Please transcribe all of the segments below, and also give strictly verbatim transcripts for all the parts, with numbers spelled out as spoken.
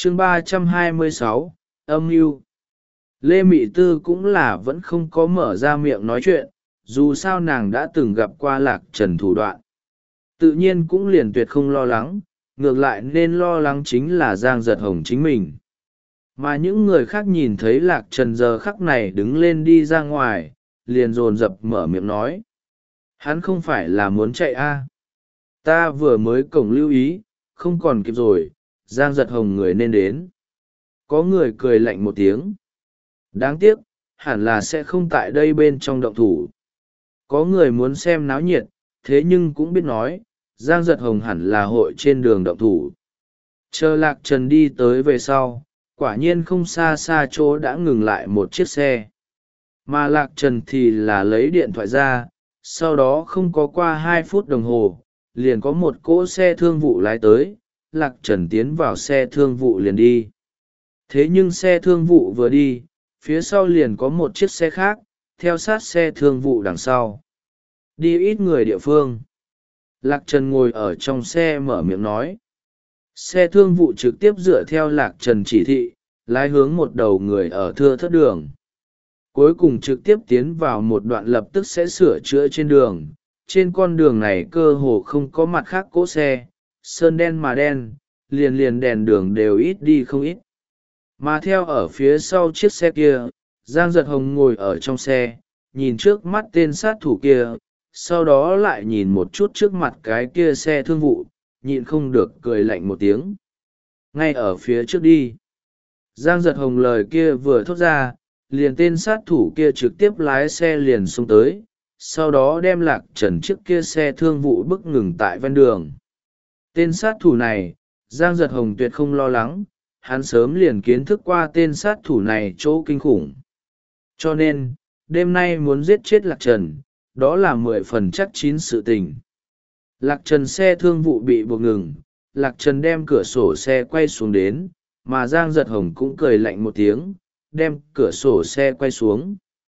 chương ba trăm hai mươi sáu, âm mưu. Lê Mị Tư cũng là vẫn không có mở ra miệng nói chuyện, dù sao nàng đã từng gặp qua Lạc Trần thủ đoạn. Tự nhiên cũng liền tuyệt không lo lắng, ngược lại nên lo lắng chính là Giang Giật Hồng chính mình. Mà những người khác nhìn thấy Lạc Trần giờ khắc này đứng lên đi ra ngoài, liền dồn dập mở miệng nói. Hắn không phải là muốn chạy a à? Ta vừa mới cổng lưu ý, không còn kịp rồi, Giang Giật Hồng người nên đến. Có người cười lạnh một tiếng. Đáng tiếc, hẳn là sẽ không tại đây bên trong động thủ. Có người muốn xem náo nhiệt, thế nhưng cũng biết nói, Giang Giật Hồng hẳn là hội trên đường động thủ. Chờ Lạc Trần đi tới về sau, quả nhiên không xa xa chỗ đã ngừng lại một chiếc xe. Mà Lạc Trần thì là lấy điện thoại ra, sau đó không có qua hai phút đồng hồ, liền có một cỗ xe thương vụ lái tới, Lạc Trần tiến vào xe thương vụ liền đi. Thế nhưng xe thương vụ vừa đi, phía sau liền có một chiếc xe khác, theo sát xe thương vụ đằng sau. Đi ít người địa phương. Lạc Trần ngồi ở trong xe mở miệng nói. Xe thương vụ trực tiếp dựa theo Lạc Trần chỉ thị, lái hướng một đầu người ở thưa thớt đường. Cuối cùng trực tiếp tiến vào một đoạn lập tức sẽ sửa chữa trên đường. Trên con đường này cơ hồ không có mặt khác cỗ xe, sơn đen mà đen, liền liền đèn đường đều ít đi không ít. Mà theo ở phía sau chiếc xe kia, Giang Giật Hồng ngồi ở trong xe, nhìn trước mắt tên sát thủ kia, sau đó lại nhìn một chút trước mặt cái kia xe thương vụ, nhịn không được cười lạnh một tiếng. Ngay ở phía trước đi. Giang Giật Hồng lời kia vừa thốt ra, liền tên sát thủ kia trực tiếp lái xe liền xông tới, sau đó đem Lạc Trần trước kia xe thương vụ bức ngừng tại ven đường. Tên sát thủ này, Giang Giật Hồng tuyệt không lo lắng, hắn sớm liền kiến thức qua tên sát thủ này chỗ kinh khủng. Cho nên, đêm nay muốn giết chết Lạc Trần, đó là mười phần chắc chín sự tình. Lạc Trần xe thương vụ bị buộc ngừng, Lạc Trần đem cửa sổ xe quay xuống đến, mà Giang Giật Hồng cũng cười lạnh một tiếng, đem cửa sổ xe quay xuống.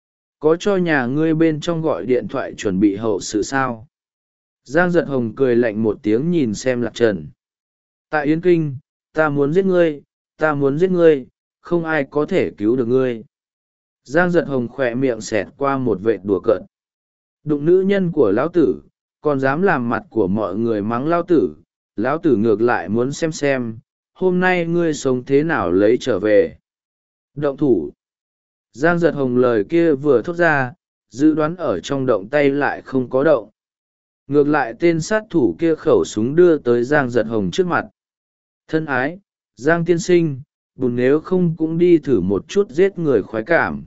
Có cho nhà ngươi bên trong gọi điện thoại chuẩn bị hậu sự sao? Giang Giật Hồng cười lạnh một tiếng nhìn xem Lạc Trần. Tại Yến Kinh, ta muốn giết ngươi, ta muốn giết ngươi, không ai có thể cứu được ngươi. Giang Giật Hồng khỏe miệng xẹt qua một vệt đùa cợt. Đụng nữ nhân của lão tử, còn dám làm mặt của mọi người mắng lão tử, lão tử ngược lại muốn xem xem, hôm nay ngươi sống thế nào lấy trở về. Động thủ. Giang Giật Hồng lời kia vừa thốt ra, dự đoán ở trong động tay lại không có động. Ngược lại tên sát thủ kia khẩu súng đưa tới Giang Giật Hồng trước mặt. Thân ái, Giang tiên sinh, bùn nếu không cũng đi thử một chút giết người khoái cảm.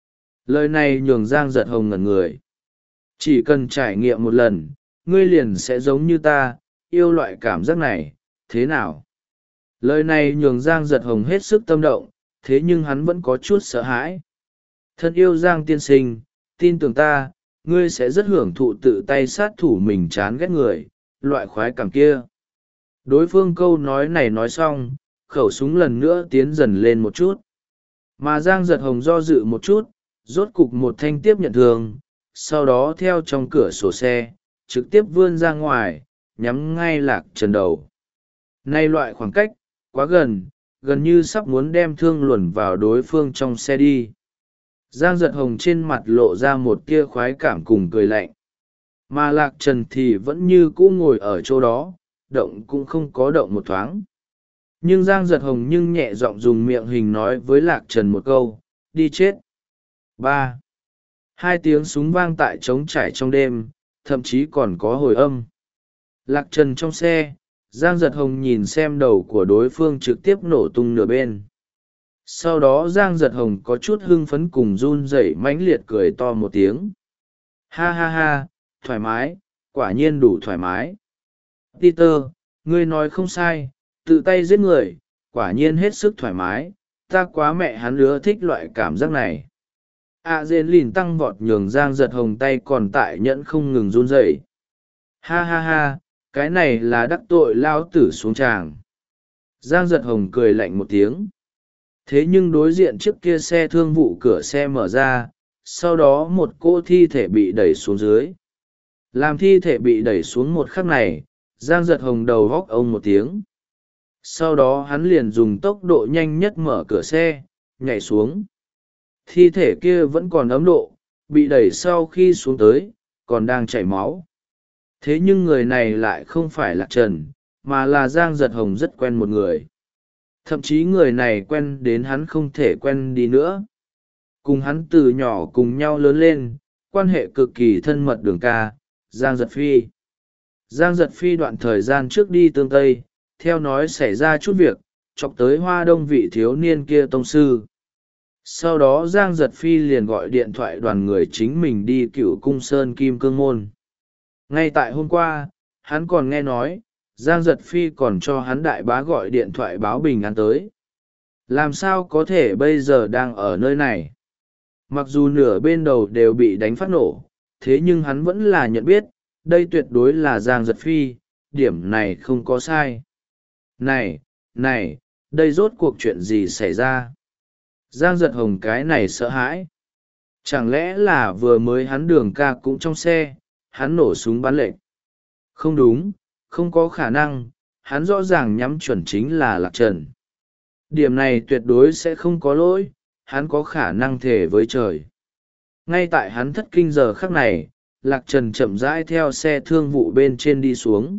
Lời này nhường Giang Giật Hồng ngẩn người. Chỉ cần trải nghiệm một lần, ngươi liền sẽ giống như ta, yêu loại cảm giác này, thế nào? Lời này nhường Giang Giật Hồng hết sức tâm động, thế nhưng hắn vẫn có chút sợ hãi. Thân yêu Giang tiên sinh, tin tưởng ta, ngươi sẽ rất hưởng thụ tự tay sát thủ mình chán ghét người, loại khoái cảm kia. Đối phương câu nói này nói xong, khẩu súng lần nữa tiến dần lên một chút. Mà Giang Giật Hồng do dự một chút, rốt cục một thanh tiếp nhận thường, sau đó theo trong cửa sổ xe, trực tiếp vươn ra ngoài, nhắm ngay Lạc Trần đầu. Nay loại khoảng cách, quá gần, gần như sắp muốn đem thương luồn vào đối phương trong xe đi. Giang Giật Hồng trên mặt lộ ra một tia khoái cảm cùng cười lạnh. Mà Lạc Trần thì vẫn như cũ ngồi ở chỗ đó, động cũng không có động một thoáng. Nhưng Giang Giật Hồng nhưng nhẹ giọng dùng miệng hình nói với Lạc Trần một câu, đi chết. Ba. Hai tiếng súng vang tại trống trải trong đêm, thậm chí còn có hồi âm. Lạc Trần trong xe, Giang Giật Hồng nhìn xem đầu của đối phương trực tiếp nổ tung nửa bên. Sau đó Giang Giật Hồng có chút hưng phấn cùng run rẩy mãnh liệt cười to một tiếng. Ha ha ha, thoải mái, quả nhiên đủ thoải mái. Peter, ngươi nói không sai, tự tay giết người, quả nhiên hết sức thoải mái, ta quá mẹ hắn ưa thích loại cảm giác này. A dên lìn tăng vọt nhường Giang Giật Hồng tay còn tại nhẫn không ngừng run rẩy. Ha ha ha, cái này là đắc tội lao tử xuống tràng. Giang Giật Hồng cười lạnh một tiếng. Thế nhưng đối diện trước kia xe thương vụ cửa xe mở ra, sau đó một cỗ thi thể bị đẩy xuống dưới. Làm thi thể bị đẩy xuống một khắc này, Giang Giật Hồng đầu góc ông một tiếng. Sau đó hắn liền dùng tốc độ nhanh nhất mở cửa xe nhảy xuống. Thi thể kia vẫn còn ấm độ, bị đẩy sau khi xuống tới còn đang chảy máu. Thế nhưng người này lại không phải Lạc Trần, mà là Giang Giật Hồng rất quen một người. Thậm chí người này quen đến hắn không thể quen đi nữa. Cùng hắn từ nhỏ cùng nhau lớn lên, quan hệ cực kỳ thân mật. Đường ca, Giang Giật Phi. Giang Giật Phi đoạn thời gian trước đi Tương Tây, theo nói xảy ra chút việc, chọc tới Hoa Đông vị thiếu niên kia tông sư. Sau đó Giang Giật Phi liền gọi điện thoại đoàn người chính mình đi Cựu Cung Sơn Kim Cương Môn. Ngay tại hôm qua, hắn còn nghe nói, Giang Giật Phi còn cho hắn đại bá gọi điện thoại báo bình an tới. Làm sao có thể bây giờ đang ở nơi này? Mặc dù nửa bên đầu đều bị đánh phát nổ, thế nhưng hắn vẫn là nhận biết, đây tuyệt đối là Giang Giật Phi, điểm này không có sai. Này, này, đây rốt cuộc chuyện gì xảy ra? Giang Giật Hồng cái này sợ hãi. Chẳng lẽ là vừa mới hắn Đường ca cũng trong xe, hắn nổ súng bắn lệnh? Không đúng, không có khả năng, hắn rõ ràng nhắm chuẩn chính là Lạc Trần. Điểm này tuyệt đối sẽ không có lỗi, hắn có khả năng thề với trời. Ngay tại hắn thất kinh giờ khắc này, Lạc Trần chậm rãi theo xe thương vụ bên trên đi xuống.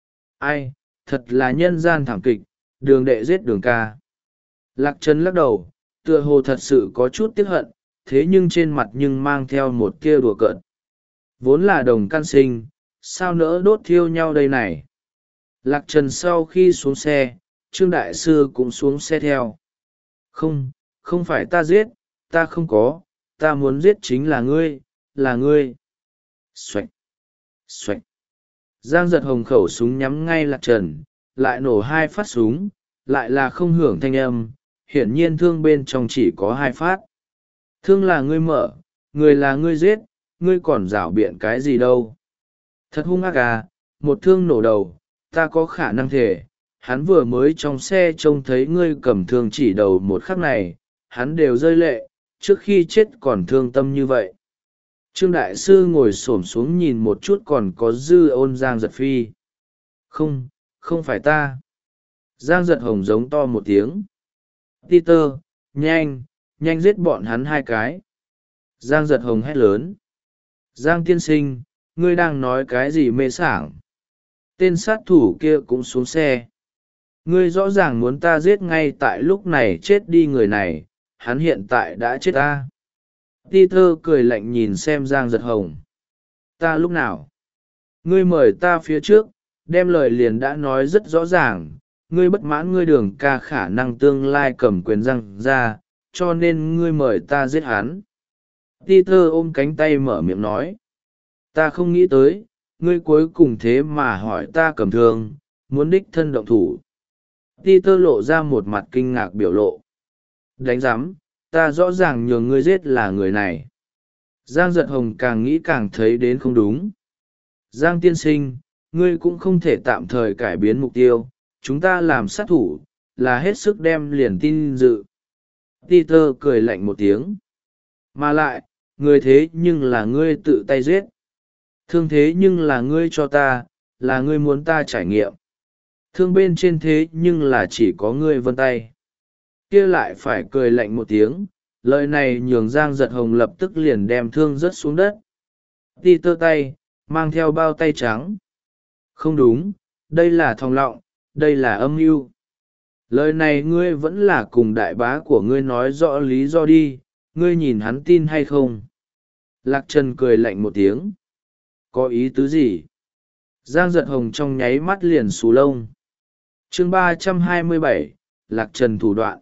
Ai, thật là nhân gian thảm kịch, Đường đệ giết Đường ca. Lạc Trần lắc đầu, tựa hồ thật sự có chút tiếc hận, thế nhưng trên mặt nhưng mang theo một tia đùa cợt. Vốn là đồng căn sinh, sao nỡ đốt thiêu nhau đây này? Lạc Trần sau khi xuống xe, Trương Đại Sư cũng xuống xe theo. Không, không phải ta giết, ta không có, ta muốn giết chính là ngươi, là ngươi. Xoạch, xoạch. Giang Giật Hồng khẩu súng nhắm ngay Lạc Trần, lại nổ hai phát súng, lại là không hưởng thanh âm, hiển nhiên thương bên trong chỉ có hai phát. Thương là ngươi mở, người là ngươi giết, ngươi còn rảo biện cái gì đâu. Thật hung ác à, một thương nổ đầu, ta có khả năng thể, hắn vừa mới trong xe trông thấy ngươi cầm thương chỉ đầu một khắc này, hắn đều rơi lệ, trước khi chết còn thương tâm như vậy. Trương Đại Sư ngồi xổm xuống nhìn một chút còn có dư ôn Giang Giật Phi. Không, không phải ta. Giang Giật Hồng giống to một tiếng. Peter, nhanh, nhanh giết bọn hắn hai cái. Giang Giật Hồng hét lớn. Giang tiên sinh, ngươi đang nói cái gì mê sảng? Tên sát thủ kia cũng xuống xe. Ngươi rõ ràng muốn ta giết ngay tại lúc này chết đi người này, hắn hiện tại đã chết ta. Peter cười lạnh nhìn xem Giang Giật Hồng. Ta lúc nào? Ngươi mời ta phía trước, đem lời liền đã nói rất rõ ràng, ngươi bất mãn ngươi Đường ca khả năng tương lai cầm quyền Giang ra, cho nên ngươi mời ta giết hắn. Peter ôm cánh tay mở miệng nói. Ta không nghĩ tới, ngươi cuối cùng thế mà hỏi ta cầm thương, muốn đích thân động thủ. Peter lộ ra một mặt kinh ngạc biểu lộ. Đánh giám, ta rõ ràng nhường ngươi giết là người này. Giang Giật Hồng càng nghĩ càng thấy đến không đúng. Giang tiên sinh, ngươi cũng không thể tạm thời cải biến mục tiêu, chúng ta làm sát thủ, là hết sức đem liền tin dự. Peter cười lạnh một tiếng. Mà lại, người thế nhưng là ngươi tự tay giết. Thương thế nhưng là ngươi cho ta, là ngươi muốn ta trải nghiệm. Thương bên trên thế nhưng là chỉ có ngươi vân tay. Kia lại phải cười lạnh một tiếng, lời này nhường Giang Giật Hồng lập tức liền đem thương rớt xuống đất. Peter tay, mang theo bao tay trắng. Không đúng, đây là thòng lọng, đây là âm mưu. Lời này ngươi vẫn là cùng đại bá của ngươi nói rõ lý do đi, ngươi nhìn hắn tin hay không? Lạc Trần cười lạnh một tiếng. Có ý tứ gì? Giang Giật Hồng trong nháy mắt liền xù lông. Chương ba trăm hai mươi bảy, Lạc Trần thủ đoạn.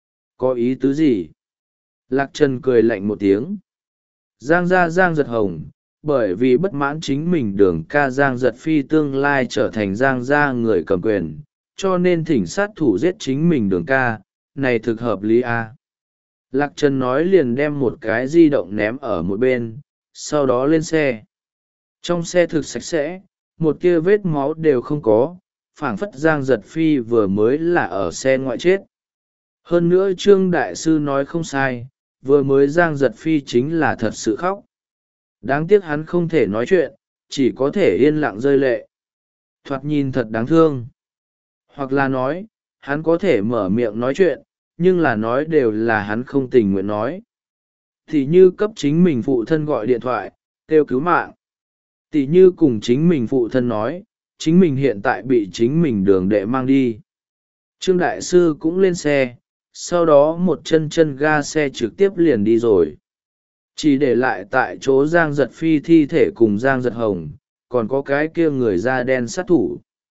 Có ý tứ gì? Lạc Trần cười lạnh một tiếng. Giang gia Giang Giật Hồng, bởi vì bất mãn chính mình Đường ca Giang Giật Phi tương lai trở thành Giang gia người cầm quyền, cho nên thỉnh sát thủ giết chính mình Đường ca, này thực hợp lý à? Lạc Trần nói liền đem một cái di động ném ở một bên, sau đó lên xe. Trong xe thực sạch sẽ, một tia vết máu đều không có, phảng phất Giang Giật Phi vừa mới là ở xe ngoại chết. Hơn nữa Trương Đại Sư nói không sai, vừa mới Giang Giật Phi chính là thật sự khóc. Đáng tiếc hắn không thể nói chuyện, chỉ có thể yên lặng rơi lệ. Thoạt nhìn thật đáng thương. Hoặc là nói, hắn có thể mở miệng nói chuyện, nhưng là nói đều là hắn không tình nguyện nói. Thì như cấp chính mình phụ thân gọi điện thoại kêu cứu mạng, tỷ như cùng chính mình phụ thân nói chính mình hiện tại bị chính mình đường đệ mang đi. Trương đại sư cũng lên xe, sau đó một chân chân ga xe trực tiếp liền đi rồi, chỉ để lại tại chỗ Giang Giật Phi thi thể cùng Giang Giật Hồng, còn có cái kia người da đen sát thủ.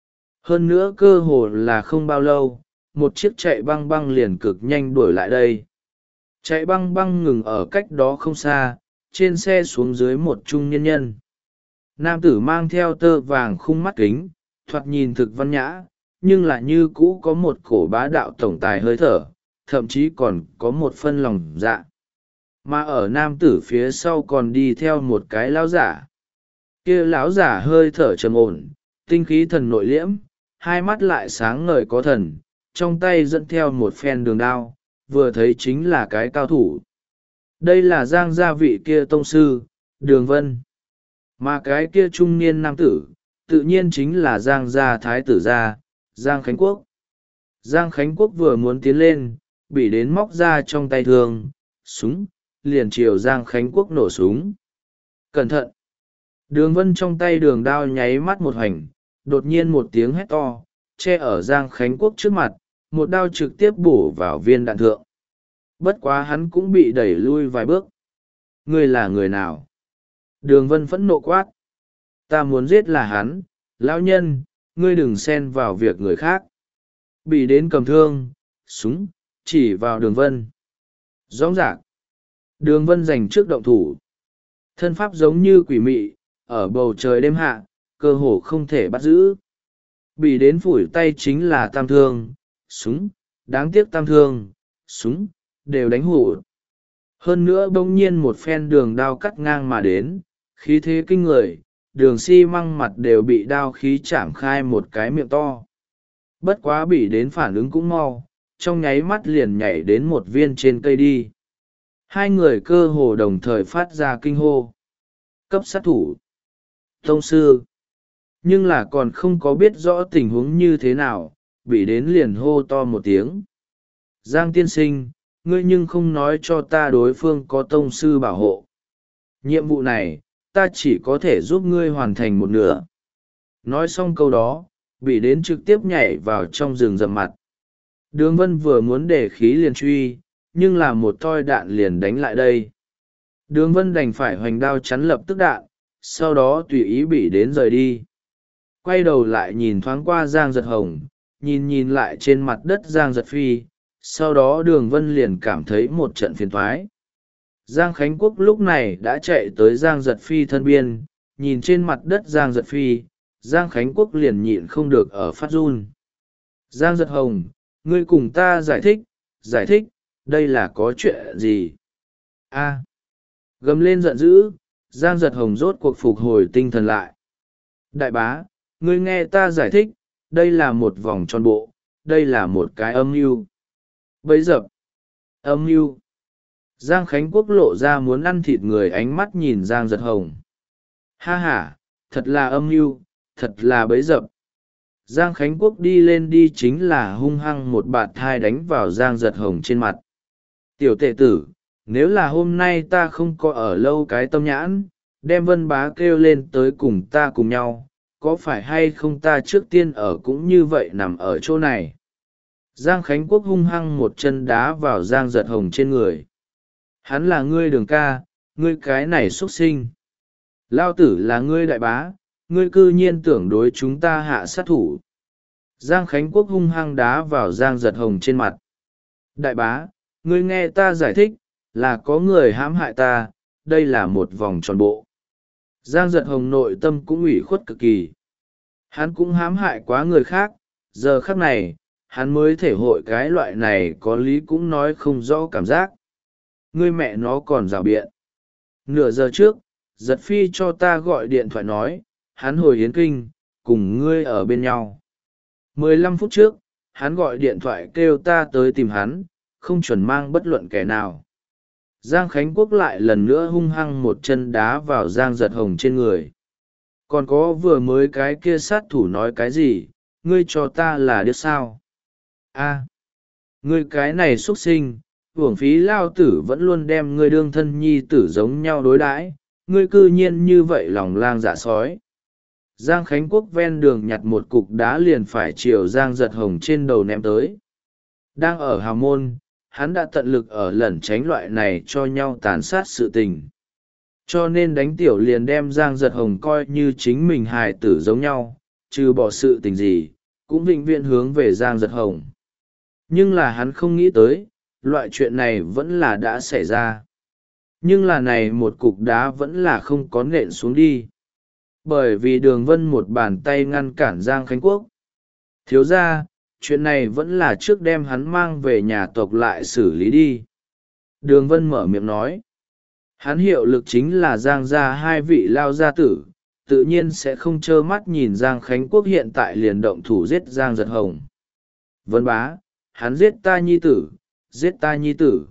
Hơn nữa cơ hồ là không bao lâu, một chiếc chạy băng băng liền cực nhanh đuổi lại đây. Chạy băng băng ngừng ở cách đó không xa, trên xe xuống dưới một trung nhân nhân. Nam tử mang theo tơ vàng khung mắt kính, thoạt nhìn thực văn nhã, nhưng lại như cũ có một cổ bá đạo tổng tài hơi thở, thậm chí còn có một phân lòng dạ. Mà ở nam tử phía sau còn đi theo một cái lão giả. Kia lão giả hơi thở trầm ổn, tinh khí thần nội liễm, hai mắt lại sáng ngời có thần, trong tay dẫn theo một phen đường đao, vừa thấy chính là cái cao thủ. Đây là Giang gia vị kia tông sư, Đường Vân. Mà cái kia trung niên nam tử, tự nhiên chính là Giang gia thái tử gia, Giang Khánh Quốc. Giang Khánh Quốc vừa muốn tiến lên, bị đến móc ra trong tay thương, súng, liền chiều Giang Khánh Quốc nổ súng. Cẩn thận! Đường Vân trong tay đường đao nháy mắt một hành, đột nhiên một tiếng hét to, che ở Giang Khánh Quốc trước mặt, một đao trực tiếp bổ vào viên đạn thượng. Bất quá hắn cũng bị đẩy lui vài bước. Ngươi là người nào? Đường Vân phẫn nộ quát. Ta muốn giết là hắn, lão nhân, ngươi đừng xen vào việc người khác. Bị đến cầm thương, súng, chỉ vào Đường Vân. Rõ ràng. Đường Vân giành trước động thủ. Thân pháp giống như quỷ mị, ở bầu trời đêm hạ, cơ hồ không thể bắt giữ. Bị đến phủi tay chính là tam thương, súng, đáng tiếc tam thương, súng, đều đánh hụt. Hơn nữa bỗng nhiên một phen đường đao cắt ngang mà đến, khí thế kinh người, đường xi măng mặt đều bị đao khí chạm khai một cái miệng to. Bất quá bị đến phản ứng cũng mau, trong nháy mắt liền nhảy đến một viên trên cây đi. Hai người cơ hồ đồng thời phát ra kinh hô. Cấp sát thủ. Tông sư. Nhưng là còn không có biết rõ tình huống như thế nào, bị đến liền hô to một tiếng. Giang tiên sinh, ngươi nhưng không nói cho ta đối phương có tông sư bảo hộ. Nhiệm vụ này, ta chỉ có thể giúp ngươi hoàn thành một nửa. Nói xong câu đó, bị đến trực tiếp nhảy vào trong rừng rậm mặt. Đường Vân vừa muốn để khí liền truy, nhưng là một toi đạn liền đánh lại đây. Đường Vân đành phải hoành đao chắn lập tức đạn, sau đó tùy ý bị đến rời đi. Quay đầu lại nhìn thoáng qua Giang Giật Hồng, nhìn nhìn lại trên mặt đất Giang Giật Phi, sau đó Đường Vân liền cảm thấy một trận phiền toái. Giang Khánh Quốc lúc này đã chạy tới Giang Giật Phi thân biên, nhìn trên mặt đất Giang Giật Phi, Giang Khánh Quốc liền nhịn không được ở phát run. Giang Giật Hồng, ngươi cùng ta giải thích, giải thích, đây là có chuyện gì? A. Gầm lên giận dữ, Giang Giật Hồng rốt cuộc phục hồi tinh thần lại. Đại bá, ngươi nghe ta giải thích, đây là một vòng tròn bộ, đây là một cái âm mưu. Bấy dập. Âm mưu. Giang Khánh Quốc lộ ra muốn ăn thịt người ánh mắt nhìn Giang Giật Hồng. Ha ha, thật là âm mưu, thật là bấy dập. Giang Khánh Quốc đi lên đi chính là hung hăng một bạt thai đánh vào Giang Giật Hồng trên mặt. Tiểu tệ tử, nếu là hôm nay ta không có ở lâu cái tâm nhãn, đem Vân bá kêu lên tới cùng ta cùng nhau, có phải hay không ta trước tiên ở cũng như vậy nằm ở chỗ này. Giang Khánh Quốc hung hăng một chân đá vào Giang Giật Hồng trên người. Hắn là ngươi Đường ca, ngươi cái này xuất sinh. Lao tử là ngươi đại bá, ngươi cư nhiên tưởng đối chúng ta hạ sát thủ. Giang Khánh Quốc hung hăng đá vào Giang Giật Hồng trên mặt. Đại bá, ngươi nghe ta giải thích, là có người hãm hại ta, đây là một vòng tròn bộ. Giang Giật Hồng nội tâm cũng ủy khuất cực kỳ. Hắn cũng hãm hại quá người khác, giờ khắc này, hắn mới thể hội cái loại này có lý cũng nói không rõ cảm giác. Ngươi mẹ nó còn rào biện. Nửa giờ trước, Giật Phi cho ta gọi điện thoại nói, hắn hồi hiến kinh, cùng ngươi ở bên nhau. mười lăm phút trước, hắn gọi điện thoại kêu ta tới tìm hắn, không chuẩn mang bất luận kẻ nào. Giang Khánh Quốc lại lần nữa hung hăng một chân đá vào Giang Giật Hồng trên người. Còn có vừa mới cái kia sát thủ nói cái gì, ngươi cho ta là điếc sao? a ngươi cái này xuất sinh, uổng phí lao tử vẫn luôn đem ngươi đương thân nhi tử giống nhau đối đãi, ngươi cư nhiên như vậy lòng lang dạ sói. Giang Khánh Quốc ven đường nhặt một cục đá liền phải chiều Giang Giật Hồng trên đầu ném tới. Đang ở hào môn, hắn đã tận lực ở lẩn tránh loại này cho nhau tàn sát sự tình. Cho nên đánh tiểu liền đem Giang Giật Hồng coi như chính mình hài tử giống nhau, trừ bỏ sự tình gì, cũng vĩnh viễn hướng về Giang Giật Hồng. Nhưng là hắn không nghĩ tới, loại chuyện này vẫn là đã xảy ra. Nhưng là này một cục đá vẫn là không có nện xuống đi. Bởi vì Đường Vân một bàn tay ngăn cản Giang Khánh Quốc. Thiếu ra, chuyện này vẫn là trước đem hắn mang về nhà tộc lại xử lý đi. Đường Vân mở miệng nói. Hắn hiệu lực chính là Giang gia hai vị lao gia tử, tự nhiên sẽ không trơ mắt nhìn Giang Khánh Quốc hiện tại liền động thủ giết Giang Giật Hồng. Vân bá, hắn giết ta nhi tử, giết ta nhi tử.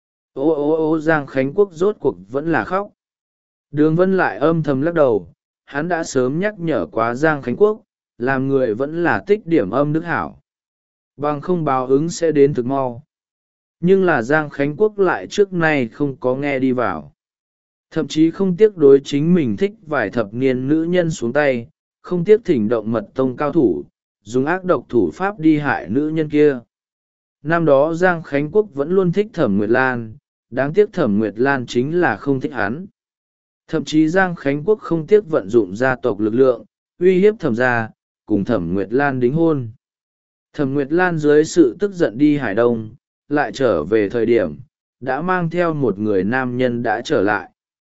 Ô ô ô Giang Khánh Quốc rốt cuộc vẫn là khóc. Đường Vân lại âm thầm lắc đầu, hắn đã sớm nhắc nhở quá Giang Khánh Quốc, làm người vẫn là tích điểm âm đức hảo. Bằng không báo ứng sẽ đến thực mau. Nhưng là Giang Khánh Quốc lại trước nay không có nghe đi vào. Thậm chí không tiếc đối chính mình thích vài thập niên nữ nhân xuống tay, không tiếc thỉnh động mật tông cao thủ, dùng ác độc thủ pháp đi hại nữ nhân kia. Năm đó Giang Khánh Quốc vẫn luôn thích Thẩm Nguyệt Lan, đáng tiếc Thẩm Nguyệt Lan chính là không thích hắn. Thậm chí Giang Khánh Quốc không tiếc vận dụng gia tộc lực lượng, uy hiếp Thẩm gia, cùng Thẩm Nguyệt Lan đính hôn. Thẩm Nguyệt Lan dưới sự tức giận đi Hải Đông, lại trở về thời điểm, đã mang theo một người nam nhân đã trở lại.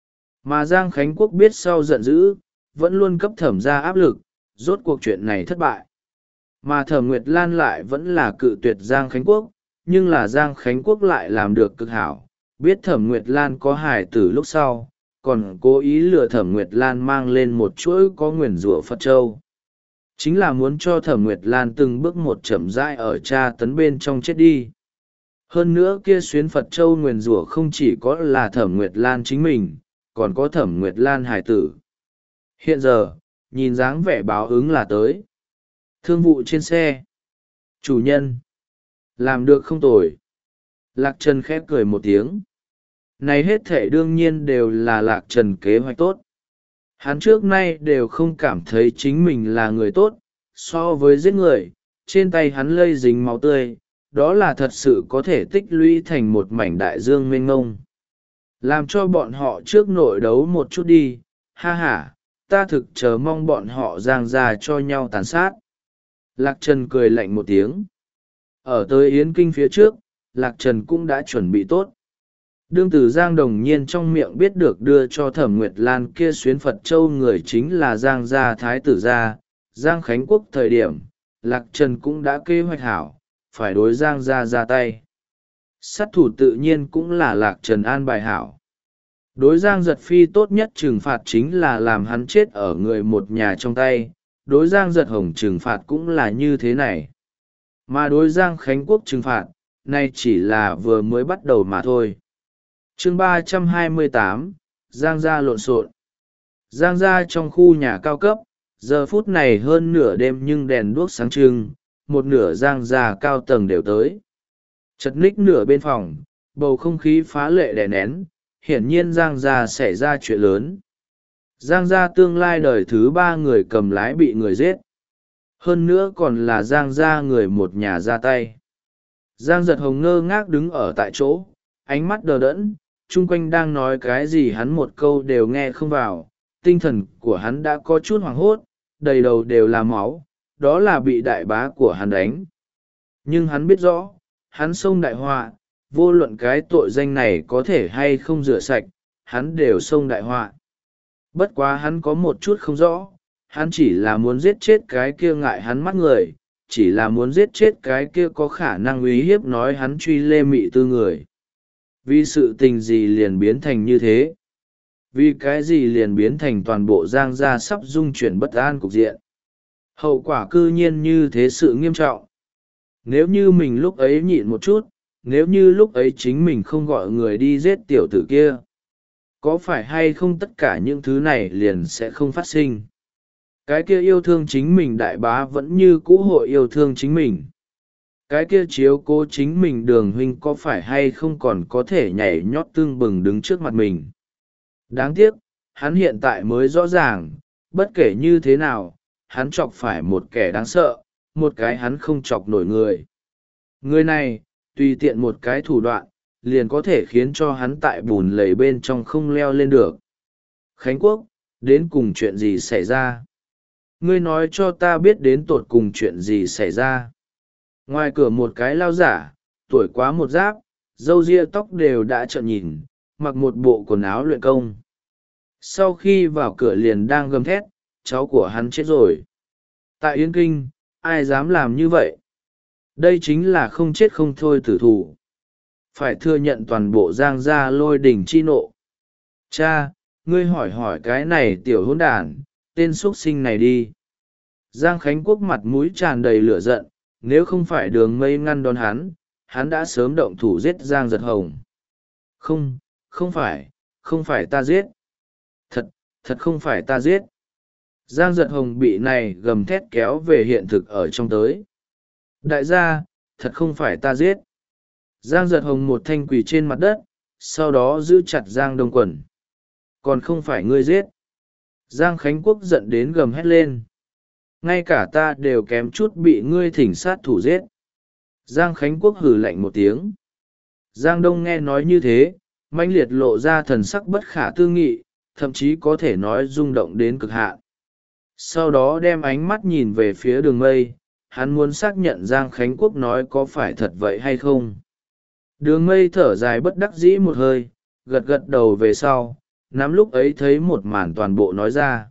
Mà Giang Khánh Quốc biết sau giận dữ, vẫn luôn cấp Thẩm gia áp lực, rốt cuộc chuyện này thất bại. Mà Thẩm Nguyệt Lan lại vẫn là cự tuyệt Giang Khánh Quốc, nhưng là Giang Khánh Quốc lại làm được cực hảo, biết Thẩm Nguyệt Lan có hài tử lúc sau, còn cố ý lừa Thẩm Nguyệt Lan mang lên một chuỗi có nguyền rủa Phật Châu. Chính là muốn cho Thẩm Nguyệt Lan từng bước một chậm rãi ở tra tấn bên trong chết đi. Hơn nữa kia xuyến Phật Châu nguyền rủa không chỉ có là Thẩm Nguyệt Lan chính mình, còn có Thẩm Nguyệt Lan hài tử. Hiện giờ, nhìn dáng vẻ báo ứng là tới. Thương vụ trên xe. Chủ nhân. Làm được không tồi. Lạc Trần khép cười một tiếng. Này hết thể đương nhiên đều là Lạc Trần kế hoạch tốt. Hắn trước nay đều không cảm thấy chính mình là người tốt, so với giết người, trên tay hắn lây dính máu tươi, đó là thật sự có thể tích lũy thành một mảnh đại dương mênh mông. Làm cho bọn họ trước nội đấu một chút đi, ha ha, ta thực chờ mong bọn họ giang ra cho nhau tàn sát. Lạc Trần cười lạnh một tiếng. Ở tới Yến Kinh phía trước, Lạc Trần cũng đã chuẩn bị tốt. Đương từ Giang Đồng Nhiên trong miệng biết được đưa cho Thẩm Nguyệt Lan kia xuyến Phật Châu người chính là Giang gia Thái tử gia, Giang Khánh Quốc thời điểm, Lạc Trần cũng đã kế hoạch hảo, phải đối Giang gia ra tay. Sát thủ tự nhiên cũng là Lạc Trần an bài hảo. Đối Giang Giật Phi tốt nhất trừng phạt chính là làm hắn chết ở người một nhà trong tay, đối Giang Giật Hồng trừng phạt cũng là như thế này. Mà đối Giang Khánh Quốc trừng phạt, nay chỉ là vừa mới bắt đầu mà thôi. Chương ba trăm hai mươi tám, Giang gia lộn xộn. Giang gia trong khu nhà cao cấp, giờ phút này hơn nửa đêm nhưng đèn đuốc sáng trưng, một nửa Giang gia cao tầng đều tới. Chật ních nửa bên phòng, bầu không khí phá lệ đè nén, hiển nhiên Giang gia xảy ra chuyện lớn. Giang gia tương lai đời thứ ba người cầm lái bị người giết. Hơn nữa còn là Giang gia người một nhà ra tay. Giang Giật Hồng ngơ ngác đứng ở tại chỗ, ánh mắt đờ đẫn, chung quanh đang nói cái gì hắn một câu đều nghe không vào, tinh thần của hắn đã có chút hoảng hốt, đầy đầu đều là máu, đó là bị đại bá của hắn đánh. Nhưng hắn biết rõ, hắn xông đại họa, vô luận cái tội danh này có thể hay không rửa sạch, hắn đều xông đại họa. Bất quá hắn có một chút không rõ, hắn chỉ là muốn giết chết cái kia ngại hắn mắt người, chỉ là muốn giết chết cái kia có khả năng uy hiếp nói hắn truy Lê Mị Tư người. Vì sự tình gì liền biến thành như thế? Vì cái gì liền biến thành toàn bộ Giang gia sắp dung chuyển bất an cục diện? Hậu quả cư nhiên như thế sự nghiêm trọng. Nếu như mình lúc ấy nhịn một chút, nếu như lúc ấy chính mình không gọi người đi giết tiểu tử kia, có phải hay không tất cả những thứ này liền sẽ không phát sinh? Cái kia yêu thương chính mình đại bá vẫn như cũ hội yêu thương chính mình. cái kia chiếu cố chính mình Đường huynh có phải hay không còn có thể nhảy nhót tương bừng đứng trước mặt mình. Đáng tiếc, hắn hiện tại mới rõ ràng, bất kể như thế nào, hắn chọc phải một kẻ đáng sợ, một cái hắn không chọc nổi người. Người này, tùy tiện một cái thủ đoạn, liền có thể khiến cho hắn tại bùn lầy bên trong không leo lên được. Khánh Quốc, đến cùng chuyện gì xảy ra? Ngươi nói cho ta biết đến tột cùng chuyện gì xảy ra. Ngoài cửa một cái lao giả, tuổi quá một giáp, râu ria tóc đều đã trợn nhìn, mặc một bộ quần áo luyện công. Sau khi vào cửa liền đang gầm thét, cháu của hắn chết rồi. Tại Yên Kinh, ai dám làm như vậy? Đây chính là không chết không thôi tử thủ. Phải thừa nhận toàn bộ Giang gia lôi đình chi nộ. Cha, ngươi hỏi hỏi cái này tiểu hỗn đản, tên xuất sinh này đi. Giang Khánh Quốc mặt mũi tràn đầy lửa giận, nếu không phải Đường Mây ngăn đón hắn, hắn đã sớm động thủ giết Giang Giật Hồng. Không, không phải, không phải ta giết. Thật, thật không phải ta giết. Giang Giật Hồng bị này gầm thét kéo về hiện thực ở trong tới. Đại gia, thật không phải ta giết. Giang Giật Hồng một thanh quỳ trên mặt đất, sau đó giữ chặt Giang Đông Quần. Còn không phải ngươi giết. Giang Khánh Quốc giận đến gầm hét lên. Ngay cả ta đều kém chút bị ngươi thỉnh sát thủ giết. Giang Khánh Quốc hừ lạnh một tiếng. Giang Đông nghe nói như thế, mãnh liệt lộ ra thần sắc bất khả tư nghị, thậm chí có thể nói rung động đến cực hạn. Sau đó đem ánh mắt nhìn về phía Đường Mây, hắn muốn xác nhận Giang Khánh Quốc nói có phải thật vậy hay không. Đường Mây thở dài bất đắc dĩ một hơi, gật gật đầu về sau, nắm lúc ấy thấy một màn toàn bộ nói ra.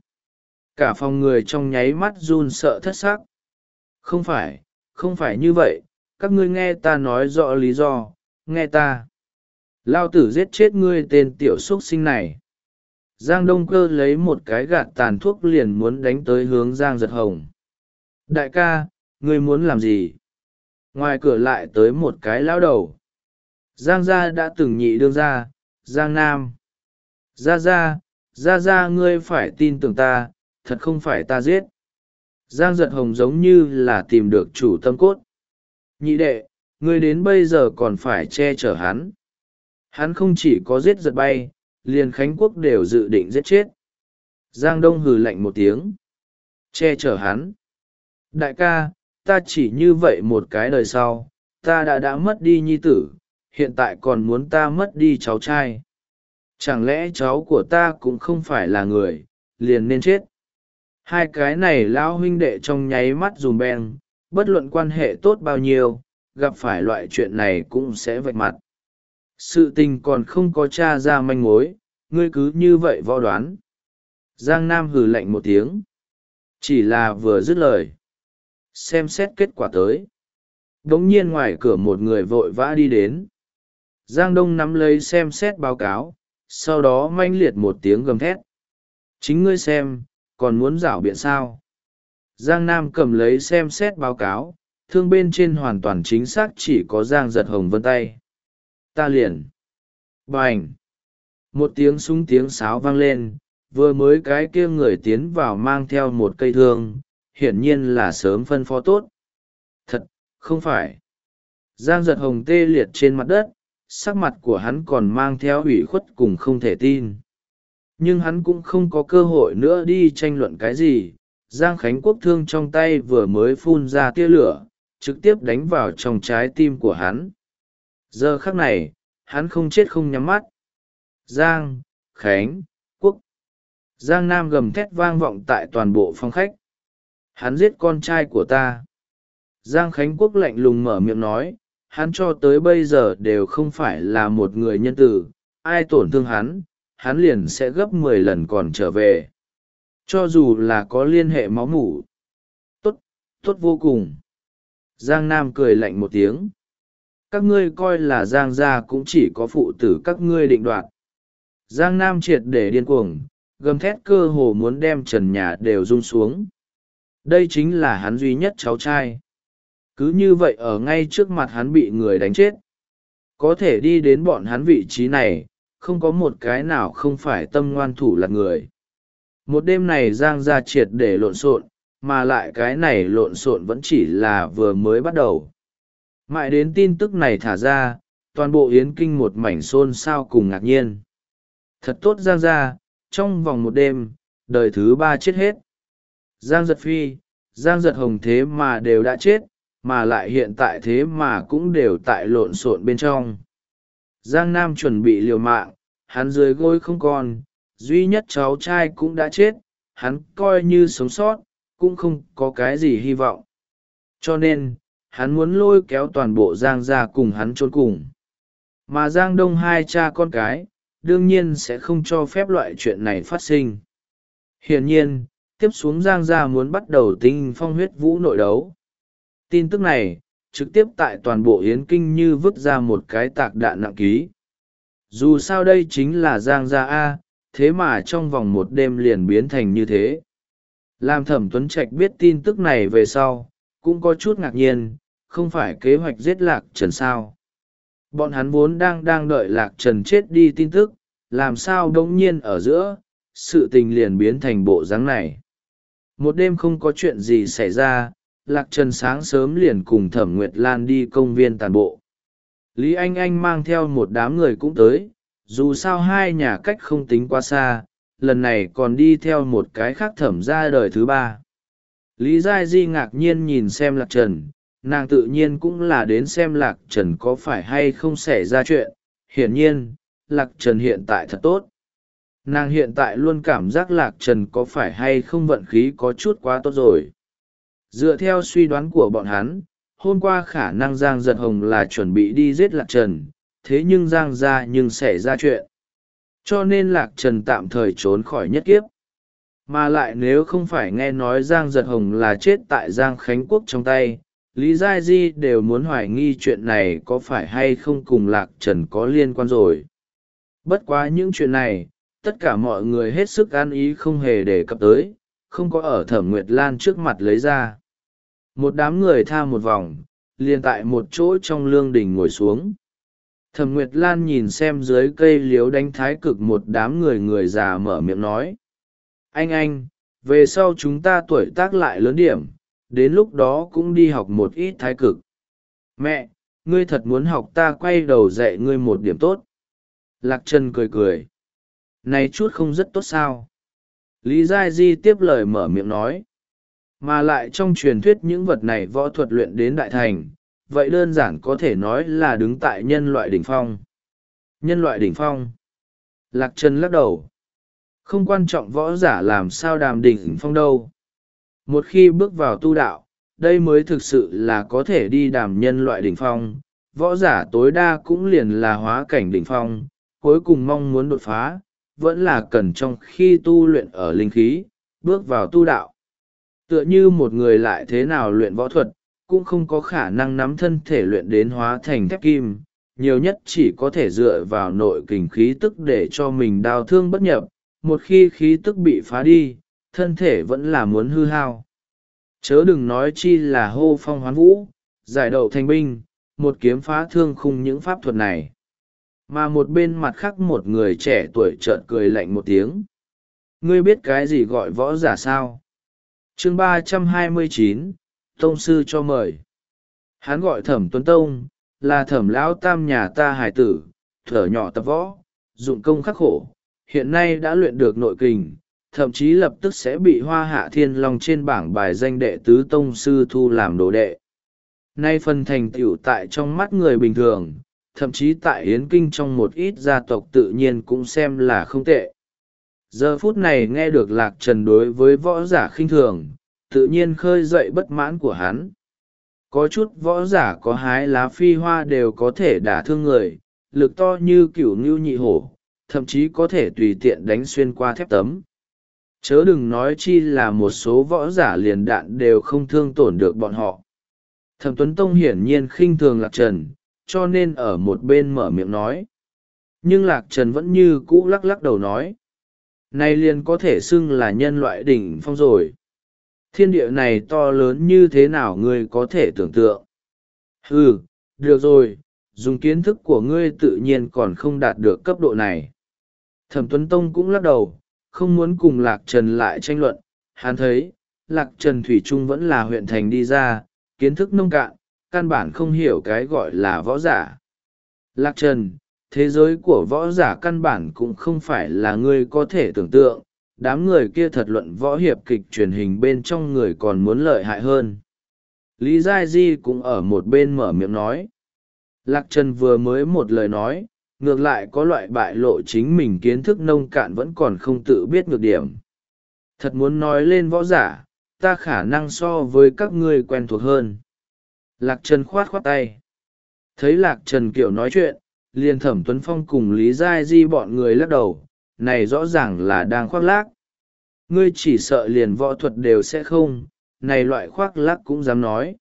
Cả phòng người trong nháy mắt run sợ thất sắc. Không phải, không phải như vậy, các ngươi nghe ta nói rõ lý do, nghe ta. Lao tử giết chết ngươi tên tiểu xuất sinh này. Giang Đông Cơ lấy một cái gạt tàn thuốc liền muốn đánh tới hướng Giang Giật Hồng. Đại ca, ngươi muốn làm gì? Ngoài cửa lại tới một cái lão đầu. Giang gia đã từng nhị đương gia, Giang Nam. Gia gia, gia gia ngươi phải tin tưởng ta, thật không phải ta giết. Giang Giật Hồng giống như là tìm được chủ tâm cốt. Nhị đệ, ngươi đến bây giờ còn phải che chở hắn. Hắn không chỉ có giết giật bay, liền Khánh Quốc đều dự định giết chết. Giang Đông hừ lạnh một tiếng. Che chở hắn. Đại ca, ta chỉ như vậy một cái đời sau, ta đã đã mất đi nhi tử, hiện tại còn muốn ta mất đi cháu trai. Chẳng lẽ cháu của ta cũng không phải là người, liền nên chết. Hai cái này lão huynh đệ trong nháy mắt dùm beng, bất luận quan hệ tốt bao nhiêu, gặp phải loại chuyện này cũng sẽ vạch mặt. Sự tình còn không có tra ra manh mối, ngươi cứ như vậy võ đoán. Giang Nam hừ lạnh một tiếng. Chỉ là vừa dứt lời. Xem xét kết quả tới. Đống nhiên ngoài cửa một người vội vã đi đến. Giang Đông nắm lấy xem xét báo cáo, sau đó manh liệt một tiếng gầm thét. Chính ngươi xem, còn muốn rảo biện sao? Giang Nam cầm lấy xem xét báo cáo, thương bên trên hoàn toàn chính xác chỉ có Giang Giật Hồng vân tay. Ta liền. Bành. Một tiếng súng tiếng sáo vang lên, vừa mới cái kia người tiến vào mang theo một cây thương, hiển nhiên là sớm phân phó tốt. Thật, không phải. Giang Giật Hồng tê liệt trên mặt đất, sắc mặt của hắn còn mang theo ủy khuất cùng không thể tin. Nhưng hắn cũng không có cơ hội nữa đi tranh luận cái gì. Giang Khánh Quốc thương trong tay vừa mới phun ra tia lửa, trực tiếp đánh vào trong trái tim của hắn. Giờ khắc này, hắn không chết không nhắm mắt. Giang, Khánh, Quốc. Giang Nam gầm thét vang vọng tại toàn bộ phòng khách. Hắn giết con trai của ta. Giang Khánh Quốc lạnh lùng mở miệng nói, hắn cho tới bây giờ đều không phải là một người nhân tử, ai tổn thương hắn, hắn liền sẽ gấp mười lần còn trở về. Cho dù là có liên hệ máu mủ. Tốt, tốt vô cùng. Giang Nam cười lạnh một tiếng. Các ngươi coi là Giang gia cũng chỉ có phụ tử các ngươi định đoạt. Giang Nam triệt để điên cuồng, gầm thét cơ hồ muốn đem trần nhà đều rung xuống. Đây chính là hắn duy nhất cháu trai. Cứ như vậy ở ngay trước mặt hắn bị người đánh chết. Có thể đi đến bọn hắn vị trí này, không có một cái nào không phải tâm ngoan thủ lạt người. Một đêm này Giang gia triệt để lộn xộn, mà lại cái này lộn xộn vẫn chỉ là vừa mới bắt đầu. Mãi đến tin tức này thả ra, toàn bộ Yến Kinh một mảnh xôn xao cùng ngạc nhiên. Thật tốt Giang gia, trong vòng một đêm, đời thứ ba chết hết. Giang Giật Phi, Giang Giật Hồng thế mà đều đã chết, mà lại hiện tại thế mà cũng đều tại lộn xộn bên trong. Giang Nam chuẩn bị liều mạng, hắn dưới gối không còn, duy nhất cháu trai cũng đã chết, hắn coi như sống sót, cũng không có cái gì hy vọng. Cho nên, hắn muốn lôi kéo toàn bộ Giang gia cùng hắn chôn cùng. Mà Giang Đông hai cha con cái, đương nhiên sẽ không cho phép loại chuyện này phát sinh. Hiển nhiên, tiếp xuống Giang gia muốn bắt đầu tinh phong huyết vũ nội đấu. Tin tức này, trực tiếp tại toàn bộ Yến Kinh như vứt ra một cái tạc đạn nặng ký. Dù sao đây chính là Giang gia A, thế mà trong vòng một đêm liền biến thành như thế. Làm Thẩm Tuấn Trạch biết tin tức này về sau, cũng có chút ngạc nhiên, không phải kế hoạch giết Lạc Trần sao. Bọn hắn vốn đang đang đợi Lạc Trần chết đi tin tức, làm sao đống nhiên ở giữa, sự tình liền biến thành bộ dáng này. Một đêm không có chuyện gì xảy ra, Lạc Trần sáng sớm liền cùng Thẩm Nguyệt Lan đi công viên tàn bộ. Lý Anh Anh mang theo một đám người cũng tới, dù sao hai nhà cách không tính quá xa, lần này còn đi theo một cái khác Thẩm ra đời thứ ba. Lý Giai Di ngạc nhiên nhìn xem Lạc Trần, nàng tự nhiên cũng là đến xem Lạc Trần có phải hay không xảy ra chuyện. Hiển nhiên, Lạc Trần hiện tại thật tốt. Nàng hiện tại luôn cảm giác Lạc Trần có phải hay không vận khí có chút quá tốt rồi. Dựa theo suy đoán của bọn hắn, hôm qua khả năng Giang Giật Hồng là chuẩn bị đi giết Lạc Trần, thế nhưng Giang ra nhưng xảy ra chuyện. Cho nên Lạc Trần tạm thời trốn khỏi nhất kiếp. Mà lại nếu không phải nghe nói Giang Giật Hồng là chết tại Giang Khánh Quốc trong tay, Lý Giai Di đều muốn hoài nghi chuyện này có phải hay không cùng Lạc Trần có liên quan rồi. Bất quá những chuyện này, tất cả mọi người hết sức an ý không hề đề cập tới, không có ở Thẩm Nguyệt Lan trước mặt lấy ra. Một đám người tha một vòng, liền tại một chỗ trong lương đình ngồi xuống. Thẩm Nguyệt Lan nhìn xem dưới cây liếu đánh thái cực một đám người người già mở miệng nói. Anh anh, về sau chúng ta tuổi tác lại lớn điểm, đến lúc đó cũng đi học một ít thái cực. Mẹ, ngươi thật muốn học ta quay đầu dạy ngươi một điểm tốt. Lạc Trần cười cười. Này chút không rất tốt sao? Lý Giai Di tiếp lời mở miệng nói. Mà lại trong truyền thuyết những vật này võ thuật luyện đến đại thành, vậy đơn giản có thể nói là đứng tại nhân loại đỉnh phong. Nhân loại đỉnh phong. Lạc Trần lắc đầu. Không quan trọng võ giả làm sao đàm đỉnh phong đâu. Một khi bước vào tu đạo, đây mới thực sự là có thể đi đàm nhân loại đỉnh phong. Võ giả tối đa cũng liền là hóa cảnh đỉnh phong, cuối cùng mong muốn đột phá, vẫn là cần trong khi tu luyện ở linh khí, bước vào tu đạo. Tựa như một người lại thế nào luyện võ thuật, cũng không có khả năng nắm thân thể luyện đến hóa thành thép kim, nhiều nhất chỉ có thể dựa vào nội kình khí tức để cho mình đau thương bất nhập, một khi khí tức bị phá đi, thân thể vẫn là muốn hư hao. Chớ đừng nói chi là hô phong hoán vũ, giải đậu thành binh, một kiếm phá thương khung những pháp thuật này. Mà một bên mặt khác một người trẻ tuổi chợt cười lạnh một tiếng. Ngươi biết cái gì gọi võ giả sao? Chương ba trăm hai mươi chín, Tông sư cho mời. Hắn gọi Thẩm Tuấn Tông, là Thẩm lão tam nhà ta hải tử, thuở nhỏ tập võ, dụng công khắc khổ, hiện nay đã luyện được nội kình, thậm chí lập tức sẽ bị Hoa Hạ Thiên Long trên bảng bài danh đệ tứ tông sư thu làm đồ đệ. Nay phần thành tựu tại trong mắt người bình thường, thậm chí tại Yến Kinh trong một ít gia tộc tự nhiên cũng xem là không tệ. Giờ phút này nghe được Lạc Trần đối với võ giả khinh thường, tự nhiên khơi dậy bất mãn của hắn. Có chút võ giả có hái lá phi hoa đều có thể đả thương người, lực to như cửu ngưu nhị hổ, thậm chí có thể tùy tiện đánh xuyên qua thép tấm. Chớ đừng nói chi là một số võ giả liền đạn đều không thương tổn được bọn họ. Thẩm Tuấn Tông hiển nhiên khinh thường Lạc Trần, cho nên ở một bên mở miệng nói. Nhưng Lạc Trần vẫn như cũ lắc lắc đầu nói. Này liền có thể xưng là nhân loại đỉnh phong rồi. Thiên địa này to lớn như thế nào ngươi có thể tưởng tượng. Ừ, được rồi, dùng kiến thức của ngươi tự nhiên còn không đạt được cấp độ này. Thẩm Tuấn Tông cũng lắc đầu, không muốn cùng Lạc Trần lại tranh luận. Hắn thấy, Lạc Trần Thủy Trung vẫn là huyện thành đi ra, kiến thức nông cạn, căn bản không hiểu cái gọi là võ giả. Lạc Trần, thế giới của võ giả căn bản cũng không phải là ngươi có thể tưởng tượng, đám người kia thật luận võ hiệp kịch truyền hình bên trong người còn muốn lợi hại hơn. Lý Giai Di cũng ở một bên mở miệng nói. Lạc Trần vừa mới một lời nói, ngược lại có loại bại lộ chính mình kiến thức nông cạn vẫn còn không tự biết nhược điểm. Thật muốn nói lên võ giả, ta khả năng so với các ngươi quen thuộc hơn. Lạc Trần khoát khoát tay. Thấy Lạc Trần kiểu nói chuyện, liền Thẩm Tuấn Phong cùng Lý Giai Di bọn người lắc đầu, này rõ ràng là đang khoác lác. Ngươi chỉ sợ liền võ thuật đều sẽ không, này loại khoác lác cũng dám nói.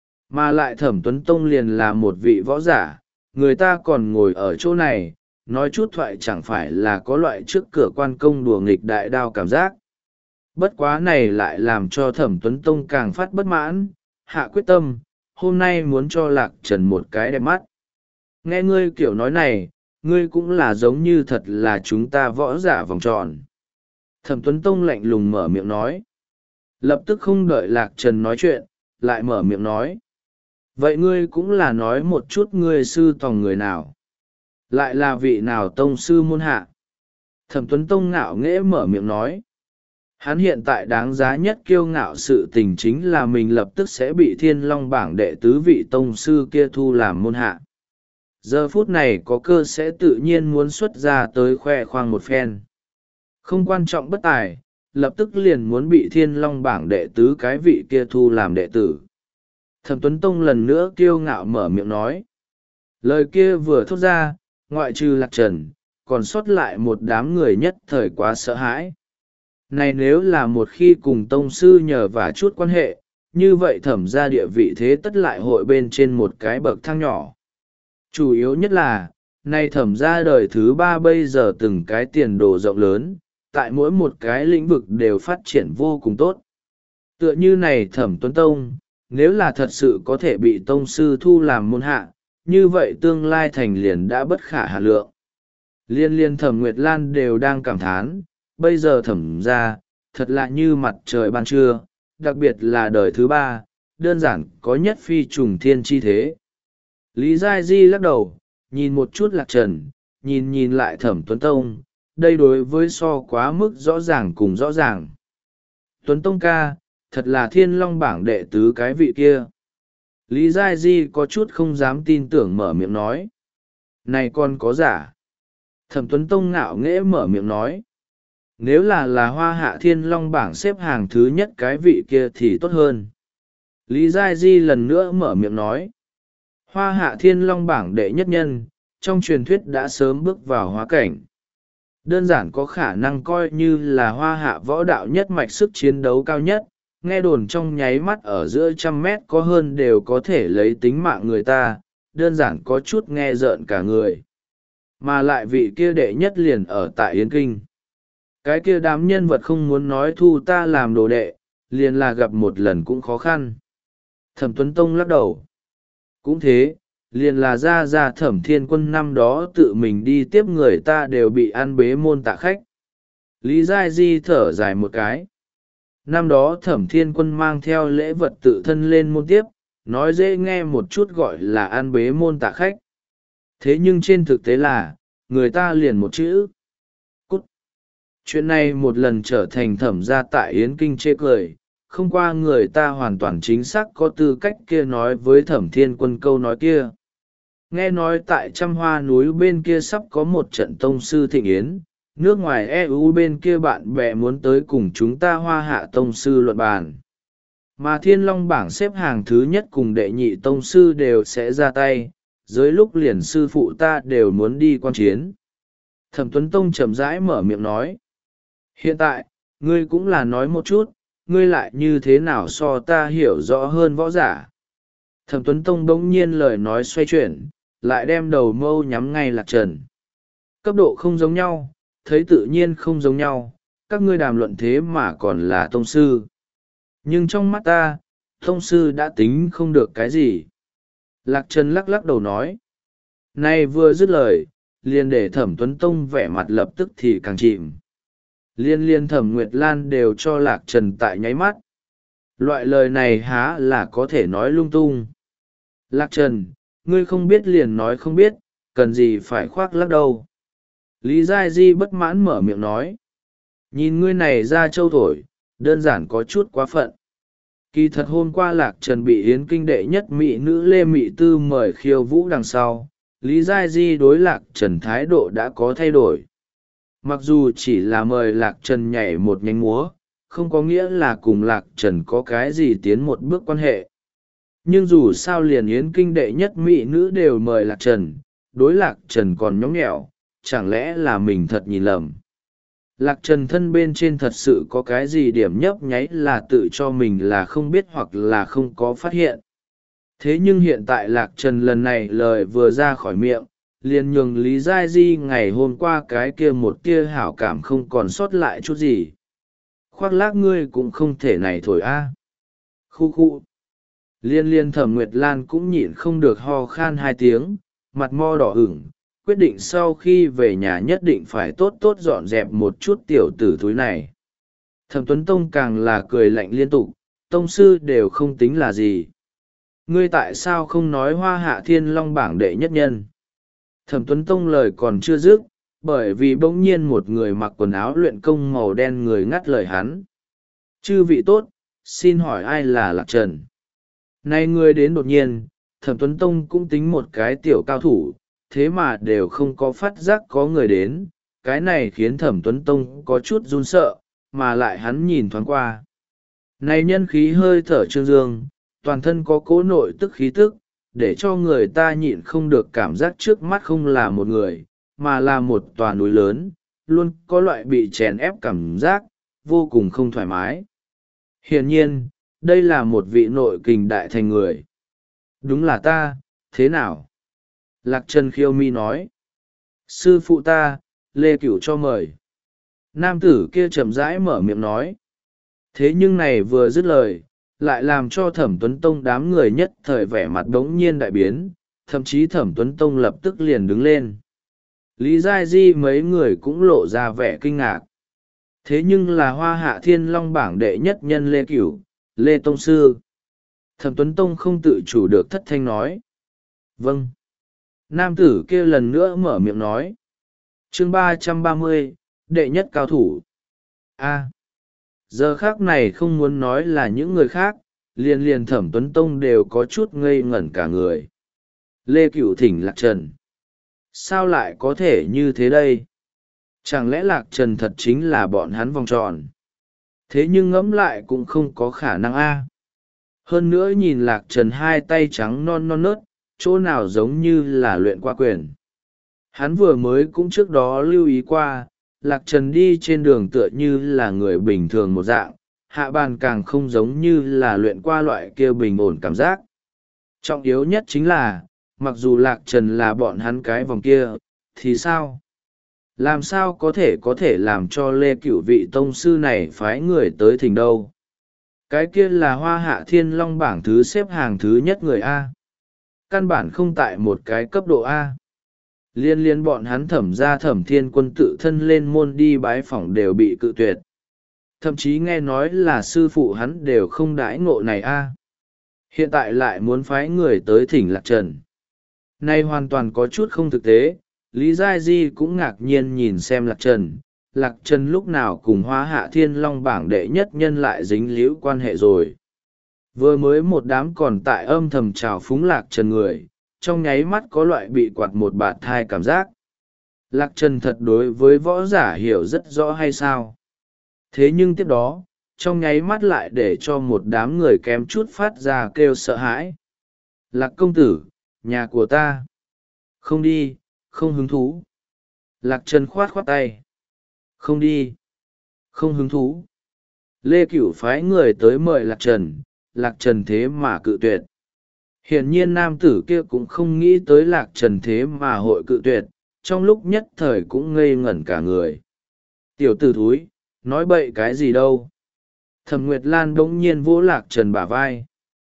Mà lại Thẩm Tuấn Tông liền là một vị võ giả, người ta còn ngồi ở chỗ này, nói chút thoại chẳng phải là có loại trước cửa quan công đùa nghịch đại đao cảm giác. Bất quá này lại làm cho Thẩm Tuấn Tông càng phát bất mãn, hạ quyết tâm, hôm nay muốn cho Lạc Trần một cái đẹp mắt. Nghe ngươi kiểu nói này, ngươi cũng là giống như thật là chúng ta võ giả vòng tròn. Thẩm Tuấn Tông lạnh lùng mở miệng nói. Lập tức không đợi Lạc Trần nói chuyện, lại mở miệng nói. Vậy ngươi cũng là nói một chút ngươi sư tòng người nào? Lại là vị nào tông sư môn hạ? Thẩm Tuấn Tông ngạo nghễ mở miệng nói. Hắn hiện tại đáng giá nhất kiêu ngạo sự tình chính là mình lập tức sẽ bị Thiên Long bảng đệ tứ vị tông sư kia thu làm môn hạ. Giờ phút này có cơ sẽ tự nhiên muốn xuất ra tới khoe khoang một phen. Không quan trọng bất tài, lập tức liền muốn bị Thiên Long bảng đệ tứ cái vị kia thu làm đệ tử. Thẩm Tuấn Tông lần nữa kiêu ngạo mở miệng nói. Lời kia vừa thốt ra, ngoại trừ Lạc Trần, còn sót lại một đám người nhất thời quá sợ hãi. Này nếu là một khi cùng tông sư nhờ và chút quan hệ, như vậy thẩm ra địa vị thế tất lại hội bên trên một cái bậc thang nhỏ. Chủ yếu nhất là, này thẩm ra đời thứ ba bây giờ từng cái tiền đồ rộng lớn, tại mỗi một cái lĩnh vực đều phát triển vô cùng tốt. Tựa như này Thẩm Tuấn Tông, nếu là thật sự có thể bị tông sư thu làm môn hạ, như vậy tương lai thành liền đã bất khả hà lượng. Liên liên Thẩm Nguyệt Lan đều đang cảm thán, bây giờ thẩm ra, thật lạ như mặt trời ban trưa, đặc biệt là đời thứ ba, đơn giản có nhất phi trùng thiên chi thế. Lý Giai Di lắc đầu, nhìn một chút Lạc Trần, nhìn nhìn lại Thẩm Tuấn Tông, đây đối với so quá mức rõ ràng cùng rõ ràng. Tuấn Tông ca, thật là Thiên Long bảng đệ tứ cái vị kia. Lý Giai Di có chút không dám tin tưởng mở miệng nói. Này con có giả. Thẩm Tuấn Tông ngạo nghễ mở miệng nói. Nếu là là Hoa Hạ Thiên Long bảng xếp hàng thứ nhất cái vị kia thì tốt hơn. Lý Giai Di lần nữa mở miệng nói. Hoa Hạ Thiên Long bảng đệ nhất nhân, trong truyền thuyết đã sớm bước vào hóa cảnh. Đơn giản có khả năng coi như là Hoa Hạ võ đạo nhất mạch sức chiến đấu cao nhất, nghe đồn trong nháy mắt ở giữa trăm mét có hơn đều có thể lấy tính mạng người ta, đơn giản có chút nghe rợn cả người. Mà lại vị kia đệ nhất liền ở tại Yến Kinh. Cái kia đám nhân vật không muốn nói thu ta làm đồ đệ, liền là gặp một lần cũng khó khăn. Thẩm Tuấn Tông lắc đầu. Cũng thế, liền là ra ra Thẩm Thiên Quân năm đó tự mình đi tiếp người ta đều bị ăn bế môn tạ khách. Lý Giai Di thở dài một cái. Năm đó Thẩm Thiên Quân mang theo lễ vật tự thân lên môn tiếp, nói dễ nghe một chút gọi là ăn bế môn tạ khách. Thế nhưng trên thực tế là, người ta liền một chữ. Cút. Chuyện này một lần trở thành thẩm gia tại Yến Kinh chê cười, không qua người ta hoàn toàn chính xác có tư cách kia nói với Thẩm Thiên Quân câu nói kia. Nghe nói tại trăm hoa núi bên kia sắp có một trận tông sư thịnh yến, nước ngoài e u bên kia bạn bè muốn tới cùng chúng ta Hoa Hạ tông sư luận bàn. Mà Thiên Long bảng xếp hàng thứ nhất cùng đệ nhị tông sư đều sẽ ra tay, dưới lúc liền sư phụ ta đều muốn đi quan chiến. Thẩm Tuấn Tông chậm rãi mở miệng nói. Hiện tại, ngươi cũng là nói một chút, ngươi lại như thế nào so ta hiểu rõ hơn võ giả. Thẩm Tuấn Tông bỗng nhiên lời nói xoay chuyển, lại đem đầu mâu nhắm ngay Lạc Trần. Cấp độ không giống nhau, thấy tự nhiên không giống nhau, các ngươi đàm luận thế mà còn là tông sư. Nhưng trong mắt ta, tông sư đã tính không được cái gì. Lạc Trần lắc lắc đầu nói. Này vừa dứt lời, liền để Thẩm Tuấn Tông vẻ mặt lập tức thì càng chìm. Liên liên Thẩm Nguyệt Lan đều cho Lạc Trần tại nháy mắt. Loại lời này há là có thể nói lung tung. Lạc Trần, ngươi không biết liền nói không biết, cần gì phải khoác lác đâu. Lý Giai Di bất mãn mở miệng nói. Nhìn ngươi này ra châu thổi, đơn giản có chút quá phận. Kỳ thật hôm qua Lạc Trần bị yến kinh đệ nhất mỹ nữ Lê Mị Tư mời khiêu vũ đằng sau, Lý Giai Di đối Lạc Trần thái độ đã có thay đổi. Mặc dù chỉ là mời Lạc Trần nhảy một nhánh múa, không có nghĩa là cùng Lạc Trần có cái gì tiến một bước quan hệ. Nhưng dù sao liền yến kinh đệ nhất mỹ nữ đều mời Lạc Trần, đối Lạc Trần còn nhõng nhẽo, chẳng lẽ là mình thật nhìn lầm. Lạc Trần thân bên trên thật sự có cái gì điểm nhấp nháy là tự cho mình là không biết hoặc là không có phát hiện. Thế nhưng hiện tại Lạc Trần lần này lời vừa ra khỏi miệng, liền nhường Lý Giai Di ngày hôm qua cái kia một tia hảo cảm không còn sót lại chút gì. Khoác lác ngươi cũng không thể này thổi a. Khu khu. Liên liên Thẩm Nguyệt Lan cũng nhịn không được ho khan hai tiếng, mặt mo đỏ ửng, quyết định sau khi về nhà nhất định phải tốt tốt dọn dẹp một chút tiểu tử thúi này. Thẩm Tuấn Tông càng là cười lạnh liên tục, tông sư đều không tính là gì. Ngươi tại sao không nói Hoa Hạ Thiên Long bảng đệ nhất nhân? Thẩm Tuấn Tông lời còn chưa dứt, bởi vì bỗng nhiên một người mặc quần áo luyện công màu đen người ngắt lời hắn. Chư vị tốt, xin hỏi ai là Lạc Trần? Nay người đến đột nhiên, Thẩm Tuấn Tông cũng tính một cái tiểu cao thủ, thế mà đều không có phát giác có người đến, cái này khiến Thẩm Tuấn Tông có chút run sợ, mà lại hắn nhìn thoáng qua. Này nhân khí hơi thở trương dương, toàn thân có cỗ nội tức khí tức, để cho người ta nhịn không được cảm giác trước mắt không là một người, mà là một tòa núi lớn, luôn có loại bị chèn ép cảm giác, vô cùng không thoải mái. Hiển nhiên, đây là một vị nội kình đại thành người. Đúng là ta, thế nào? Lạc Trần khiêu mi nói. Sư phụ ta, Lê Cửu cho mời. Nam tử kia chậm rãi mở miệng nói. Thế nhưng này vừa dứt lời, lại làm cho Thẩm Tuấn Tông đám người nhất thời vẻ mặt đống nhiên đại biến, thậm chí Thẩm Tuấn Tông lập tức liền đứng lên. Lý Giai Di mấy người cũng lộ ra vẻ kinh ngạc. Thế nhưng là Hoa Hạ Thiên Long bảng đệ nhất nhân Lê Cửu, Lê Tông Sư. Thẩm Tuấn Tông không tự chủ được thất thanh nói. Vâng. Nam tử kia lần nữa mở miệng nói. Chương ba trăm ba mươi, đệ nhất cao thủ. A. Giờ khác này không muốn nói là những người khác, liền liền Thẩm Tuấn Tông đều có chút ngây ngẩn cả người. Lê Cửu thỉnh Lạc Trần. Sao lại có thể như thế đây? Chẳng lẽ Lạc Trần thật chính là bọn hắn vòng tròn? Thế nhưng ngẫm lại cũng không có khả năng a. Hơn nữa nhìn Lạc Trần hai tay trắng non non nớt, chỗ nào giống như là luyện qua quyền. Hắn vừa mới cũng trước đó lưu ý qua, Lạc Trần đi trên đường tựa như là người bình thường một dạng, hạ bàn càng không giống như là luyện qua loại kia bình ổn cảm giác. Trọng yếu nhất chính là, mặc dù Lạc Trần là bọn hắn cái vòng kia, thì sao? Làm sao có thể có thể làm cho Lê Cửu vị tông sư này phái người tới thỉnh đâu? Cái kia là Hoa Hạ Thiên Long bảng thứ xếp hàng thứ nhất người A. Căn bản không tại một cái cấp độ A. Liên liên bọn hắn Thẩm ra Thẩm Thiên Quân tự thân lên môn đi bái phỏng đều bị cự tuyệt. Thậm chí nghe nói là sư phụ hắn đều không đãi ngộ này A. Hiện tại lại muốn phái người tới thỉnh Lạc Trần. Này hoàn toàn có chút không thực tế, Lý Giai Di cũng ngạc nhiên nhìn xem Lạc Trần. Lạc Trần lúc nào cùng Hoa Hạ Thiên Long bảng đệ nhất nhân lại dính líu quan hệ rồi. Vừa mới một đám còn tại âm thầm trào phúng Lạc Trần người, trong nháy mắt có loại bị quạt một bạt thai cảm giác. Lạc Trần thật đối với võ giả hiểu rất rõ hay sao? Thế nhưng tiếp đó, trong nháy mắt lại để cho một đám người kém chút phát ra kêu sợ hãi. Lạc công tử, nhà của ta. Không đi, không hứng thú. Lạc Trần khoát khoát tay. Không đi. Không hứng thú. Lê Cửu phái người tới mời Lạc Trần, Lạc Trần thế mà cự tuyệt. Hiển nhiên nam tử kia cũng không nghĩ tới Lạc Trần thế mà hội cự tuyệt, trong lúc nhất thời cũng ngây ngẩn cả người. Tiểu tử thúi, nói bậy cái gì đâu. Thẩm Nguyệt Lan bỗng nhiên vỗ Lạc Trần bả vai.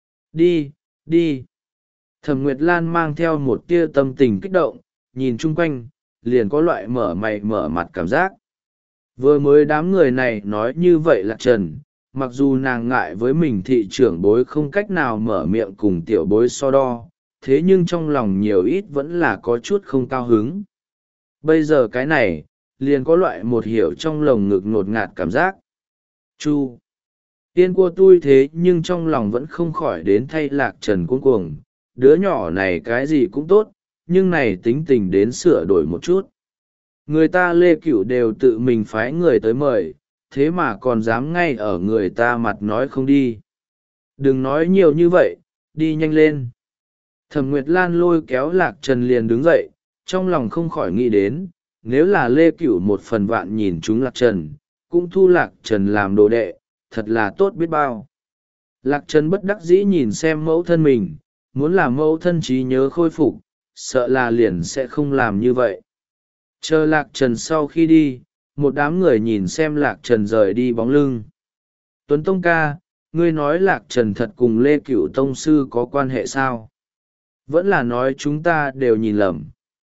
Đi, đi. Thẩm Nguyệt Lan mang theo một tia tâm tình kích động, nhìn chung quanh, liền có loại mở mày mở mặt cảm giác. Vừa mới đám người này nói như vậy Lạc Trần, mặc dù nàng ngại với mình thị trưởng bối không cách nào mở miệng cùng tiểu bối so đo, thế nhưng trong lòng nhiều ít vẫn là có chút không cao hứng. Bây giờ cái này liền có loại một hiểu trong lồng ngực ngột ngạt cảm giác. Chu tiên của tôi thế nhưng trong lòng vẫn không khỏi đến thay Lạc Trần cuống cuồng. Đứa nhỏ này cái gì cũng tốt, nhưng này tính tình đến sửa đổi một chút. Người ta Lê Cửu đều tự mình phái người tới mời, thế mà còn dám ngay ở người ta mặt nói không đi. Đừng nói nhiều như vậy, đi nhanh lên. Thẩm Nguyệt Lan lôi kéo Lạc Trần liền đứng dậy, trong lòng không khỏi nghĩ đến, nếu là Lê Cửu một phần vạn nhìn chúng Lạc Trần, cũng thu Lạc Trần làm đồ đệ, thật là tốt biết bao. Lạc Trần bất đắc dĩ nhìn xem mẫu thân mình, muốn làm mẫu thân trí nhớ khôi phục, sợ là liền sẽ không làm như vậy. Chờ Lạc Trần sau khi đi, một đám người nhìn xem Lạc Trần rời đi bóng lưng. Tuấn Tông ca, ngươi nói Lạc Trần thật cùng Lê Cửu Tông Sư có quan hệ sao? Vẫn là nói chúng ta đều nhìn lầm.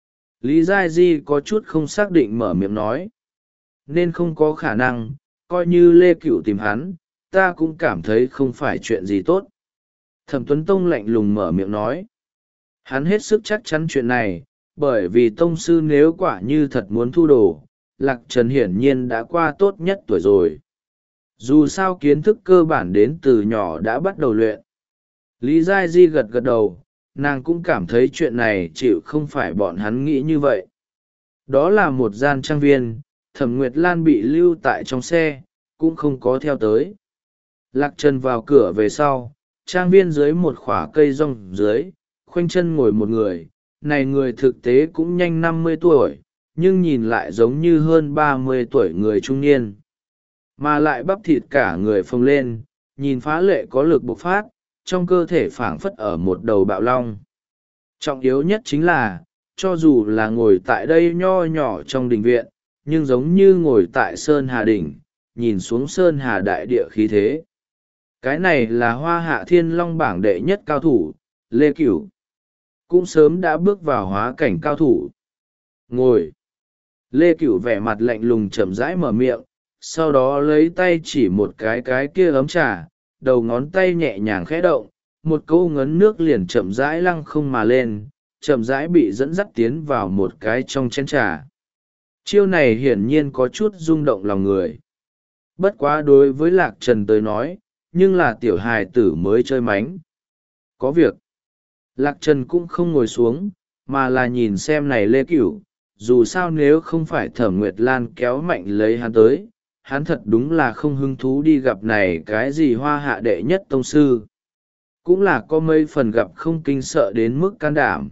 Lý Giai Di có chút không xác định mở miệng nói. Nên không có khả năng, coi như Lê Cửu tìm hắn, ta cũng cảm thấy không phải chuyện gì tốt. Thẩm Tuấn Tông lạnh lùng mở miệng nói. Hắn hết sức chắc chắn chuyện này, bởi vì Tông Sư nếu quả như thật muốn thu đồ, Lạc Trần hiển nhiên đã qua tốt nhất tuổi rồi. Dù sao kiến thức cơ bản đến từ nhỏ đã bắt đầu luyện. Lý Giai Di gật gật đầu, nàng cũng cảm thấy chuyện này chịu không phải bọn hắn nghĩ như vậy. Đó là một gian trang viên, Thẩm Nguyệt Lan bị lưu tại trong xe, cũng không có theo tới. Lạc Trần vào cửa về sau, trang viên dưới một khỏa cây rong dưới, khoanh chân ngồi một người, này người thực tế cũng nhanh năm mươi tuổi, nhưng nhìn lại giống như hơn ba mươi tuổi người trung niên. Mà lại bắp thịt cả người phồng lên, nhìn phá lệ có lực bộc phát, trong cơ thể phảng phất ở một đầu bạo long. Trọng yếu nhất chính là, cho dù là ngồi tại đây nho nhỏ trong đình viện, nhưng giống như ngồi tại Sơn Hà Đỉnh, nhìn xuống Sơn Hà đại địa khí thế. Cái này là Hoa Hạ Thiên Long bảng đệ nhất cao thủ, Lê Cửu. Cũng sớm đã bước vào hóa cảnh cao thủ. Ngồi. Lê Cửu vẻ mặt lạnh lùng chậm rãi mở miệng, sau đó lấy tay chỉ một cái cái kia ấm trà, đầu ngón tay nhẹ nhàng khẽ động, một câu ngấn nước liền chậm rãi lăng không mà lên, chậm rãi bị dẫn dắt tiến vào một cái trong chén trà. Chiêu này hiển nhiên có chút rung động lòng người. Bất quá đối với Lạc Trần tới nói, nhưng là tiểu hài tử mới chơi mánh. Có việc. Lạc Trần cũng không ngồi xuống, mà là nhìn xem này Lê Cửu, dù sao nếu không phải Thẩm Nguyệt Lan kéo mạnh lấy hắn tới, hắn thật đúng là không hứng thú đi gặp này cái gì Hoa Hạ đệ nhất tông sư. Cũng là có mấy phần gặp không kinh sợ đến mức can đảm.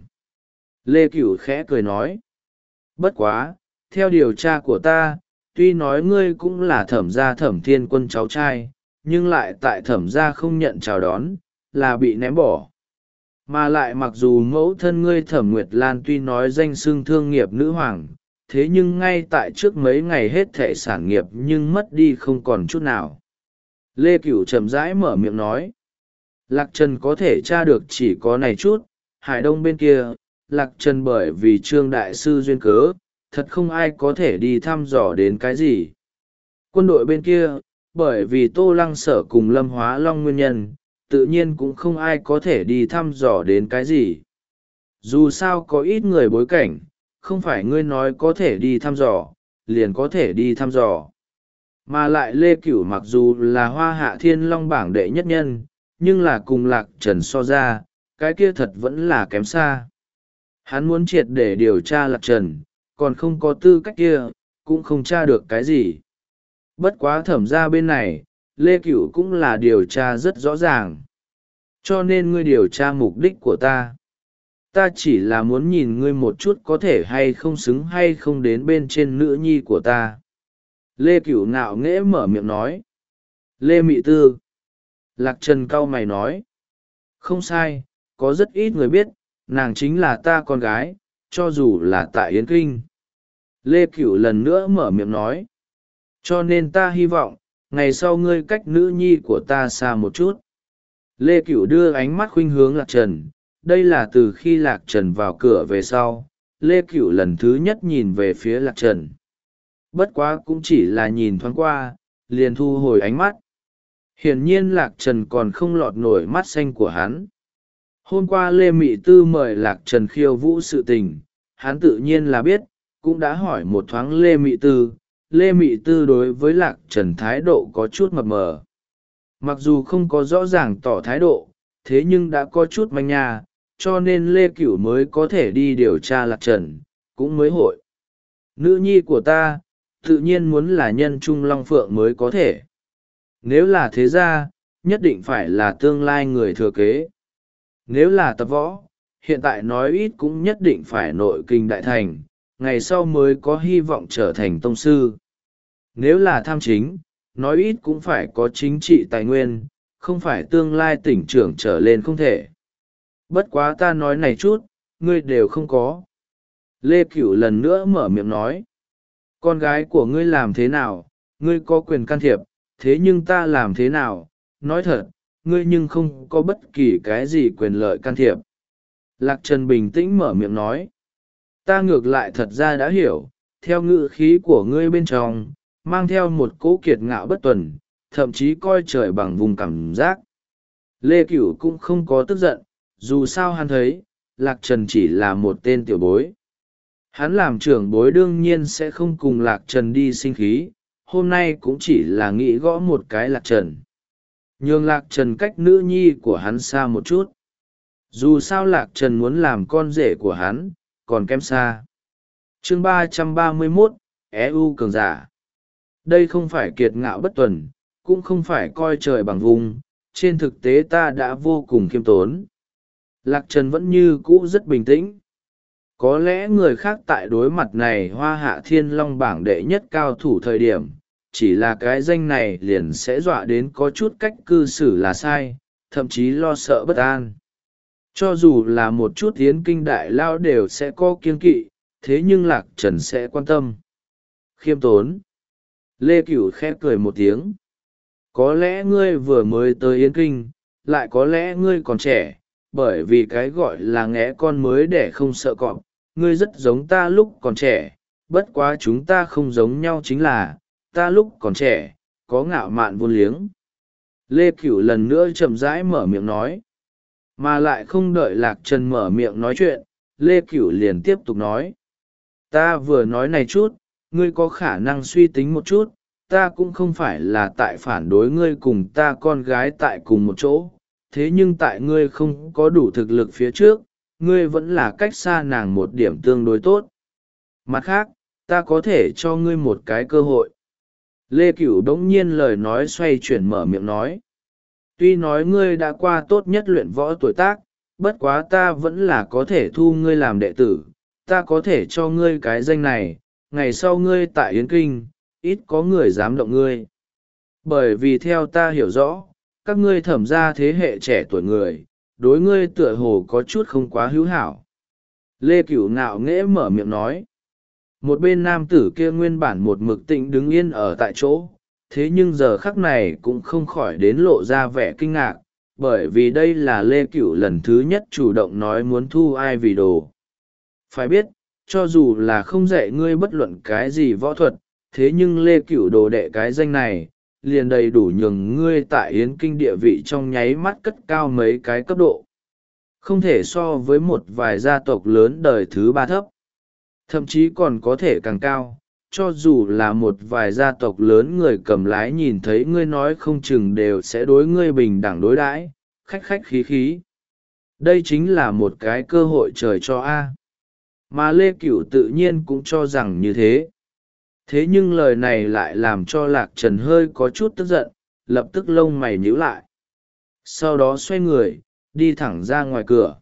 Lê Cửu khẽ cười nói. Bất quá, theo điều tra của ta, tuy nói ngươi cũng là Thẩm gia Thẩm Thiên Quân cháu trai, nhưng lại tại Thẩm gia không nhận chào đón, là bị ném bỏ. Mà lại mặc dù mẫu thân ngươi Thẩm Nguyệt Lan tuy nói danh xưng thương nghiệp nữ hoàng, thế nhưng ngay tại trước mấy ngày hết thệ sản nghiệp nhưng mất đi không còn chút nào. Lê Cửu chậm rãi mở miệng nói. Lạc Trần có thể tra được chỉ có này chút, Hải Đông bên kia, Lạc Trần bởi vì Trương Đại Sư duyên cớ, thật không ai có thể đi thăm dò đến cái gì. Quân đội bên kia, bởi vì Tô Lăng Sở cùng Lâm Hóa Long nguyên nhân, tự nhiên cũng không ai có thể đi thăm dò đến cái gì. Dù sao có ít người bối cảnh, không phải ngươi nói có thể đi thăm dò, liền có thể đi thăm dò. Mà lại Lê Cửu mặc dù là Hoa Hạ Thiên Long bảng đệ nhất nhân, nhưng là cùng Lạc Trần so ra, cái kia thật vẫn là kém xa. Hắn muốn triệt để điều tra Lạc Trần, còn không có tư cách kia, cũng không tra được cái gì. Bất quá Thẩm gia bên này, Lê Cửu cũng là điều tra rất rõ ràng. Cho nên ngươi điều tra mục đích của ta. Ta chỉ là muốn nhìn ngươi một chút có thể hay không xứng hay không đến bên trên nữ nhi của ta. Lê Cửu ngạo nghễ mở miệng nói. Lê Mị Tư. Lạc Trần cau mày nói. Không sai, có rất ít người biết, nàng chính là ta con gái, cho dù là tại Yến Kinh. Lê Cửu lần nữa mở miệng nói. Cho nên ta hy vọng, ngày sau ngươi cách nữ nhi của ta xa một chút. Lê Cửu đưa ánh mắt khuynh hướng Lạc Trần. Đây là từ khi Lạc Trần vào cửa về sau, Lê Cửu lần thứ nhất nhìn về phía Lạc Trần. Bất quá cũng chỉ là nhìn thoáng qua, liền thu hồi ánh mắt. Hiển nhiên Lạc Trần còn không lọt nổi mắt xanh của hắn. Hôm qua Lê Mị Tư mời Lạc Trần khiêu vũ sự tình, hắn tự nhiên là biết, cũng đã hỏi một thoáng Lê Mị Tư. Lê Mị Tư đối với Lạc Trần thái độ có chút mập mờ. Mặc dù không có rõ ràng tỏ thái độ, thế nhưng đã có chút manh nha, cho nên Lê Cửu mới có thể đi điều tra Lạc Trần, cũng mới hội. Nữ nhi của ta, tự nhiên muốn là nhân trung long phượng mới có thể. Nếu là thế gia, nhất định phải là tương lai người thừa kế. Nếu là tập võ, hiện tại nói ít cũng nhất định phải nội kinh đại thành, ngày sau mới có hy vọng trở thành tông sư. Nếu là tham chính, nói ít cũng phải có chính trị tài nguyên, không phải tương lai tỉnh trưởng trở lên không thể. Bất quá ta nói này chút, ngươi đều không có. Lê Cửu lần nữa mở miệng nói. Con gái của ngươi làm thế nào, ngươi có quyền can thiệp, thế nhưng ta làm thế nào, nói thật, ngươi nhưng không có bất kỳ cái gì quyền lợi can thiệp. Lạc Trần bình tĩnh mở miệng nói. Ta ngược lại thật ra đã hiểu, theo ngữ khí của ngươi bên trong, mang theo một cỗ kiệt ngạo bất tuần, thậm chí coi trời bằng vùng cảm giác. Lê Cửu cũng không có tức giận, dù sao hắn thấy, Lạc Trần chỉ là một tên tiểu bối. Hắn làm trưởng bối đương nhiên sẽ không cùng Lạc Trần đi sinh khí, hôm nay cũng chỉ là nghĩ gõ một cái Lạc Trần. Nhường Lạc Trần cách nữ nhi của hắn xa một chút. Dù sao Lạc Trần muốn làm con rể của hắn, còn kém xa. Chương ba trăm ba mươi mốt, e u cường giả. Đây không phải kiệt ngạo bất tuần, cũng không phải coi trời bằng vùng, trên thực tế ta đã vô cùng khiêm tốn. Lạc Trần vẫn như cũ rất bình tĩnh. Có lẽ người khác tại đối mặt này Hoa Hạ Thiên Long bảng đệ nhất cao thủ thời điểm, chỉ là cái danh này liền sẽ dọa đến có chút cách cư xử là sai, thậm chí lo sợ bất an. Cho dù là một chút tiến kinh đại lao đều sẽ có kiêng kỵ, thế nhưng Lạc Trần sẽ quan tâm. Khiêm tốn. Lê Cửu khẽ cười một tiếng. Có lẽ ngươi vừa mới tới Yến Kinh, lại có lẽ ngươi còn trẻ, bởi vì cái gọi là nghé con mới để không sợ cọp, ngươi rất giống ta lúc còn trẻ, bất quá chúng ta không giống nhau chính là, ta lúc còn trẻ, có ngạo mạn vô liếng. Lê Cửu lần nữa chậm rãi mở miệng nói, mà lại không đợi Lạc Trần mở miệng nói chuyện, Lê Cửu liền tiếp tục nói. Ta vừa nói này chút, ngươi có khả năng suy tính một chút, ta cũng không phải là tại phản đối ngươi cùng ta con gái tại cùng một chỗ, thế nhưng tại ngươi không có đủ thực lực phía trước, ngươi vẫn là cách xa nàng một điểm tương đối tốt. Mặt khác, ta có thể cho ngươi một cái cơ hội. Lê Cửu đống nhiên lời nói xoay chuyển mở miệng nói. Tuy nói ngươi đã qua tốt nhất luyện võ tuổi tác, bất quá ta vẫn là có thể thu ngươi làm đệ tử, ta có thể cho ngươi cái danh này, ngày sau ngươi tại Yến Kinh, ít có người dám động ngươi. Bởi vì theo ta hiểu rõ, các ngươi thẩm ra thế hệ trẻ tuổi người, đối ngươi tựa hồ có chút không quá hữu hảo. Lê Cửu ngạo nghễ mở miệng nói. Một bên nam tử kia nguyên bản một mực tĩnh đứng yên ở tại chỗ, thế nhưng giờ khắc này cũng không khỏi đến lộ ra vẻ kinh ngạc, bởi vì đây là Lê Cửu lần thứ nhất chủ động nói muốn thu ai vì đồ. Phải biết, cho dù là không dạy ngươi bất luận cái gì võ thuật, thế nhưng Lê Cửu đồ đệ cái danh này, liền đầy đủ nhường ngươi tại Yến Kinh địa vị trong nháy mắt cất cao mấy cái cấp độ. Không thể so với một vài gia tộc lớn đời thứ ba thấp. Thậm chí còn có thể càng cao, cho dù là một vài gia tộc lớn người cầm lái nhìn thấy ngươi nói không chừng đều sẽ đối ngươi bình đẳng đối đãi, khách khách khí khí. Đây chính là một cái cơ hội trời cho A. Mà Lê Cửu tự nhiên cũng cho rằng như thế. Thế nhưng lời này lại làm cho Lạc Trần hơi có chút tức giận, lập tức lông mày nhíu lại. Sau đó xoay người, đi thẳng ra ngoài cửa.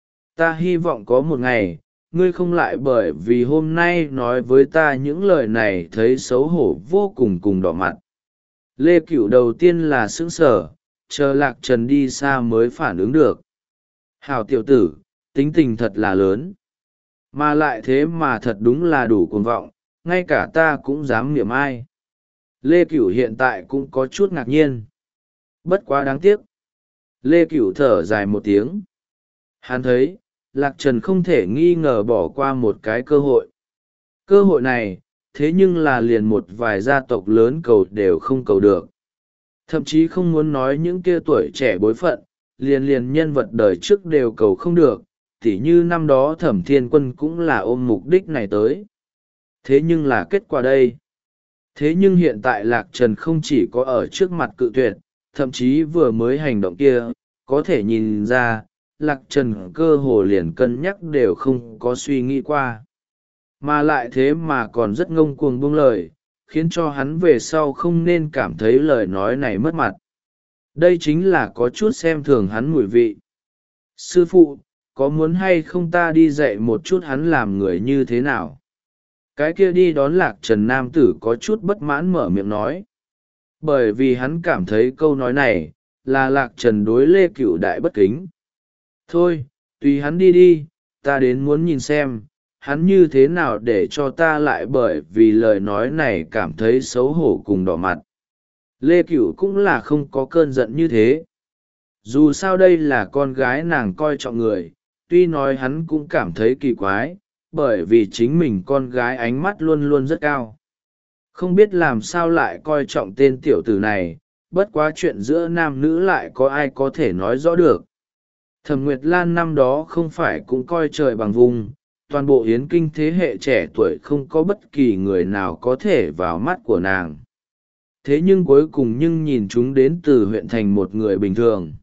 Ta hy vọng có một ngày, ngươi không lại bởi vì hôm nay nói với ta những lời này thấy xấu hổ vô cùng cùng đỏ mặt. Lê Cửu đầu tiên là sững sờ, chờ Lạc Trần đi xa mới phản ứng được. Hảo tiểu tử, tính tình thật là lớn. Mà lại thế mà thật đúng là đủ cuồng vọng, ngay cả ta cũng dám niệm ai. Lê Cửu hiện tại cũng có chút ngạc nhiên. Bất quá đáng tiếc. Lê Cửu thở dài một tiếng. Hắn thấy, Lạc Trần không thể nghi ngờ bỏ qua một cái cơ hội. Cơ hội này, thế nhưng là liền một vài gia tộc lớn cầu đều không cầu được. Thậm chí không muốn nói những kia tuổi trẻ bối phận, liền liền nhân vật đời trước đều cầu không được, tỉ như năm đó Thẩm Thiên Quân cũng là ôm mục đích này tới. Thế nhưng là kết quả đây. Thế nhưng hiện tại Lạc Trần không chỉ có ở trước mặt cự tuyệt, thậm chí vừa mới hành động kia, có thể nhìn ra, Lạc Trần cơ hồ liền cân nhắc đều không có suy nghĩ qua. Mà lại thế mà còn rất ngông cuồng buông lời, khiến cho hắn về sau không nên cảm thấy lời nói này mất mặt. Đây chính là có chút xem thường hắn mùi vị. Sư phụ, có muốn hay không ta đi dạy một chút hắn làm người như thế nào? Cái kia đi đón Lạc Trần nam tử có chút bất mãn mở miệng nói. Bởi vì hắn cảm thấy câu nói này, là Lạc Trần đối Lê Cửu đại bất kính. Thôi, tùy hắn đi đi, ta đến muốn nhìn xem, hắn như thế nào để cho ta lại bởi vì lời nói này cảm thấy xấu hổ cùng đỏ mặt. Lê Cửu cũng là không có cơn giận như thế. Dù sao đây là con gái nàng coi trọng người, tuy nói hắn cũng cảm thấy kỳ quái, bởi vì chính mình con gái ánh mắt luôn luôn rất cao. Không biết làm sao lại coi trọng tên tiểu tử này, bất quá chuyện giữa nam nữ lại có ai có thể nói rõ được. Thẩm Nguyệt Lan năm đó không phải cũng coi trời bằng vùng, toàn bộ Yến Kinh thế hệ trẻ tuổi không có bất kỳ người nào có thể vào mắt của nàng. Thế nhưng cuối cùng nhưng nhìn chúng đến từ huyện thành một người bình thường.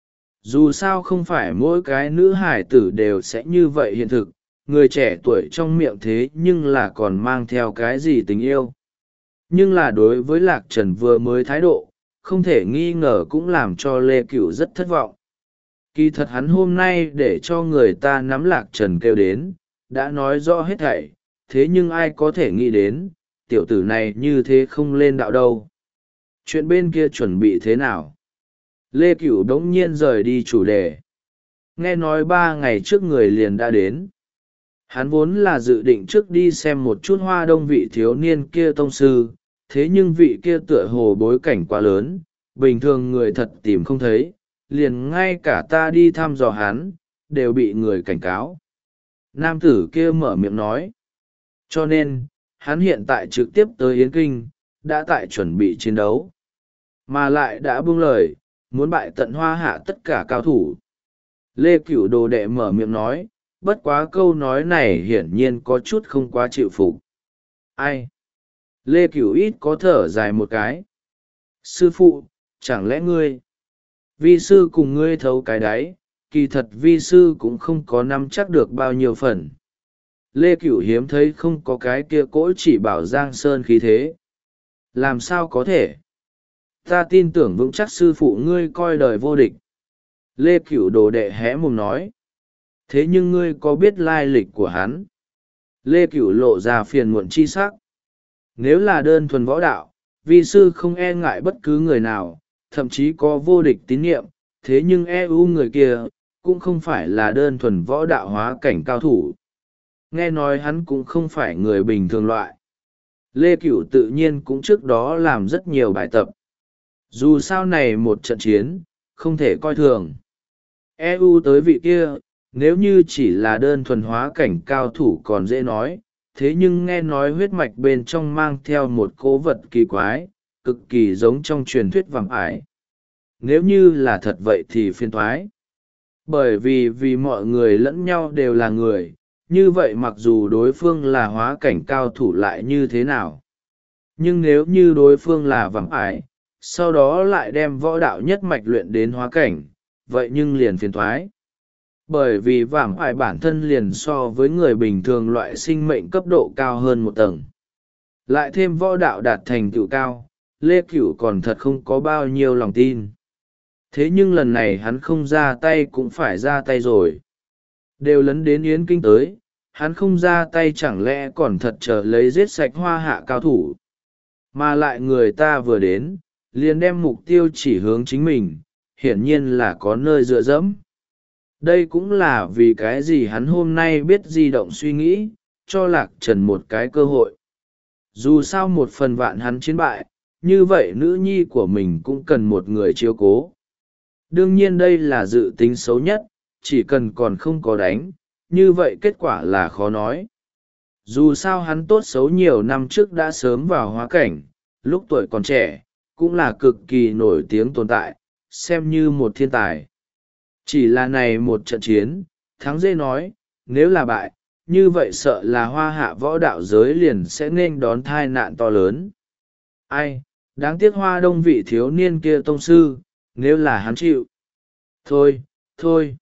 Dù sao không phải mỗi cái nữ hải tử đều sẽ như vậy hiện thực, người trẻ tuổi trong miệng thế nhưng là còn mang theo cái gì tình yêu. Nhưng là đối với Lạc Trần vừa mới thái độ, không thể nghi ngờ cũng làm cho Lê Cửu rất thất vọng. Kỳ thật hắn hôm nay để cho người ta nắm Lạc Trần kêu đến, đã nói rõ hết thảy, thế nhưng ai có thể nghĩ đến, tiểu tử này như thế không lên đạo đâu. Chuyện bên kia chuẩn bị thế nào? Lê Cửu đống nhiên rời đi chủ đề. Nghe nói ba ngày trước người liền đã đến. Hắn vốn là dự định trước đi xem một chút Hoa Đông vị thiếu niên kia tông sư, thế nhưng vị kia tựa hồ bối cảnh quá lớn, bình thường người thật tìm không thấy, liền ngay cả ta đi thăm dò hắn, đều bị người cảnh cáo. Nam tử kia mở miệng nói. Cho nên, hắn hiện tại trực tiếp tới Yến Kinh, đã tại chuẩn bị chiến đấu. Mà lại đã buông lời, muốn bại tận Hoa Hạ tất cả cao thủ. Lê Cửu đồ đệ mở miệng nói, bất quá câu nói này hiển nhiên có chút không quá chịu phục. Ai? Lê Cửu ít có thở dài một cái. Sư phụ, chẳng lẽ ngươi? Vi sư cùng ngươi thấu cái đáy, kỳ thật vi sư cũng không có nắm chắc được bao nhiêu phần. Lê Cửu hiếm thấy không có cái kia cỗ chỉ bảo Giang Sơn khí thế. Làm sao có thể? Ta tin tưởng vững chắc sư phụ ngươi coi đời vô địch. Lê Cửu đồ đệ hé mồm nói. Thế nhưng ngươi có biết lai lịch của hắn? Lê Cửu lộ ra phiền muộn chi sắc. Nếu là đơn thuần võ đạo, vi sư không e ngại bất cứ người nào, thậm chí có vô địch tín nhiệm, thế nhưng e u người kia, cũng không phải là đơn thuần võ đạo hóa cảnh cao thủ. Nghe nói hắn cũng không phải người bình thường loại. Lê Cửu tự nhiên cũng trước đó làm rất nhiều bài tập. Dù sao này một trận chiến, không thể coi thường. e u tới vị kia, nếu như chỉ là đơn thuần hóa cảnh cao thủ còn dễ nói, thế nhưng nghe nói huyết mạch bên trong mang theo một cố vật kỳ quái, cực kỳ giống trong truyền thuyết vàng ải. Nếu như là thật vậy thì phiền thoái. Bởi vì vì mọi người lẫn nhau đều là người, như vậy mặc dù đối phương là hóa cảnh cao thủ lại như thế nào. Nhưng nếu như đối phương là vàng ải, sau đó lại đem võ đạo nhất mạch luyện đến hóa cảnh, vậy nhưng liền phiền thoái. Bởi vì vàng ải bản thân liền so với người bình thường loại sinh mệnh cấp độ cao hơn một tầng. Lại thêm võ đạo đạt thành tựu cao, Lê Cửu còn thật không có bao nhiêu lòng tin. Thế nhưng lần này hắn không ra tay cũng phải ra tay rồi. Đều lấn đến Yến Kinh tới, hắn không ra tay chẳng lẽ còn thật chờ lấy giết sạch Hoa Hạ cao thủ. Mà lại người ta vừa đến, liền đem mục tiêu chỉ hướng chính mình, hiển nhiên là có nơi dựa dẫm. Đây cũng là vì cái gì hắn hôm nay biết di động suy nghĩ, cho Lạc Trần một cái cơ hội. Dù sao một phần vạn hắn chiến bại, như vậy nữ nhi của mình cũng cần một người chiếu cố. Đương nhiên đây là dự tính xấu nhất, chỉ cần còn không có đánh, như vậy kết quả là khó nói. Dù sao hắn tốt xấu nhiều năm trước đã sớm vào hóa cảnh, lúc tuổi còn trẻ, cũng là cực kỳ nổi tiếng tồn tại, xem như một thiên tài. Chỉ là này một trận chiến, thắng dễ nói, nếu là bại, như vậy sợ là hoa hạ võ đạo giới liền sẽ nên đón thai nạn to lớn. Ai, đáng tiếc hoa đông vị thiếu niên kia tông sư, nếu là hắn chịu. Thôi, thôi.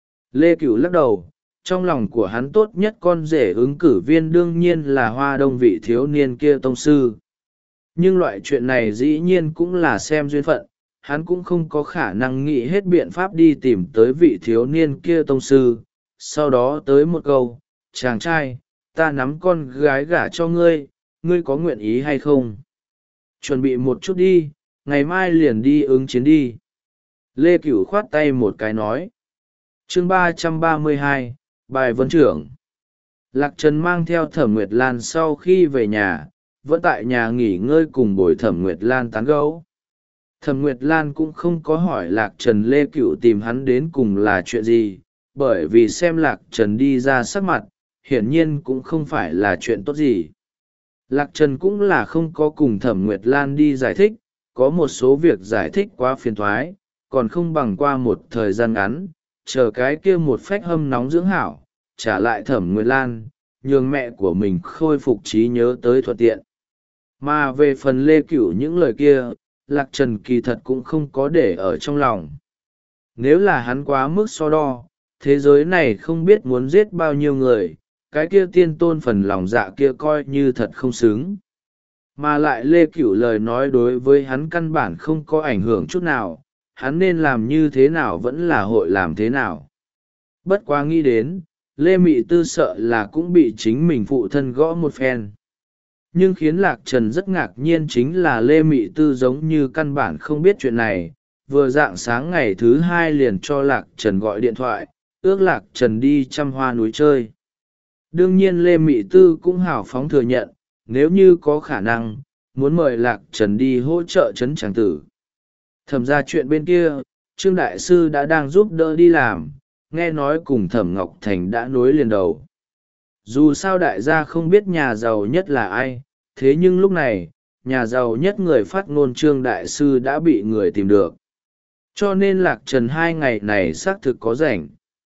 Lê Cửu lắc đầu, trong lòng của hắn tốt nhất con rể ứng cử viên đương nhiên là hoa đông vị thiếu niên kia tông sư. Nhưng loại chuyện này dĩ nhiên cũng là xem duyên phận, hắn cũng không có khả năng nghĩ hết biện pháp đi tìm tới vị thiếu niên kia tông sư. Sau đó tới một câu, chàng trai, ta nắm con gái gả cho ngươi, ngươi có nguyện ý hay không? Chuẩn bị một chút đi, ngày mai liền đi ứng chiến đi. Lê Cửu khoát tay một cái nói. Chương ba trăm ba mươi hai, bài vấn trưởng. Lạc Trần mang theo Thẩm Nguyệt Lan sau khi về nhà, vẫn tại nhà nghỉ ngơi cùng bồi Thẩm Nguyệt Lan tán gẫu. Thẩm Nguyệt Lan cũng không có hỏi Lạc Trần Lê Cửu tìm hắn đến cùng là chuyện gì, bởi vì xem Lạc Trần đi ra sắc mặt, hiển nhiên cũng không phải là chuyện tốt gì. Lạc Trần cũng là không có cùng Thẩm Nguyệt Lan đi giải thích, có một số việc giải thích quá phiền thoái, còn không bằng qua một thời gian ngắn, chờ cái kia một phách hâm nóng dưỡng hảo, trả lại Thẩm Nguyệt Lan, nhường mẹ của mình khôi phục trí nhớ tới thuận tiện. Mà về phần Lê Cửu những lời kia, Lạc Trần kỳ thật cũng không có để ở trong lòng. Nếu là hắn quá mức so đo, thế giới này không biết muốn giết bao nhiêu người, cái kia tiên tôn phần lòng dạ kia coi như thật không xứng. Mà lại Lê Cửu lời nói đối với hắn căn bản không có ảnh hưởng chút nào, hắn nên làm như thế nào vẫn là hội làm thế nào. Bất quá nghĩ đến, Lê Mị Tư sợ là cũng bị chính mình phụ thân gõ một phen. Nhưng khiến Lạc Trần rất ngạc nhiên chính là Lê Mị Tư giống như căn bản không biết chuyện này, vừa rạng sáng ngày thứ hai liền cho Lạc Trần gọi điện thoại, ước Lạc Trần đi Trăm Hoa núi chơi. Đương nhiên Lê Mị Tư cũng hào phóng thừa nhận, nếu như có khả năng, muốn mời Lạc Trần đi hỗ trợ trấn tràng tử. Thẩm ra chuyện bên kia, Trương Đại Sư đã đang giúp đỡ đi làm, nghe nói cùng Thẩm Ngọc Thành đã nối liền đầu. Dù sao đại gia không biết nhà giàu nhất là ai, thế nhưng lúc này, nhà giàu nhất người phát ngôn Trương Đại Sư đã bị người tìm được. Cho nên Lạc Trần hai ngày này xác thực có rảnh.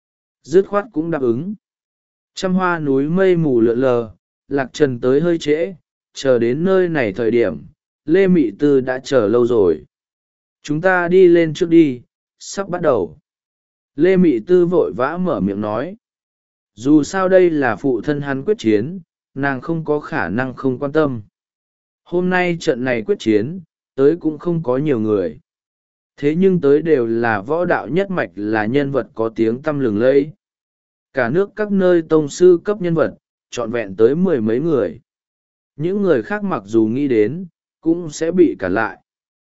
Dứt khoát cũng đáp ứng. Trăm Hoa núi mây mù lượn lờ, Lạc Trần tới hơi trễ, chờ đến nơi này thời điểm, Lê Mị Tư đã chờ lâu rồi. Chúng ta đi lên trước đi, sắp bắt đầu. Lê Mị Tư vội vã mở miệng nói. Dù sao đây là phụ thân hắn quyết chiến, nàng không có khả năng không quan tâm. Hôm nay trận này quyết chiến, tới cũng không có nhiều người. Thế nhưng tới đều là võ đạo nhất mạch, là nhân vật có tiếng tăm lừng lẫy. Cả nước các nơi tông sư cấp nhân vật, trọn vẹn tới mười mấy người. Những người khác mặc dù nghĩ đến, cũng sẽ bị cản lại.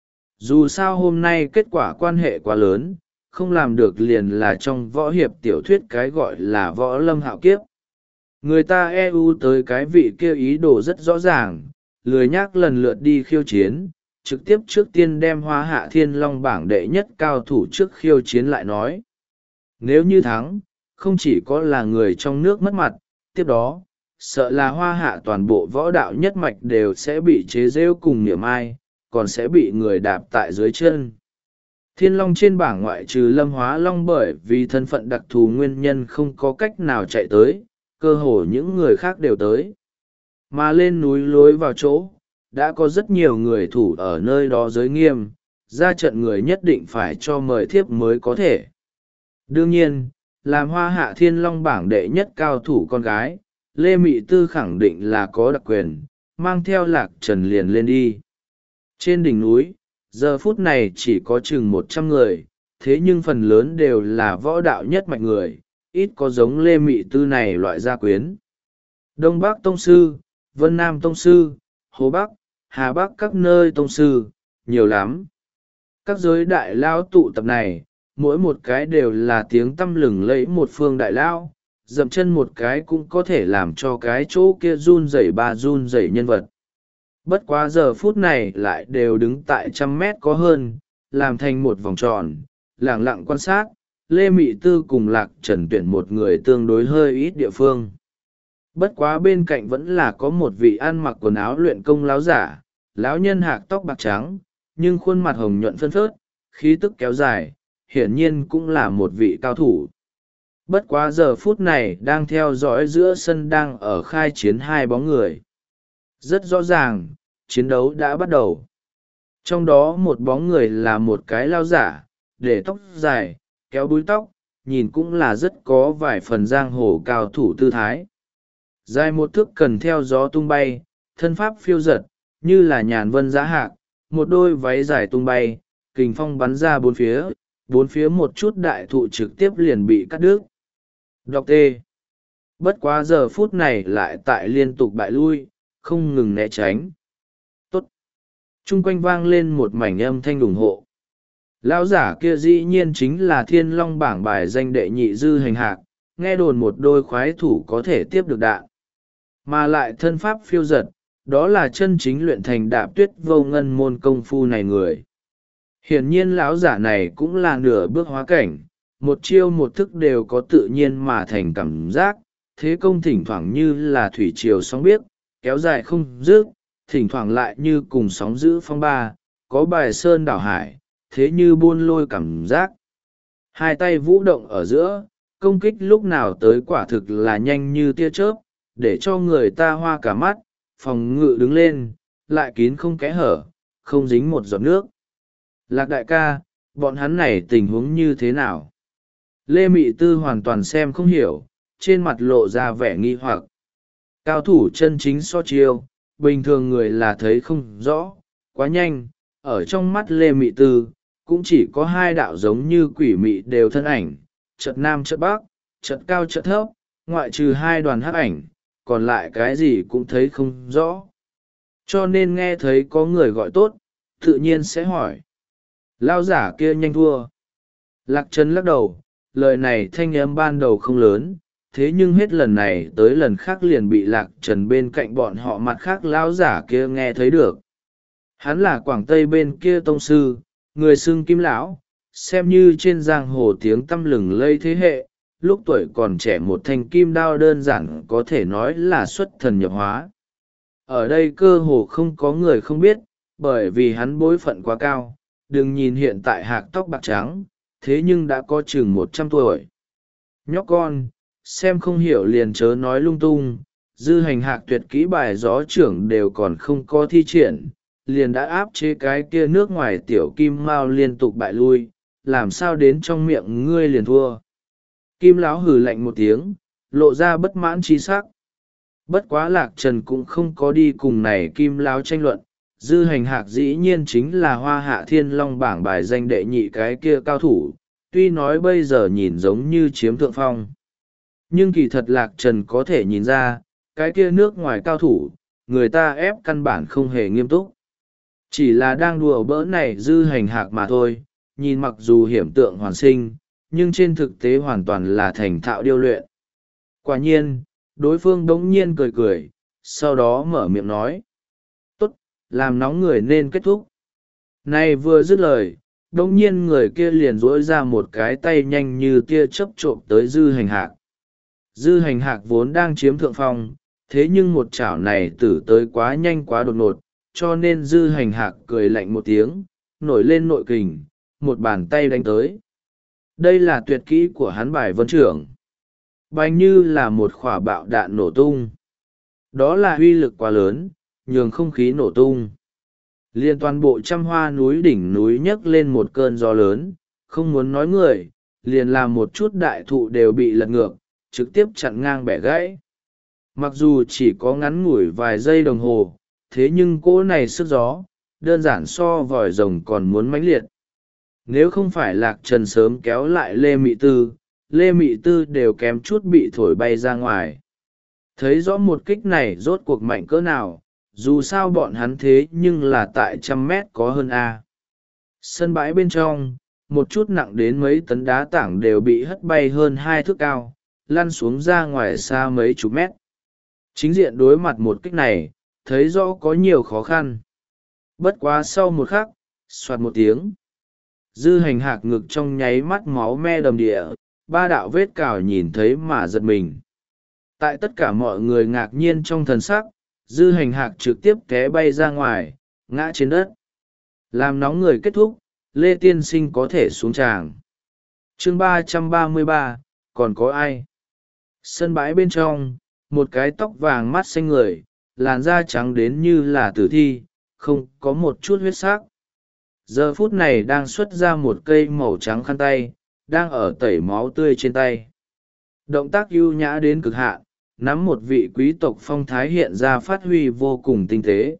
Dù sao hôm nay kết quả quan hệ quá lớn, không làm được liền là trong võ hiệp tiểu thuyết cái gọi là võ lâm hạo kiếp. Người ta e u tới cái vị kia ý đồ rất rõ ràng, lười nhác lần lượt đi khiêu chiến, trực tiếp trước tiên đem Hoa Hạ Thiên Long bảng đệ nhất cao thủ trước khiêu chiến lại nói. Nếu như thắng, không chỉ có là người trong nước mất mặt, tiếp đó, sợ là Hoa Hạ toàn bộ võ đạo nhất mạch đều sẽ bị chế rêu cùng niệm ai, còn sẽ bị người đạp tại dưới chân. Thiên Long trên bảng ngoại trừ Lâm Hóa Long bởi vì thân phận đặc thù nguyên nhân không có cách nào chạy tới, cơ hồ những người khác đều tới. Mà lên núi lối vào chỗ, đã có rất nhiều người thủ ở nơi đó giới nghiêm, ra trận người nhất định phải cho mời thiếp mới có thể. Đương nhiên, làm Hoa Hạ Thiên Long bảng đệ nhất cao thủ con gái, Lê Mị Tư khẳng định là có đặc quyền, mang theo Lạc Trần liền lên đi. Trên đỉnh núi, giờ phút này chỉ có chừng một trăm người, thế nhưng phần lớn đều là võ đạo nhất mạch người, ít có giống Lê Mị Tư này loại gia quyến. Đông Bắc Tông Sư, Vân Nam Tông Sư, Hồ Bắc, Hà Bắc các nơi Tông Sư, nhiều lắm. Các giới đại lao tụ tập này, mỗi một cái đều là tiếng tăm lừng lẫy một phương đại lao, dậm chân một cái cũng có thể làm cho cái chỗ kia run rẩy ba run rẩy nhân vật. Bất quá giờ phút này lại đều đứng tại trăm mét có hơn, làm thành một vòng tròn, lẳng lặng quan sát, Lê Mị Tư cùng Lạc Trần tuyển một người tương đối hơi ít địa phương. Bất quá bên cạnh vẫn là có một vị ăn mặc quần áo luyện công láo giả, lão nhân hạc tóc bạc trắng, nhưng khuôn mặt hồng nhuận phân phớt, khí tức kéo dài, hiển nhiên cũng là một vị cao thủ. Bất quá giờ phút này đang theo dõi giữa sân đang ở khai chiến hai bóng người. Rất rõ ràng, chiến đấu đã bắt đầu. Trong đó một bóng người là một cái lao giả, để tóc dài, kéo búi tóc, nhìn cũng là rất có vài phần giang hồ cao thủ tư thái. Dài một thước cần theo gió tung bay, thân pháp phiêu giật, như là nhàn vân giá hạc, một đôi váy dài tung bay, kình phong bắn ra bốn phía, bốn phía một chút đại thụ trực tiếp liền bị cắt đứt. Đọc tê. Bất quá giờ phút này lại tại liên tục bại lui, không ngừng né tránh. Tốt. Trung quanh vang lên một mảnh âm thanh ủng hộ. Lão giả kia dĩ nhiên chính là Thiên Long bảng bài danh đệ nhị Dư Hành Hạc, nghe đồn một đôi khoái thủ có thể tiếp được đạn. Mà lại thân pháp phiêu giật, đó là chân chính luyện thành đạp tuyết vô ngân môn công phu này người. Hiển nhiên lão giả này cũng là nửa bước hóa cảnh, một chiêu một thức đều có tự nhiên mà thành cảm giác, thế công thỉnh thoảng như là thủy triều sóng biếc, kéo dài không dứt, thỉnh thoảng lại như cùng sóng giữ phong ba, có bài sơn đảo hải, thế như buôn lôi cảm giác. Hai tay vũ động ở giữa, công kích lúc nào tới quả thực là nhanh như tia chớp, để cho người ta hoa cả mắt, phòng ngự đứng lên, lại kín không kẽ hở, không dính một giọt nước. Lạc đại ca, bọn hắn này tình huống như thế nào? Lê Mị Tư hoàn toàn xem không hiểu, trên mặt lộ ra vẻ nghi hoặc. Cao thủ chân chính so chiêu, bình thường người là thấy không rõ, quá nhanh, ở trong mắt Lê Mị Tư, cũng chỉ có hai đạo giống như quỷ mị đều thân ảnh, chợt nam chợt bắc, chợt cao chợt thấp, ngoại trừ hai đoàn hắc ảnh, còn lại cái gì cũng thấy không rõ. Cho nên nghe thấy có người gọi tốt, tự nhiên sẽ hỏi. Lao giả kia nhanh thua. Lạc Trần lắc đầu, lời này thanh âm ban đầu không lớn, thế nhưng hết lần này tới lần khác liền bị Lạc Trần bên cạnh bọn họ mặt khác lao giả kia nghe thấy được. Hắn là Quảng Tây bên kia tông sư, người xưng Kim Lão, xem như trên giang hồ tiếng tăm lừng lây thế hệ, lúc tuổi còn trẻ một thanh kim đao đơn giản có thể nói là xuất thần nhập hóa. Ở đây cơ hồ không có người không biết, bởi vì hắn bối phận quá cao, đừng nhìn hiện tại hạc tóc bạc trắng, thế nhưng đã có chừng một trăm tuổi. Nhóc con, xem không hiểu liền chớ nói lung tung, Dư Hành Hạc tuyệt kỹ bài gió trưởng đều còn không có thi triển, liền đã áp chế cái kia nước ngoài tiểu kim mao liên tục bại lui, làm sao đến trong miệng ngươi liền thua. Kim Lão hừ lạnh một tiếng, lộ ra bất mãn chi sắc. Bất quá Lạc Trần cũng không có đi cùng này Kim Lão tranh luận, Dư Hành Hạc dĩ nhiên chính là Hoa Hạ Thiên Long bảng bài danh đệ nhị cái kia cao thủ, tuy nói bây giờ nhìn giống như chiếm thượng phong. Nhưng kỳ thật Lạc Trần có thể nhìn ra, cái kia nước ngoài cao thủ, người ta ép căn bản không hề nghiêm túc. Chỉ là đang đùa bỡn này Dư Hành Hạc mà thôi, nhìn mặc dù hiểm tượng hoàn sinh, nhưng trên thực tế hoàn toàn là thành thạo điêu luyện. Quả nhiên, đối phương đống nhiên cười cười, sau đó mở miệng nói. Tốt, làm nóng người nên kết thúc. Này vừa dứt lời, đống nhiên người kia liền duỗi ra một cái tay nhanh như tia chớp trộm tới Dư Hành Hạc. Dư Hành Hạc vốn đang chiếm thượng phong, thế nhưng một chảo này tử tới quá nhanh quá đột ngột, cho nên Dư Hành Hạc cười lạnh một tiếng, nổi lên nội kình, một bàn tay đánh tới. Đây là tuyệt kỹ của hắn bài vân trưởng. Bành như là một quả bạo đạn nổ tung. Đó là uy lực quá lớn, nhường không khí nổ tung. Liên toàn bộ trăm hoa núi đỉnh núi nhấc lên một cơn gió lớn, không muốn nói người, liền làm một chút đại thụ đều bị lật ngược, trực tiếp chặn ngang bẻ gãy. Mặc dù chỉ có ngắn ngủi vài giây đồng hồ, thế nhưng cỗ này sức gió, đơn giản so vòi rồng còn muốn mãnh liệt. Nếu không phải Lạc Trần sớm kéo lại Lê Mị Tư, Lê Mị Tư đều kém chút bị thổi bay ra ngoài. Thấy rõ một kích này rốt cuộc mạnh cỡ nào, dù sao bọn hắn thế nhưng là tại trăm mét có hơn A. Sân bãi bên trong, một chút nặng đến mấy tấn đá tảng đều bị hất bay hơn hai thước cao, lăn xuống ra ngoài xa mấy chục mét. Chính diện đối mặt một kích này, thấy rõ có nhiều khó khăn. Bất quá sau một khắc, soạt một tiếng. Dư Hành Hạc ngực trong nháy mắt máu me đầm địa, ba đạo vết cào nhìn thấy mà giật mình. Tại tất cả mọi người ngạc nhiên trong thần sắc, Dư Hành Hạc trực tiếp té bay ra ngoài, ngã trên đất. Làm nóng người kết thúc, Lê Tiên Sinh có thể xuống tràng. chương ba trăm ba mươi ba, còn có ai? Sân bãi bên trong, một cái tóc vàng mắt xanh người, làn da trắng đến như là tử thi, không có một chút huyết sắc. Giờ phút này đang xuất ra một cây màu trắng khăn tay, đang ở tẩy máu tươi trên tay. Động tác ưu nhã đến cực hạn, nắm một vị quý tộc phong thái hiện ra phát huy vô cùng tinh tế.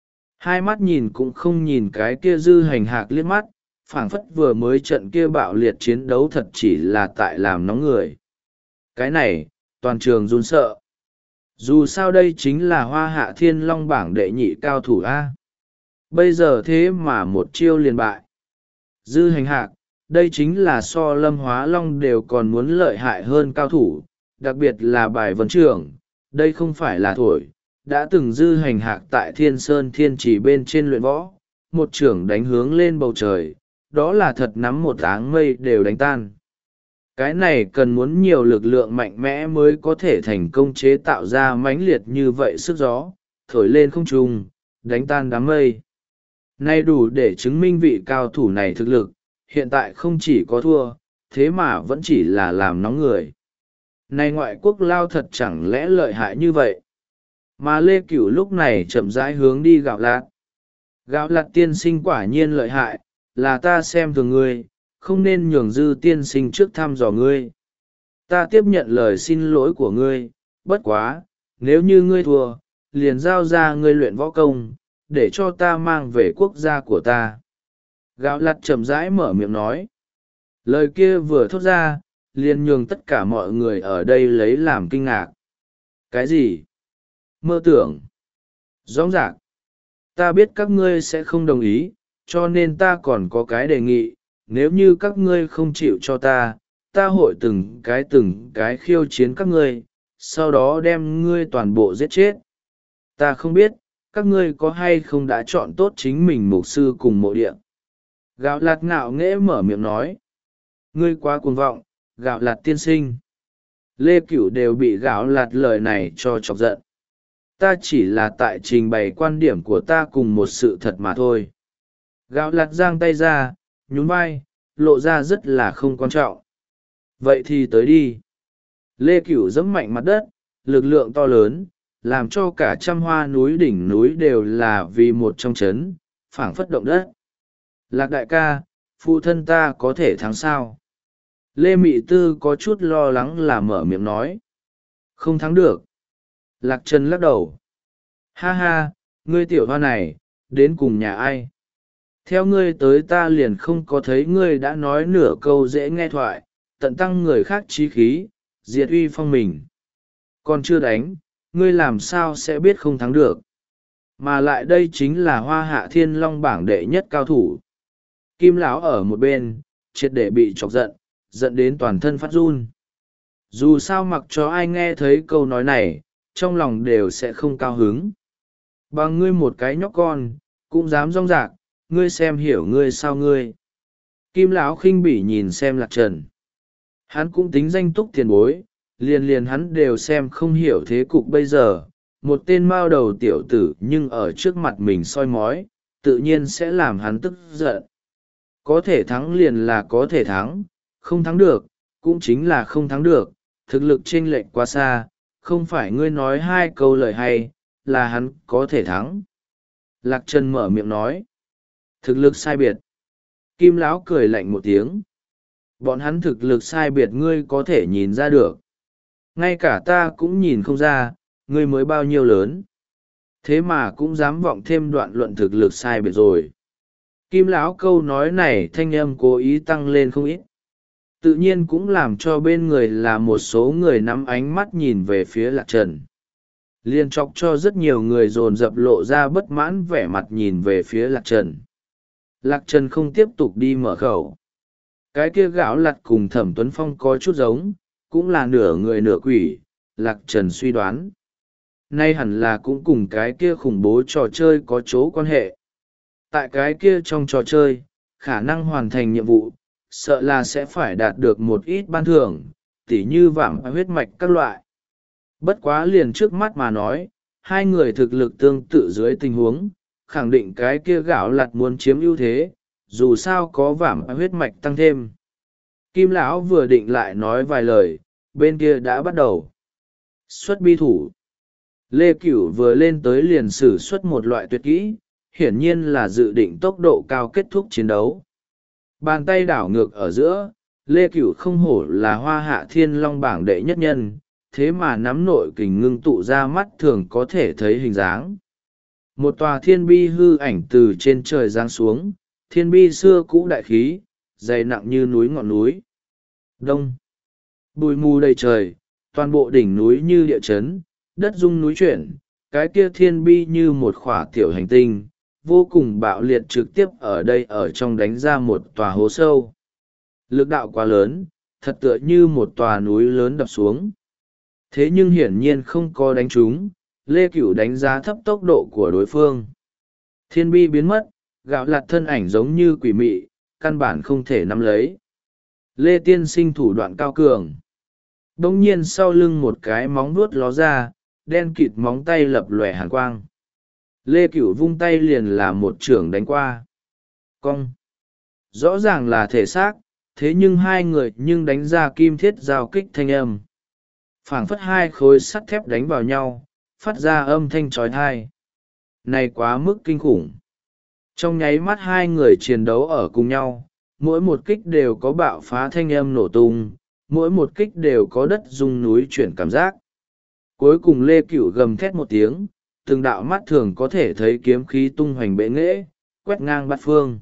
Hai mắt nhìn cũng không nhìn cái kia Dư Hành Hạc liếc mắt, phảng phất vừa mới trận kia bạo liệt chiến đấu thật chỉ là tại làm nóng người. Cái này, toàn trường run sợ. Dù sao đây chính là Hoa Hạ Thiên Long bảng đệ nhị cao thủ A. Bây giờ thế mà một chiêu liền bại. Dư Hành Hạc, đây chính là so Lâm Hóa Long đều còn muốn lợi hại hơn cao thủ, đặc biệt là bài vấn trưởng, đây không phải là thổi. Đã từng Dư Hành Hạc tại Thiên Sơn Thiên Trì bên trên luyện võ, một trưởng đánh hướng lên bầu trời, đó là thật nắm một áng mây đều đánh tan. Cái này cần muốn nhiều lực lượng mạnh mẽ mới có thể thành công chế tạo ra mãnh liệt như vậy sức gió, thổi lên không trung, đánh tan đám mây. Nay đủ để chứng minh vị cao thủ này thực lực, hiện tại không chỉ có thua, thế mà vẫn chỉ là làm nóng người. Này ngoại quốc lao thật chẳng lẽ lợi hại như vậy? Mà Lê Cửu lúc này chậm rãi hướng đi Gạo Lạt. Gạo Lạt tiên sinh quả nhiên lợi hại, là ta xem thường ngươi, không nên nhường Dư tiên sinh trước thăm dò ngươi. Ta tiếp nhận lời xin lỗi của ngươi, bất quá, nếu như ngươi thua, liền giao ra ngươi luyện võ công, để cho ta mang về quốc gia của ta. Gạo Lạt chậm rãi mở miệng nói. Lời kia vừa thốt ra, liền nhường tất cả mọi người ở đây lấy làm kinh ngạc. Cái gì? Mơ tưởng. Rõ ràng. Ta biết các ngươi sẽ không đồng ý, cho nên ta còn có cái đề nghị, nếu như các ngươi không chịu cho ta, ta hội từng cái từng cái khiêu chiến các ngươi, sau đó đem ngươi toàn bộ giết chết. Ta không biết, các ngươi có hay không đã chọn tốt chính mình mục sư cùng mộ địa. Gạo Lạt ngạo nghễ mở miệng nói. Ngươi quá cuồng vọng, Gạo Lạt tiên sinh. Lê Cửu đều bị Gạo Lạt lời này cho chọc giận. Ta chỉ là tại trình bày quan điểm của ta cùng một sự thật mà thôi. Gạo Lạt giang tay ra, nhún vai, lộ ra rất là không quan trọng. Vậy thì tới đi. Lê Cửu giẫm mạnh mặt đất, lực lượng to lớn, làm cho cả trăm hoa núi đỉnh núi đều là vì một trong chấn, phảng phất động đất. Lạc đại ca, phụ thân ta có thể thắng sao? Lê Mị Tư có chút lo lắng là mở miệng nói. Không thắng được. Lạc Trần lắc đầu. Ha ha, ngươi tiểu hoa này, đến cùng nhà ai? Theo ngươi tới ta liền không có thấy ngươi đã nói nửa câu dễ nghe thoại, tận tăng người khác trí khí, diệt uy phong mình. Còn chưa đánh, ngươi làm sao sẽ biết không thắng được? Mà lại đây chính là Hoa Hạ Thiên Long bảng đệ nhất cao thủ. Kim Lão ở một bên, triệt để bị chọc giận, giận đến toàn thân phát run. Dù sao mặc cho ai nghe thấy câu nói này, trong lòng đều sẽ không cao hứng. Bằng ngươi một cái nhóc con, cũng dám rong rạc, ngươi xem hiểu ngươi sao ngươi. Kim Lão khinh bỉ nhìn xem Lạc Trần. Hắn cũng tính danh túc tiền bối, liền liền hắn đều xem không hiểu thế cục bây giờ. Một tên mao đầu tiểu tử nhưng ở trước mặt mình soi mói, tự nhiên sẽ làm hắn tức giận. Có thể thắng liền là có thể thắng, không thắng được, cũng chính là không thắng được, thực lực chênh lệch quá xa, không phải ngươi nói hai câu lời hay, là hắn có thể thắng. Lạc Trần mở miệng nói. Thực lực sai biệt. Kim Lão cười lạnh một tiếng. Bọn hắn thực lực sai biệt ngươi có thể nhìn ra được. Ngay cả ta cũng nhìn không ra, ngươi mới bao nhiêu lớn. Thế mà cũng dám vọng thêm đoạn luận thực lực sai biệt rồi. Kim Lão câu nói này thanh âm cố ý tăng lên không ít. Tự nhiên cũng làm cho bên người là một số người nắm ánh mắt nhìn về phía Lạc Trần. Liên chọc cho rất nhiều người dồn dập lộ ra bất mãn vẻ mặt nhìn về phía Lạc Trần. Lạc Trần không tiếp tục đi mở khẩu. Cái kia Gạo Lạt cùng Thẩm Tuấn Phong có chút giống, cũng là nửa người nửa quỷ, Lạc Trần suy đoán. Nay hẳn là cũng cùng cái kia khủng bố trò chơi có chỗ quan hệ. Tại cái kia trong trò chơi, khả năng hoàn thành nhiệm vụ, sợ là sẽ phải đạt được một ít ban thưởng, tỉ như vảm huyết mạch các loại. Bất quá liền trước mắt mà nói, hai người thực lực tương tự dưới tình huống, khẳng định cái kia Gạo Lạt muốn chiếm ưu thế, dù sao có vảm huyết mạch tăng thêm. Kim lão vừa định lại nói vài lời, bên kia đã bắt đầu xuất bi thủ. Lê Cửu vừa lên tới liền sử xuất một loại tuyệt kỹ, hiển nhiên là dự định tốc độ cao kết thúc chiến đấu. Bàn tay đảo ngược ở giữa, Lê Cửu không hổ là hoa hạ thiên long bảng đệ nhất nhân, thế mà nắm nội kình ngưng tụ ra mắt thường có thể thấy hình dáng. Một tòa thiên bi hư ảnh từ trên trời giáng xuống, thiên bi xưa cũ đại khí, dày nặng như núi ngọn núi. Đông. Bụi mù đầy trời, toàn bộ đỉnh núi như địa chấn, đất rung núi chuyển, cái kia thiên bi như một khỏa tiểu hành tinh, vô cùng bạo liệt trực tiếp ở đây ở trong đánh ra một tòa hố sâu. Lực đạo quá lớn, thật tựa như một tòa núi lớn đập xuống. Thế nhưng hiển nhiên không có đánh trúng, Lê Cửu đánh giá thấp tốc độ của đối phương. Thiên bi biến mất, gạo lạt thân ảnh giống như quỷ mị, căn bản không thể nắm lấy. Lê tiên sinh thủ đoạn cao cường. Đông nhiên sau lưng một cái móng vuốt ló ra, đen kịt móng tay lập lòe hàn quang. Lê Cửu vung tay liền là một chưởng đánh qua. Cong. Rõ ràng là thể xác, thế nhưng hai người nhưng đánh ra kim thiết giao kích thanh âm. Phảng phất hai khối sắt thép đánh vào nhau, phát ra âm thanh trói thai. Này quá mức kinh khủng. Trong nháy mắt hai người chiến đấu ở cùng nhau, mỗi một kích đều có bạo phá thanh âm nổ tung, mỗi một kích đều có đất rung núi chuyển cảm giác. Cuối cùng Lê Cửu gầm thét một tiếng, từng đạo mắt thường có thể thấy kiếm khí tung hoành bệ nghễ, quét ngang bát phương.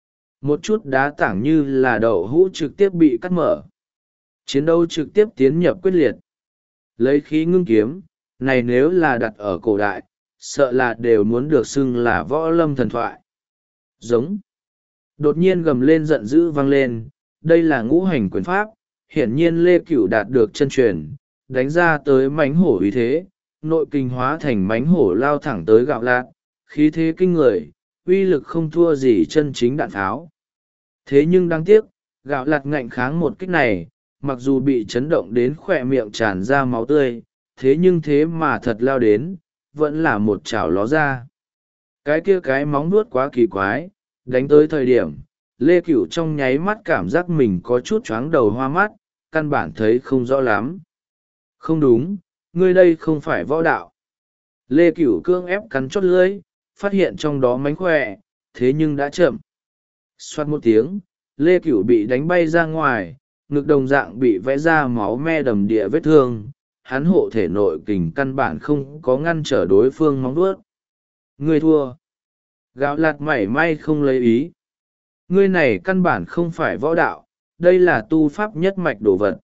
Một chút đá tảng như là đậu hũ trực tiếp bị cắt mở. Chiến đấu trực tiếp tiến nhập quyết liệt. Lấy khí ngưng kiếm, này nếu là đặt ở cổ đại, sợ là đều muốn được xưng là võ lâm thần thoại. Giống. Đột nhiên gầm lên giận dữ vang lên, đây là ngũ hành quyền pháp, hiển nhiên Lê Cửu đạt được chân truyền, đánh ra tới mánh hổ uy thế, nội kinh hóa thành mánh hổ lao thẳng tới gạo lạt, khí thế kinh người, uy lực không thua gì chân chính đạn tháo. Thế nhưng đáng tiếc, gạo lạt ngạnh kháng một kích này, mặc dù bị chấn động đến khỏe miệng tràn ra máu tươi, thế nhưng thế mà thật lao đến, vẫn là một chảo ló ra. Cái kia cái móng nuốt quá kỳ quái, đánh tới thời điểm, Lê Cửu trong nháy mắt cảm giác mình có chút choáng đầu hoa mắt, căn bản thấy không rõ lắm. Không đúng, ngươi đây không phải võ đạo. Lê Cửu cương ép cắn chót lưỡi, phát hiện trong đó mánh khỏe, thế nhưng đã chậm. Xoát một tiếng, Lê Cửu bị đánh bay ra ngoài, ngực đồng dạng bị vẽ ra máu me đầm địa vết thương, hắn hộ thể nội kình căn bản không có ngăn trở đối phương móng vuốt. Ngươi thua. Gạo lạt mảy may không lấy ý. Ngươi này căn bản không phải võ đạo, đây là tu pháp nhất mạch đồ vật.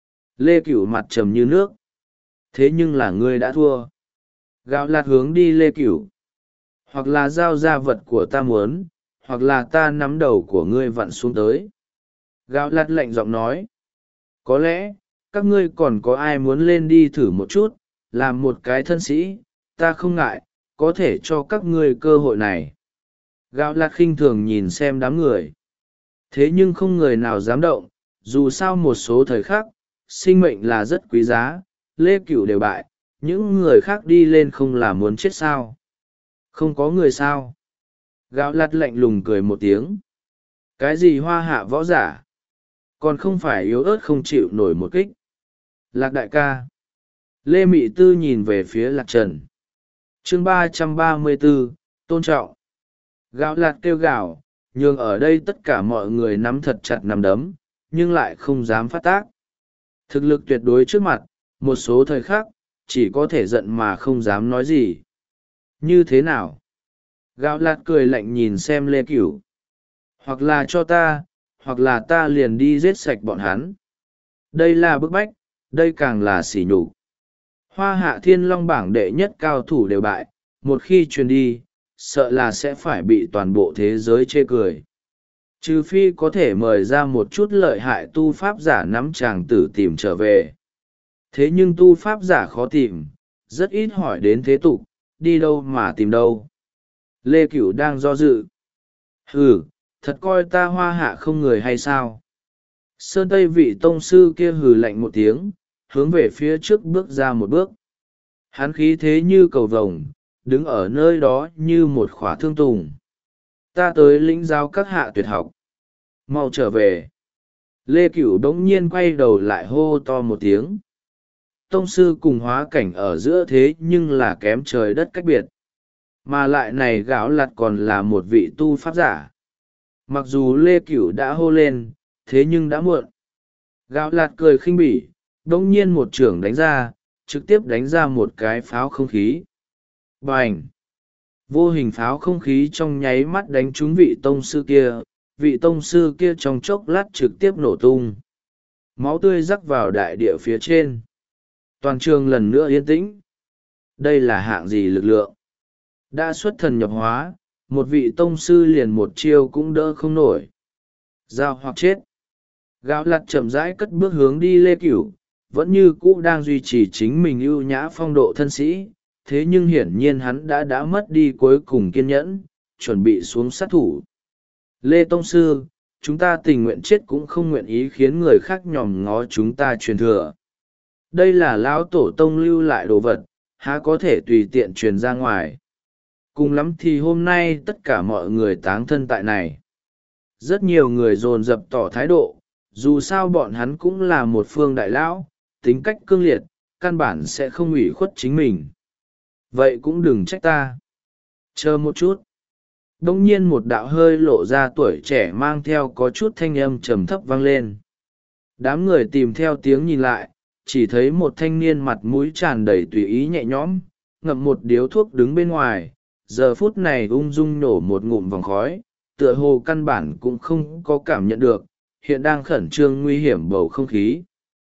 Lê Cửu mặt trầm như nước. Thế nhưng là ngươi đã thua. Gạo lạt hướng đi Lê Cửu. Hoặc là giao ra vật của ta muốn, hoặc là ta nắm đầu của ngươi vặn xuống tới. Gạo lạt lạnh giọng nói. Có lẽ, các ngươi còn có ai muốn lên đi thử một chút, làm một cái thân sĩ, ta không ngại, có thể cho các ngươi cơ hội này. Gạo lạt khinh thường nhìn xem đám người. Thế nhưng không người nào dám động, dù sao một số thời khắc, sinh mệnh là rất quý giá, Lê Cửu đều bại, những người khác đi lên không là muốn chết sao. Không có người sao. Gạo lạt lạnh lùng cười một tiếng. Cái gì hoa hạ võ giả? Còn không phải yếu ớt không chịu nổi một kích. Lạc đại ca. Lê Mị Tư nhìn về phía Lạc Trần. Chương ba trăm ba mươi bốn, tôn trọng. Gạo lạt kêu gào, nhường ở đây tất cả mọi người nắm thật chặt nắm đấm, nhưng lại không dám phát tác. Thực lực tuyệt đối trước mặt, một số thời khắc, chỉ có thể giận mà không dám nói gì. Như thế nào? Gạo lạt cười lạnh nhìn xem Lê Cửu. Hoặc là cho ta, hoặc là ta liền đi giết sạch bọn hắn. Đây là bức bách, đây càng là sỉ nhục. Hoa hạ thiên long bảng đệ nhất cao thủ đều bại, một khi truyền đi, sợ là sẽ phải bị toàn bộ thế giới chê cười. Trừ phi có thể mời ra một chút lợi hại tu pháp giả nắm chàng tử tìm trở về. Thế nhưng tu pháp giả khó tìm, rất ít hỏi đến thế tục, đi đâu mà tìm đâu. Lê Cửu đang do dự. Hừ, thật coi ta hoa hạ không người hay sao? Sơn Tây vị tông sư kia hừ lạnh một tiếng, hướng về phía trước bước ra một bước. Hắn khí thế như cầu vồng, đứng ở nơi đó như một khỏa thương tùng. Ta tới lĩnh giáo các hạ tuyệt học. Mau trở về. Lê Cửu bỗng nhiên quay đầu lại hô to một tiếng. Tông sư cùng hóa cảnh ở giữa thế nhưng là kém trời đất cách biệt. Mà lại này Gạo Lạt còn là một vị tu pháp giả. Mặc dù Lê Cửu đã hô lên, thế nhưng đã muộn. Gạo Lạt cười khinh bỉ, bỗng nhiên một chưởng đánh ra, trực tiếp đánh ra một cái pháo không khí. Bành! Vô hình pháo không khí trong nháy mắt đánh trúng vị tông sư kia, vị tông sư kia trong chốc lát trực tiếp nổ tung. Máu tươi rắc vào đại địa phía trên. Toàn trường lần nữa yên tĩnh. Đây là hạng gì lực lượng? Đã xuất thần nhập hóa, một vị tông sư liền một chiêu cũng đỡ không nổi. Giao hoặc chết. Gạo Lạt chậm rãi cất bước hướng đi Lê Cửu, vẫn như cũ đang duy trì chính mình ưu nhã phong độ thân sĩ, thế nhưng hiển nhiên hắn đã đã mất đi cuối cùng kiên nhẫn, chuẩn bị xuống sát thủ. Lê Tông Sư, chúng ta tình nguyện chết cũng không nguyện ý khiến người khác nhòm ngó chúng ta truyền thừa. Đây là lão tổ tông lưu lại đồ vật, há có thể tùy tiện truyền ra ngoài. Cùng lắm thì hôm nay tất cả mọi người táng thân tại này. Rất nhiều người dồn dập tỏ thái độ, dù sao bọn hắn cũng là một phương đại lão, tính cách cương liệt, căn bản sẽ không ủy khuất chính mình. Vậy cũng đừng trách ta. Chờ một chút. Đông nhiên một đạo hơi lộ ra tuổi trẻ mang theo có chút thanh âm trầm thấp vang lên. Đám người tìm theo tiếng nhìn lại, chỉ thấy một thanh niên mặt mũi tràn đầy tùy ý nhẹ nhõm, ngậm một điếu thuốc đứng bên ngoài, giờ phút này ung dung nổ một ngụm vòng khói, tựa hồ căn bản cũng không có cảm nhận được, hiện đang khẩn trương nguy hiểm bầu không khí.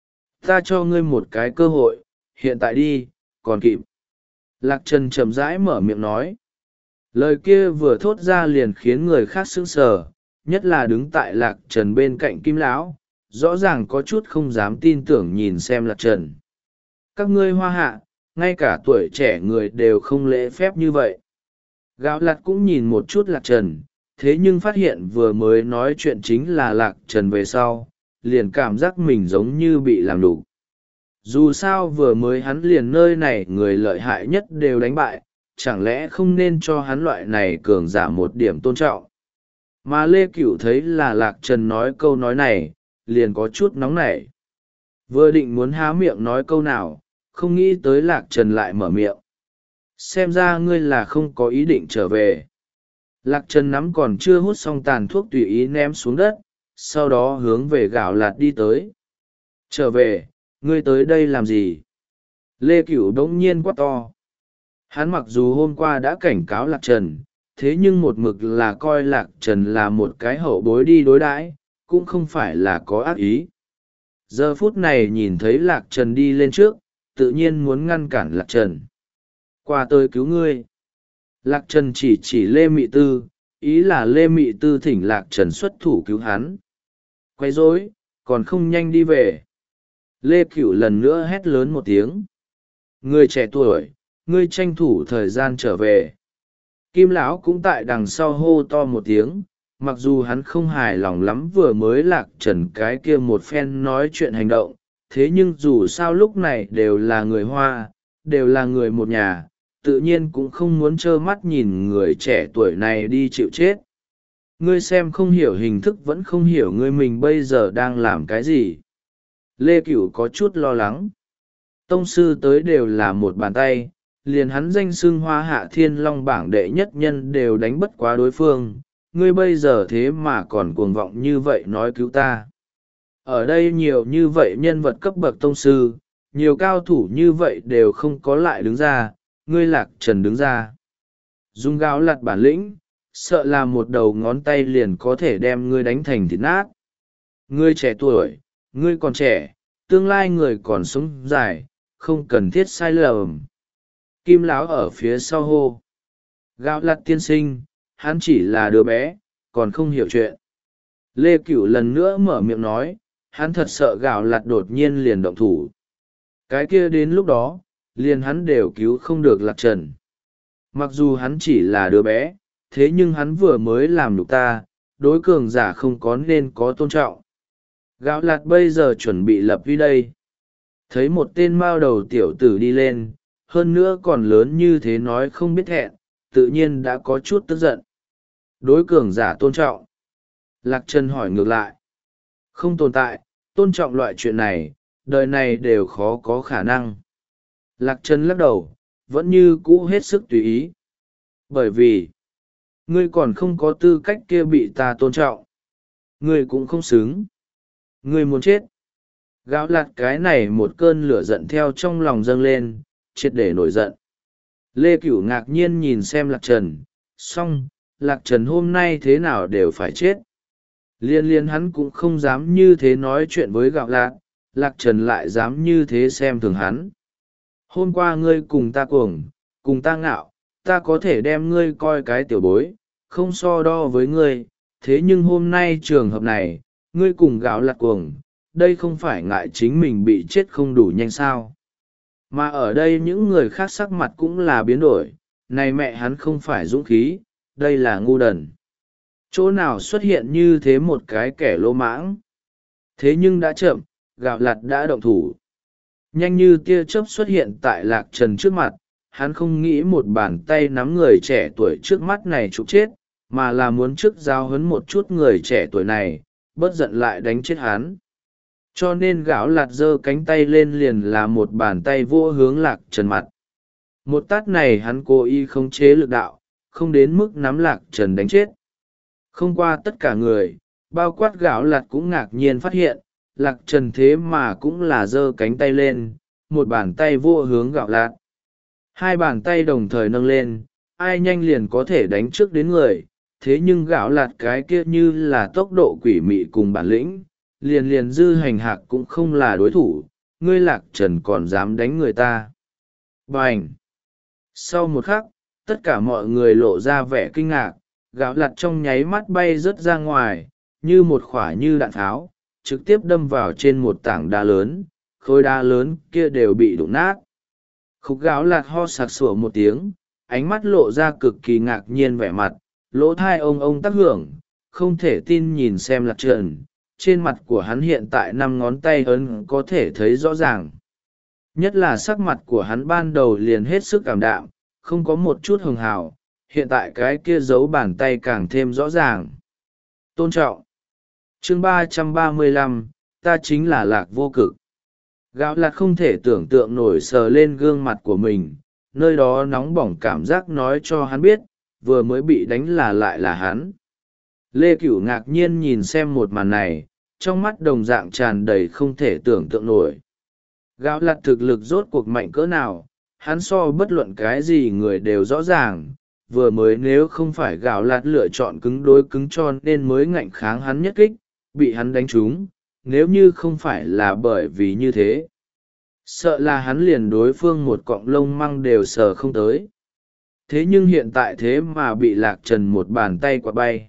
Ta cho ngươi một cái cơ hội, hiện tại đi, còn kịp. Lạc Trần chậm rãi mở miệng nói. Lời kia vừa thốt ra liền khiến người khác sững sờ, nhất là đứng tại Lạc Trần bên cạnh Kim Lão, rõ ràng có chút không dám tin tưởng nhìn xem Lạc Trần. Các ngươi hoa hạ, ngay cả tuổi trẻ người đều không lễ phép như vậy. Gạo Lạt cũng nhìn một chút Lạc Trần, thế nhưng phát hiện vừa mới nói chuyện chính là Lạc Trần về sau, liền cảm giác mình giống như bị làm đủ. Dù sao vừa mới hắn liền nơi này người lợi hại nhất đều đánh bại, chẳng lẽ không nên cho hắn loại này cường giả một điểm tôn trọng. Mà Lê Cửu thấy là Lạc Trần nói câu nói này, liền có chút nóng nảy. Vừa định muốn há miệng nói câu nào, không nghĩ tới Lạc Trần lại mở miệng. Xem ra ngươi là không có ý định trở về. Lạc Trần nắm còn chưa hút xong tàn thuốc tùy ý ném xuống đất, sau đó hướng về Gạo Lạt đi tới. Trở về, ngươi tới đây làm gì? Lê Cửu đống nhiên quát to. Hắn mặc dù hôm qua đã cảnh cáo Lạc Trần, thế nhưng một mực là coi Lạc Trần là một cái hậu bối đi đối đãi, cũng không phải là có ác ý. Giờ phút này nhìn thấy Lạc Trần đi lên trước, tự nhiên muốn ngăn cản Lạc Trần. Qua tôi cứu ngươi. Lạc Trần chỉ chỉ Lê Mị Tư, ý là Lê Mị Tư thỉnh Lạc Trần xuất thủ cứu hắn. Quay rối, còn không nhanh đi về. Lê Cửu lần nữa hét lớn một tiếng. Ngươi trẻ tuổi, ngươi tranh thủ thời gian trở về. Kim Lão cũng tại đằng sau hô to một tiếng, mặc dù hắn không hài lòng lắm vừa mới Lạc Trần cái kia một phen nói chuyện hành động, thế nhưng dù sao lúc này đều là người Hoa, đều là người một nhà, tự nhiên cũng không muốn trơ mắt nhìn người trẻ tuổi này đi chịu chết. Ngươi xem không hiểu hình thức vẫn không hiểu ngươi mình bây giờ đang làm cái gì. Lê Cửu có chút lo lắng. Tông sư tới đều là một bàn tay, liền hắn danh xưng Hoa Hạ Thiên Long bảng đệ nhất nhân đều đánh bất quá đối phương, ngươi bây giờ thế mà còn cuồng vọng như vậy nói cứu ta. Ở đây nhiều như vậy nhân vật cấp bậc tông sư, nhiều cao thủ như vậy đều không có lại đứng ra, ngươi Lạc Trần đứng ra. Dùng Gạo Lạt bản lĩnh, sợ là một đầu ngón tay liền có thể đem ngươi đánh thành thịt nát. Ngươi trẻ tuổi, ngươi còn trẻ, tương lai người còn sống dài, không cần thiết sai lầm. Kim Lão ở phía sau hô. Gạo Lạt tiên sinh, hắn chỉ là đứa bé, còn không hiểu chuyện. Lê Cửu lần nữa mở miệng nói, hắn thật sợ Gạo Lạt đột nhiên liền động thủ. Cái kia đến lúc đó, liền hắn đều cứu không được Lạc Trần. Mặc dù hắn chỉ là đứa bé, thế nhưng hắn vừa mới làm nhục ta, đối cường giả không có nên có tôn trọng. Gạo Lạt bây giờ chuẩn bị lập uy đây. Thấy một tên mao đầu tiểu tử đi lên, hơn nữa còn lớn như thế nói không biết thẹn, tự nhiên đã có chút tức giận. Đối cường giả tôn trọng. Lạc Trần hỏi ngược lại. Không tồn tại, tôn trọng loại chuyện này, đời này đều khó có khả năng. Lạc Trần lắc đầu, vẫn như cũ hết sức tùy ý. Bởi vì, ngươi còn không có tư cách kia bị ta tôn trọng. Ngươi cũng không xứng. Ngươi muốn chết. Gạo lạt cái này một cơn lửa giận theo trong lòng dâng lên, triệt để nổi giận. Lê Cửu ngạc nhiên nhìn xem Lạc Trần, xong, Lạc Trần hôm nay thế nào đều phải chết. Liên liên hắn cũng không dám như thế nói chuyện với gạo lạc, Lạc Trần lại dám như thế xem thường hắn. Hôm qua ngươi cùng ta cuồng, cùng ta ngạo, ta có thể đem ngươi coi cái tiểu bối, không so đo với ngươi, thế nhưng hôm nay trường hợp này, ngươi cùng gạo lạc cuồng, đây không phải ngại chính mình bị chết không đủ nhanh sao. Mà ở đây những người khác sắc mặt cũng là biến đổi, này mẹ hắn không phải dũng khí, đây là ngu đần. Chỗ nào xuất hiện như thế một cái kẻ lỗ mãng. Thế nhưng đã chậm, gạo lạt đã động thủ. Nhanh như tia chớp xuất hiện tại Lạc Trần trước mặt, hắn không nghĩ một bàn tay nắm người trẻ tuổi trước mắt này trục chết, mà là muốn trước giao hấn một chút người trẻ tuổi này, bớt giận lại đánh chết hắn. Cho nên gạo lạt giơ cánh tay lên liền là một bàn tay vô hướng Lạc Trần mặt. Một tát này hắn cố ý khống chế lực đạo, không đến mức nắm Lạc Trần đánh chết. Không qua tất cả người, bao quát gạo lạt cũng ngạc nhiên phát hiện, Lạc Trần thế mà cũng là giơ cánh tay lên, một bàn tay vô hướng gạo lạt. Hai bàn tay đồng thời nâng lên, ai nhanh liền có thể đánh trước đến người, thế nhưng gạo lạt cái kia như là tốc độ quỷ mị cùng bản lĩnh, liền liền dư hành hạc cũng không là đối thủ, ngươi Lạc Trần còn dám đánh người ta. Bành! Sau một khắc, tất cả mọi người lộ ra vẻ kinh ngạc, gạo lạt trong nháy mắt bay rớt ra ngoài, như một khỏa như đạn tháo, trực tiếp đâm vào trên một tảng đá lớn, khối đá lớn kia đều bị đụng nát. Khúc gạo lạt ho sặc sủa một tiếng, ánh mắt lộ ra cực kỳ ngạc nhiên vẻ mặt, lỗ thai ông ông tác hưởng, không thể tin nhìn xem Lạc Trần, trên mặt của hắn hiện tại năm ngón tay ấn có thể thấy rõ ràng. Nhất là sắc mặt của hắn ban đầu liền hết sức cảm đạm, không có một chút hường hào, hiện tại cái kia giấu bàn tay càng thêm rõ ràng. Tôn trọng. Chương ba trăm ba mươi lăm, ta chính là Lạc Vô Cực. Gạo lạt không thể tưởng tượng nổi sờ lên gương mặt của mình, nơi đó nóng bỏng cảm giác nói cho hắn biết, vừa mới bị đánh là lại là hắn. Lê Cửu ngạc nhiên nhìn xem một màn này, trong mắt đồng dạng tràn đầy không thể tưởng tượng nổi. Gạo lạt thực lực rốt cuộc mạnh cỡ nào, hắn so bất luận cái gì người đều rõ ràng, vừa mới nếu không phải gạo lạt lựa chọn cứng đối cứng cho nên mới ngạnh kháng hắn nhất kích, bị hắn đánh trúng, nếu như không phải là bởi vì như thế. Sợ là hắn liền đối phương một cọng lông măng đều sờ không tới. Thế nhưng hiện tại thế mà bị Lạc Trần một bàn tay quạt bay.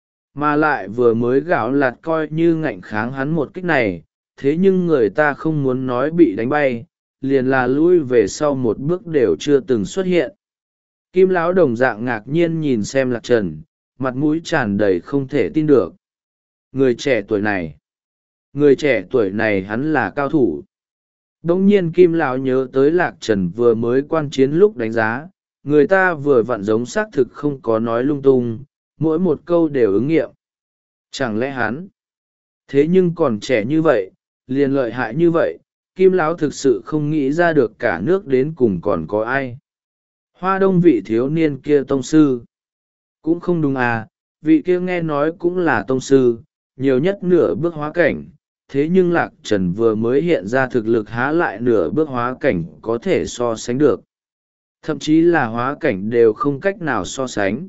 Mà lại vừa mới gạo lạt coi như ngạnh kháng hắn một kích này, thế nhưng người ta không muốn nói bị đánh bay, liền là lui về sau một bước đều chưa từng xuất hiện. Kim lão đồng dạng ngạc nhiên nhìn xem Lạc Trần, mặt mũi tràn đầy không thể tin được. Người trẻ tuổi này, người trẻ tuổi này hắn là cao thủ. Đống nhiên Kim lão nhớ tới Lạc Trần vừa mới quan chiến lúc đánh giá, người ta vừa vặn giống xác thực không có nói lung tung, mỗi một câu đều ứng nghiệm. Chẳng lẽ hắn, thế nhưng còn trẻ như vậy, liền lợi hại như vậy, Kim lão thực sự không nghĩ ra được cả nước đến cùng còn có ai. Hoa Đông vị thiếu niên kia tông sư. Cũng không đúng à, vị kia nghe nói cũng là tông sư, nhiều nhất nửa bước hóa cảnh, thế nhưng Lạc Trần vừa mới hiện ra thực lực há lại nửa bước hóa cảnh có thể so sánh được. Thậm chí là hóa cảnh đều không cách nào so sánh.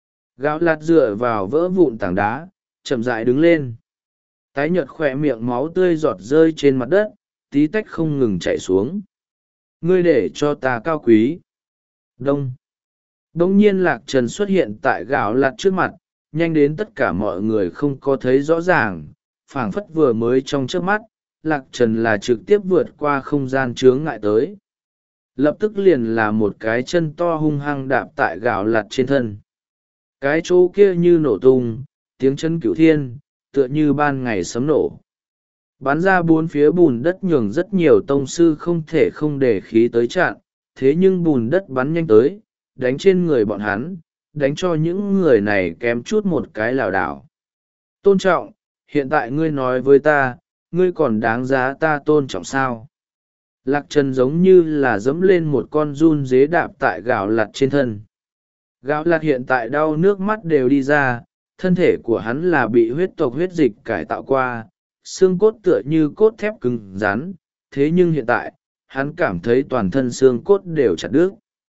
Gạo lạt dựa vào vỡ vụn tảng đá, chậm rãi đứng lên. Tái nhợt khỏe miệng máu tươi giọt rơi trên mặt đất, tí tách không ngừng chảy xuống. Ngươi để cho ta cao quý. Đông. Đông nhiên Lạc Trần xuất hiện tại gạo lạt trước mặt, nhanh đến tất cả mọi người không có thấy rõ ràng, phảng phất vừa mới trong trước mắt, Lạc Trần là trực tiếp vượt qua không gian chướng ngại tới. Lập tức liền là một cái chân to hung hăng đạp tại gạo lạt trên thân. Cái chỗ kia như nổ tung, tiếng chân cửu thiên, tựa như ban ngày sấm nổ. Bắn ra bốn phía bùn đất nhường rất nhiều tông sư không thể không để khí tới chặn, thế nhưng bùn đất bắn nhanh tới, đánh trên người bọn hắn, đánh cho những người này kém chút một cái lảo đảo. Tôn trọng, hiện tại ngươi nói với ta, ngươi còn đáng giá ta tôn trọng sao? Lạc trần giống như là dẫm lên một con giun dế đạp tại gạo lặt trên thân. Gạo lặt hiện tại đau nước mắt đều đi ra, thân thể của hắn là bị huyết tộc huyết dịch cải tạo qua, xương cốt tựa như cốt thép cứng rắn, thế nhưng hiện tại, hắn cảm thấy toàn thân xương cốt đều chặt đứt.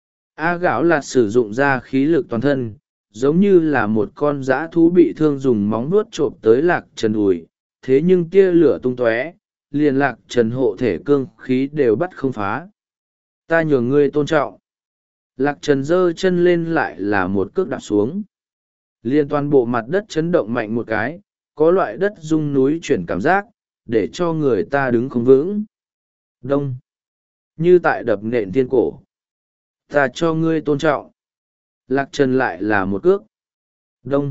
A gạo lặt sử dụng ra khí lực toàn thân, giống như là một con dã thú bị thương dùng móng vuốt trộm tới lạc trần đùi, thế nhưng tia lửa tung tóe, liền lạc trần hộ thể cương khí đều bắt không phá. Ta nhường ngươi tôn trọng. Lạc trần giơ chân lên lại là một cước đạp xuống. Liền toàn bộ mặt đất chấn động mạnh một cái, có loại đất rung núi chuyển cảm giác, để cho người ta đứng không vững. Đông. Như tại đập nện thiên cổ. Ta cho ngươi tôn trọng. Lạc trần lại là một cước. Đông.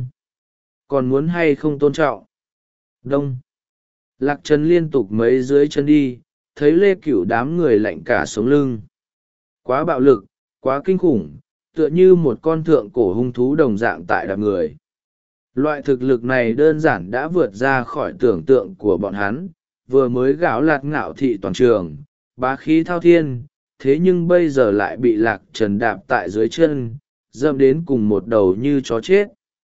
Còn muốn hay không tôn trọng? Đông. Lạc trần liên tục mấy dưới chân đi, thấy lê cửu đám người lạnh cả sống lưng. Quá bạo lực, quá kinh khủng, tựa như một con thượng cổ hung thú đồng dạng tại đạp người. Loại thực lực này đơn giản đã vượt ra khỏi tưởng tượng của bọn hắn, vừa mới gáo lạt ngạo thị toàn trường, bá khí thao thiên, thế nhưng bây giờ lại bị lạc trần đạp tại dưới chân, dâm đến cùng một đầu như chó chết.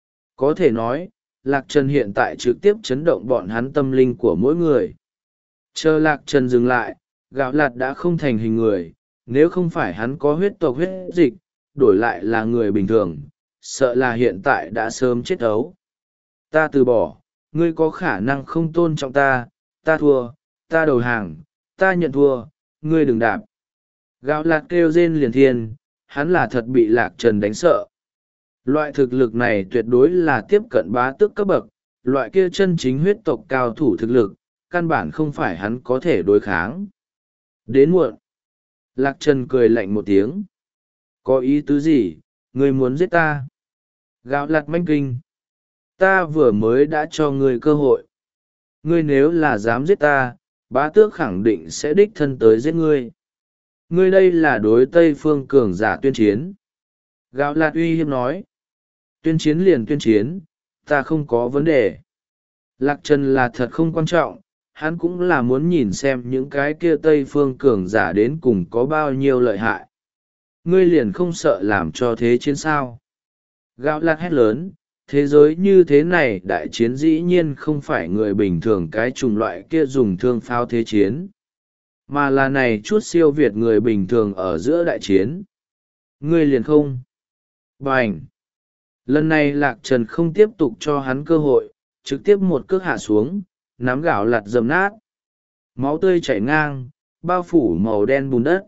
Có thể nói, lạc trần hiện tại trực tiếp chấn động bọn hắn tâm linh của mỗi người. Chờ lạc trần dừng lại, gạo lạt đã không thành hình người, nếu không phải hắn có huyết tộc huyết dịch, đổi lại là người bình thường, sợ là hiện tại đã sớm chết ấu. Ta từ bỏ, ngươi có khả năng không tôn trọng ta, ta thua, ta đầu hàng, ta nhận thua, ngươi đừng đạp. Gạo lạt kêu rên liền thiên, hắn là thật bị lạc trần đánh sợ. Loại thực lực này tuyệt đối là tiếp cận bá tước cấp bậc, loại kia chân chính huyết tộc cao thủ thực lực, căn bản không phải hắn có thể đối kháng. Đến muộn. Lạc trần cười lạnh một tiếng. Có ý tứ gì, ngươi muốn giết ta? Gạo lạt manh kinh. Ta vừa mới đã cho ngươi cơ hội. Ngươi nếu là dám giết ta, bá tước khẳng định sẽ đích thân tới giết ngươi. Ngươi đây là đối Tây Phương cường giả tuyên chiến. Gạo lạt uy hiếp nói. Tuyên chiến liền tuyên chiến, ta không có vấn đề. Lạc trần là thật không quan trọng, hắn cũng là muốn nhìn xem những cái kia Tây Phương cường giả đến cùng có bao nhiêu lợi hại. Ngươi liền không sợ làm cho thế chiến sao? Gạo lạt hét lớn, thế giới như thế này đại chiến dĩ nhiên không phải người bình thường cái chủng loại kia dùng thương pháo thế chiến, mà là này chút siêu việt người bình thường ở giữa đại chiến. Ngươi liền không. Bành! Lần này lạc trần không tiếp tục cho hắn cơ hội, trực tiếp một cước hạ xuống, nắm gạo lạt dầm nát. Máu tươi chảy ngang, bao phủ màu đen bùn đất.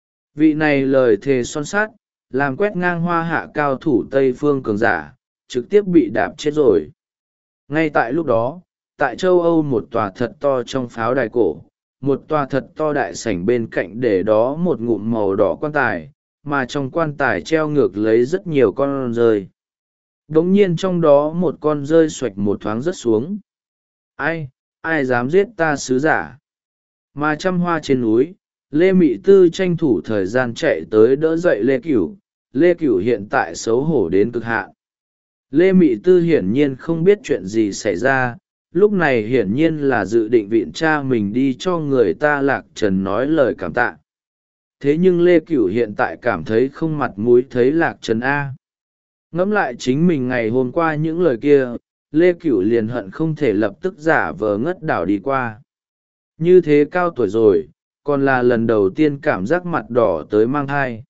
Vị này lời thề son sắt, làm quét ngang hoa hạ cao thủ Tây Phương cường giả, trực tiếp bị đạp chết rồi. Ngay tại lúc đó, tại châu Âu một tòa thật to trong pháo đài cổ, một tòa thật to đại sảnh bên cạnh để đó một ngụm màu đỏ quan tài, mà trong quan tài treo ngược lấy rất nhiều con rơi. Đống nhiên trong đó một con rơi xoạch một thoáng rớt xuống. Ai, ai dám giết ta sứ giả? Mà trăm hoa trên núi, Lê Mị Tư tranh thủ thời gian chạy tới đỡ dậy Lê Cửu. Lê Cửu hiện tại xấu hổ đến cực hạn. Lê Mị Tư hiển nhiên không biết chuyện gì xảy ra, lúc này hiển nhiên là dự định viện cha mình đi cho người ta lạc trần nói lời cảm tạ. Thế nhưng Lê Cửu hiện tại cảm thấy không mặt mũi thấy lạc trần A. Ngẫm lại chính mình ngày hôm qua những lời kia, Lê Cửu liền hận không thể lập tức giả vờ ngất đảo đi qua. Như thế cao tuổi rồi, còn là lần đầu tiên cảm giác mặt đỏ tới mang thai.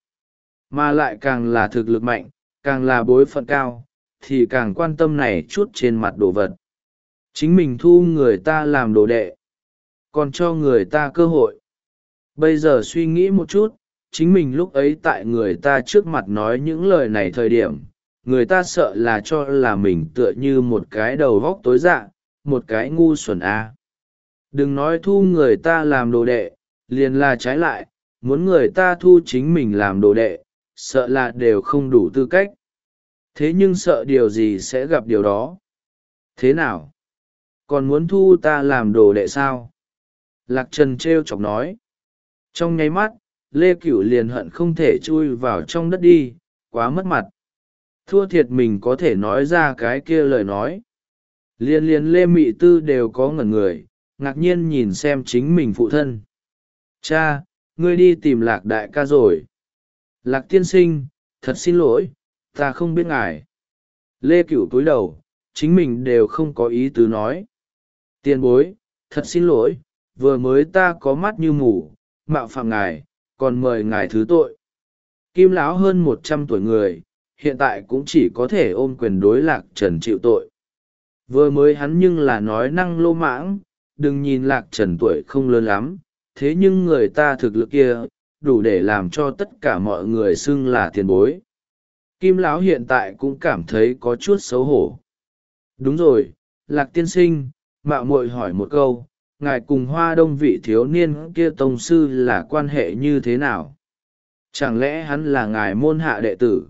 Mà lại càng là thực lực mạnh, càng là bối phận cao, thì càng quan tâm này chút trên mặt đồ vật. Chính mình thu người ta làm đồ đệ, còn cho người ta cơ hội. Bây giờ suy nghĩ một chút, chính mình lúc ấy tại người ta trước mặt nói những lời này thời điểm, người ta sợ là cho là mình tựa như một cái đầu vóc tối dạ, một cái ngu xuẩn a. Đừng nói thu người ta làm đồ đệ, liền là trái lại, muốn người ta thu chính mình làm đồ đệ, sợ là đều không đủ tư cách. Thế nhưng sợ điều gì sẽ gặp điều đó. Thế nào? Còn muốn thu ta làm đồ đệ sao? Lạc Trần trêu chọc nói. Trong nháy mắt, Lê Cửu liền hận không thể chui vào trong đất đi, quá mất mặt. Thua thiệt mình có thể nói ra cái kia lời nói. Liên liên Lê Mị Tư đều có ngẩn người, ngạc nhiên nhìn xem chính mình phụ thân. Cha, ngươi đi tìm Lạc đại ca rồi. Lạc tiên sinh, thật xin lỗi, ta không biết ngài. Lê Cửu cúi đầu, chính mình đều không có ý tứ nói. Tiền bối, thật xin lỗi, vừa mới ta có mắt như mù, mạo phạm ngài, còn mời ngài thứ tội. Kim lão hơn một trăm tuổi người, hiện tại cũng chỉ có thể ôm quyền đối Lạc Trần chịu tội. Vừa mới hắn nhưng là nói năng lô mãng, đừng nhìn Lạc Trần tuổi không lớn lắm, thế nhưng người ta thực lực kia, đủ để làm cho tất cả mọi người xưng là tiền bối. Kim lão hiện tại cũng cảm thấy có chút xấu hổ. Đúng rồi, Lạc tiên sinh, mạo muội hỏi một câu, ngài cùng Hoa Đông vị thiếu niên kia tông sư là quan hệ như thế nào? Chẳng lẽ hắn là ngài môn hạ đệ tử?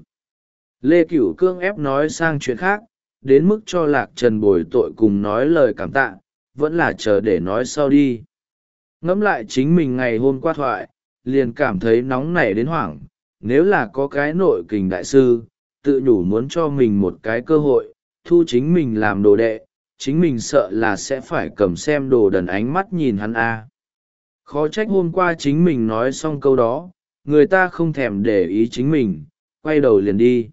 Lê Cửu cương ép nói sang chuyện khác, đến mức cho Lạc Trần bồi tội cùng nói lời cảm tạ, vẫn là chờ để nói sau đi. Ngẫm lại chính mình ngày hôm qua thoại, liền cảm thấy nóng nảy đến hoảng. Nếu là có cái nội kình đại sư, tự nhủ muốn cho mình một cái cơ hội, thu chính mình làm đồ đệ, chính mình sợ là sẽ phải cầm xem đồ đần ánh mắt nhìn hắn a. Khó trách hôm qua chính mình nói xong câu đó, người ta không thèm để ý chính mình, quay đầu liền đi.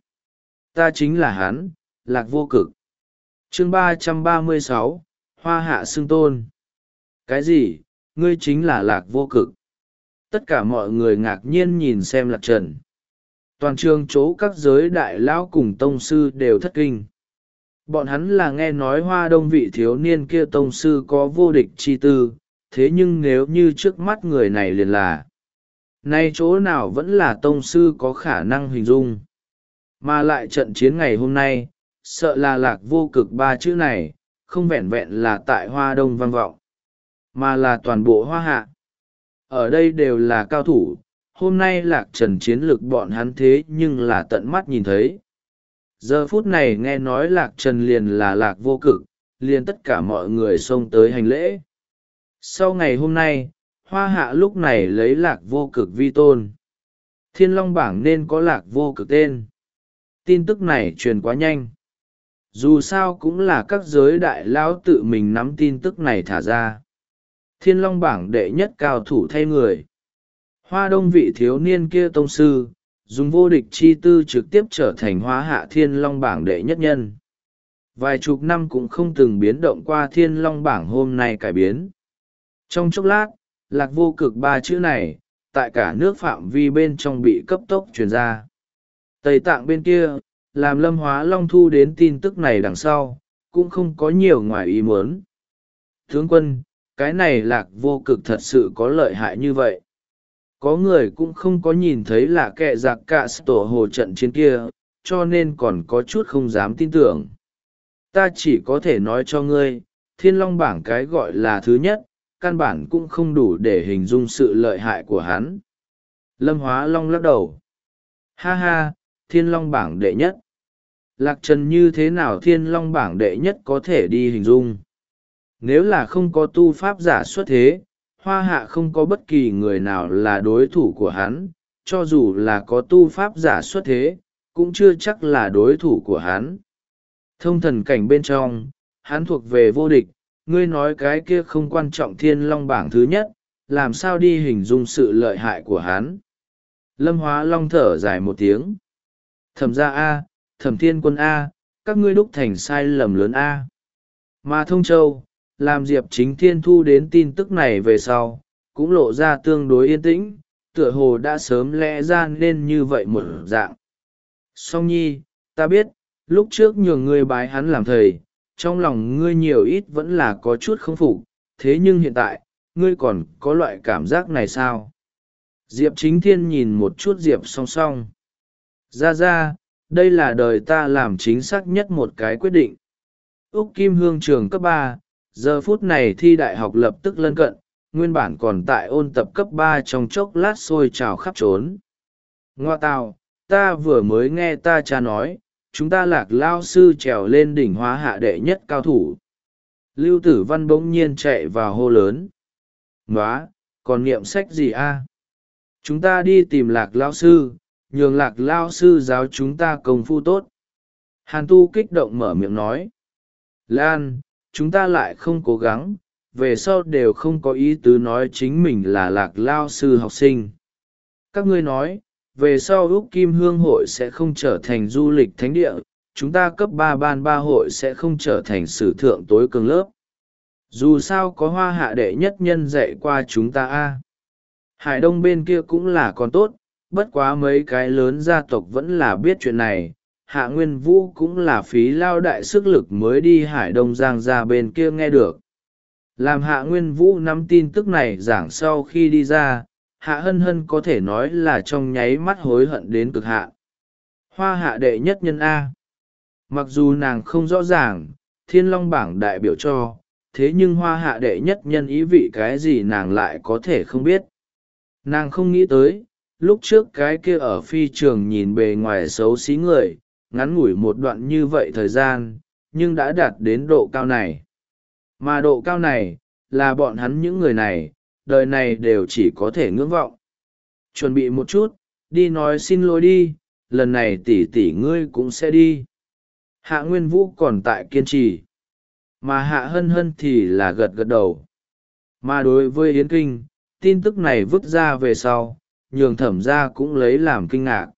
Ta chính là hắn, Lạc Vô Cực. Chương ba trăm ba mươi sáu, Hoa Hạ xưng tôn. Cái gì, ngươi chính là Lạc Vô Cực? Tất cả mọi người ngạc nhiên nhìn xem Lạc Trần. Toàn trường chỗ các giới đại lão cùng tông sư đều thất kinh. Bọn hắn là nghe nói Hoa Đông vị thiếu niên kia tông sư có vô địch chi tư, thế nhưng nếu như trước mắt người này liền là, nay chỗ nào vẫn là tông sư có khả năng hình dung. Mà lại trận chiến ngày hôm nay, sợ là Lạc Vô Cực ba chữ này, không vẹn vẹn là tại Hoa Đông vang vọng, mà là toàn bộ Hoa Hạ. Ở đây đều là cao thủ, hôm nay Lạc Trần chiến lực bọn hắn thế nhưng là tận mắt nhìn thấy. Giờ phút này nghe nói Lạc Trần liền là Lạc Vô Cực, liền tất cả mọi người xông tới hành lễ. Sau ngày hôm nay, Hoa Hạ lúc này lấy Lạc Vô Cực vi tôn. Thiên Long bảng nên có Lạc Vô Cực tên. Tin tức này truyền quá nhanh. Dù sao cũng là các giới đại lão tự mình nắm tin tức này thả ra. Thiên Long bảng đệ nhất cao thủ thay người. Hoa Đông vị thiếu niên kia tông sư, dùng vô địch chi tư trực tiếp trở thành Hoa Hạ Thiên Long bảng đệ nhất nhân. Vài chục năm cũng không từng biến động qua Thiên Long bảng hôm nay cải biến. Trong chốc lát, Lạc Vô Cực ba chữ này, tại cả nước phạm vi bên trong bị cấp tốc truyền ra. Tây Tạng bên kia, làm Lâm Hóa Long thu đến tin tức này đằng sau, cũng không có nhiều ngoài ý muốn. Tướng quân, cái này Lạc Vô Cực thật sự có lợi hại như vậy. Có người cũng không có nhìn thấy là kẻ giặc cả tổ hồ trận chiến kia, cho nên còn có chút không dám tin tưởng. Ta chỉ có thể nói cho ngươi, Thiên Long bảng cái gọi là thứ nhất, căn bản cũng không đủ để hình dung sự lợi hại của hắn. Lâm Hóa Long lắc đầu. Ha ha, Thiên Long bảng đệ nhất. Lạc Trần như thế nào Thiên Long bảng đệ nhất có thể đi hình dung? Nếu là không có tu pháp giả xuất thế, Hoa Hạ không có bất kỳ người nào là đối thủ của hắn, cho dù là có tu pháp giả xuất thế, cũng chưa chắc là đối thủ của hắn. Thông thần cảnh bên trong, hắn thuộc về vô địch, ngươi nói cái kia không quan trọng Thiên Long bảng thứ nhất, làm sao đi hình dung sự lợi hại của hắn. Lâm Hóa Long thở dài một tiếng. Thẩm gia A, Thẩm Thiên Quân A, các ngươi đúc thành sai lầm lớn A. Mà Thông Châu, làm Diệp Chính Thiên thu đến tin tức này về sau, cũng lộ ra tương đối yên tĩnh, tựa hồ đã sớm lẽ ra nên như vậy một dạng. Song Nhi, ta biết, lúc trước nhường ngươi bái hắn làm thầy, trong lòng ngươi nhiều ít vẫn là có chút không phục, thế nhưng hiện tại, ngươi còn có loại cảm giác này sao? Diệp Chính Thiên nhìn một chút Diệp song song. Ra ra, đây là đời ta làm chính xác nhất một cái quyết định. Úc Kim Hương trường cấp ba, giờ phút này thi đại học lập tức lân cận, nguyên bản còn tại ôn tập cấp ba trong chốc lát sôi trào khắp trốn. Ngoa tào, ta vừa mới nghe ta cha nói, chúng ta Lạc lao sư trèo lên đỉnh Hoa Hạ đệ nhất cao thủ. Lưu Tử Văn bỗng nhiên chạy vào hô lớn. Nóa, còn niệm sách gì a? Chúng ta đi tìm Lạc lao sư, nhường Lạc lao sư giáo chúng ta công phu tốt. Hàn Tu kích động mở miệng nói. Lan, chúng ta lại không cố gắng, về sau đều không có ý tứ nói chính mình là Lạc Lao sư học sinh. Các ngươi nói, về sau Úc Kim Hương hội sẽ không trở thành du lịch thánh địa, chúng ta cấp ba ban ba hội sẽ không trở thành sử thượng tối cường lớp. Dù sao có Hoa Hạ đệ nhất nhân dạy qua chúng ta a. Hải Đông bên kia cũng là còn tốt, bất quá mấy cái lớn gia tộc vẫn là biết chuyện này. Hạ Nguyên Vũ cũng là phí lao đại sức lực mới đi Hải Đông Giang ra bên kia nghe được. Làm Hạ Nguyên Vũ nắm tin tức này giảng sau khi đi ra, Hạ Hân Hân có thể nói là trong nháy mắt hối hận đến cực hạn. Hoa Hạ đệ nhất nhân A. Mặc dù nàng không rõ ràng, Thiên Long bảng đại biểu cho, thế nhưng Hoa Hạ đệ nhất nhân ý vị cái gì nàng lại có thể không biết. Nàng không nghĩ tới, lúc trước cái kia ở phi trường nhìn bề ngoài xấu xí người, ngắn ngủi một đoạn như vậy thời gian, nhưng đã đạt đến độ cao này. Mà độ cao này, là bọn hắn những người này, đời này đều chỉ có thể ngưỡng vọng. Chuẩn bị một chút, đi nói xin lỗi đi, lần này tỷ tỷ ngươi cũng sẽ đi. Hạ Nguyên Vũ còn tại kiên trì, mà Hạ Hân Hân thì là gật gật đầu. Mà đối với Yến Kinh, tin tức này vứt ra về sau, nhường Thẩm gia cũng lấy làm kinh ngạc.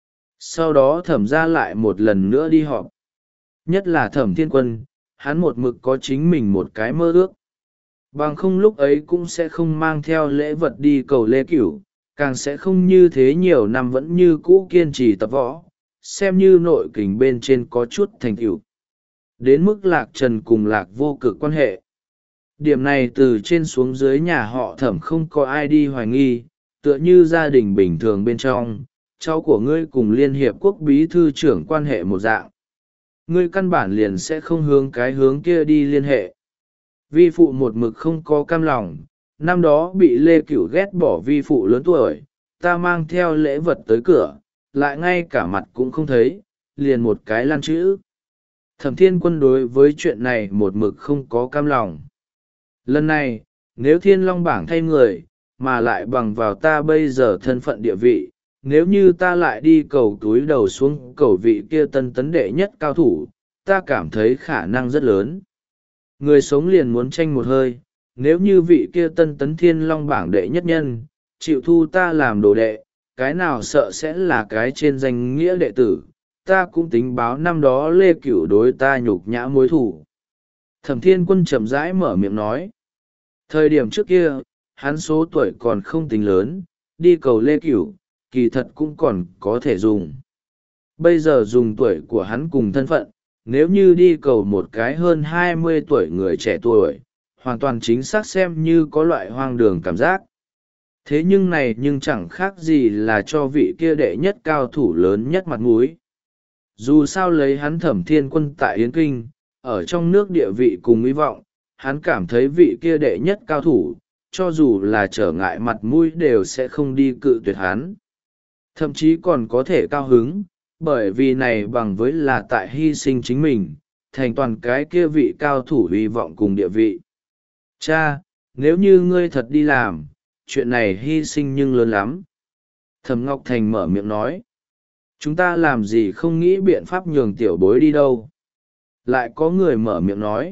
Sau đó Thẩm gia lại một lần nữa đi họp. Nhất là Thẩm Thiên Quân, hắn một mực có chính mình một cái mơ ước. Bằng không lúc ấy cũng sẽ không mang theo lễ vật đi cầu Lê Cửu, càng sẽ không như thế nhiều năm vẫn như cũ kiên trì tập võ, xem như nội kình bên trên có chút thành tựu. Đến mức Lạc Trần cùng Lạc Vô Cực quan hệ. Điểm này từ trên xuống dưới nhà họ Thẩm không có ai đi hoài nghi, tựa như gia đình bình thường bên trong, cháu của ngươi cùng Liên Hiệp Quốc bí thư trưởng quan hệ một dạng. Ngươi căn bản liền sẽ không hướng cái hướng kia đi liên hệ. Vi phụ một mực không có cam lòng, năm đó bị Lê Cửu ghét bỏ vi phụ lớn tuổi, ta mang theo lễ vật tới cửa, lại ngay cả mặt cũng không thấy, liền một cái lăn chữ. Thẩm Thiên Quân đối với chuyện này một mực không có cam lòng. Lần này, nếu Thiên Long bảng thay người, mà lại bằng vào ta bây giờ thân phận địa vị, nếu như ta lại đi cầu túi đầu xuống cầu vị kia tân tấn đệ nhất cao thủ, ta cảm thấy khả năng rất lớn. Người sống liền muốn tranh một hơi, nếu như vị kia tân tấn Thiên Long bảng đệ nhất nhân, chịu thu ta làm đồ đệ, cái nào sợ sẽ là cái trên danh nghĩa đệ tử, ta cũng tính báo năm đó Lê Cửu đối ta nhục nhã mối thủ. Thẩm Thiên Quân chậm rãi mở miệng nói. Thời điểm trước kia, hắn số tuổi còn không tính lớn, đi cầu Lê Cửu, kỳ thật cũng còn có thể dùng. Bây giờ dùng tuổi của hắn cùng thân phận, nếu như đi cầu một cái hơn hai mươi tuổi người trẻ tuổi, hoàn toàn chính xác xem như có loại hoang đường cảm giác. Thế nhưng này nhưng chẳng khác gì là cho vị kia đệ nhất cao thủ lớn nhất mặt mũi. Dù sao lấy hắn Thẩm Thiên Quân tại Yến Kinh, ở trong nước địa vị cùng hy vọng, hắn cảm thấy vị kia đệ nhất cao thủ, cho dù là trở ngại mặt mũi đều sẽ không đi cự tuyệt hắn. Thậm chí còn có thể cao hứng, bởi vì này bằng với là tại hy sinh chính mình, thành toàn cái kia vị cao thủ hy vọng cùng địa vị. Cha, nếu như ngươi thật đi làm, chuyện này hy sinh nhưng lớn lắm. Thẩm Ngọc Thành mở miệng nói. Chúng ta làm gì không nghĩ biện pháp nhường tiểu bối đi đâu. Lại có người mở miệng nói.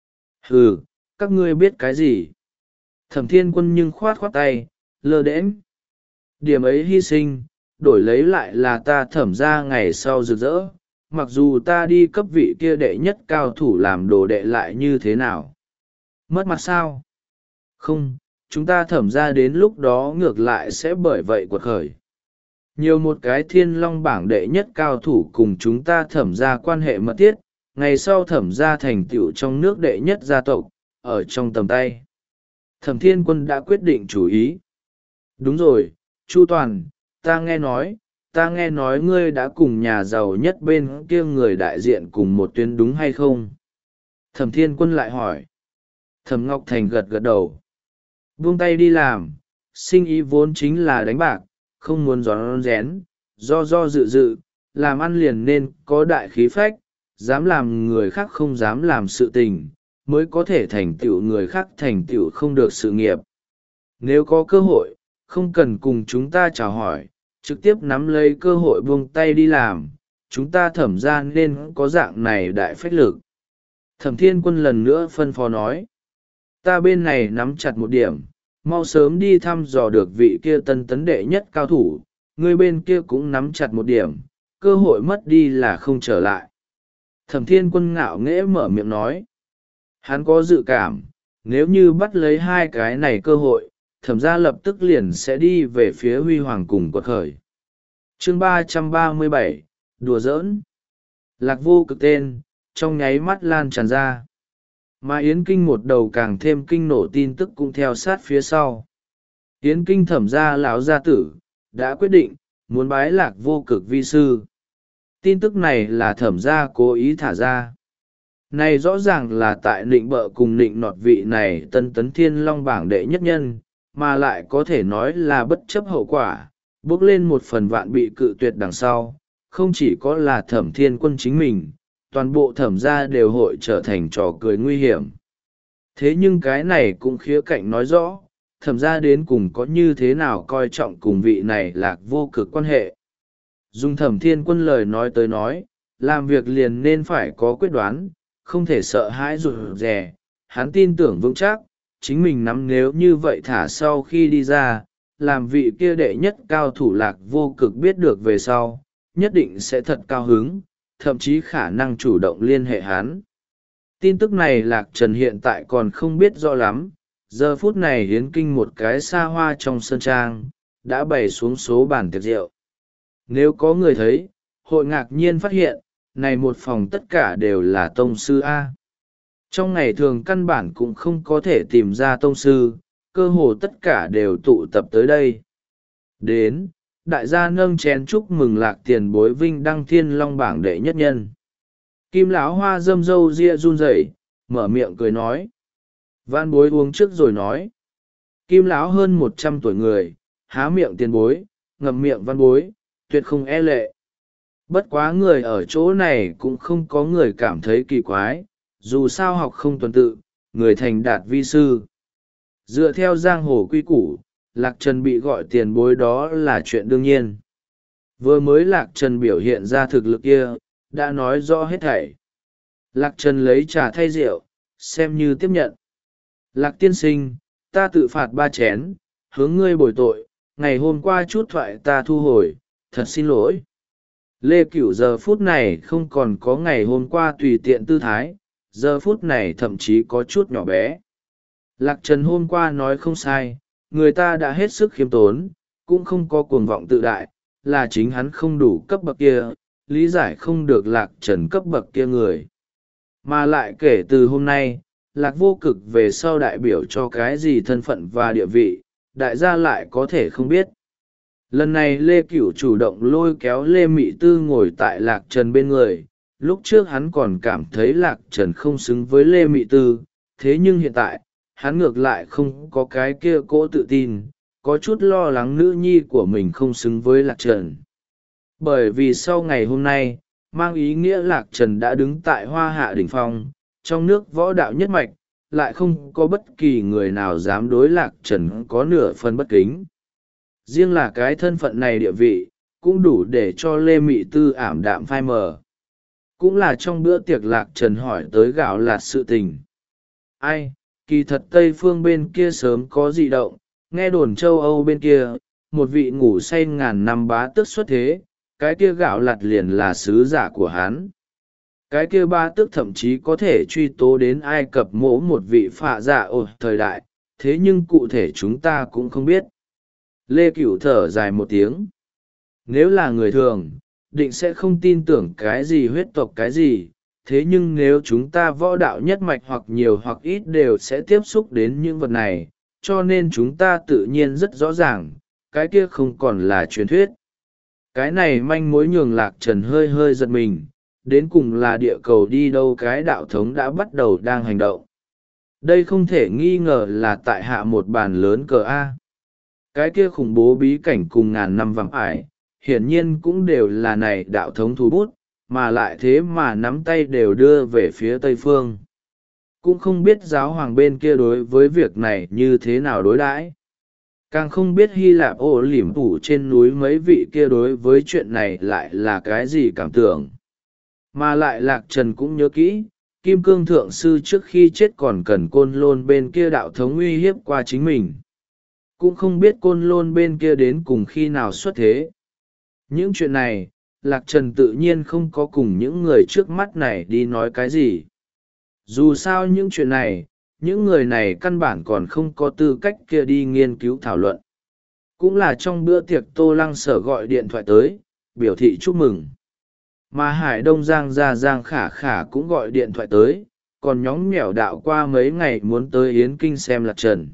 Hừ, các ngươi biết cái gì. Thẩm Thiên Quân nhưng khoát khoát tay, lơ đễnh. Điểm ấy hy sinh, đổi lấy lại là ta Thẩm ra ngày sau rực rỡ. Mặc dù ta đi cấp vị kia đệ nhất cao thủ làm đồ đệ lại như thế nào. Mất mặt sao? Không, chúng ta Thẩm ra đến lúc đó ngược lại sẽ bởi vậy quật khởi. Nhiều một cái Thiên Long bảng đệ nhất cao thủ cùng chúng ta Thẩm ra quan hệ mật thiết, ngày sau Thẩm ra thành tựu trong nước đệ nhất gia tộc, ở trong tầm tay. Thẩm Thiên Quân đã quyết định chủ ý. Đúng rồi, Chu Toàn, ta nghe nói, ta nghe nói ngươi đã cùng nhà giàu nhất bên kia người đại diện cùng một tuyến đúng hay không? Thẩm Thiên Quân lại hỏi. Thẩm Ngọc Thành gật gật đầu. Buông tay đi làm, sinh ý vốn chính là đánh bạc, không muốn gión rén, do do dự dự, làm ăn liền nên có đại khí phách, dám làm người khác không dám làm sự tình, mới có thể thành tựu người khác thành tựu không được sự nghiệp. Nếu có cơ hội, không cần cùng chúng ta chào hỏi, trực tiếp nắm lấy cơ hội buông tay đi làm, chúng ta Thẩm ra nên có dạng này đại phách lực. Thẩm Thiên Quân lần nữa phân phó nói, ta bên này nắm chặt một điểm, mau sớm đi thăm dò được vị kia tân tấn đệ nhất cao thủ, người bên kia cũng nắm chặt một điểm, cơ hội mất đi là không trở lại. Thẩm Thiên Quân ngạo nghễ mở miệng nói, hắn có dự cảm, nếu như bắt lấy hai cái này cơ hội, thẩm ra lập tức liền sẽ đi về phía huy hoàng cùng quật khởi. Chương ba trăm ba mươi bảy, đùa giỡn. Lạc vô cực tên, trong nháy mắt lan tràn ra. Mà Yến Kinh một đầu càng thêm kinh nổ tin tức cũng theo sát phía sau. Yến Kinh thẩm gia lão gia tử, đã quyết định, muốn bái lạc vô cực vi sư. Tin tức này là thẩm gia cố ý thả ra. Này rõ ràng là tại nịnh bợ cùng nịnh nọt vị này tân tấn thiên long bảng đệ nhất nhân, mà lại có thể nói là bất chấp hậu quả, bước lên một phần vạn bị cự tuyệt đằng sau. Không chỉ có là thẩm thiên quân chính mình, toàn bộ thẩm gia đều hội trở thành trò cười nguy hiểm. Thế nhưng cái này cũng khía cạnh nói rõ, thẩm gia đến cùng có như thế nào coi trọng cùng vị này lạc vô cực quan hệ. Dùng thẩm thiên quân lời nói tới nói, làm việc liền nên phải có quyết đoán, không thể sợ hãi rụt rè. Hắn tin tưởng vững chắc, chính mình nắm nếu như vậy thả sau khi đi ra, làm vị kia đệ nhất cao thủ lạc vô cực biết được về sau, nhất định sẽ thật cao hứng, thậm chí khả năng chủ động liên hệ hắn. Tin tức này Lạc Trần hiện tại còn không biết rõ lắm, giờ phút này Yến Kinh một cái xa hoa trong sân trang, đã bày xuống số bàn tiệc rượu. Nếu có người thấy, hội ngạc nhiên phát hiện, này một phòng tất cả đều là tông sư A. Trong ngày thường căn bản cũng không có thể tìm ra tông sư, cơ hồ tất cả đều tụ tập tới đây. Đến, đại gia nâng chén chúc mừng Lạc tiền bối vinh đăng thiên long bảng đệ nhất nhân. Kim lão hoa dâm dâu ria run rẩy, mở miệng cười nói. Văn bối uống trước rồi nói. Kim lão hơn một trăm tuổi người, há miệng tiền bối, ngậm miệng văn bối, tuyệt không e lệ. Bất quá người ở chỗ này cũng không có người cảm thấy kỳ quái, dù sao học không tuần tự, người thành đạt vi sư. Dựa theo giang hồ quy củ, Lạc Trần bị gọi tiền bối đó là chuyện đương nhiên. Vừa mới Lạc Trần biểu hiện ra thực lực kia, đã nói rõ hết thảy. Lạc Trần lấy trà thay rượu, xem như tiếp nhận. Lạc tiên sinh, ta tự phạt ba chén, hướng ngươi bồi tội, ngày hôm qua chút thoại ta thu hồi, thật xin lỗi. Lê Cửu giờ phút này không còn có ngày hôm qua tùy tiện tư thái, giờ phút này thậm chí có chút nhỏ bé. Lạc Trần hôm qua nói không sai, người ta đã hết sức khiêm tốn, cũng không có cuồng vọng tự đại, là chính hắn không đủ cấp bậc kia, lý giải không được Lạc Trần cấp bậc kia người. Mà lại kể từ hôm nay, Lạc vô cực về sau đại biểu cho cái gì thân phận và địa vị, đại gia lại có thể không biết. Lần này Lê Cửu chủ động lôi kéo Lê Mị Tư ngồi tại Lạc Trần bên người, lúc trước hắn còn cảm thấy Lạc Trần không xứng với Lê Mị Tư, thế nhưng hiện tại, hắn ngược lại không có cái kia cỗ tự tin, có chút lo lắng nữ nhi của mình không xứng với Lạc Trần. Bởi vì sau ngày hôm nay, mang ý nghĩa Lạc Trần đã đứng tại hoa hạ đỉnh phong, trong nước võ đạo nhất mạch, lại không có bất kỳ người nào dám đối Lạc Trần có nửa phần bất kính. Riêng là cái thân phận này địa vị, cũng đủ để cho Lê Mị Tư ảm đạm phai mờ. Cũng là trong bữa tiệc Lạc Trần hỏi tới gạo lạt sự tình. Ai, kỳ thật Tây Phương bên kia sớm có dị động, nghe đồn châu Âu bên kia, một vị ngủ say ngàn năm bá tước xuất thế, cái kia gạo lạt liền là sứ giả của hắn. Cái kia bá tước thậm chí có thể truy tố đến Ai Cập mỗ một vị phạ dạ ồ thời đại, thế nhưng cụ thể chúng ta cũng không biết. Lê Cửu thở dài một tiếng. Nếu là người thường, định sẽ không tin tưởng cái gì huyết tộc cái gì, thế nhưng nếu chúng ta võ đạo nhất mạch hoặc nhiều hoặc ít đều sẽ tiếp xúc đến những vật này, cho nên chúng ta tự nhiên rất rõ ràng, cái kia không còn là truyền thuyết. Cái này manh mối nhường Lạc Trần hơi hơi giật mình, đến cùng là địa cầu đi đâu cái đạo thống đã bắt đầu đang hành động. Đây không thể nghi ngờ là tại hạ một bàn lớn cờ A. Cái kia khủng bố bí cảnh cùng ngàn năm vàng ải, hiển nhiên cũng đều là này đạo thống thú bút, mà lại thế mà nắm tay đều đưa về phía Tây Phương. Cũng không biết giáo hoàng bên kia đối với việc này như thế nào đối đãi. Càng không biết Hy Lạp ổ lỉm phủ trên núi mấy vị kia đối với chuyện này lại là cái gì cảm tưởng. Mà lại Lạc Trần cũng nhớ kỹ, Kim Cương Thượng Sư trước khi chết còn cần Côn Lôn bên kia đạo thống uy hiếp qua chính mình. Cũng không biết Côn Lôn bên kia đến cùng khi nào xuất thế. Những chuyện này, Lạc Trần tự nhiên không có cùng những người trước mắt này đi nói cái gì. Dù sao những chuyện này, những người này căn bản còn không có tư cách kia đi nghiên cứu thảo luận. Cũng là trong bữa tiệc Tô Lăng Sở gọi điện thoại tới, biểu thị chúc mừng. Mà Hải Đông Giang ra Giang Khả Khả cũng gọi điện thoại tới, còn nhóng nhẽo đạo qua mấy ngày muốn tới Yến Kinh xem Lạc Trần.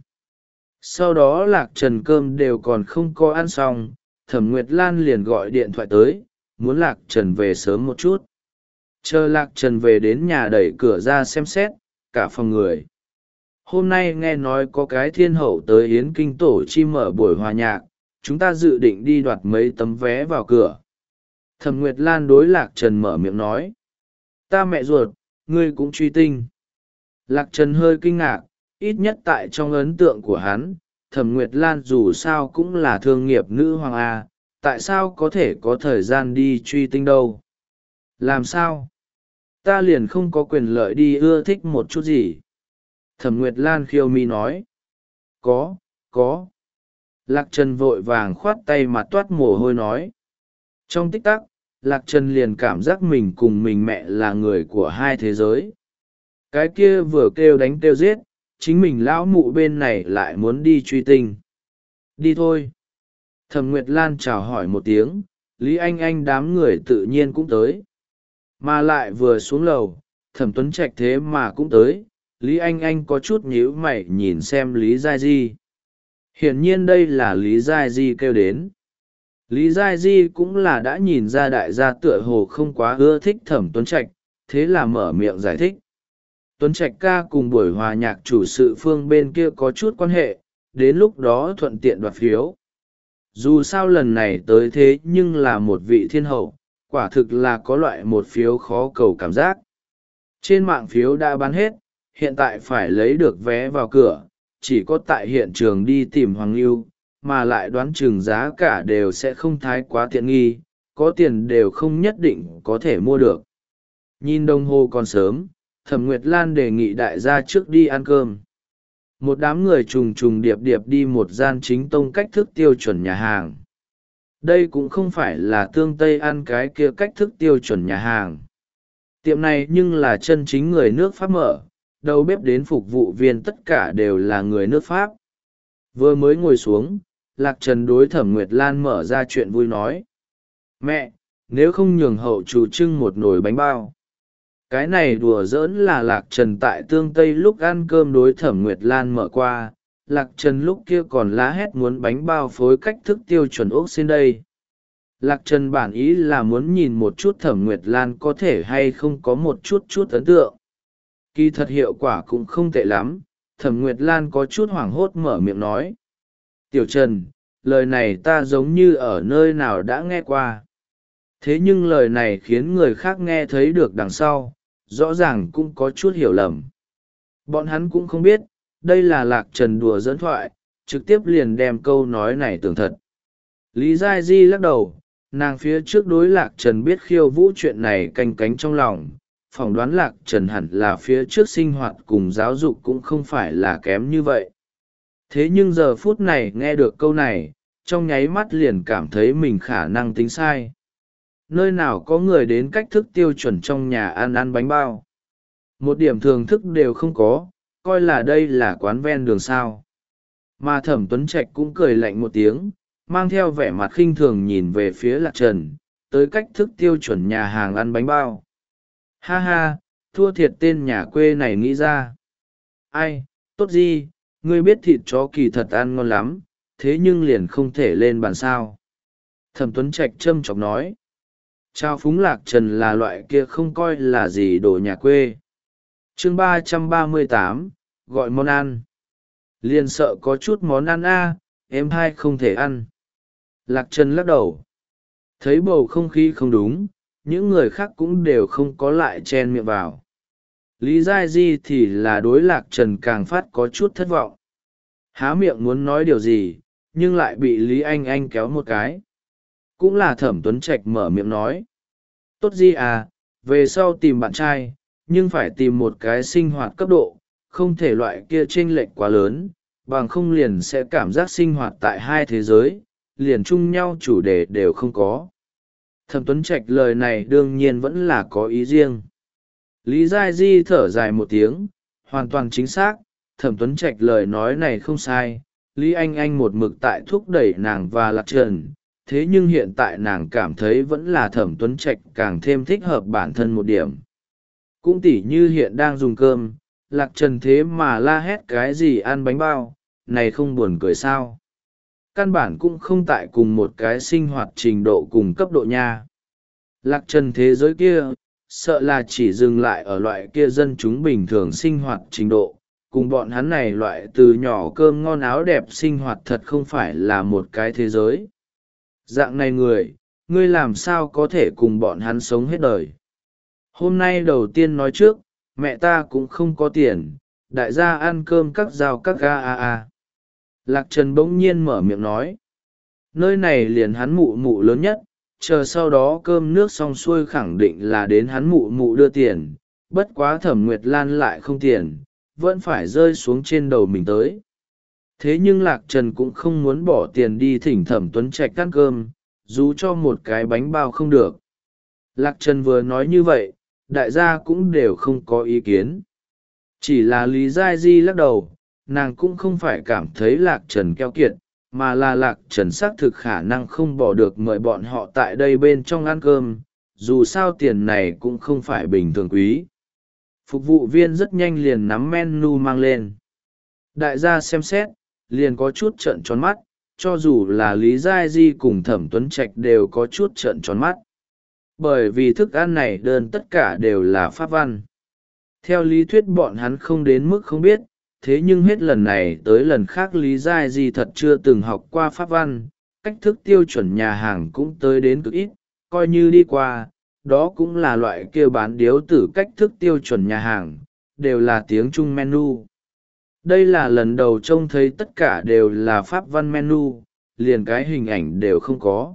Sau đó Lạc Trần cơm đều còn không có ăn xong, Thẩm Nguyệt Lan liền gọi điện thoại tới, muốn Lạc Trần về sớm một chút. Chờ Lạc Trần về đến nhà đẩy cửa ra xem xét, cả phòng người. Hôm nay nghe nói có cái thiên hậu tới Yến Kinh tổ chi mở buổi hòa nhạc, chúng ta dự định đi đoạt mấy tấm vé vào cửa. Thẩm Nguyệt Lan đối Lạc Trần mở miệng nói. Ta mẹ ruột, ngươi cũng truy tinh. Lạc Trần hơi kinh ngạc, ít nhất tại trong ấn tượng của hắn, Thẩm Nguyệt Lan dù sao cũng là thương nghiệp nữ hoàng A, tại sao có thể có thời gian đi truy tinh đâu? Làm sao? Ta liền không có quyền lợi đi ưa thích một chút gì. Thẩm Nguyệt Lan khiêu mi nói. Có, có. Lạc Trần vội vàng khoát tay mà toát mồ hôi nói. Trong tích tắc, Lạc Trần liền cảm giác mình cùng mình mẹ là người của hai thế giới. Cái kia vừa kêu đánh kêu giết, chính mình lão mụ bên này lại muốn đi truy tinh. Đi thôi. Thẩm Nguyệt Lan chào hỏi một tiếng, Lý Anh Anh đám người tự nhiên cũng tới. Mà lại vừa xuống lầu, Thẩm Tuấn Trạch thế mà cũng tới, Lý Anh Anh có chút nhíu mày nhìn xem Lý Giai Di. Hiển nhiên đây là Lý Giai Di kêu đến. Lý Giai Di cũng là đã nhìn ra đại gia tựa hồ không quá ưa thích Thẩm Tuấn Trạch, thế là mở miệng giải thích. Tuấn Trạch ca cùng buổi hòa nhạc chủ sự phương bên kia có chút quan hệ, đến lúc đó thuận tiện đoạt phiếu. Dù sao lần này tới thế nhưng là một vị thiên hậu, quả thực là có loại một phiếu khó cầu cảm giác. Trên mạng phiếu đã bán hết, hiện tại phải lấy được vé vào cửa, chỉ có tại hiện trường đi tìm Hoàng Lưu, mà lại đoán chừng giá cả đều sẽ không thái quá tiện nghi, có tiền đều không nhất định có thể mua được. Nhìn đồng hồ còn sớm, Thẩm Nguyệt Lan đề nghị đại gia trước đi ăn cơm. Một đám người trùng trùng điệp điệp đi một gian chính tông cách thức tiêu chuẩn nhà hàng. Đây cũng không phải là tương Tây ăn cái kia cách thức tiêu chuẩn nhà hàng. Tiệm này nhưng là chân chính người nước Pháp mở, đầu bếp đến phục vụ viên tất cả đều là người nước Pháp. Vừa mới ngồi xuống, Lạc Trần đối Thẩm Nguyệt Lan mở ra chuyện vui nói. Mẹ, nếu không nhường hậu chủ trưng một nồi bánh bao. Cái này đùa giỡn là Lạc Trần tại tương Tây lúc ăn cơm đối Thẩm Nguyệt Lan mở qua, Lạc Trần lúc kia còn lá hét muốn bánh bao phối cách thức tiêu chuẩn ốc xin đây. Lạc Trần bản ý là muốn nhìn một chút Thẩm Nguyệt Lan có thể hay không có một chút chút ấn tượng. Kỳ thật hiệu quả cũng không tệ lắm, Thẩm Nguyệt Lan có chút hoảng hốt mở miệng nói. Tiểu Trần, lời này ta giống như ở nơi nào đã nghe qua. Thế nhưng lời này khiến người khác nghe thấy được đằng sau, rõ ràng cũng có chút hiểu lầm. Bọn hắn cũng không biết, đây là Lạc Trần đùa dẫn thoại, trực tiếp liền đem câu nói này tưởng thật. Lý Giai Di lắc đầu, nàng phía trước đối Lạc Trần biết khiêu vũ chuyện này canh cánh trong lòng, phỏng đoán Lạc Trần hẳn là phía trước sinh hoạt cùng giáo dục cũng không phải là kém như vậy. Thế nhưng giờ phút này nghe được câu này, trong nháy mắt liền cảm thấy mình khả năng tính sai. Nơi nào có người đến cách thức tiêu chuẩn trong nhà ăn ăn bánh bao. Một điểm thường thức đều không có, coi là đây là quán ven đường sao. Mà Thẩm Tuấn Trạch cũng cười lạnh một tiếng, mang theo vẻ mặt khinh thường nhìn về phía Lạc Trần, tới cách thức tiêu chuẩn nhà hàng ăn bánh bao. Ha ha, thua thiệt tên nhà quê này nghĩ ra. Ai, tốt gì, ngươi biết thịt chó kỳ thật ăn ngon lắm, thế nhưng liền không thể lên bàn sao. Thẩm Tuấn Trạch châm chọc nói. Trao phúng Lạc Trần là loại kia không coi là gì đồ nhà quê. Chương ba trăm ba mươi tám, gọi món ăn. Liền sợ có chút món ăn a, em hai không thể ăn. Lạc Trần lắc đầu. Thấy bầu không khí không đúng, những người khác cũng đều không có lại chen miệng vào. Lý Giai Di thì là đối Lạc Trần càng phát có chút thất vọng. Há miệng muốn nói điều gì, nhưng lại bị Lý Anh Anh kéo một cái. Cũng là Thẩm Tuấn Trạch mở miệng nói. Tốt gì à, về sau tìm bạn trai, nhưng phải tìm một cái sinh hoạt cấp độ, không thể loại kia chênh lệch quá lớn, bằng không liền sẽ cảm giác sinh hoạt tại hai thế giới, liền chung nhau chủ đề đều không có. Thẩm Tuấn Trạch lời này đương nhiên vẫn là có ý riêng. Lý Giai Di thở dài một tiếng, hoàn toàn chính xác, Thẩm Tuấn Trạch lời nói này không sai, Lý Anh Anh một mực tại thúc đẩy nàng và Lạc Trần, thế nhưng hiện tại nàng cảm thấy vẫn là Thẩm Tuấn Trạch càng thêm thích hợp bản thân một điểm. Cũng tỉ như hiện đang dùng cơm, Lạc Trần thế mà la hét cái gì ăn bánh bao, này không buồn cười sao. Căn bản cũng không tại cùng một cái sinh hoạt trình độ cùng cấp độ nha. Lạc Trần thế giới kia, sợ là chỉ dừng lại ở loại kia dân chúng bình thường sinh hoạt trình độ, cùng bọn hắn này loại từ nhỏ cơm ngon áo đẹp sinh hoạt thật không phải là một cái thế giới. Dạng này người, ngươi làm sao có thể cùng bọn hắn sống hết đời. Hôm nay đầu tiên nói trước, mẹ ta cũng không có tiền, đại gia ăn cơm các rau các ga a a. Lạc Trần bỗng nhiên mở miệng nói. Nơi này liền hắn mụ mụ lớn nhất, chờ sau đó cơm nước xong xuôi khẳng định là đến hắn mụ mụ đưa tiền, bất quá Thẩm Nguyệt Lan lại không tiền, vẫn phải rơi xuống trên đầu mình tới. Thế nhưng Lạc Trần cũng không muốn bỏ tiền đi thỉnh Thẩm Tuấn Trạch ăn cơm, dù cho một cái bánh bao không được. Lạc Trần vừa nói như vậy, đại gia cũng đều không có ý kiến. Chỉ là Lý Giai Di lắc đầu, nàng cũng không phải cảm thấy Lạc Trần keo kiệt, mà là Lạc Trần xác thực khả năng không bỏ được mời bọn họ tại đây bên trong ăn cơm, dù sao tiền này cũng không phải bình thường quý. Phục vụ viên rất nhanh liền nắm menu mang lên. Đại gia xem xét, liền có chút trợn tròn mắt, cho dù là Lý Giai Di cùng Thẩm Tuấn Trạch đều có chút trợn tròn mắt. Bởi vì thức ăn này đơn tất cả đều là pháp văn. Theo lý thuyết bọn hắn không đến mức không biết, thế nhưng hết lần này tới lần khác Lý Giai Di thật chưa từng học qua pháp văn, cách thức tiêu chuẩn nhà hàng cũng tới đến cực ít, coi như đi qua, đó cũng là loại kia bán điếu tử cách thức tiêu chuẩn nhà hàng, đều là tiếng Trung menu. Đây là lần đầu trông thấy tất cả đều là pháp văn menu, liền cái hình ảnh đều không có.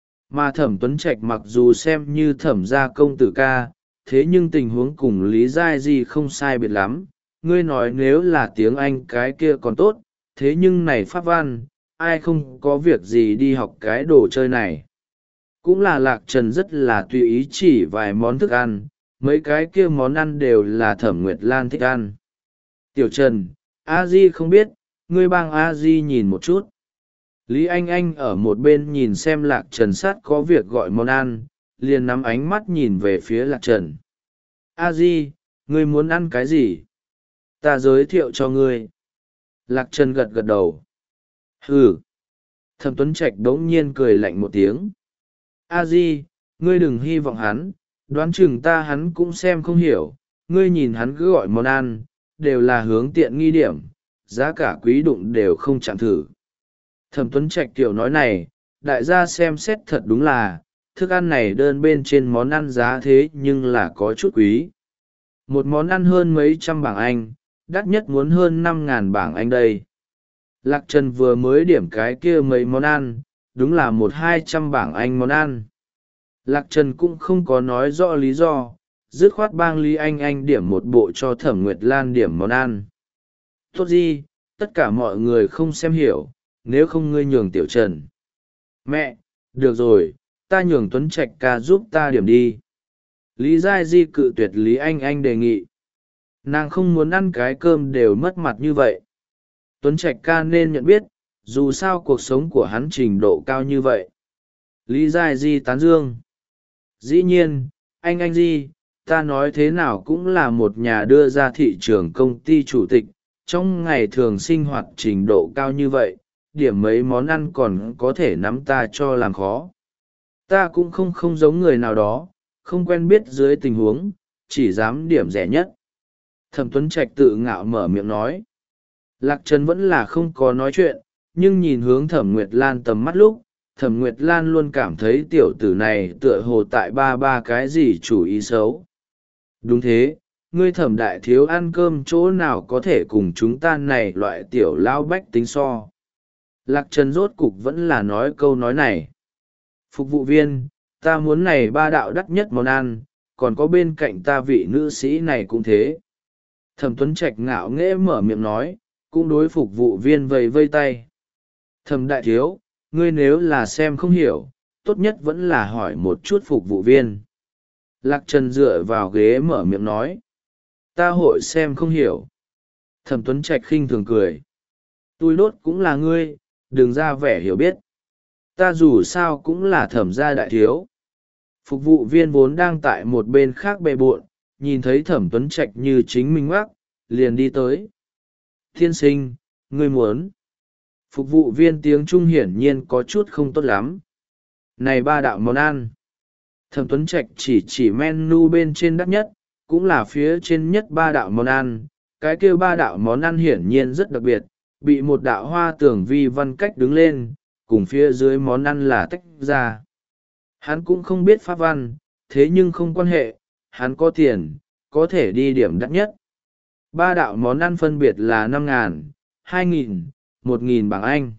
Mà Thẩm Tuấn Trạch mặc dù xem như thẩm gia công tử ca, thế nhưng tình huống cùng Lý Giai Di không sai biệt lắm. Ngươi nói nếu là tiếng Anh cái kia còn tốt, thế nhưng này pháp văn, ai không có việc gì đi học cái đồ chơi này. Cũng là Lạc Trần rất là tùy ý chỉ vài món thức ăn, mấy cái kia món ăn đều là Thẩm Nguyệt Lan thích ăn. Tiểu Trần, a di không biết, ngươi bang a di nhìn một chút. Lý Anh Anh ở một bên nhìn xem Lạc Trần sát có việc gọi món ăn, liền nắm ánh mắt nhìn về phía Lạc Trần. A di, ngươi muốn ăn cái gì? Ta giới thiệu cho ngươi. Lạc Trần gật gật đầu. Hừ. Thẩm Tuấn Trạch đống nhiên cười lạnh một tiếng. A di, ngươi đừng hy vọng hắn, đoán chừng ta hắn cũng xem không hiểu, ngươi nhìn hắn cứ gọi món ăn, đều là hướng tiện nghi điểm, giá cả quý đụng đều không chạm thử. Thẩm Tuấn Trạch kiểu nói này, đại gia xem xét thật đúng là, thức ăn này đơn bên trên món ăn giá thế nhưng là có chút quý. Một món ăn hơn mấy trăm bảng Anh, đắt nhất muốn hơn năm ngàn bảng Anh đây. Lạc Trần vừa mới điểm cái kia mấy món ăn, đúng là một hai trăm bảng Anh món ăn. Lạc Trần cũng không có nói rõ lý do, dứt khoát bang Lý Anh Anh điểm một bộ cho Thẩm Nguyệt Lan điểm món ăn. Tốt gì, tất cả mọi người không xem hiểu, nếu không ngươi nhường Tiểu Trần. Mẹ, được rồi, ta nhường Tuấn Trạch ca giúp ta điểm đi. Lý Giai Di cự tuyệt Lý Anh Anh đề nghị. Nàng không muốn ăn cái cơm đều mất mặt như vậy. Tuấn Trạch ca nên nhận biết, dù sao cuộc sống của hắn trình độ cao như vậy. Lý Giai Di tán dương. Dĩ nhiên, anh anh Di, ta nói thế nào cũng là một nhà đưa ra thị trường công ty chủ tịch, trong ngày thường sinh hoạt trình độ cao như vậy, điểm mấy món ăn còn có thể nắm ta cho làm khó. Ta cũng không không giống người nào đó, không quen biết dưới tình huống, chỉ dám điểm rẻ nhất. Thẩm Tuấn Trạch tự ngạo mở miệng nói. Lạc Trần vẫn là không có nói chuyện, nhưng nhìn hướng Thẩm Nguyệt Lan tầm mắt lúc, Thẩm Nguyệt Lan luôn cảm thấy tiểu tử này tựa hồ tại ba ba cái gì chủ ý xấu. Đúng thế, ngươi Thẩm đại thiếu ăn cơm chỗ nào có thể cùng chúng ta này loại tiểu lao bách tính so. Lạc Trần rốt cục vẫn là nói câu nói này. Phục vụ viên, ta muốn này ba đạo đắt nhất món ăn, còn có bên cạnh ta vị nữ sĩ này cũng thế. Thẩm Tuấn Trạch ngạo nghễ mở miệng nói, cũng đối phục vụ viên vầy vây tay. Thẩm đại thiếu, ngươi nếu là xem không hiểu, tốt nhất vẫn là hỏi một chút phục vụ viên. Lạc Trần dựa vào ghế mở miệng nói, ta hội xem không hiểu. Thẩm Tuấn Trạch khinh thường cười, tôi đốt cũng là ngươi, đừng ra vẻ hiểu biết. Ta dù sao cũng là thẩm gia đại thiếu. Phục vụ viên vốn đang tại một bên khác bề bộn, nhìn thấy Thẩm Tuấn Trạch như chính mình ngoác, liền đi tới. Tiên sinh, ngươi muốn. Phục vụ viên tiếng Trung hiển nhiên có chút không tốt lắm. Này ba đạo món ăn. Thẩm Tuấn Trạch chỉ chỉ menu bên trên đắt nhất, cũng là phía trên nhất ba đạo món ăn. Cái kêu ba đạo món ăn hiển nhiên rất đặc biệt, bị một đạo hoa tưởng vi văn cách đứng lên, cùng phía dưới món ăn là tách ra. Hắn cũng không biết pháp văn, thế nhưng không quan hệ, hắn có tiền, có thể đi điểm đắt nhất. Ba đạo món ăn phân biệt là năm ngàn, hai nghìn, một nghìn bảng Anh.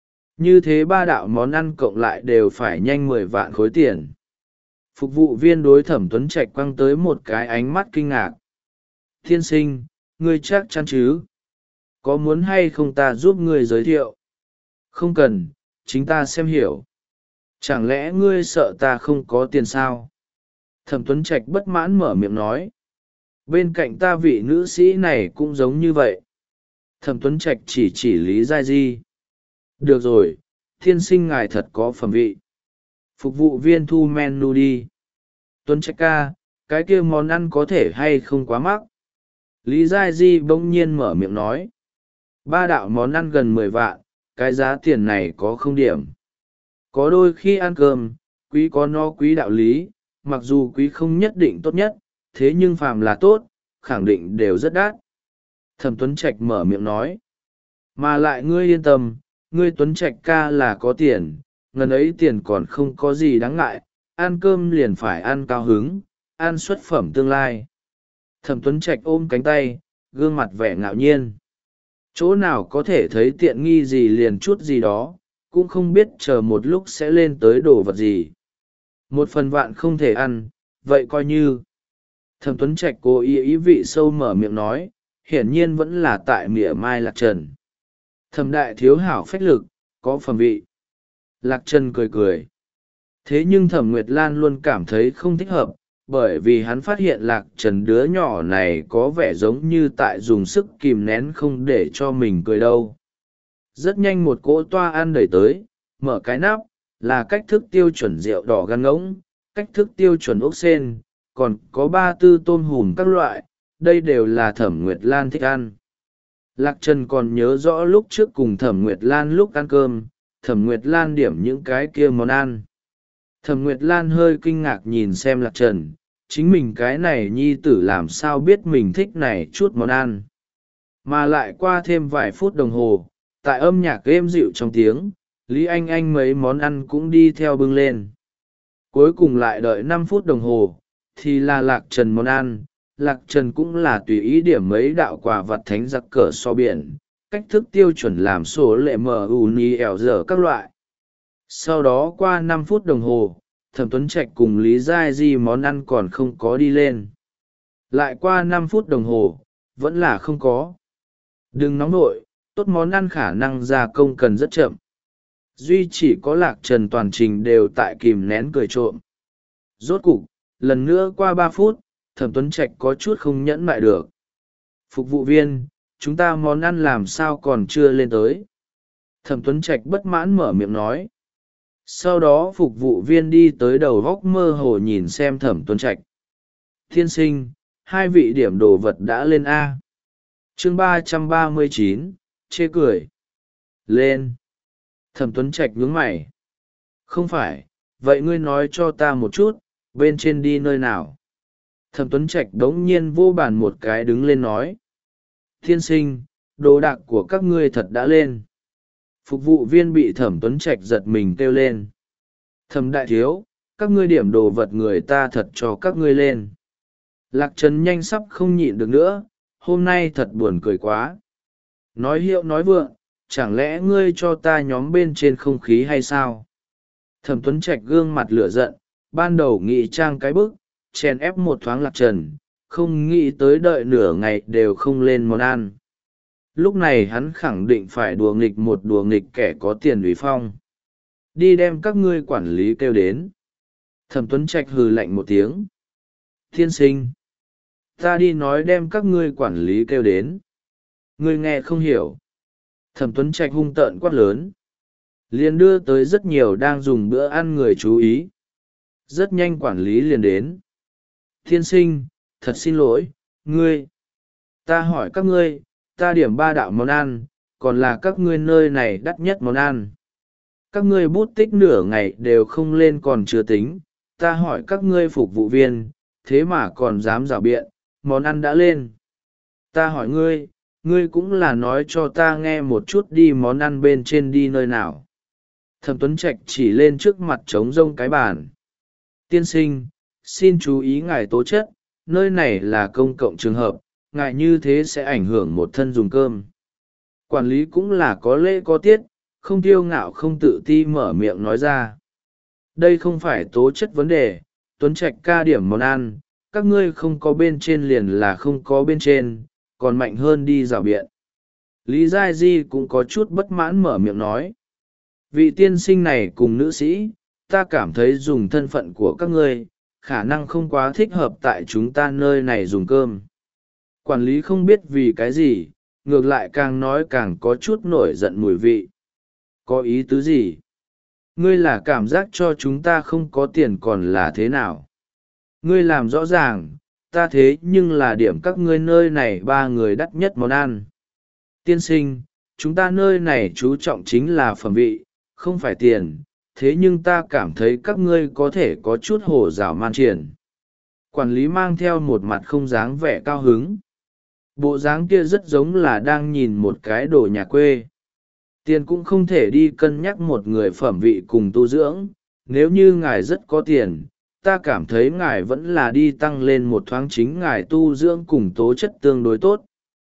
Như thế ba đạo món ăn cộng lại đều phải nhanh mười vạn khối tiền. Phục vụ viên đối Thẩm Tuấn Trạch quăng tới một cái ánh mắt kinh ngạc. Tiên sinh, ngươi chắc chắn chứ? Có muốn hay không ta giúp ngươi giới thiệu? Không cần, chính ta xem hiểu. Chẳng lẽ ngươi sợ ta không có tiền sao? Thẩm Tuấn Trạch bất mãn mở miệng nói. Bên cạnh ta vị nữ sĩ này cũng giống như vậy. Thẩm Tuấn Trạch chỉ chỉ Lý Giai Di. Được rồi, thiên sinh ngài thật có phẩm vị. Phục vụ viên thu menu đi. Tuấn Trạch ca, cái kia món ăn có thể hay không quá mắc? Lý Giai Di bỗng nhiên mở miệng nói. Ba đạo món ăn gần mười vạn, cái giá tiền này có không điểm. Có đôi khi ăn cơm, quý có no quý đạo lý, mặc dù quý không nhất định tốt nhất, thế nhưng phàm là tốt, khẳng định đều rất đắt. Thẩm Tuấn Trạch mở miệng nói. Mà lại ngươi yên tâm, ngươi Tuấn Trạch ca là có tiền, ngần ấy tiền còn không có gì đáng ngại, ăn cơm liền phải ăn cao hứng, ăn xuất phẩm tương lai. Thẩm Tuấn Trạch ôm cánh tay, gương mặt vẻ ngạo nhiên. Chỗ nào có thể thấy tiện nghi gì liền chút gì đó, cũng không biết chờ một lúc sẽ lên tới đồ vật gì. Một phần vạn không thể ăn, vậy coi như. Thẩm Tuấn Trạch cố ý ý vị sâu mở miệng nói, hiển nhiên vẫn là tại mỉa mai Lạc Trần. Thẩm đại thiếu hảo phách lực, có phẩm vị. Lạc Trần cười cười. Thế nhưng Thẩm Nguyệt Lan luôn cảm thấy không thích hợp, bởi vì hắn phát hiện Lạc Trần đứa nhỏ này có vẻ giống như tại dùng sức kìm nén không để cho mình cười đâu. Rất nhanh một cỗ toa ăn đẩy tới, mở cái nắp, là cách thức tiêu chuẩn rượu đỏ gan ngỗng, cách thức tiêu chuẩn ốc sên, còn có ba tư tôm hùm các loại, đây đều là Thẩm Nguyệt Lan thích ăn. Lạc Trần còn nhớ rõ lúc trước cùng Thẩm Nguyệt Lan lúc ăn cơm, Thẩm Nguyệt Lan điểm những cái kia món ăn. Thẩm Nguyệt Lan hơi kinh ngạc nhìn xem Lạc Trần, chính mình cái này nhi tử làm sao biết mình thích này chút món ăn. Mà lại qua thêm vài phút đồng hồ, tại âm nhạc êm dịu trong tiếng, Lý Anh Anh mấy món ăn cũng đi theo bưng lên. Cuối cùng lại đợi năm phút đồng hồ, thì là Lạc Trần món ăn. Lạc Trần cũng là tùy ý điểm mấy đạo quả vặt thánh giặc cờ so biển, cách thức tiêu chuẩn làm số lệ mờ ù ni ẻo dở các loại. Sau đó qua năm phút đồng hồ, Thẩm Tuấn Trạch cùng Lý Giai Di món ăn còn không có đi lên. Lại qua năm phút đồng hồ, vẫn là không có. Đừng nóng nổi, tốt món ăn khả năng gia công cần rất chậm. Duy chỉ có Lạc Trần toàn trình đều tại kìm nén cười trộm. Rốt cục, lần nữa qua ba phút, Thẩm Tuấn Trạch có chút không nhẫn lại được. Phục vụ viên, chúng ta món ăn làm sao còn chưa lên tới? Thẩm Tuấn Trạch bất mãn mở miệng nói. Sau đó phục vụ viên đi tới đầu góc mơ hồ nhìn xem Thẩm Tuấn Trạch. Thiên sinh, hai vị điểm đồ vật đã lên A. Chương ba trăm ba mươi chín, chê cười. Lên. Thẩm Tuấn Trạch nhướng mày. Không phải, vậy ngươi nói cho ta một chút, bên trên đi nơi nào? Thẩm Tuấn Trạch đống nhiên vô bàn một cái đứng lên nói. Thiên sinh, đồ đạc của các ngươi thật đã lên. Phục vụ viên bị Thẩm Tuấn Trạch giật mình kêu lên. Thẩm đại thiếu, các ngươi điểm đồ vật người ta thật cho các ngươi lên. Lạc Trần nhanh sắp không nhịn được nữa, hôm nay thật buồn cười quá. Nói hiệu nói vượng, chẳng lẽ ngươi cho ta nhóm bên trên không khí hay sao? Thẩm Tuấn Trạch gương mặt lửa giận, ban đầu nghị trang cái bức, chèn ép một thoáng Lạc Trần, không nghĩ tới đợi nửa ngày đều không lên món ăn. Lúc này hắn khẳng định phải đùa nghịch một đùa nghịch kẻ có tiền uy phong. Đi đem các ngươi quản lý kêu đến. Thẩm Tuấn Trạch hừ lạnh một tiếng. Tiên sinh, ta đi nói đem các ngươi quản lý kêu đến. Ngươi nghe không hiểu. Thẩm Tuấn Trạch hung tợn quát lớn. Liền đưa tới rất nhiều đang dùng bữa ăn người chú ý. Rất nhanh quản lý liền đến. Tiên sinh, thật xin lỗi, ngươi. Ta hỏi các ngươi, ta điểm ba đạo món ăn, còn là các ngươi nơi này đắt nhất món ăn. Các ngươi bút tích nửa ngày đều không lên còn chưa tính. Ta hỏi các ngươi phục vụ viên, thế mà còn dám rảo biện, món ăn đã lên. Ta hỏi ngươi, ngươi cũng là nói cho ta nghe một chút đi món ăn bên trên đi nơi nào. Thẩm Tuấn Trạch chỉ lên trước mặt trống rông cái bàn. Tiên sinh, xin chú ý ngài tố chất, nơi này là công cộng trường hợp, ngài như thế sẽ ảnh hưởng một thân dùng cơm. Quản lý cũng là có lễ có tiết, không kiêu ngạo không tự ti mở miệng nói ra. Đây không phải tố chất vấn đề, Tuấn Trạch ca điểm món ăn, các ngươi không có bên trên liền là không có bên trên, còn mạnh hơn đi rào biện. Lý Giai Di cũng có chút bất mãn mở miệng nói. Vị tiên sinh này cùng nữ sĩ, ta cảm thấy dùng thân phận của các ngươi, khả năng không quá thích hợp tại chúng ta nơi này dùng cơm. Quản lý không biết vì cái gì, ngược lại càng nói càng có chút nổi giận mùi vị. Có ý tứ gì? Ngươi là cảm giác cho chúng ta không có tiền còn là thế nào? Ngươi làm rõ ràng, ta thế nhưng là điểm các ngươi nơi này ba người đắt nhất món ăn. Tiên sinh, chúng ta nơi này chú trọng chính là phẩm vị, không phải tiền, thế nhưng ta cảm thấy các ngươi có thể có chút hổ rào man triển. Quản lý mang theo một mặt không dáng vẻ cao hứng. Bộ dáng kia rất giống là đang nhìn một cái đồ nhà quê. Tiền cũng không thể đi cân nhắc một người phẩm vị cùng tu dưỡng, nếu như ngài rất có tiền, ta cảm thấy ngài vẫn là đi tăng lên một thoáng chính ngài tu dưỡng cùng tố chất tương đối tốt.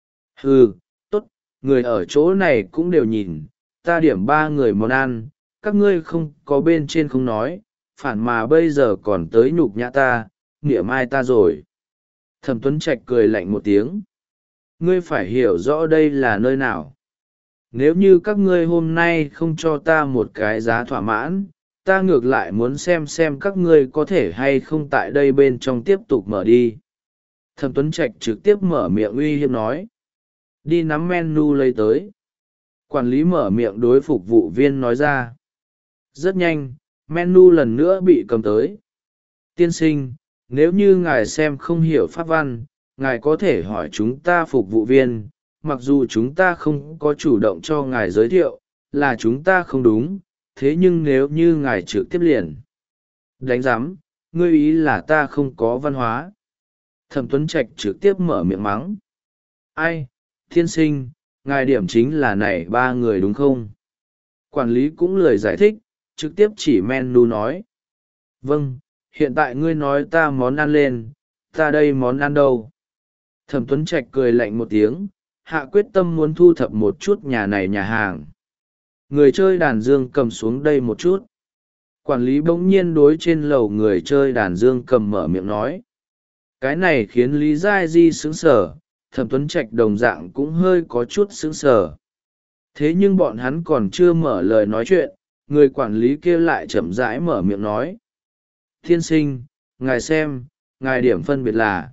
Ừ, tốt, người ở chỗ này cũng đều nhìn, ta điểm ba người món ăn, các ngươi không có bên trên không nói, phản mà bây giờ còn tới nhục nhã ta, nghĩa mai ta rồi. Thẩm Tuấn Trạch cười lạnh một tiếng. Ngươi phải hiểu rõ đây là nơi nào. Nếu như các ngươi hôm nay không cho ta một cái giá thỏa mãn, ta ngược lại muốn xem xem các ngươi có thể hay không tại đây bên trong tiếp tục mở đi. Thẩm Tuấn Trạch trực tiếp mở miệng uy hiếp nói. Đi nắm menu lấy tới. Quản lý mở miệng đối phục vụ viên nói ra. Rất nhanh, menu lần nữa bị cầm tới. Tiên sinh, nếu như ngài xem không hiểu pháp văn, ngài có thể hỏi chúng ta phục vụ viên, mặc dù chúng ta không có chủ động cho ngài giới thiệu, là chúng ta không đúng, thế nhưng nếu như ngài trực tiếp liền. Đánh giám, ngươi ý là ta không có văn hóa. Thẩm Tuấn Trạch trực tiếp mở miệng mắng. Ai, tiên sinh, ngài điểm chính là này ba người đúng không? Quản lý cũng lười giải thích, trực tiếp chỉ menu nói. Vâng, hiện tại ngươi nói ta món ăn lên, ta đây món ăn đâu? Thẩm Tuấn Trạch cười lạnh một tiếng, hạ quyết tâm muốn thu thập một chút nhà này nhà hàng. Người chơi đàn dương cầm xuống đây một chút. Quản lý bỗng nhiên đối trên lầu người chơi đàn dương cầm mở miệng nói. Cái này khiến Lý Giai Di sững sờ, Thẩm Tuấn Trạch đồng dạng cũng hơi có chút sững sờ. Thế nhưng bọn hắn còn chưa mở lời nói chuyện, người quản lý kia lại chậm rãi mở miệng nói. Thiên sinh, ngài xem, ngài điểm phân biệt là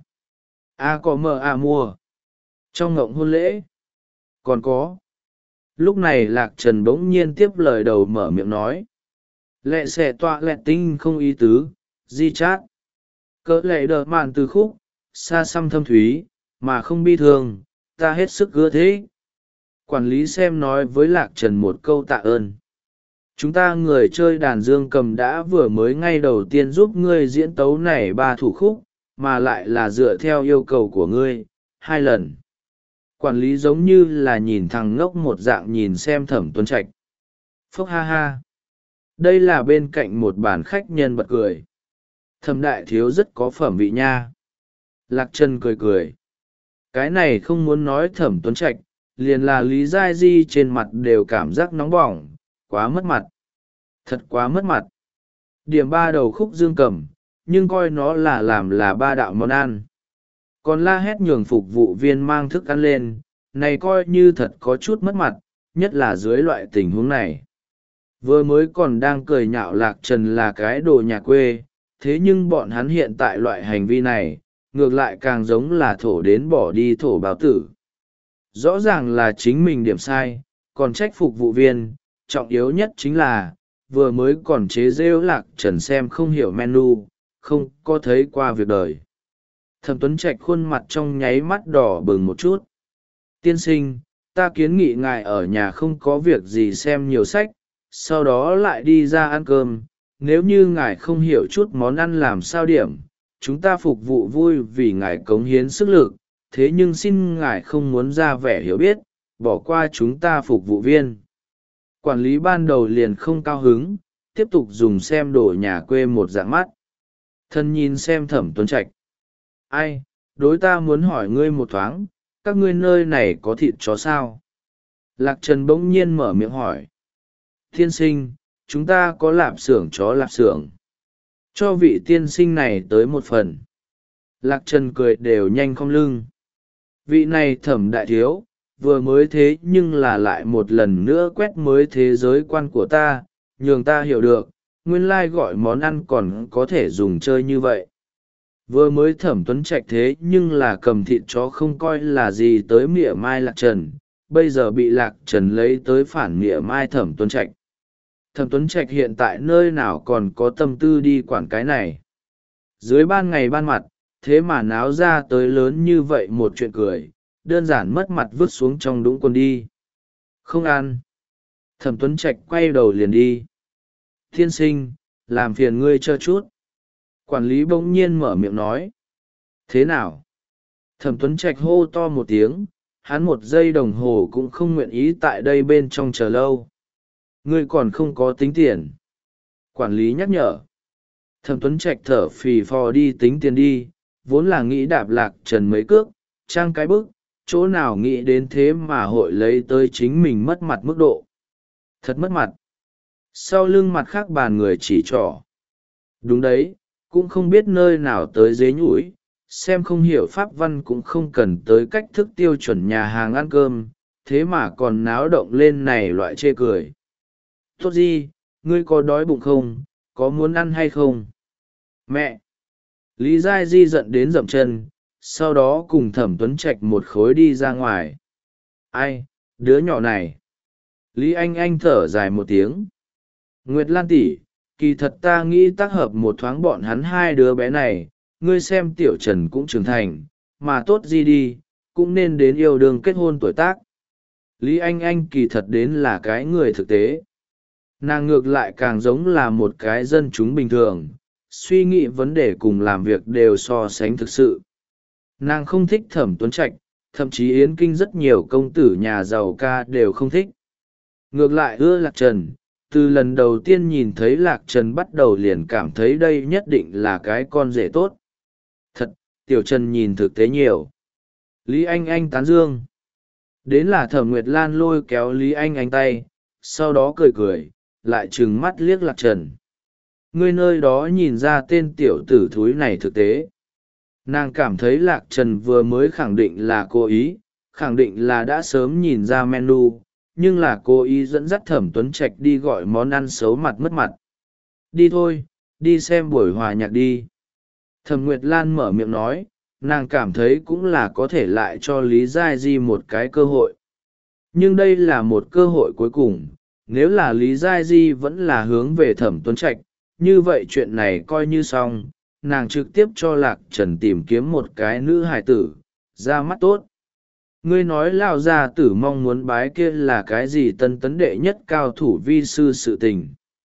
A có mờ A mua. Trong ngộng hôn lễ. Còn có. Lúc này Lạc Trần bỗng nhiên tiếp lời đầu mở miệng nói. Lẹ xẻ tọa lẹ tinh không ý tứ, di chát. Cỡ lệ đợt mạn từ khúc, xa xăm thâm thúy, mà không bi thương, ta hết sức ưa thế. Quản lý xem nói với Lạc Trần một câu tạ ơn. Chúng ta người chơi đàn dương cầm đã vừa mới ngay đầu tiên giúp ngươi diễn tấu này ba thủ khúc, mà lại là dựa theo yêu cầu của ngươi, hai lần. Quản lý giống như là nhìn thằng ngốc một dạng nhìn xem Thẩm Tuấn Trạch. Phốc ha ha. Đây là bên cạnh một bàn khách nhân bật cười. Thẩm đại thiếu rất có phẩm vị nha. Lạc Trần cười cười. Cái này không muốn nói Thẩm Tuấn Trạch, liền là Lý Giai Di trên mặt đều cảm giác nóng bỏng, quá mất mặt. Thật quá mất mặt. Điểm ba đầu khúc dương cầm, nhưng coi nó là làm là ba đạo món ăn. Còn la hét nhường phục vụ viên mang thức ăn lên, này coi như thật có chút mất mặt, nhất là dưới loại tình huống này. Vừa mới còn đang cười nhạo Lạc Trần là cái đồ nhà quê, thế nhưng bọn hắn hiện tại loại hành vi này, ngược lại càng giống là thổ đến bỏ đi thổ báo tử. Rõ ràng là chính mình điểm sai, còn trách phục vụ viên, trọng yếu nhất chính là, vừa mới còn chế rêu Lạc Trần xem không hiểu menu, không có thấy qua việc đời. Thẩm Tuấn Trạch khuôn mặt trong nháy mắt đỏ bừng một chút. Tiên sinh, ta kiến nghị ngài ở nhà không có việc gì xem nhiều sách, sau đó lại đi ra ăn cơm. Nếu như ngài không hiểu chút món ăn làm sao điểm, chúng ta phục vụ vui vì ngài cống hiến sức lực, thế nhưng xin ngài không muốn ra vẻ hiểu biết, bỏ qua chúng ta phục vụ viên. Quản lý ban đầu liền không cao hứng, tiếp tục dùng xem đồ nhà quê một dạng mắt. Thân nhìn xem Thẩm Tuấn Trạch. Ai, đối ta muốn hỏi ngươi một thoáng, các ngươi nơi này có thịt chó sao? Lạc Trần bỗng nhiên mở miệng hỏi. Tiên sinh, chúng ta có lạp xưởng chó lạp xưởng. Cho vị tiên sinh này tới một phần. Lạc Trần cười đều nhanh không lưng. Vị này Thẩm đại thiếu, vừa mới thế nhưng là lại một lần nữa quét mới thế giới quan của ta, nhường ta hiểu được, nguyên lai gọi món ăn còn có thể dùng chơi như vậy. Vừa mới Thẩm Tuấn Trạch thế nhưng là cầm thịt chó không coi là gì tới mỉa mai Lạc Trần, bây giờ bị Lạc Trần lấy tới phản mỉa mai Thẩm Tuấn Trạch. Thẩm Tuấn Trạch hiện tại nơi nào còn có tâm tư đi quản cái này. Dưới ban ngày ban mặt, thế mà náo ra tới lớn như vậy một chuyện cười, đơn giản mất mặt vứt xuống trong đũng quần đi. Không ăn. Thẩm Tuấn Trạch quay đầu liền đi. Thiên sinh, làm phiền ngươi chờ chút. Quản lý bỗng nhiên mở miệng nói. Thế nào? Thẩm Tuấn Trạch hô to một tiếng, hắn một giây đồng hồ cũng không nguyện ý tại đây bên trong chờ lâu. Ngươi còn không có tính tiền. Quản lý nhắc nhở. Thẩm Tuấn Trạch thở phì phò đi tính tiền đi, vốn là nghĩ đạp Lạc Trần mấy cước, trang cái bức, chỗ nào nghĩ đến thế mà hội lấy tới chính mình mất mặt mức độ. Thật mất mặt. Sau lưng mặt khác bàn người chỉ trỏ. Đúng đấy, cũng không biết nơi nào tới dế nhũi, xem không hiểu pháp văn cũng không cần tới cách thức tiêu chuẩn nhà hàng ăn cơm, thế mà còn náo động lên này loại chê cười. Tốt gì, ngươi có đói bụng không, có muốn ăn hay không? Mẹ! Lý Giai Di giận đến dậm chân, sau đó cùng Thẩm Tuấn Trạch một khối đi ra ngoài. Ai, đứa nhỏ này! Lý Anh Anh thở dài một tiếng. Nguyệt Lan tỷ, kỳ thật ta nghĩ tác hợp một thoáng bọn hắn hai đứa bé này, ngươi xem Tiểu Trần cũng trưởng thành, mà tốt gì đi, cũng nên đến yêu đương kết hôn tuổi tác. Lý Anh Anh kỳ thật đến là cái người thực tế. Nàng ngược lại càng giống là một cái dân chúng bình thường, suy nghĩ vấn đề cùng làm việc đều so sánh thực sự. Nàng không thích Thẩm Tuấn Trạch, thậm chí Yến Kinh rất nhiều công tử nhà giàu ca đều không thích. Ngược lại ưa Lạc Trần, từ lần đầu tiên nhìn thấy Lạc Trần bắt đầu liền cảm thấy đây nhất định là cái con rể tốt. Thật, Tiểu Trần nhìn thực tế nhiều. Lý Anh Anh tán dương. Đến là Thẩm Nguyệt Lan lôi kéo Lý Anh Anh tay, sau đó cười cười, lại trừng mắt liếc Lạc Trần. Ngươi nơi đó nhìn ra tên tiểu tử thúi này thực tế. Nàng cảm thấy Lạc Trần vừa mới khẳng định là cố ý, khẳng định là đã sớm nhìn ra menu, nhưng là cố ý dẫn dắt Thẩm Tuấn Trạch đi gọi món ăn xấu mặt mất mặt. Đi thôi, đi xem buổi hòa nhạc đi. Thẩm Nguyệt Lan mở miệng nói, nàng cảm thấy cũng là có thể lại cho Lý Giai Di một cái cơ hội. Nhưng đây là một cơ hội cuối cùng, nếu là Lý Giai Di vẫn là hướng về Thẩm Tuấn Trạch, như vậy chuyện này coi như xong, nàng trực tiếp cho Lạc Trần tìm kiếm một cái nữ hài tử, ra mắt tốt. Ngươi nói lao gia tử mong muốn bái kia là cái gì tân tấn đệ nhất cao thủ vi sư sự tình.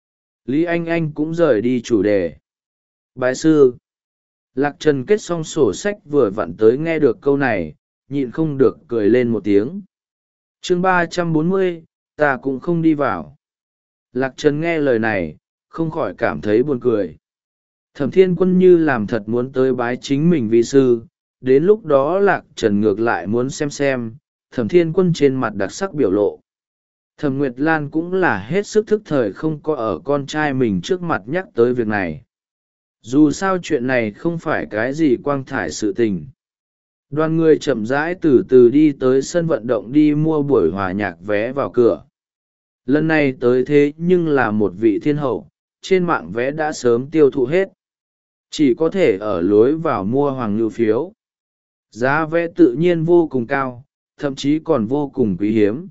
Lý Anh Anh cũng rời đi chủ đề. Bái sư. Lạc Trần kết xong sổ sách vừa vặn tới nghe được câu này, nhịn không được cười lên một tiếng. Chương ba trăm bốn mươi, ta cũng không đi vào. Lạc Trần nghe lời này, không khỏi cảm thấy buồn cười. Thẩm Thiên Quân như làm thật muốn tới bái chính mình vi sư, đến lúc đó Lạc Trần ngược lại muốn xem xem, Thẩm Thiên Quân trên mặt đặc sắc biểu lộ. Thẩm Nguyệt Lan cũng là hết sức thức thời không có ở con trai mình trước mặt nhắc tới việc này. dù sao chuyện này không phải cái gì quang thải sự tình. Đoàn người chậm rãi từ từ đi tới sân vận động đi mua buổi hòa nhạc vé vào cửa. Lần này tới thế nhưng là một vị thiên hậu, trên mạng vé đã sớm tiêu thụ hết, chỉ có thể ở lối vào mua hoàng lưu phiếu. Giá vé tự nhiên vô cùng cao, thậm chí còn vô cùng quý hiếm.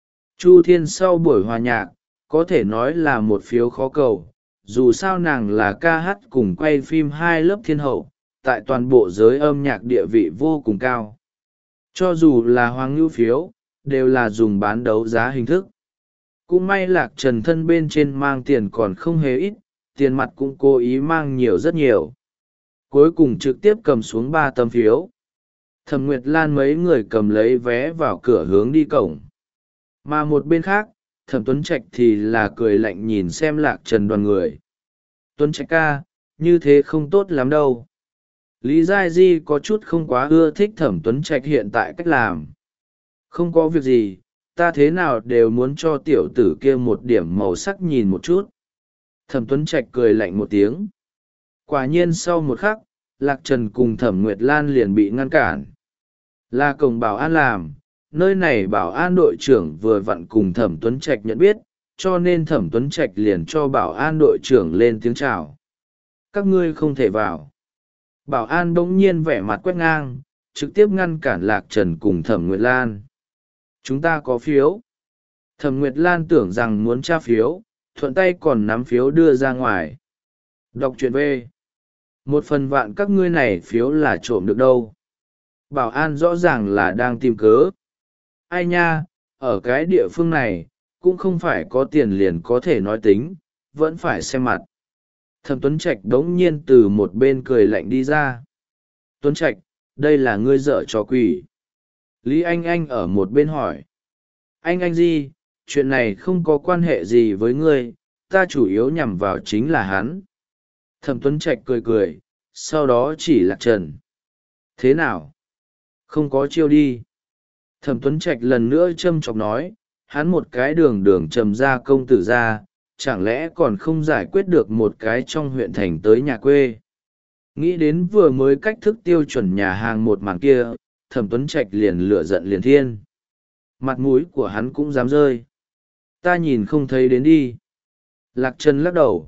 Chu Thiên sau buổi hòa nhạc có thể nói là một phiếu khó cầu, dù sao nàng là ca hát cùng quay phim hai lớp thiên hậu, tại toàn bộ giới âm nhạc địa vị vô cùng cao. Cho dù là hoàng lưu phiếu, đều là dùng bán đấu giá hình thức. Cũng may Lạc Trần thân bên trên mang tiền còn không hề ít, tiền mặt cũng cố ý mang nhiều rất nhiều. Cuối cùng trực tiếp cầm xuống ba tấm phiếu. Thẩm Nguyệt Lan mấy người cầm lấy vé vào cửa hướng đi cổng. Mà một bên khác, Thẩm Tuấn Trạch thì là cười lạnh nhìn xem Lạc Trần đoàn người. Tuấn Trạch ca, như thế không tốt lắm đâu. Lý Giai Di có chút không quá ưa thích Thẩm Tuấn Trạch hiện tại cách làm. Không có việc gì, ta thế nào đều muốn cho tiểu tử kia một điểm màu sắc nhìn một chút. Thẩm Tuấn Trạch cười lạnh một tiếng. Quả nhiên sau một khắc, Lạc Trần cùng Thẩm Nguyệt Lan liền bị ngăn cản. Là cổng bảo an làm, nơi này bảo an đội trưởng vừa vặn cùng Thẩm Tuấn Trạch nhận biết, cho nên Thẩm Tuấn Trạch liền cho bảo an đội trưởng lên tiếng chào. Các ngươi không thể vào. Bảo an bỗng nhiên vẻ mặt quét ngang, trực tiếp ngăn cản Lạc Trần cùng Thẩm Nguyệt Lan. Chúng ta có phiếu. Thẩm Nguyệt Lan tưởng rằng muốn tra phiếu, thuận tay còn nắm phiếu đưa ra ngoài. Đọc truyện về. Một phần vạn các ngươi này phiếu là trộm được đâu. Bảo an rõ ràng là đang tìm cớ. Ai nha, ở cái địa phương này, cũng không phải có tiền liền có thể nói tính, vẫn phải xem mặt. Thẩm Tuấn Trạch đống nhiên từ một bên cười lạnh đi ra. Tuấn Trạch, đây là ngươi dợ trò quỷ. Lý Anh Anh ở một bên hỏi. Anh Anh gì, chuyện này không có quan hệ gì với ngươi, ta chủ yếu nhằm vào chính là hắn. Thẩm Tuấn Trạch cười cười, sau đó chỉ Lạc Trần. Thế nào? Không có chiêu đi. Thẩm Tuấn Trạch lần nữa châm chọc nói, hắn một cái đường đường trầm ra công tử ra, chẳng lẽ còn không giải quyết được một cái trong huyện thành tới nhà quê. Nghĩ đến vừa mới cách thức tiêu chuẩn nhà hàng một màn kia, Thẩm Tuấn Trạch liền lửa giận liền thiên. Mặt mũi của hắn cũng dám rơi. Ta nhìn không thấy đến đi. Lạc Trần lắc đầu.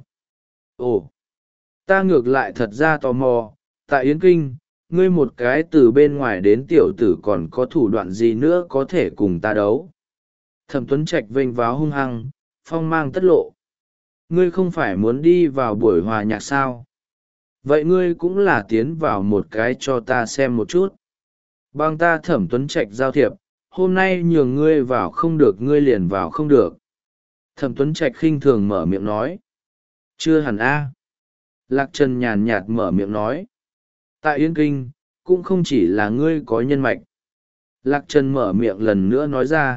Ồ, ta ngược lại thật ra tò mò, tại Yến Kinh, ngươi một cái từ bên ngoài đến tiểu tử còn có thủ đoạn gì nữa có thể cùng ta đấu. Thẩm Tuấn Trạch vênh váo hung hăng, phong mang tất lộ. Ngươi không phải muốn đi vào buổi hòa nhạc sao? Vậy ngươi cũng là tiến vào một cái cho ta xem một chút. Bằng ta Thẩm Tuấn Trạch giao thiệp, hôm nay nhường ngươi vào không được ngươi liền vào không được. Thẩm Tuấn Trạch khinh thường mở miệng nói. Chưa hẳn a. Lạc Trần nhàn nhạt mở miệng nói. Tại Yên Kinh, cũng không chỉ là ngươi có nhân mạch. Lạc Trần mở miệng lần nữa nói ra.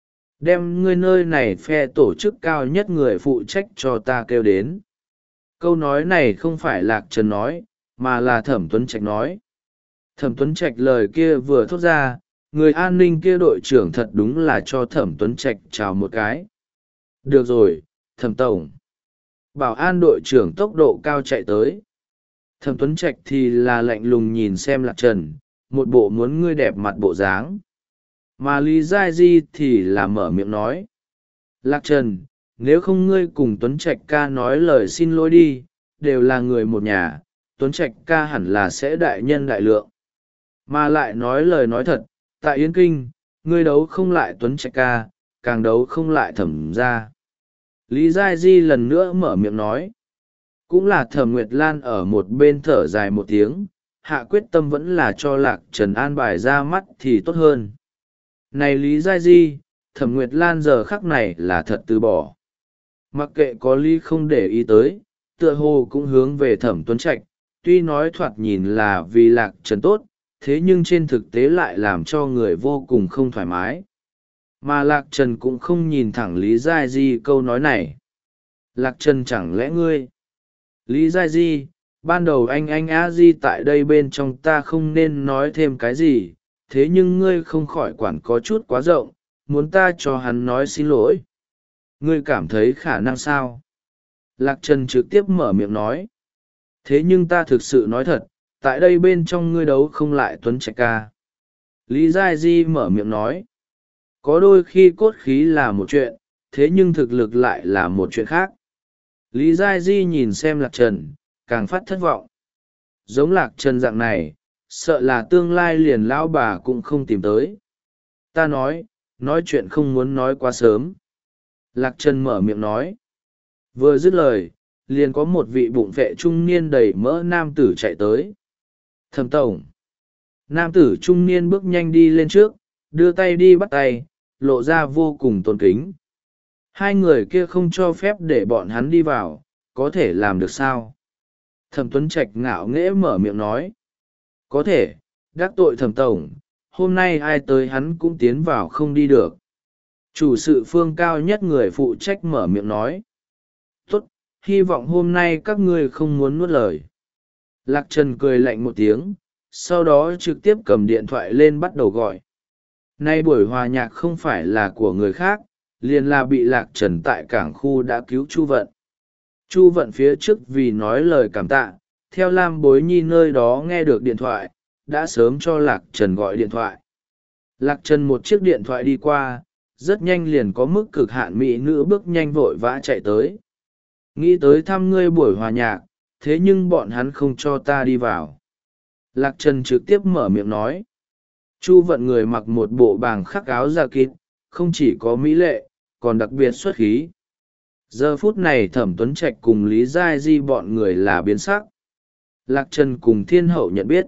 Đem ngươi nơi này phe tổ chức cao nhất người phụ trách cho ta kêu đến. Câu nói này không phải Lạc Trần nói, mà là Thẩm Tuấn Trạch nói. Thẩm Tuấn Trạch lời kia vừa thốt ra, người an ninh kia đội trưởng thật đúng là cho Thẩm Tuấn Trạch chào một cái. Được rồi, Thẩm Tổng. Bảo an đội trưởng tốc độ cao chạy tới. Thẩm Tuấn Trạch thì là lạnh lùng nhìn xem Lạc Trần, một bộ muốn ngươi đẹp mặt bộ dáng. Mà Lý Giai Di thì là mở miệng nói. Lạc Trần, nếu không ngươi cùng Tuấn Trạch ca nói lời xin lỗi đi, đều là người một nhà, Tuấn Trạch ca hẳn là sẽ đại nhân đại lượng. Mà lại nói lời nói thật, tại Yến Kinh, ngươi đấu không lại Tuấn Trạch ca, càng đấu không lại Thẩm gia. Lý Giai Di lần nữa mở miệng nói. Cũng là Thẩm Nguyệt Lan ở một bên thở dài một tiếng, hạ quyết tâm vẫn là cho Lạc Trần an bài ra mắt thì tốt hơn. Này Lý Giai Di, Thẩm Nguyệt Lan giờ khắc này là thật từ bỏ. Mặc kệ có Lý không để ý tới, tựa hồ cũng hướng về Thẩm Tuấn Trạch, tuy nói thoạt nhìn là vì Lạc Trần tốt, thế nhưng trên thực tế lại làm cho người vô cùng không thoải mái. Mà Lạc Trần cũng không nhìn thẳng Lý Giai Di câu nói này. Lạc Trần chẳng lẽ ngươi? Lý Giai Di, ban đầu anh anh a di tại đây bên trong ta không nên nói thêm cái gì, thế nhưng ngươi không khỏi quản có chút quá rộng, muốn ta cho hắn nói xin lỗi. Ngươi cảm thấy khả năng sao? Lạc Trần trực tiếp mở miệng nói. Thế nhưng ta thực sự nói thật, tại đây bên trong ngươi đấu không lại Tuấn Trạch ca. Lý Giai Di mở miệng nói. Có đôi khi cốt khí là một chuyện, thế nhưng thực lực lại là một chuyện khác. Lý Giai Di nhìn xem Lạc Trần, càng phát thất vọng. Giống Lạc Trần dạng này, sợ là tương lai liền lão bà cũng không tìm tới. Ta nói, nói chuyện không muốn nói quá sớm. Lạc Trần mở miệng nói. Vừa dứt lời, liền có một vị bụng vệ trung niên đầy mỡ nam tử chạy tới. Thẩm tổng. Nam tử trung niên bước nhanh đi lên trước, đưa tay đi bắt tay, lộ ra vô cùng tôn kính. Hai người kia không cho phép để bọn hắn đi vào, có thể làm được sao? Thẩm Tuấn Trạch ngạo nghễ mở miệng nói. Có thể, đắc tội Thẩm tổng, hôm nay ai tới hắn cũng tiến vào không đi được. Chủ sự phương cao nhất người phụ trách mở miệng nói. Tốt, hy vọng hôm nay các ngươi không muốn nuốt lời. Lạc Trần cười lạnh một tiếng, sau đó trực tiếp cầm điện thoại lên bắt đầu gọi. Nay buổi hòa nhạc không phải là của người khác, liền là bị Lạc Trần tại cảng khu đã cứu Chu Vận. Chu Vận phía trước vì nói lời cảm tạ, theo Lam Bối Nhi nơi đó nghe được điện thoại, đã sớm cho Lạc Trần gọi điện thoại. Lạc Trần một chiếc điện thoại đi qua, rất nhanh liền có mức cực hạn mỹ nữ bước nhanh vội vã chạy tới. Nghĩ tới thăm ngươi buổi hòa nhạc, thế nhưng bọn hắn không cho ta đi vào. Lạc Trần trực tiếp mở miệng nói. Chu Vận người mặc một bộ bàng khắc áo da kín, không chỉ có mỹ lệ, còn đặc biệt xuất khí. Giờ phút này Thẩm Tuấn Trạch cùng Lý Giai Di bọn người là biến sắc. Lạc Trần cùng Thiên Hậu nhận biết.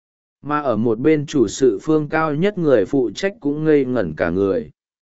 Mà ở một bên chủ sự phương cao nhất người phụ trách cũng ngây ngẩn cả người.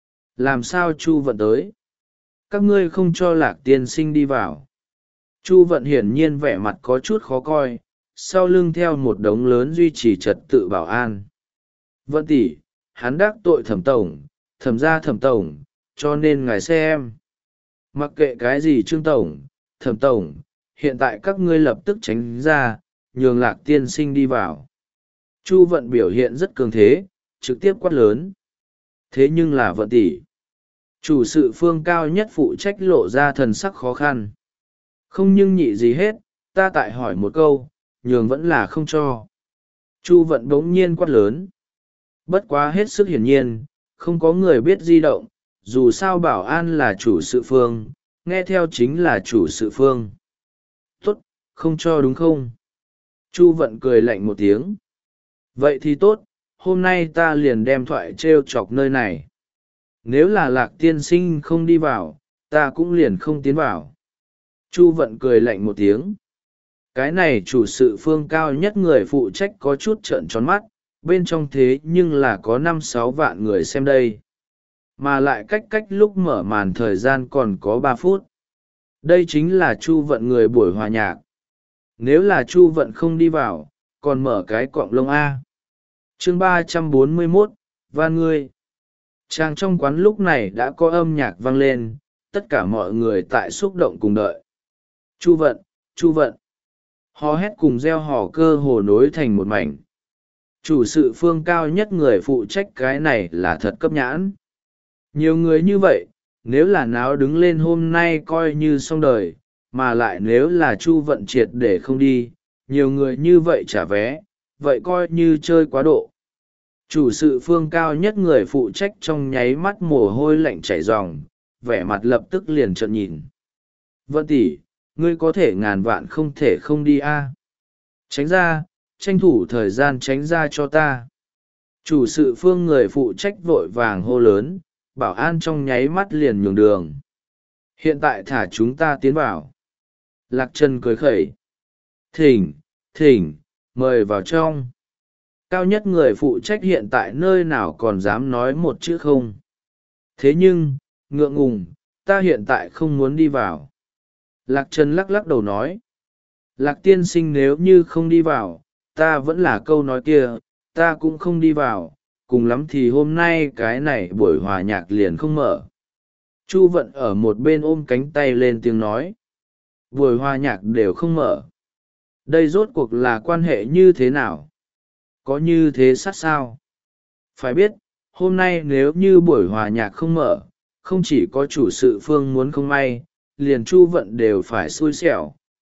Làm sao Chu Vận tới? Các ngươi không cho Lạc tiên sinh đi vào. Chu Vận hiển nhiên vẻ mặt có chút khó coi, sau lưng theo một đống lớn duy trì trật tự bảo an. Vận tỷ, hắn đắc tội Thẩm tổng, Thẩm gia Thẩm tổng, cho nên ngài xem. Mặc kệ cái gì Trương tổng, Thẩm tổng, hiện tại các ngươi lập tức tránh ra, nhường Lạc tiên sinh đi vào. Chu Vận biểu hiện rất cường thế, trực tiếp quát lớn. Thế nhưng là Vận tỷ. Chủ sự phương cao nhất phụ trách lộ ra thần sắc khó khăn. Không nhưng nhị gì hết, ta tại hỏi một câu, nhường vẫn là không cho. Chu Vận bỗng nhiên quát lớn. Bất quá hết sức hiển nhiên, không có người biết di động, dù sao bảo an là chủ sự phương, nghe theo chính là chủ sự phương. Tốt, không cho đúng không? Chu Vận cười lạnh một tiếng. Vậy thì tốt, hôm nay ta liền đem thoại trêu chọc nơi này. Nếu là Lạc tiên sinh không đi vào, ta cũng liền không tiến vào. Chu Vận cười lạnh một tiếng. Cái này chủ sự phương cao nhất người phụ trách có chút trợn tròn mắt, bên trong thế nhưng là có năm sáu vạn người xem đây. Mà lại cách cách lúc mở màn thời gian còn có ba phút. Đây chính là Chu Vận người buổi hòa nhạc. Nếu là Chu Vận không đi vào, còn mở cái quọng lông A. Chương ba trăm bốn mươi mốt, Van ngươi. Trang trong quán lúc này đã có âm nhạc vang lên, tất cả mọi người tại xúc động cùng đợi. Chu Vận, Chu Vận. Hò hét cùng reo hò cơ hồ nối thành một mảnh. Chủ sự phương cao nhất người phụ trách cái này là thật cấp nhãn. Nhiều người như vậy, nếu là náo đứng lên hôm nay coi như xong đời, mà lại nếu là Chu Vận triệt để không đi, nhiều người như vậy trả vé, vậy coi như chơi quá độ. Chủ sự phương cao nhất người phụ trách trong nháy mắt mồ hôi lạnh chảy ròng, vẻ mặt lập tức liền trợn nhìn. Vận tỷ, ngươi có thể ngàn vạn không thể không đi a. Tránh ra, tranh thủ thời gian tránh ra cho ta. Chủ sự phương người phụ trách vội vàng hô lớn, bảo an trong nháy mắt liền nhường đường. Hiện tại thả chúng ta tiến vào. Lạc Trần cười khẩy. Thỉnh, thỉnh, mời vào trong. Cao nhất người phụ trách hiện tại nơi nào còn dám nói một chữ không. Thế nhưng, ngượng ngùng, ta hiện tại không muốn đi vào. Lạc Trần lắc lắc đầu nói. Lạc tiên sinh nếu như không đi vào, ta vẫn là câu nói kia, ta cũng không đi vào, cùng lắm thì hôm nay cái này buổi hòa nhạc liền không mở. Chu Vận ở một bên ôm cánh tay lên tiếng nói. Buổi hòa nhạc đều không mở. Đây rốt cuộc là quan hệ như thế nào? Có như thế sát sao? Phải biết, hôm nay nếu như buổi hòa nhạc không mở, không chỉ có chủ sự phương muốn không may, liền Chu Vận đều phải xui xẻo,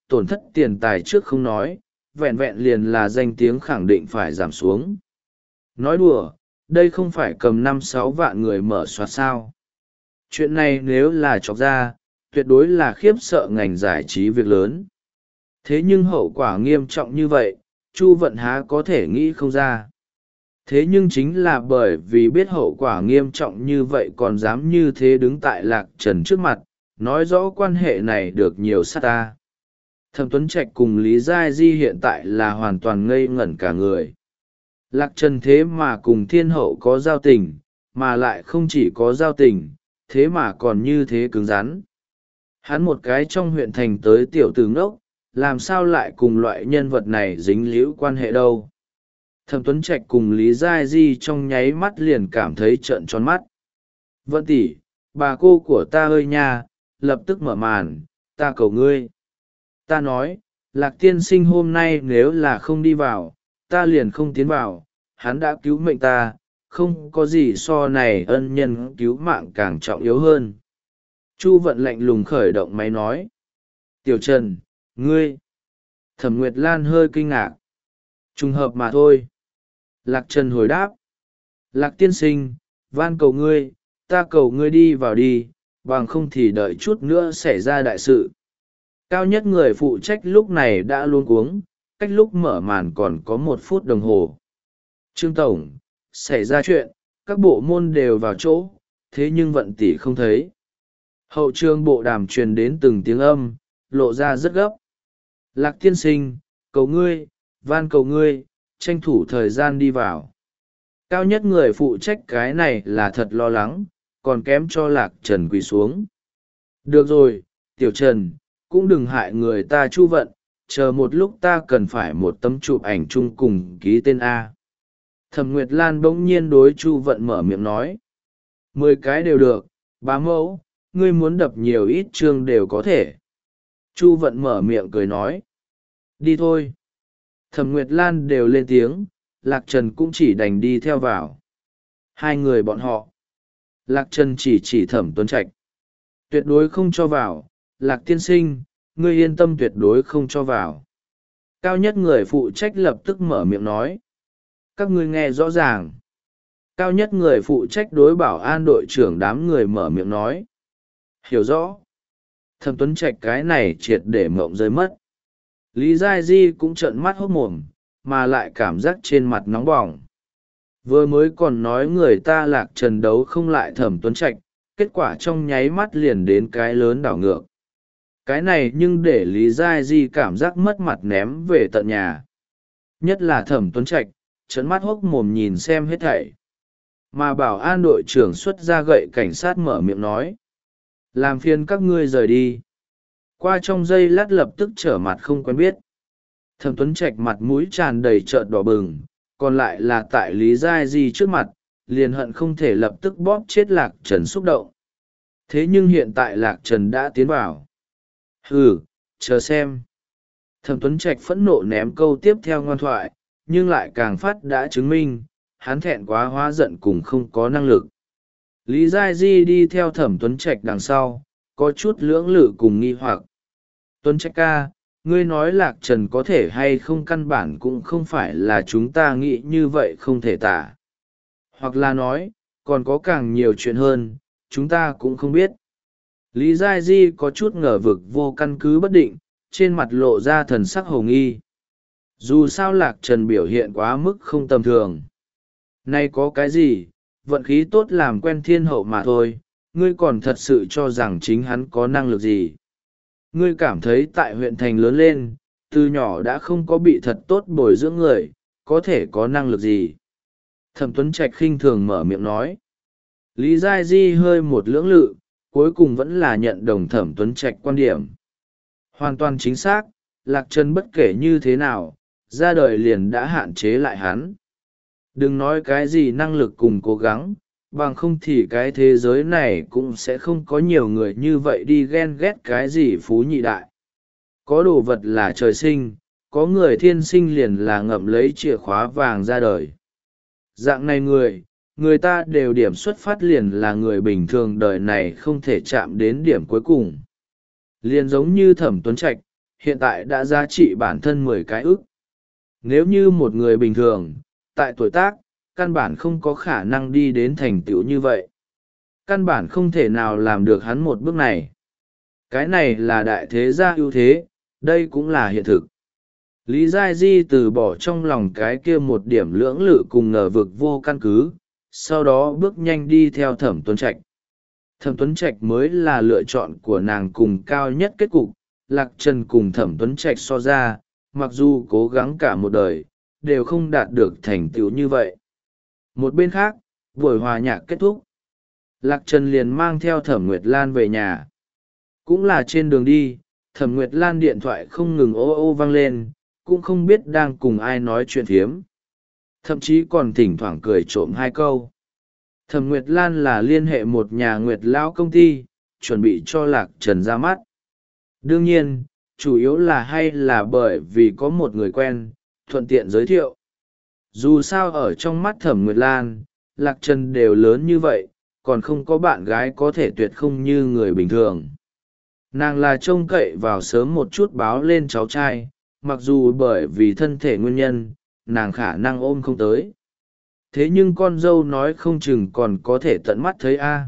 tổn thất tiền tài trước không nói, vẹn vẹn liền là danh tiếng khẳng định phải giảm xuống. Nói đùa, đây không phải cầm năm sáu vạn người mở soát sao. Chuyện này nếu là chọc ra, tuyệt đối là khiếp sợ ngành giải trí việc lớn. Thế nhưng hậu quả nghiêm trọng như vậy, Chu Vận há có thể nghĩ không ra. Thế nhưng chính là bởi vì biết hậu quả nghiêm trọng như vậy còn dám như thế đứng tại Lạc Trần trước mặt, nói rõ quan hệ này được nhiều sát ta. Thẩm Tuấn Trạch cùng Lý Giai Di hiện tại là hoàn toàn ngây ngẩn cả người. Lạc Trần thế mà cùng thiên hậu có giao tình, mà lại không chỉ có giao tình, thế mà còn như thế cứng rắn. Hắn một cái trong huyện thành tới tiểu tử ngốc, làm sao lại cùng loại nhân vật này dính líu quan hệ đâu. Thẩm Tuấn Trạch cùng Lý Giai Di trong nháy mắt liền cảm thấy trợn tròn mắt. Vận tỷ, bà cô của ta ơi nha, lập tức mở màn, ta cầu ngươi. Ta nói, Lạc tiên sinh hôm nay nếu là không đi vào, ta liền không tiến vào, hắn đã cứu mệnh ta, không có gì so này ân nhân cứu mạng càng trọng yếu hơn. Chu Vận lạnh lùng khởi động máy nói. Tiểu Trần, ngươi. Thẩm Nguyệt Lan hơi kinh ngạc. Trùng hợp mà thôi. Lạc Trần hồi đáp. Lạc tiên sinh, van cầu ngươi, ta cầu ngươi đi vào đi, bằng không thì đợi chút nữa xảy ra đại sự. Cao nhất người phụ trách lúc này đã luống cuống, cách lúc mở màn còn có một phút đồng hồ. Trương Tổng, xảy ra chuyện, các bộ môn đều vào chỗ, thế nhưng Vận tỷ không thấy. Hậu trường bộ đàm truyền đến từng tiếng âm, lộ ra rất gấp. Lạc tiên sinh, cầu ngươi, van cầu ngươi, tranh thủ thời gian đi vào. Cao nhất người phụ trách cái này là thật lo lắng, còn kém cho Lạc Trần quỳ xuống. Được rồi, Tiểu Trần, cũng đừng hại người ta Chu Vận, chờ một lúc ta cần phải một tấm chụp ảnh chung cùng ký tên A. Thẩm Nguyệt Lan bỗng nhiên đối Chu Vận mở miệng nói. Mười cái đều được, bá mẫu, ngươi muốn đập nhiều ít chương đều có thể. Chu Vận mở miệng cười nói. Đi thôi. Thẩm Nguyệt Lan đều lên tiếng, Lạc Trần cũng chỉ đành đi theo vào. Hai người bọn họ. Lạc Trần chỉ chỉ Thẩm Tuấn Trạch. Tuyệt đối không cho vào, Lạc tiên sinh, ngươi yên tâm tuyệt đối không cho vào. Cao nhất người phụ trách lập tức mở miệng nói. Các ngươi nghe rõ ràng. Cao nhất người phụ trách đối bảo an đội trưởng đám người mở miệng nói. Hiểu rõ. Thẩm Tuấn Trạch cái này triệt để mộng rơi mất. Lý Giai Di cũng trợn mắt hốt mồm, mà lại cảm giác trên mặt nóng bỏng. Vừa mới còn nói người ta Lạc Trần đấu không lại Thẩm Tuấn Trạch, kết quả trong nháy mắt liền đến cái lớn đảo ngược. Cái này nhưng để Lý Giai Di cảm giác mất mặt ném về tận nhà. Nhất là Thẩm Tuấn Trạch, trợn mắt hốc mồm nhìn xem hết thảy. Mà bảo an đội trưởng xuất ra gậy cảnh sát mở miệng nói. Làm phiền các ngươi rời đi. Qua trong giây lát lập tức trở mặt không quen biết. Thẩm Tuấn Trạch mặt mũi tràn đầy trợn đỏ bừng, còn lại là tại Lý Giai Di trước mặt, liền hận không thể lập tức bóp chết Lạc Trần xúc động. Thế nhưng hiện tại Lạc Trần đã tiến vào. Hừ, chờ xem. Thẩm Tuấn Trạch phẫn nộ ném câu tiếp theo ngoan thoại, nhưng lại càng phát đã chứng minh, hắn thẹn quá hóa giận cùng không có năng lực. Lý Giai Di đi theo Thẩm Tuấn Trạch đằng sau, có chút lưỡng lự cùng nghi hoặc. Tuấn Trạch ca, ngươi nói Lạc Trần có thể hay không căn bản cũng không phải là chúng ta nghĩ như vậy không thể tả. Hoặc là nói, còn có càng nhiều chuyện hơn, chúng ta cũng không biết. Lý Giai Di có chút ngờ vực vô căn cứ bất định, trên mặt lộ ra thần sắc hồ nghi. Dù sao Lạc Trần biểu hiện quá mức không tầm thường. Nay có cái gì, vận khí tốt làm quen thiên hậu mà thôi, ngươi còn thật sự cho rằng chính hắn có năng lực gì. Ngươi cảm thấy tại huyện thành lớn lên, từ nhỏ đã không có bị thật tốt bồi dưỡng người, có thể có năng lực gì. Thẩm Tuấn Trạch khinh thường mở miệng nói. Lý Giai Di hơi một lưỡng lự, cuối cùng vẫn là nhận đồng Thẩm Tuấn Trạch quan điểm. Hoàn toàn chính xác, Lạc Trần bất kể như thế nào, ra đời liền đã hạn chế lại hắn. Đừng nói cái gì năng lực cùng cố gắng, bằng không thì cái thế giới này cũng sẽ không có nhiều người như vậy đi ghen ghét cái gì phú nhị đại. Có đồ vật là trời sinh, có người thiên sinh liền là ngậm lấy chìa khóa vàng ra đời. Dạng này người, người ta đều điểm xuất phát liền là người bình thường đời này không thể chạm đến điểm cuối cùng. Liền giống như Thẩm Tuấn Trạch, hiện tại đã giá trị bản thân mười cái ức. Nếu như một người bình thường, tại tuổi tác, căn bản không có khả năng đi đến thành tựu như vậy. Căn bản không thể nào làm được hắn một bước này. Cái này là đại thế gia ưu thế, đây cũng là hiện thực. Lý Giai Di từ bỏ trong lòng cái kia một điểm lưỡng lự cùng ngờ vực vô căn cứ, sau đó bước nhanh đi theo Thẩm Tuấn Trạch. Thẩm Tuấn Trạch mới là lựa chọn của nàng cùng cao nhất kết cục. Lạc Trần cùng Thẩm Tuấn Trạch so ra, mặc dù cố gắng cả một đời, đều không đạt được thành tựu như vậy. Một bên khác, buổi hòa nhạc kết thúc. Lạc Trần liền mang theo Thẩm Nguyệt Lan về nhà. Cũng là trên đường đi, Thẩm Nguyệt Lan điện thoại không ngừng ô ô vang lên, cũng không biết đang cùng ai nói chuyện phiếm. Thậm chí còn thỉnh thoảng cười trộm hai câu. Thẩm Nguyệt Lan là liên hệ một nhà Nguyệt Lão công ty, chuẩn bị cho Lạc Trần ra mắt. Đương nhiên, chủ yếu là hay là bởi vì có một người quen, thuận tiện giới thiệu. Dù sao ở trong mắt Thẩm Nguyệt Lan, Lạc Trần đều lớn như vậy, còn không có bạn gái có thể tuyệt không như người bình thường. Nàng là trông cậy vào sớm một chút báo lên cháu trai, mặc dù bởi vì thân thể nguyên nhân, nàng khả năng ôm không tới. Thế nhưng con dâu nói không chừng còn có thể tận mắt thấy a.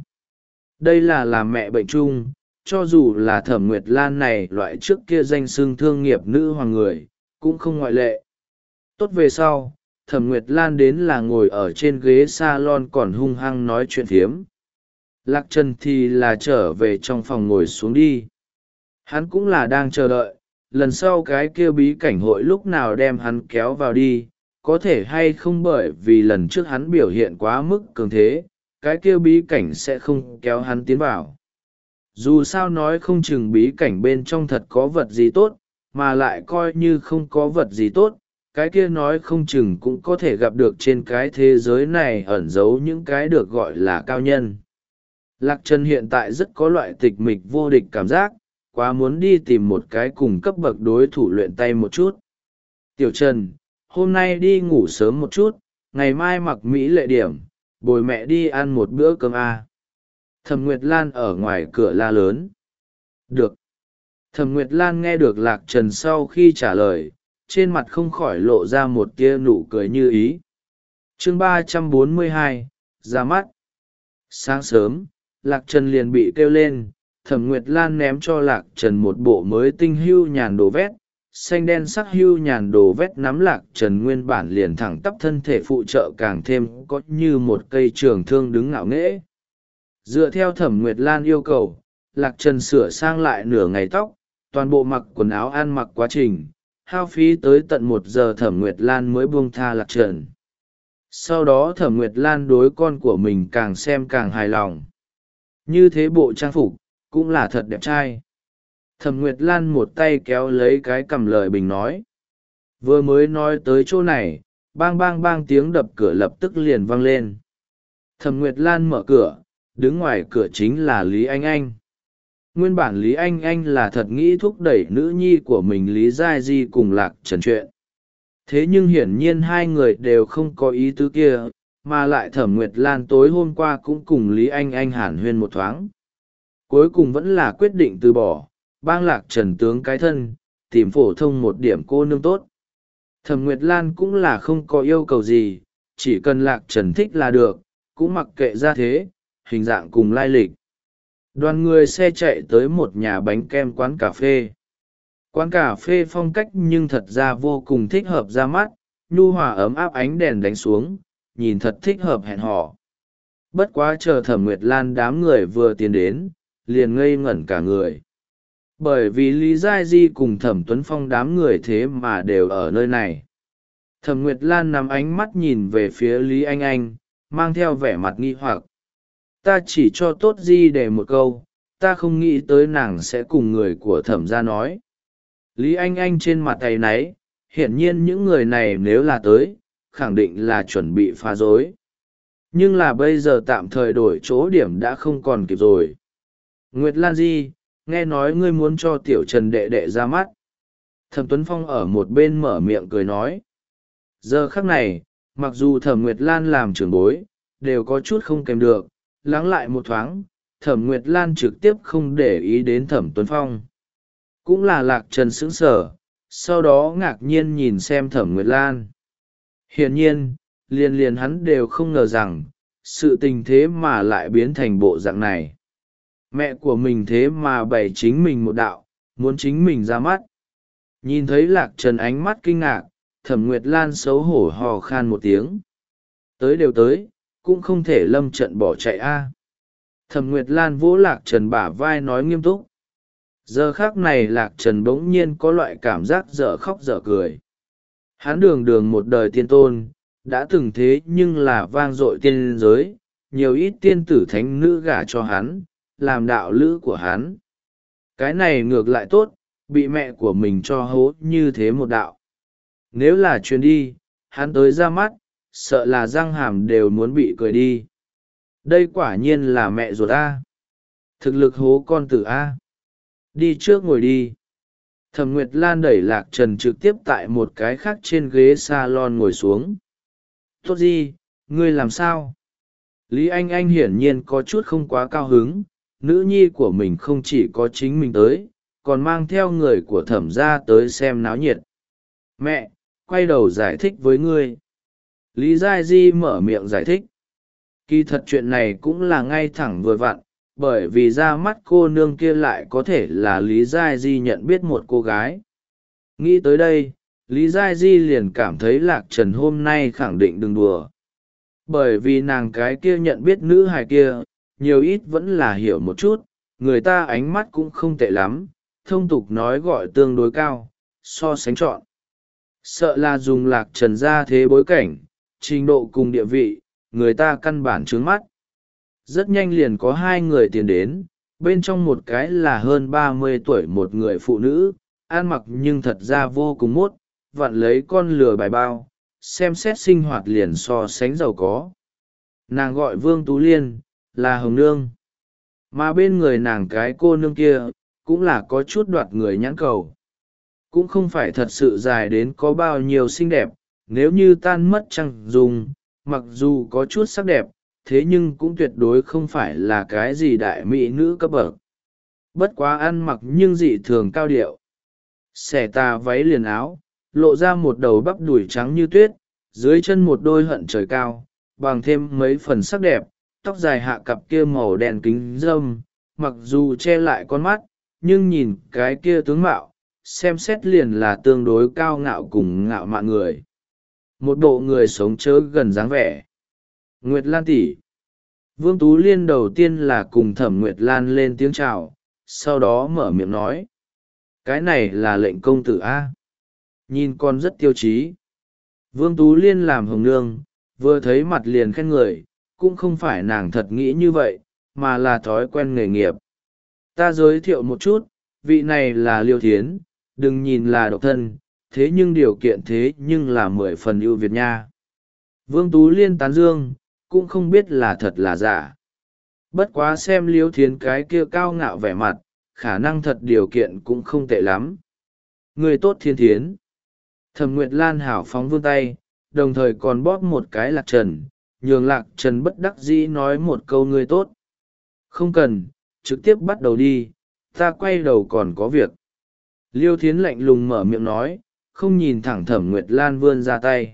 Đây là làm mẹ bệnh chung, cho dù là Thẩm Nguyệt Lan này loại trước kia danh xưng thương nghiệp nữ hoàng người, cũng không ngoại lệ. Tốt về sau, Thẩm Nguyệt Lan đến là ngồi ở trên ghế salon còn hung hăng nói chuyện phiếm. Lạc Trần thì là trở về trong phòng ngồi xuống đi. Hắn cũng là đang chờ đợi, lần sau cái kia bí cảnh hội lúc nào đem hắn kéo vào đi, có thể hay không bởi vì lần trước hắn biểu hiện quá mức cường thế, cái kia bí cảnh sẽ không kéo hắn tiến vào. Dù sao nói không chừng bí cảnh bên trong thật có vật gì tốt, mà lại coi như không có vật gì tốt, cái kia nói không chừng cũng có thể gặp được trên cái thế giới này ẩn giấu những cái được gọi là cao nhân. Lạc Trần hiện tại rất có loại tịch mịch vô địch cảm giác, quá muốn đi tìm một cái cùng cấp bậc đối thủ luyện tay một chút. Tiểu Trần, hôm nay đi ngủ sớm một chút, ngày mai mặc mỹ lệ điểm, bồi mẹ đi ăn một bữa cơm a. Thẩm Nguyệt Lan ở ngoài cửa la lớn. Được. Thẩm Nguyệt Lan nghe được Lạc Trần sau khi trả lời, trên mặt không khỏi lộ ra một tia nụ cười như ý. Chương ba trăm bốn mươi hai, ra mắt. Sáng sớm, Lạc Trần liền bị kêu lên, Thẩm Nguyệt Lan ném cho Lạc Trần một bộ mới tinh hưu nhàn đồ vét, xanh đen sắc hưu nhàn đồ vét nắm Lạc Trần nguyên bản liền thẳng tắp thân thể phụ trợ càng thêm có như một cây trường thương đứng ngạo nghễ. Dựa theo Thẩm Nguyệt Lan yêu cầu, Lạc Trần sửa sang lại nửa ngày tóc, toàn bộ mặc quần áo ăn mặc quá trình, hao phí tới tận một giờ Thẩm Nguyệt Lan mới buông tha Lạc Trần. Sau đó Thẩm Nguyệt Lan đối con của mình càng xem càng hài lòng. Như thế bộ trang phục, cũng là thật đẹp trai. Thẩm Nguyệt Lan một tay kéo lấy cái cầm lời bình nói. Vừa mới nói tới chỗ này, bang bang bang tiếng đập cửa lập tức liền vang lên. Thẩm Nguyệt Lan mở cửa, đứng ngoài cửa chính là Lý Anh Anh. Nguyên bản Lý Anh Anh là thật nghĩ thúc đẩy nữ nhi của mình Lý Giai Di cùng Lạc Trần chuyện. Thế nhưng hiển nhiên hai người đều không có ý tứ kia, mà lại Thẩm Nguyệt Lan tối hôm qua cũng cùng Lý Anh Anh hàn huyên một thoáng. Cuối cùng vẫn là quyết định từ bỏ, bang Lạc Trần tướng cái thân, tìm phổ thông một điểm cô nương tốt. Thẩm Nguyệt Lan cũng là không có yêu cầu gì, chỉ cần Lạc Trần thích là được, cũng mặc kệ ra thế, hình dạng cùng lai lịch. Đoàn người xe chạy tới một nhà bánh kem quán cà phê. Quán cà phê phong cách nhưng thật ra vô cùng thích hợp ra mắt, nhu hòa ấm áp ánh đèn đánh xuống, nhìn thật thích hợp hẹn hò. Bất quá chờ Thẩm Nguyệt Lan đám người vừa tiến đến, liền ngây ngẩn cả người. Bởi vì Lý Giai Di cùng Thẩm Tuấn Phong đám người thế mà đều ở nơi này. Thẩm Nguyệt Lan nắm ánh mắt nhìn về phía Lý Anh Anh, mang theo vẻ mặt nghi hoặc. Ta chỉ cho tốt Di để một câu, ta không nghĩ tới nàng sẽ cùng người của Thẩm gia nói. Lý Anh Anh trên mặt tay náy, hiển nhiên những người này nếu là tới, khẳng định là chuẩn bị phá rối. Nhưng là bây giờ tạm thời đổi chỗ điểm đã không còn kịp rồi. Nguyệt Lan Di, nghe nói ngươi muốn cho tiểu Trần đệ đệ ra mắt. Thẩm Tuấn Phong ở một bên mở miệng cười nói. Giờ khắc này, mặc dù Thẩm Nguyệt Lan làm trưởng bối, đều có chút không kèm được, lắng lại một thoáng, Thẩm Nguyệt Lan trực tiếp không để ý đến Thẩm Tuấn Phong. cũng là Lạc Trần sững sờ, sau đó ngạc nhiên nhìn xem Thẩm Nguyệt Lan. Hiển nhiên, liền liền hắn đều không ngờ rằng, sự tình thế mà lại biến thành bộ dạng này. Mẹ của mình thế mà bày chính mình một đạo, muốn chính mình ra mắt. Nhìn thấy Lạc Trần ánh mắt kinh ngạc, Thẩm Nguyệt Lan xấu hổ hò khan một tiếng. Tới đều tới, cũng không thể lâm trận bỏ chạy a. Thẩm Nguyệt Lan vỗ Lạc Trần bả vai nói nghiêm túc. Giờ khác này Lạc Trần bỗng nhiên có loại cảm giác dở khóc dở cười. Hắn đường đường một đời tiên tôn, đã từng thế nhưng là vang dội tiên giới, nhiều ít tiên tử thánh nữ gả cho hắn, làm đạo lữ của hắn. Cái này ngược lại tốt, bị mẹ của mình cho hố như thế một đạo. Nếu là chuyến đi, hắn tới ra mắt, sợ là răng hàm đều muốn bị cười đi. Đây quả nhiên là mẹ ruột A. Thực lực hố con tử A. Đi trước ngồi đi. Thẩm Nguyệt Lan đẩy Lạc Trần trực tiếp tại một cái khác trên ghế salon ngồi xuống. Tốt gì, ngươi làm sao? Lý Anh Anh hiển nhiên có chút không quá cao hứng, nữ nhi của mình không chỉ có chính mình tới, còn mang theo người của thẩm gia tới xem náo nhiệt. Mẹ, quay đầu giải thích với ngươi. Lý Giai Di mở miệng giải thích. Kỳ thật chuyện này cũng là ngay thẳng vừa vặn, bởi vì ra mắt cô nương kia lại có thể là Lý Giai Di nhận biết một cô gái. Nghĩ tới đây, Lý Giai Di liền cảm thấy Lạc Trần hôm nay khẳng định đừng đùa. Bởi vì nàng cái kia nhận biết nữ hài kia, nhiều ít vẫn là hiểu một chút, người ta ánh mắt cũng không tệ lắm, thông tục nói gọi tương đối cao, so sánh chọn. Sợ là dùng Lạc Trần ra thế bối cảnh, trình độ cùng địa vị, người ta căn bản trướng mắt. Rất nhanh liền có hai người tiến đến, bên trong một cái là hơn ba mươi tuổi một người phụ nữ, ăn mặc nhưng thật ra vô cùng mốt, vặn lấy con lừa bài bao, xem xét sinh hoạt liền so sánh giàu có. Nàng gọi Vương Tú Liên, là Hồng Nương. Mà bên người nàng cái cô nương kia, cũng là có chút đoạt người nhãn cầu. Cũng không phải thật sự dài đến có bao nhiêu xinh đẹp, nếu như tan mất trăng dùng, mặc dù có chút sắc đẹp, thế nhưng cũng tuyệt đối không phải là cái gì đại mỹ nữ cấp bậc. Bất quá ăn mặc nhưng dị thường cao điệu. Xẻ tà váy liền áo, lộ ra một đầu bắp đùi trắng như tuyết, dưới chân một đôi hận trời cao, bằng thêm mấy phần sắc đẹp, tóc dài hạ cặp kia màu đen kính râm, mặc dù che lại con mắt, nhưng nhìn cái kia tướng mạo, xem xét liền là tương đối cao ngạo cùng ngạo mạn người. Một bộ người sống chớ gần dáng vẻ. Nguyệt Lan tỷ. Vương Tú Liên đầu tiên là cùng Thẩm Nguyệt Lan lên tiếng chào, sau đó mở miệng nói. Cái này là lệnh công tử A. Nhìn con rất tiêu chí. Vương Tú Liên làm Hồng Nương, vừa thấy mặt liền khen người, cũng không phải nàng thật nghĩ như vậy, mà là thói quen nghề nghiệp. Ta giới thiệu một chút, vị này là Liêu Thiến, đừng nhìn là độc thân, thế nhưng điều kiện thế nhưng là mười phần ưu việt nha. Vương Tú Liên tán dương, cũng không biết là thật là giả. Bất quá xem Liêu Thiến cái kia cao ngạo vẻ mặt, khả năng thật điều kiện cũng không tệ lắm. Người tốt Thiên Thiến. Thẩm Nguyệt Lan hảo phóng vươn tay, đồng thời còn bóp một cái Lạc Trần, nhường Lạc Trần bất đắc dĩ nói một câu người tốt. Không cần, trực tiếp bắt đầu đi, ta quay đầu còn có việc. Liêu Thiến lạnh lùng mở miệng nói, không nhìn thẳng Thẩm Nguyệt Lan vươn ra tay.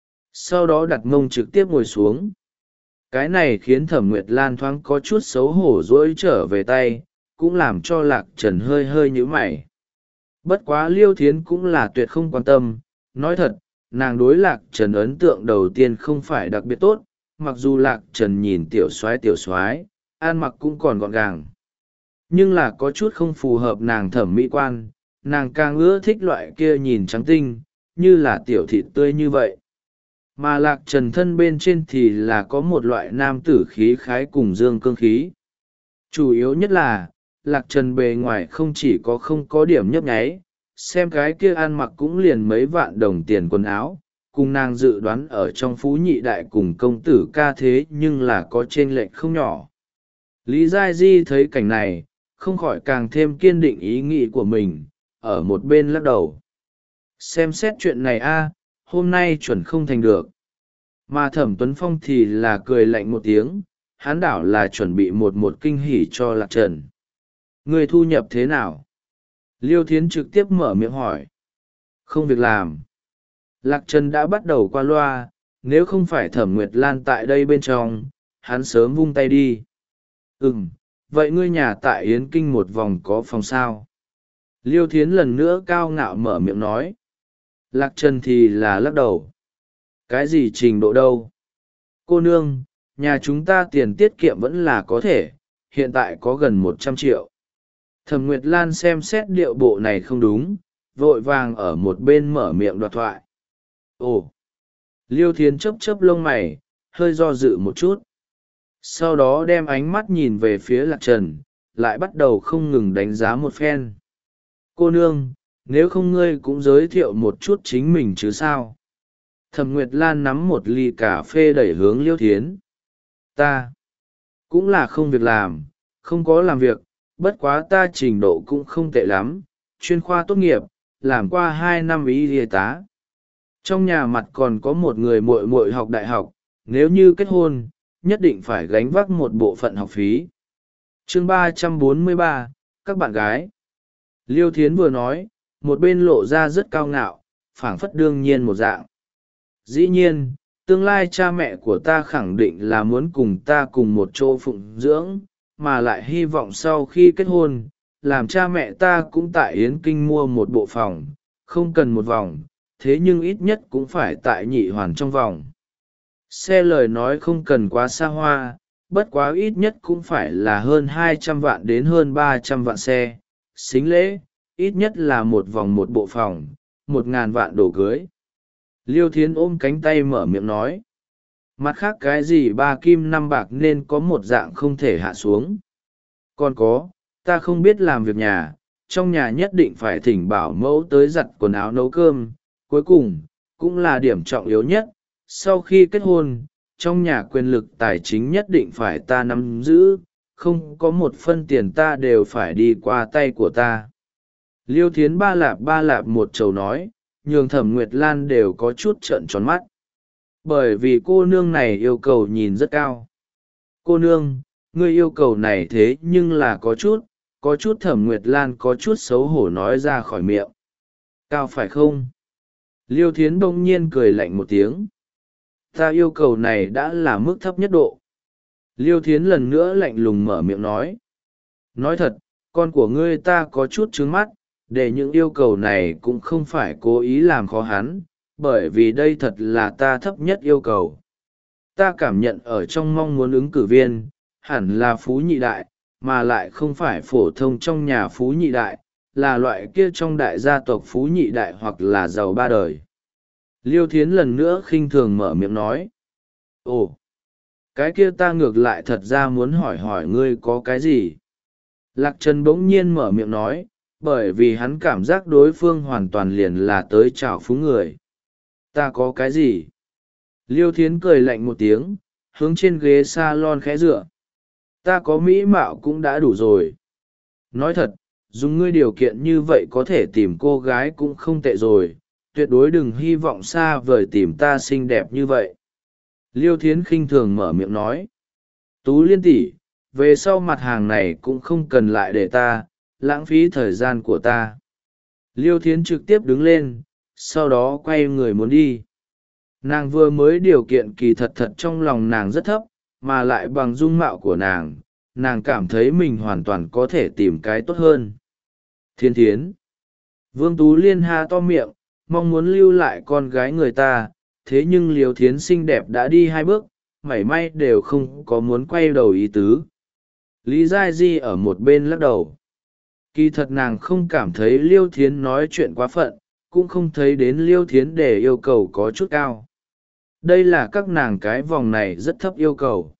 Sau đó đặt mông trực tiếp ngồi xuống. Cái này khiến Thẩm Nguyệt Lan thoáng có chút xấu hổ dỗi trở về tay, cũng làm cho Lạc Trần hơi hơi nhíu mày. Bất quá Liêu Thiến cũng là tuyệt không quan tâm, nói thật, nàng đối Lạc Trần ấn tượng đầu tiên không phải đặc biệt tốt, mặc dù Lạc Trần nhìn tiểu soái tiểu soái, ăn mặc cũng còn gọn gàng. Nhưng là có chút không phù hợp nàng thẩm mỹ quan, nàng càng ưa thích loại kia nhìn trắng tinh, như là tiểu thịt tươi như vậy. Mà Lạc Trần thân bên trên thì là có một loại nam tử khí khái cùng dương cương khí. Chủ yếu nhất là, Lạc Trần bề ngoài không chỉ có không có điểm nhấp nháy, xem cái kia ăn mặc cũng liền mấy vạn đồng tiền quần áo, cùng nàng dự đoán ở trong phú nhị đại cùng công tử ca thế nhưng là có chênh lệch không nhỏ. Lý Giai Di thấy cảnh này, không khỏi càng thêm kiên định ý nghĩ của mình, ở một bên lắc đầu. Xem xét chuyện này a, hôm nay chuẩn không thành được. Mà Thẩm Tuấn Phong thì là cười lạnh một tiếng, hắn đảo là chuẩn bị một một kinh hỉ cho Lạc Trần. Người thu nhập thế nào? Liêu Thiến trực tiếp mở miệng hỏi. Không việc làm. Lạc Trần đã bắt đầu qua loa, nếu không phải Thẩm Nguyệt Lan tại đây bên trong, hắn sớm vung tay đi. Ừm, vậy ngươi nhà tại Yến Kinh một vòng có phòng sao? Liêu Thiến lần nữa cao ngạo mở miệng nói. Lạc Trần thì là lắc đầu. Cái gì trình độ đâu? Cô nương, nhà chúng ta tiền tiết kiệm vẫn là có thể, hiện tại có gần một trăm triệu. Thẩm Nguyệt Lan xem xét điệu bộ này không đúng, vội vàng ở một bên mở miệng đoạt thoại. Ồ! Liêu Thiến chớp chớp lông mày, hơi do dự một chút. Sau đó đem ánh mắt nhìn về phía Lạc Trần, lại bắt đầu không ngừng đánh giá một phen. Cô nương, nếu không ngươi cũng giới thiệu một chút chính mình chứ sao? Thẩm Nguyệt Lan nắm một ly cà phê đẩy hướng Liêu Thiến. Ta cũng là không việc làm, không có làm việc, bất quá ta trình độ cũng không tệ lắm, chuyên khoa tốt nghiệp, làm qua hai năm y y tá. Trong nhà mặt còn có một người muội muội học đại học, nếu như kết hôn, nhất định phải gánh vác một bộ phận học phí. Chương ba trăm bốn mươi ba, các bạn gái. Liêu Thiến vừa nói, một bên lộ ra rất cao ngạo, phảng phất đương nhiên một dạng. Dĩ nhiên, tương lai cha mẹ của ta khẳng định là muốn cùng ta cùng một chỗ phụng dưỡng, mà lại hy vọng sau khi kết hôn, làm cha mẹ ta cũng tại Yến Kinh mua một bộ phòng, không cần một vòng, thế nhưng ít nhất cũng phải tại nhị hoàn trong vòng. Xe lời nói không cần quá xa hoa, bất quá ít nhất cũng phải là hơn hai trăm vạn đến hơn ba trăm vạn xe, xính lễ, ít nhất là một vòng một bộ phòng, một ngàn vạn đồ cưới. Liêu Thiến ôm cánh tay mở miệng nói. Mặt khác cái gì ba kim năm bạc nên có một dạng không thể hạ xuống. Còn có, ta không biết làm việc nhà, trong nhà nhất định phải thỉnh bảo mẫu tới giặt quần áo nấu cơm. Cuối cùng, cũng là điểm trọng yếu nhất, sau khi kết hôn, trong nhà quyền lực tài chính nhất định phải ta nắm giữ, không có một phân tiền ta đều phải đi qua tay của ta. Liêu Thiến ba lạp ba lạp một chầu nói, nhường Thẩm Nguyệt Lan đều có chút trợn tròn mắt. Bởi vì cô nương này yêu cầu nhìn rất cao. Cô nương, ngươi yêu cầu này thế nhưng là có chút, có chút Thẩm Nguyệt Lan có chút xấu hổ nói ra khỏi miệng. Cao phải không? Liêu Thiến bỗng nhiên cười lạnh một tiếng. Ta yêu cầu này đã là mức thấp nhất độ. Liêu Thiến lần nữa lạnh lùng mở miệng nói. Nói thật, con của ngươi ta có chút trướng mắt, để những yêu cầu này cũng không phải cố ý làm khó hắn, bởi vì đây thật là ta thấp nhất yêu cầu. Ta cảm nhận ở trong mong muốn ứng cử viên, hẳn là phú nhị đại, mà lại không phải phổ thông trong nhà phú nhị đại, là loại kia trong đại gia tộc phú nhị đại hoặc là giàu ba đời. Liêu Thiến lần nữa khinh thường mở miệng nói. Ồ, cái kia ta ngược lại thật ra muốn hỏi hỏi ngươi có cái gì? Lạc Trần bỗng nhiên mở miệng nói, bởi vì hắn cảm giác đối phương hoàn toàn liền là tới chào phúng người. Ta có cái gì? Liêu Thiến cười lạnh một tiếng, hướng trên ghế salon khẽ dựa. Ta có mỹ mạo cũng đã đủ rồi. Nói thật, dùng ngươi điều kiện như vậy có thể tìm cô gái cũng không tệ rồi, tuyệt đối đừng hy vọng xa vời tìm ta xinh đẹp như vậy. Liêu Thiến khinh thường mở miệng nói. Tú Liên tỷ, về sau mặt hàng này cũng không cần lại để ta, lãng phí thời gian của ta. Liêu Thiến trực tiếp đứng lên, sau đó quay người muốn đi. Nàng vừa mới điều kiện kỳ thật thật trong lòng nàng rất thấp, mà lại bằng dung mạo của nàng, nàng cảm thấy mình hoàn toàn có thể tìm cái tốt hơn. Thiên Thiến. Vương Tú Liên ha to miệng, mong muốn lưu lại con gái người ta, thế nhưng Liêu Thiến xinh đẹp đã đi hai bước, mảy may đều không có muốn quay đầu ý tứ. Lý Giai Di ở một bên lắc đầu. Kỳ thật nàng không cảm thấy Liêu Thiến nói chuyện quá phận, cũng không thấy đến Liêu Thiến để yêu cầu có chút cao. Đây là các nàng cái vòng này rất thấp yêu cầu.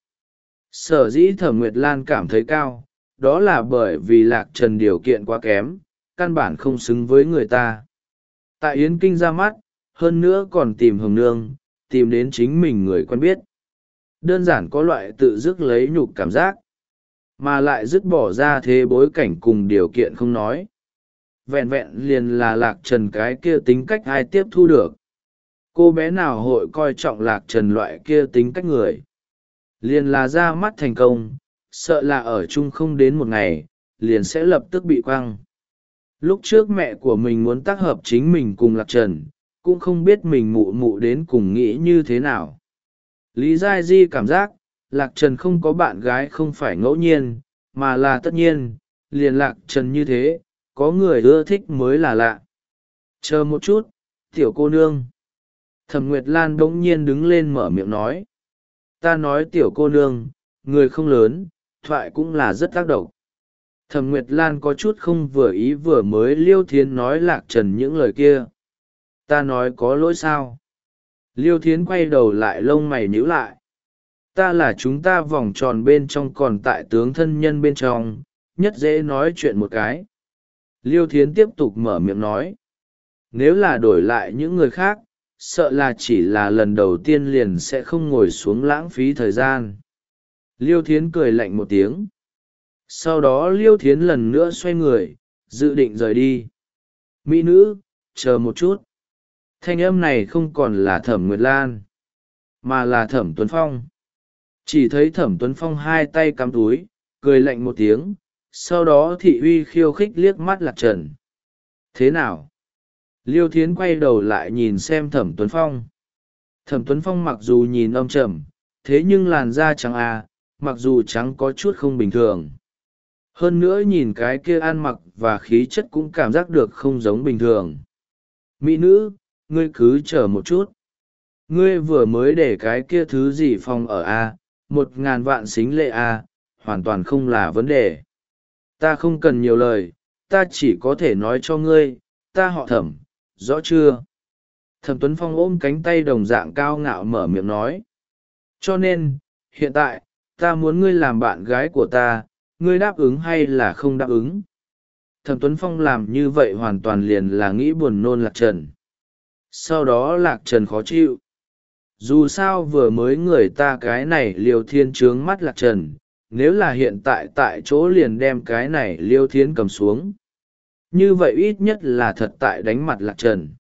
Sở dĩ Thẩm Nguyệt Lan cảm thấy cao, đó là bởi vì Lạc Trần điều kiện quá kém, căn bản không xứng với người ta. Tại Yến Kinh ra mắt, hơn nữa còn tìm Hồng Nương, tìm đến chính mình người quen biết. Đơn giản có loại tự dứt lấy nhục cảm giác, mà lại dứt bỏ ra thế bối cảnh cùng điều kiện không nói. Vẹn vẹn liền là Lạc Trần cái kia tính cách ai tiếp thu được. Cô bé nào hội coi trọng Lạc Trần loại kia tính cách người. Liền là ra mắt thành công, sợ là ở chung không đến một ngày, liền sẽ lập tức bị quăng. lúc trước mẹ của mình muốn tác hợp chính mình cùng lạc trần, cũng không biết mình mụ mụ đến cùng nghĩ như thế nào. Lý Giai Di cảm giác lạc trần không có bạn gái không phải ngẫu nhiên, mà là tất nhiên, liền lạc trần như thế, có người ưa thích mới là lạ. Chờ một chút, tiểu cô nương. Thẩm Nguyệt Lan bỗng nhiên đứng lên mở miệng nói. Ta nói tiểu cô nương, người không lớn, thoại cũng là rất tác động. Thẩm Nguyệt Lan có chút không vừa ý vừa mới Liêu Thiến nói lạc trần những lời kia. Ta nói có lỗi sao? Liêu Thiến quay đầu lại lông mày nhíu lại. Ta là chúng ta vòng tròn bên trong còn tại tướng thân nhân bên trong, nhất dễ nói chuyện một cái. Liêu Thiến tiếp tục mở miệng nói. Nếu là đổi lại những người khác, sợ là chỉ là lần đầu tiên liền sẽ không ngồi xuống lãng phí thời gian. Liêu Thiến cười lạnh một tiếng. Sau đó Liêu Thiến lần nữa xoay người, dự định rời đi. Mỹ nữ, chờ một chút. Thanh âm này không còn là Thẩm Nguyệt Lan, mà là Thẩm Tuấn Phong. Chỉ thấy Thẩm Tuấn Phong hai tay cắm túi, cười lạnh một tiếng, sau đó thị uy khiêu khích liếc mắt lạc trần. Thế nào? Liêu Thiến quay đầu lại nhìn xem Thẩm Tuấn Phong. Thẩm Tuấn Phong mặc dù nhìn âm trầm, thế nhưng làn da trắng à, mặc dù trắng có chút không bình thường. Hơn nữa nhìn cái kia ăn mặc và khí chất cũng cảm giác được không giống bình thường. Mỹ nữ, ngươi cứ chờ một chút. Ngươi vừa mới để cái kia thứ gì phòng ở a, một ngàn vạn xính lệ a, hoàn toàn không là vấn đề. Ta không cần nhiều lời, ta chỉ có thể nói cho ngươi, ta họ Thẩm, rõ chưa? Thẩm Tuấn Phong ôm cánh tay đồng dạng cao ngạo mở miệng nói. Cho nên, hiện tại, ta muốn ngươi làm bạn gái của ta, ngươi đáp ứng hay là không đáp ứng? Thẩm Tuấn Phong làm như vậy hoàn toàn liền là nghĩ buồn nôn lạc trần. Sau đó lạc trần khó chịu. Dù sao vừa mới người ta cái này Liêu Thiên trướng mắt lạc trần, nếu là hiện tại tại chỗ liền đem cái này Liêu Thiên cầm xuống. Như vậy ít nhất là thật tại đánh mặt lạc trần.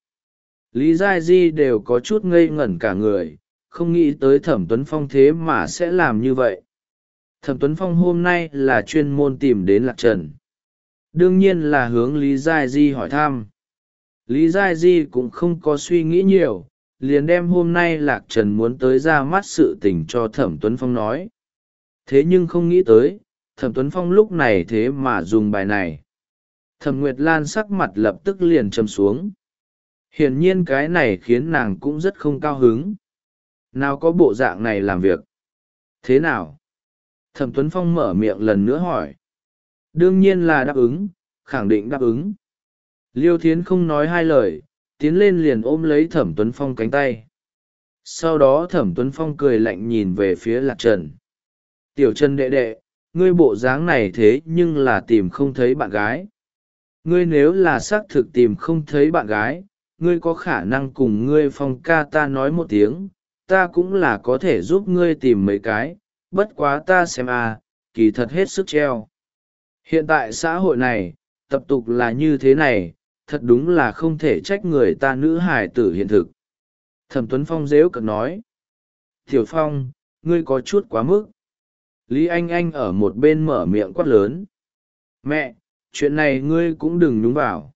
Lý Giai Di đều có chút ngây ngẩn cả người, không nghĩ tới Thẩm Tuấn Phong thế mà sẽ làm như vậy. Thẩm Tuấn Phong hôm nay là chuyên môn tìm đến lạc trần. Đương nhiên là hướng Lý Giai Di hỏi thăm. Lý Giai Di cũng không có suy nghĩ nhiều, liền đem hôm nay lạc trần muốn tới ra mắt sự tình cho Thẩm Tuấn Phong nói. Thế nhưng không nghĩ tới, Thẩm Tuấn Phong lúc này thế mà dùng bài này. Thẩm Nguyệt Lan sắc mặt lập tức liền trầm xuống. Hiển nhiên cái này khiến nàng cũng rất không cao hứng. Nào có bộ dạng này làm việc? Thế nào? Thẩm Tuấn Phong mở miệng lần nữa hỏi. Đương nhiên là đáp ứng, khẳng định đáp ứng. Liêu Thiến không nói hai lời, tiến lên liền ôm lấy Thẩm Tuấn Phong cánh tay. Sau đó Thẩm Tuấn Phong cười lạnh nhìn về phía lạc trần. Tiểu Trần đệ đệ, ngươi bộ dáng này thế nhưng là tìm không thấy bạn gái. Ngươi nếu là xác thực tìm không thấy bạn gái, ngươi có khả năng cùng ngươi Phong ca ta nói một tiếng, ta cũng là có thể giúp ngươi tìm mấy cái, bất quá ta xem à, kỳ thật hết sức treo. Hiện tại xã hội này, tập tục là như thế này, thật đúng là không thể trách người ta nữ hài tử hiện thực. Thẩm Tuấn Phong rêu cực nói. Tiểu Phong, ngươi có chút quá mức. Lý Anh Anh ở một bên mở miệng quát lớn. Mẹ, chuyện này ngươi cũng đừng nhúng vào.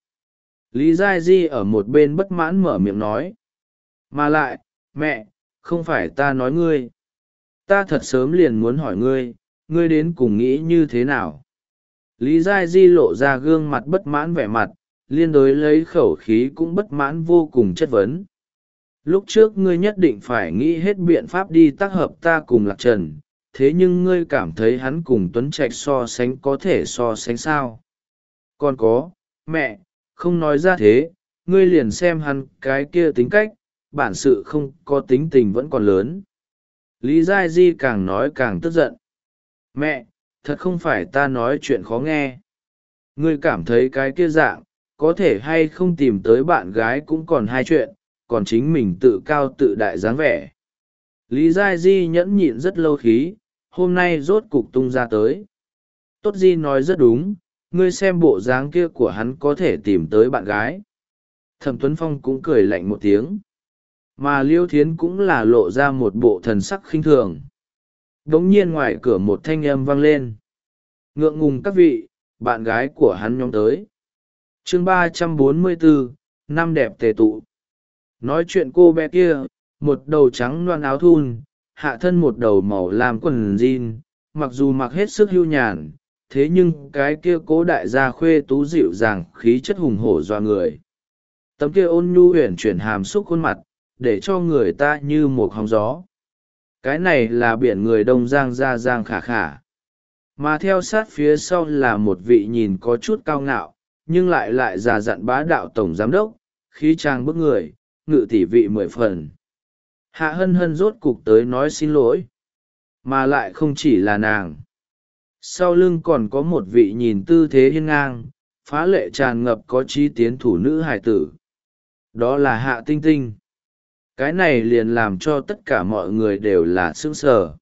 Lý Giai Di ở một bên bất mãn mở miệng nói. Mà lại, mẹ, không phải ta nói ngươi. Ta thật sớm liền muốn hỏi ngươi, ngươi đến cùng nghĩ như thế nào? Lý Giai Di lộ ra gương mặt bất mãn vẻ mặt, liên đối lấy khẩu khí cũng bất mãn vô cùng chất vấn. Lúc trước ngươi nhất định phải nghĩ hết biện pháp đi tác hợp ta cùng lạc trần, thế nhưng ngươi cảm thấy hắn cùng Tuấn Trạch so sánh có thể so sánh sao? Còn có, mẹ, không nói ra thế, ngươi liền xem hắn cái kia tính cách, bản sự không có tính tình vẫn còn lớn. Lý Giai Di càng nói càng tức giận. Mẹ, thật không phải ta nói chuyện khó nghe. Ngươi cảm thấy cái kia dạng, có thể hay không tìm tới bạn gái cũng còn hai chuyện, còn chính mình tự cao tự đại dáng vẻ. Lý Giai Di nhẫn nhịn rất lâu khí, hôm nay rốt cục tung ra tới. Tốt Di nói rất đúng, ngươi xem bộ dáng kia của hắn có thể tìm tới bạn gái. Thẩm Tuấn Phong cũng cười lạnh một tiếng. Mà Liêu Thiến cũng là lộ ra một bộ thần sắc khinh thường. Đống nhiên ngoài cửa một thanh âm vang lên. Ngượng ngùng các vị, bạn gái của hắn nhóm tới. chương ba trăm bốn mươi bốn, năm đẹp tề tụ. Nói chuyện cô bé kia, một đầu trắng loan áo thun, hạ thân một đầu màu làm quần jean, mặc dù mặc hết sức hưu nhàn, thế nhưng cái kia cố đại gia khuê tú dịu dàng khí chất hùng hổ doa người. Tấm kia ôn nhu huyền chuyển hàm xúc khuôn mặt, để cho người ta như một hóng gió. Cái này là biển người đông giang gia giang khả khả. Mà theo sát phía sau là một vị nhìn có chút cao ngạo, nhưng lại lại già dặn bá đạo tổng giám đốc, khí trang bức người, ngự tỷ vị mười phần. Hạ hân hân rốt cục tới nói xin lỗi. Mà lại không chỉ là nàng. Sau lưng còn có một vị nhìn tư thế hiên ngang, phá lệ tràn ngập có chí tiến thủ nữ hài tử. Đó là Hạ Tinh Tinh. Cái này liền làm cho tất cả mọi người đều là sững sờ.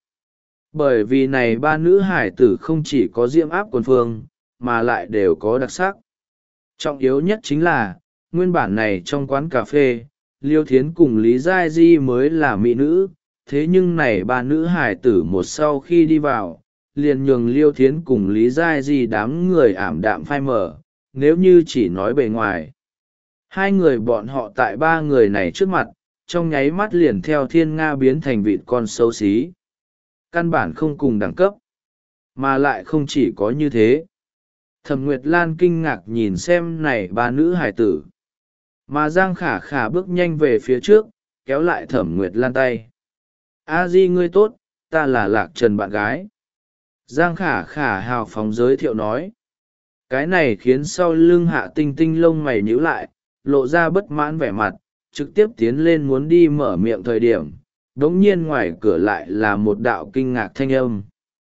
Bởi vì này ba nữ hải tử không chỉ có diễm áp quần phương, mà lại đều có đặc sắc. Trọng yếu nhất chính là, nguyên bản này trong quán cà phê, Liêu Thiến cùng Lý Giai Di mới là mỹ nữ, thế nhưng này ba nữ hải tử một sau khi đi vào, liền nhường Liêu Thiến cùng Lý Giai Di đám người ảm đạm phai mờ, nếu như chỉ nói bề ngoài. Hai người bọn họ tại ba người này trước mặt, trong nháy mắt liền theo thiên nga biến thành vịt con xấu xí. Căn bản không cùng đẳng cấp, mà lại không chỉ có như thế. Thẩm Nguyệt Lan kinh ngạc nhìn xem này ba nữ hài tử. Mà Giang Khả Khả bước nhanh về phía trước, kéo lại Thẩm Nguyệt Lan tay. A Di ngươi tốt, ta là Lạc Trần bạn gái. Giang Khả Khả hào phóng giới thiệu nói. Cái này khiến sau lưng Hạ Tinh Tinh lông mày nhíu lại, lộ ra bất mãn vẻ mặt, trực tiếp tiến lên muốn đi mở miệng thời điểm. Đống nhiên ngoài cửa lại là một đạo kinh ngạc thanh âm.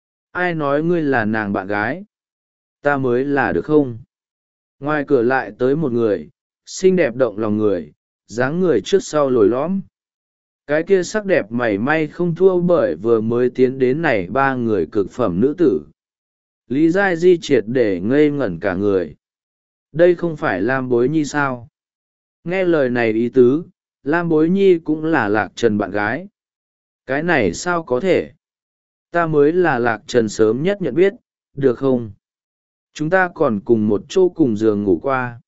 Ai nói ngươi là nàng bạn gái? Ta mới là được không? Ngoài cửa lại tới một người, xinh đẹp động lòng người, dáng người trước sau lồi lõm. Cái kia sắc đẹp mảy may không thua bởi vừa mới tiến đến này ba người cực phẩm nữ tử. Lý Giai Di triệt để ngây ngẩn cả người. Đây không phải Lam Bối Nhi sao? Nghe lời này ý tứ, Lam Bối Nhi cũng là Lạc Trần bạn gái. Cái này sao có thể? Ta mới là Lạc Trần sớm nhất nhận biết, được không? Chúng ta còn cùng một chỗ cùng giường ngủ qua.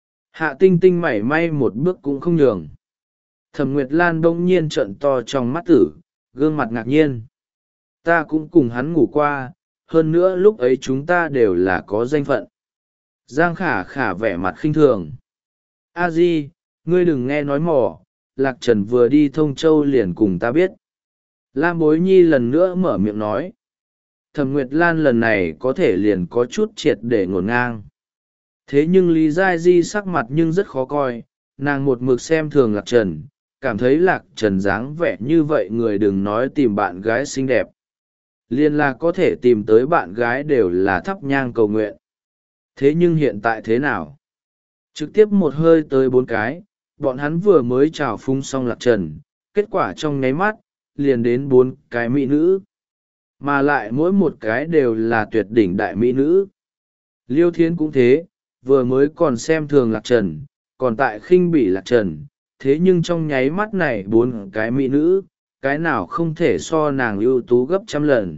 Hạ Tinh Tinh mảy may một bước cũng không nhường. Thẩm Nguyệt Lan bỗng nhiên trợn to trong mắt tử, gương mặt ngạc nhiên. Ta cũng cùng hắn ngủ qua, hơn nữa lúc ấy chúng ta đều là có danh phận. Giang Khả Khả vẻ mặt khinh thường. A Di, ngươi đừng nghe nói mỏ, Lạc Trần vừa đi Thông Châu liền cùng ta biết. Lam Bối Nhi lần nữa mở miệng nói. Thẩm Nguyệt Lan lần này có thể liền có chút triệt để ngổn ngang. Thế nhưng Lý Giai Di sắc mặt nhưng rất khó coi, nàng một mực xem thường Lạc Trần, cảm thấy Lạc Trần dáng vẻ như vậy người đừng nói tìm bạn gái xinh đẹp. Liên là có thể tìm tới bạn gái đều là thắp nhang cầu nguyện. Thế nhưng hiện tại thế nào? Trực tiếp một hơi tới bốn cái, bọn hắn vừa mới chào phúng xong Lạc Trần, kết quả trong nháy mắt, liền đến bốn cái mỹ nữ. Mà lại mỗi một cái đều là tuyệt đỉnh đại mỹ nữ. Liêu Thiến cũng thế, vừa mới còn xem thường Lạc Trần, còn tại khinh bỉ Lạc Trần, thế nhưng trong nháy mắt này bốn cái mỹ nữ, cái nào không thể so nàng ưu tú gấp trăm lần.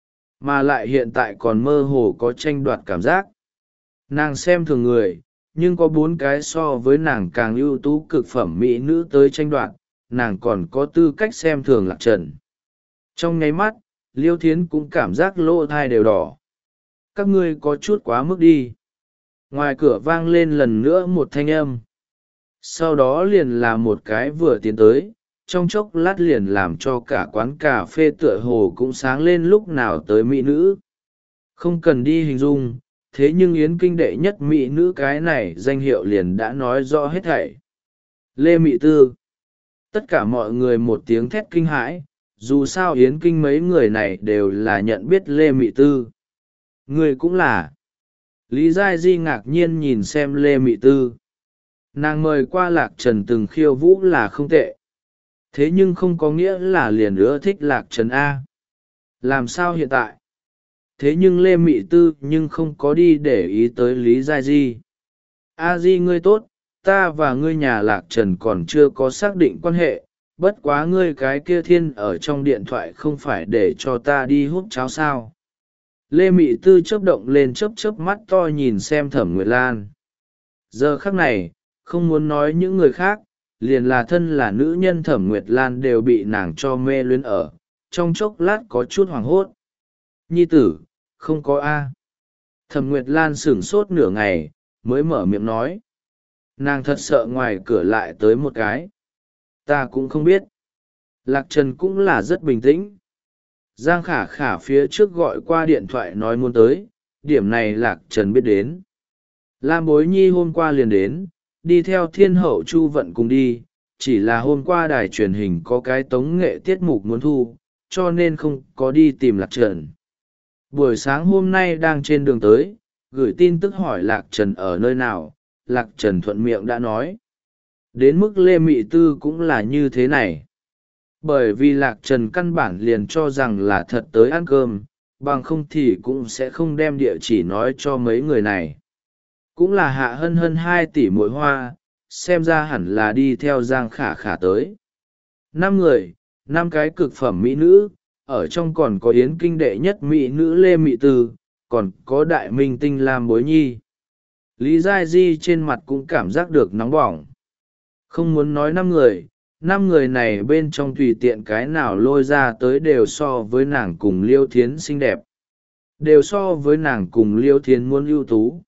Mà lại hiện tại còn mơ hồ có tranh đoạt cảm giác. Nàng xem thường người, nhưng có bốn cái so với nàng càng ưu tú cực phẩm mỹ nữ tới tranh đoạt, nàng còn có tư cách xem thường Lạc Trần. Trong nháy mắt, Liêu Thiến cũng cảm giác lỗ thai đều đỏ. Các ngươi có chút quá mức đi. Ngoài cửa vang lên lần nữa một thanh âm. Sau đó liền là một cái vừa tiến tới, trong chốc lát liền làm cho cả quán cà phê tựa hồ cũng sáng lên lúc nào tới mỹ nữ. Không cần đi hình dung, thế nhưng yến kinh đệ nhất mỹ nữ cái này danh hiệu liền đã nói rõ hết thảy. Lê Mị Tư. Tất cả mọi người một tiếng thét kinh hãi, dù sao yến kinh mấy người này đều là nhận biết Lê Mị Tư. Người cũng là. Lý Giai Di ngạc nhiên nhìn xem Lê Mị Tư. Nàng mời qua Lạc Trần từng khiêu vũ là không tệ. Thế nhưng không có nghĩa là liền ưa thích Lạc Trần A. Làm sao hiện tại? Thế nhưng Lê Mị Tư nhưng không có đi để ý tới Lý Giai Di. A Di ngươi tốt, ta và ngươi nhà Lạc Trần còn chưa có xác định quan hệ, bất quá ngươi cái kia thiên ở trong điện thoại không phải để cho ta đi hút cháo sao. Lê Mị Tư chớp động lên chớp chớp mắt to nhìn xem Thẩm Nguyệt Lan. Giờ khắc này, không muốn nói những người khác, liền là thân là nữ nhân Thẩm Nguyệt Lan đều bị nàng cho mê luyến ở, trong chốc lát có chút hoảng hốt. Nhi tử, không có A. Thẩm Nguyệt Lan sửng sốt nửa ngày, mới mở miệng nói. Nàng thật sợ ngoài cửa lại tới một cái. Ta cũng không biết. Lạc Trần cũng là rất bình tĩnh. Giang Khả Khả phía trước gọi qua điện thoại nói muốn tới, điểm này Lạc Trần biết đến. Lam Bối Nhi hôm qua liền đến, đi theo thiên hậu Chu Vận cùng đi, chỉ là hôm qua đài truyền hình có cái tống nghệ tiết mục muốn thu, cho nên không có đi tìm Lạc Trần. Buổi sáng hôm nay đang trên đường tới, gửi tin tức hỏi Lạc Trần ở nơi nào, Lạc Trần thuận miệng đã nói. Đến mức Lê Mị Tư cũng là như thế này. Bởi vì Lạc Trần căn bản liền cho rằng là thật tới ăn cơm, bằng không thì cũng sẽ không đem địa chỉ nói cho mấy người này. Cũng là hạ hân hân hai tỷ mỗi hoa, xem ra hẳn là đi theo Giang Khả Khả tới. Năm người, năm cái cực phẩm mỹ nữ, ở trong còn có yến kinh đệ nhất mỹ nữ Lê Mị Tư, còn có đại minh tinh Lam Bối Nhi. Lý Giai Di trên mặt cũng cảm giác được nóng bỏng. Không muốn nói năm người, năm người này bên trong tùy tiện cái nào lôi ra tới đều so với nàng cùng Liêu Thiến xinh đẹp. Đều so với nàng cùng Liêu Thiến muốn ưu tú.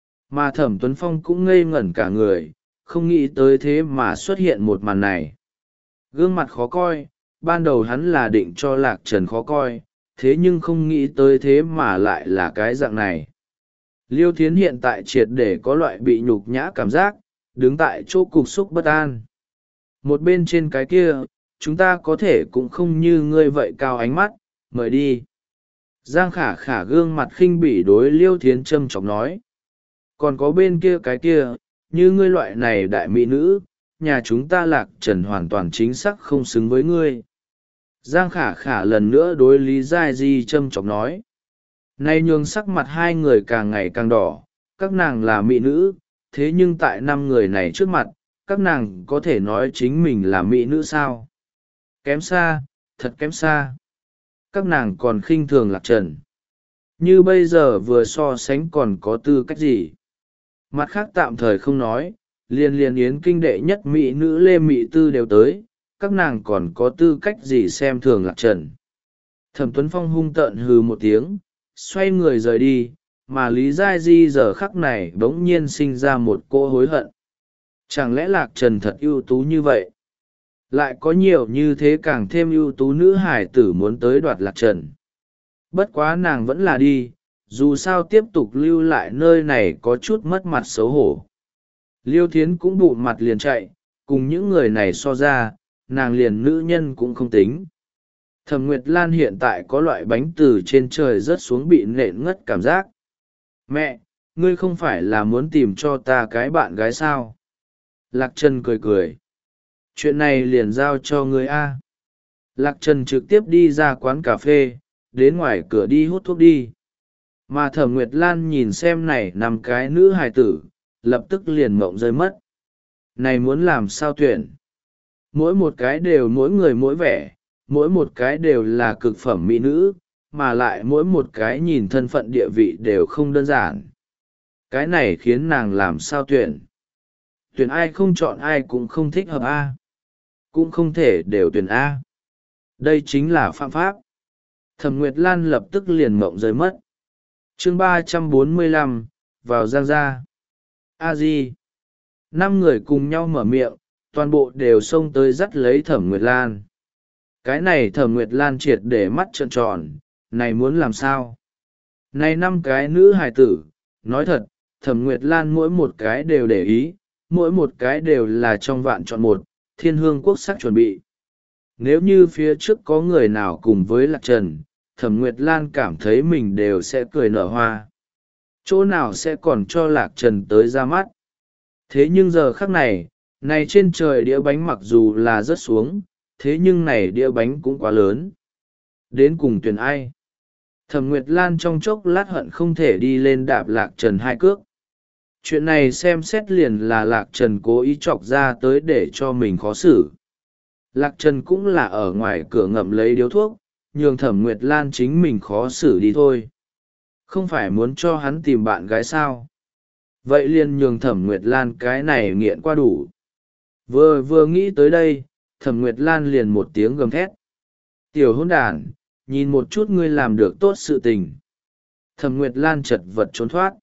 Mà Thẩm Tuấn Phong cũng ngây ngẩn cả người, không nghĩ tới thế mà xuất hiện một màn này. Gương mặt khó coi, ban đầu hắn là định cho Lạc Trần khó coi, thế nhưng không nghĩ tới thế mà lại là cái dạng này. Liêu Thiến hiện tại triệt để có loại bị nhục nhã cảm giác, đứng tại chỗ cục xúc bất an. Một bên trên cái kia, chúng ta có thể cũng không như ngươi vậy cao ánh mắt, mời đi. Giang Khả Khả gương mặt khinh bỉ đối Liêu Thiến châm chọc nói. Còn có bên kia cái kia, như ngươi loại này đại mỹ nữ, nhà chúng ta Lạc Trần hoàn toàn chính xác không xứng với ngươi. Giang Khả Khả lần nữa đối Lý Giai Di châm chọc nói. Nay nhường sắc mặt hai người càng ngày càng đỏ, các nàng là mỹ nữ, thế nhưng tại năm người này trước mặt, các nàng có thể nói chính mình là mỹ nữ sao? Kém xa, thật kém xa. Các nàng còn khinh thường Lạc Trần. Như bây giờ vừa so sánh còn có tư cách gì? Mặt khác tạm thời không nói, liền liền yến kinh đệ nhất mỹ nữ Lê Mị Tư đều tới, các nàng còn có tư cách gì xem thường Lạc Trần. Thẩm Tuấn Phong hung tợn hừ một tiếng, xoay người rời đi, mà Lý Giai Di giờ khắc này bỗng nhiên sinh ra một cỗ hối hận. Chẳng lẽ Lạc Trần thật ưu tú như vậy? Lại có nhiều như thế càng thêm ưu tú nữ hải tử muốn tới đoạt Lạc Trần. Bất quá nàng vẫn là đi, dù sao tiếp tục lưu lại nơi này có chút mất mặt xấu hổ. Liêu Thiến cũng bụng mặt liền chạy, cùng những người này so ra, nàng liền nữ nhân cũng không tính. Thẩm Nguyệt Lan hiện tại có loại bánh từ trên trời rớt xuống bị nện ngất cảm giác. Mẹ, ngươi không phải là muốn tìm cho ta cái bạn gái sao? Lạc Trần cười cười. Chuyện này liền giao cho ngươi a. Lạc Trần trực tiếp đi ra quán cà phê, đến ngoài cửa đi hút thuốc đi. Mà Thẩm Nguyệt Lan nhìn xem này nằm cái nữ hài tử, lập tức liền mộng rơi mất. Này muốn làm sao tuyển? Mỗi một cái đều mỗi người mỗi vẻ, mỗi một cái đều là cực phẩm mỹ nữ, mà lại mỗi một cái nhìn thân phận địa vị đều không đơn giản. Cái này khiến nàng làm sao tuyển? Tuyển ai không chọn ai cũng không thích hợp A. Cũng không thể đều tuyển A. Đây chính là phạm pháp. Thẩm Nguyệt Lan lập tức liền mộng rơi mất. Chương ba trăm bốn mươi lăm, vào Giang gia. A Di. Năm người cùng nhau mở miệng, toàn bộ đều xông tới dắt lấy Thẩm Nguyệt Lan. Cái này Thẩm Nguyệt Lan triệt để mắt trợn tròn, này muốn làm sao? Này năm cái nữ hài tử, nói thật, Thẩm Nguyệt Lan mỗi một cái đều để ý, mỗi một cái đều là trong vạn chọn một, thiên hương quốc sắc chuẩn bị. Nếu như phía trước có người nào cùng với Lạc Trần, Thẩm Nguyệt Lan cảm thấy mình đều sẽ cười nở hoa. Chỗ nào sẽ còn cho Lạc Trần tới ra mắt. Thế nhưng giờ khắc này, này trên trời đĩa bánh mặc dù là rớt xuống, thế nhưng này đĩa bánh cũng quá lớn. Đến cùng tuyển ai? Thẩm Nguyệt Lan trong chốc lát hận không thể đi lên đạp Lạc Trần hai cước. Chuyện này xem xét liền là Lạc Trần cố ý chọc ra tới để cho mình khó xử. Lạc Trần cũng là ở ngoài cửa ngậm lấy điếu thuốc, nhường Thẩm Nguyệt Lan chính mình khó xử đi thôi. Không phải muốn cho hắn tìm bạn gái sao? vậy liền nhường Thẩm Nguyệt Lan cái này nghiện qua đủ. Vừa vừa nghĩ tới đây, Thẩm Nguyệt Lan liền một tiếng gầm thét. Tiểu hôn đàn, nhìn một chút ngươi làm được tốt sự tình. Thẩm Nguyệt Lan chật vật trốn thoát.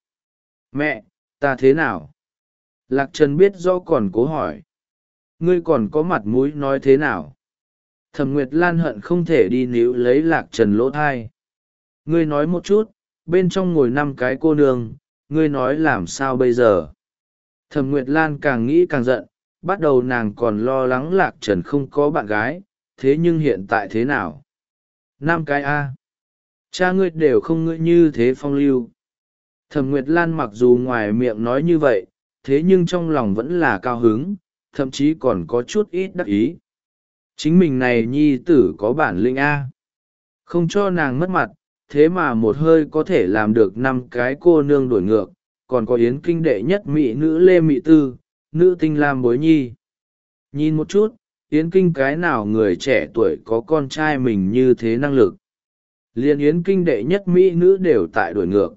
Mẹ, ta thế nào? Lạc Trần biết rõ còn cố hỏi. Ngươi còn có mặt mũi nói thế nào? Thẩm Nguyệt Lan hận không thể đi níu lấy Lạc Trần lỗ thai. Ngươi nói một chút, bên trong ngồi năm cái cô nương, ngươi nói làm sao bây giờ? Thẩm Nguyệt Lan càng nghĩ càng giận, bắt đầu nàng còn lo lắng Lạc Trần không có bạn gái, thế nhưng hiện tại thế nào? Năm cái A. Cha ngươi đều không ngươi như thế phong lưu. Thẩm Nguyệt Lan mặc dù ngoài miệng nói như vậy, thế nhưng trong lòng vẫn là cao hứng, thậm chí còn có chút ít đắc ý. Chính mình này nhi tử có bản lĩnh A. Không cho nàng mất mặt, thế mà một hơi có thể làm được năm cái cô nương đổi ngược, còn có yến kinh đệ nhất mỹ nữ Lê Mỹ Tư, nữ tinh lam bối nhi. Nhìn một chút, yến kinh cái nào người trẻ tuổi có con trai mình như thế năng lực. Liên yến kinh đệ nhất mỹ nữ đều tại đổi ngược.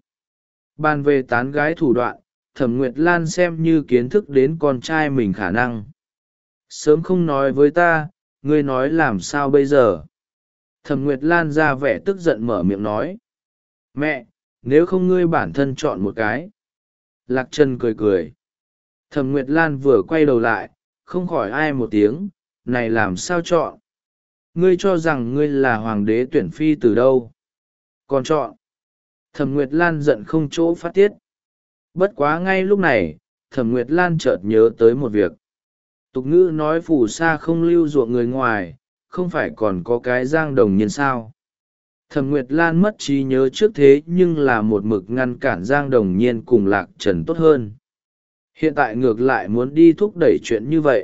Bàn về tán gái thủ đoạn, Thẩm Nguyệt Lan xem như kiến thức đến con trai mình khả năng. Sớm không nói với ta, ngươi nói làm sao bây giờ? Thẩm Nguyệt Lan ra vẻ tức giận mở miệng nói. Mẹ, nếu không ngươi bản thân chọn một cái. Lạc Trần cười cười. Thẩm Nguyệt Lan vừa quay đầu lại, không khỏi ai một tiếng, này làm sao chọn? Ngươi cho rằng ngươi là hoàng đế tuyển phi từ đâu? Còn chọn. Thẩm Nguyệt Lan giận không chỗ phát tiết. Bất quá ngay lúc này, Thẩm Nguyệt Lan chợt nhớ tới một việc. Tục ngữ nói phù sa không lưu ruộng người ngoài, không phải còn có cái Giang Đồng Nhiên sao? Thẩm Nguyệt Lan mất trí nhớ trước thế nhưng là một mực ngăn cản Giang Đồng Nhiên cùng Lạc Trần tốt hơn. Hiện tại ngược lại muốn đi thúc đẩy chuyện như vậy.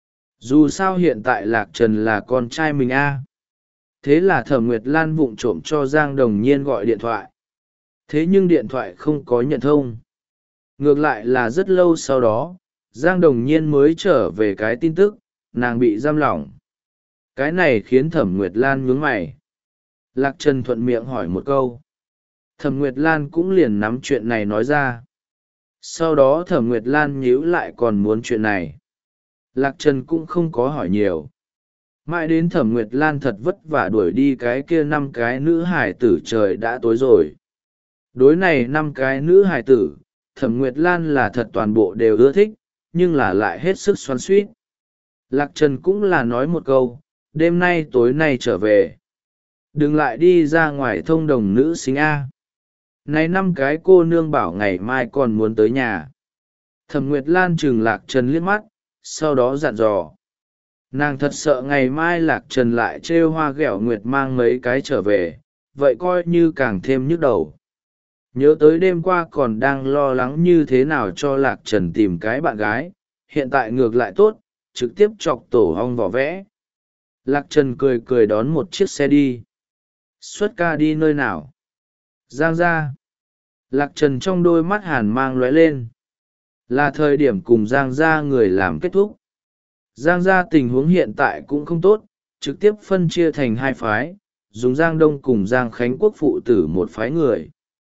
Dù sao hiện tại Lạc Trần là con trai mình a. Thế là Thẩm Nguyệt Lan vụng trộm cho Giang Đồng Nhiên gọi điện thoại. Thế nhưng điện thoại không có nhận thông. Ngược lại là rất lâu sau đó, Giang Đồng Nhiên mới trở về cái tin tức, nàng bị giam lỏng. Cái này khiến Thẩm Nguyệt Lan nhướng mày. Lạc Trần thuận miệng hỏi một câu. Thẩm Nguyệt Lan cũng liền nắm chuyện này nói ra. Sau đó Thẩm Nguyệt Lan nhíu lại còn muốn chuyện này. Lạc Trần cũng không có hỏi nhiều. Mãi đến Thẩm Nguyệt Lan thật vất vả đuổi đi cái kia năm cái nữ hải tử trời đã tối rồi. Đối này năm cái nữ hải tử, Thẩm Nguyệt Lan là thật toàn bộ đều ưa thích, nhưng là lại hết sức xoắn xuýt. Lạc Trần cũng là nói một câu, đêm nay tối nay trở về. Đừng lại đi ra ngoài thông đồng nữ sinh A. Này năm cái cô nương bảo ngày mai còn muốn tới nhà. Thẩm Nguyệt Lan trừng Lạc Trần liếc mắt, sau đó dặn dò. Nàng thật sợ ngày mai Lạc Trần lại trêu hoa ghẹo nguyệt mang mấy cái trở về, vậy coi như càng thêm nhức đầu. Nhớ tới đêm qua còn đang lo lắng như thế nào cho Lạc Trần tìm cái bạn gái, hiện tại ngược lại tốt, trực tiếp chọc tổ hong vỏ vẽ. Lạc Trần cười cười đón một chiếc xe đi. Xuất ca đi nơi nào? Giang gia. Lạc Trần trong đôi mắt hàn mang lóe lên. Là thời điểm cùng Giang gia người làm kết thúc. Giang gia tình huống hiện tại cũng không tốt, trực tiếp phân chia thành hai phái, dùng Giang Đông cùng Giang Khánh Quốc phụ tử một phái người.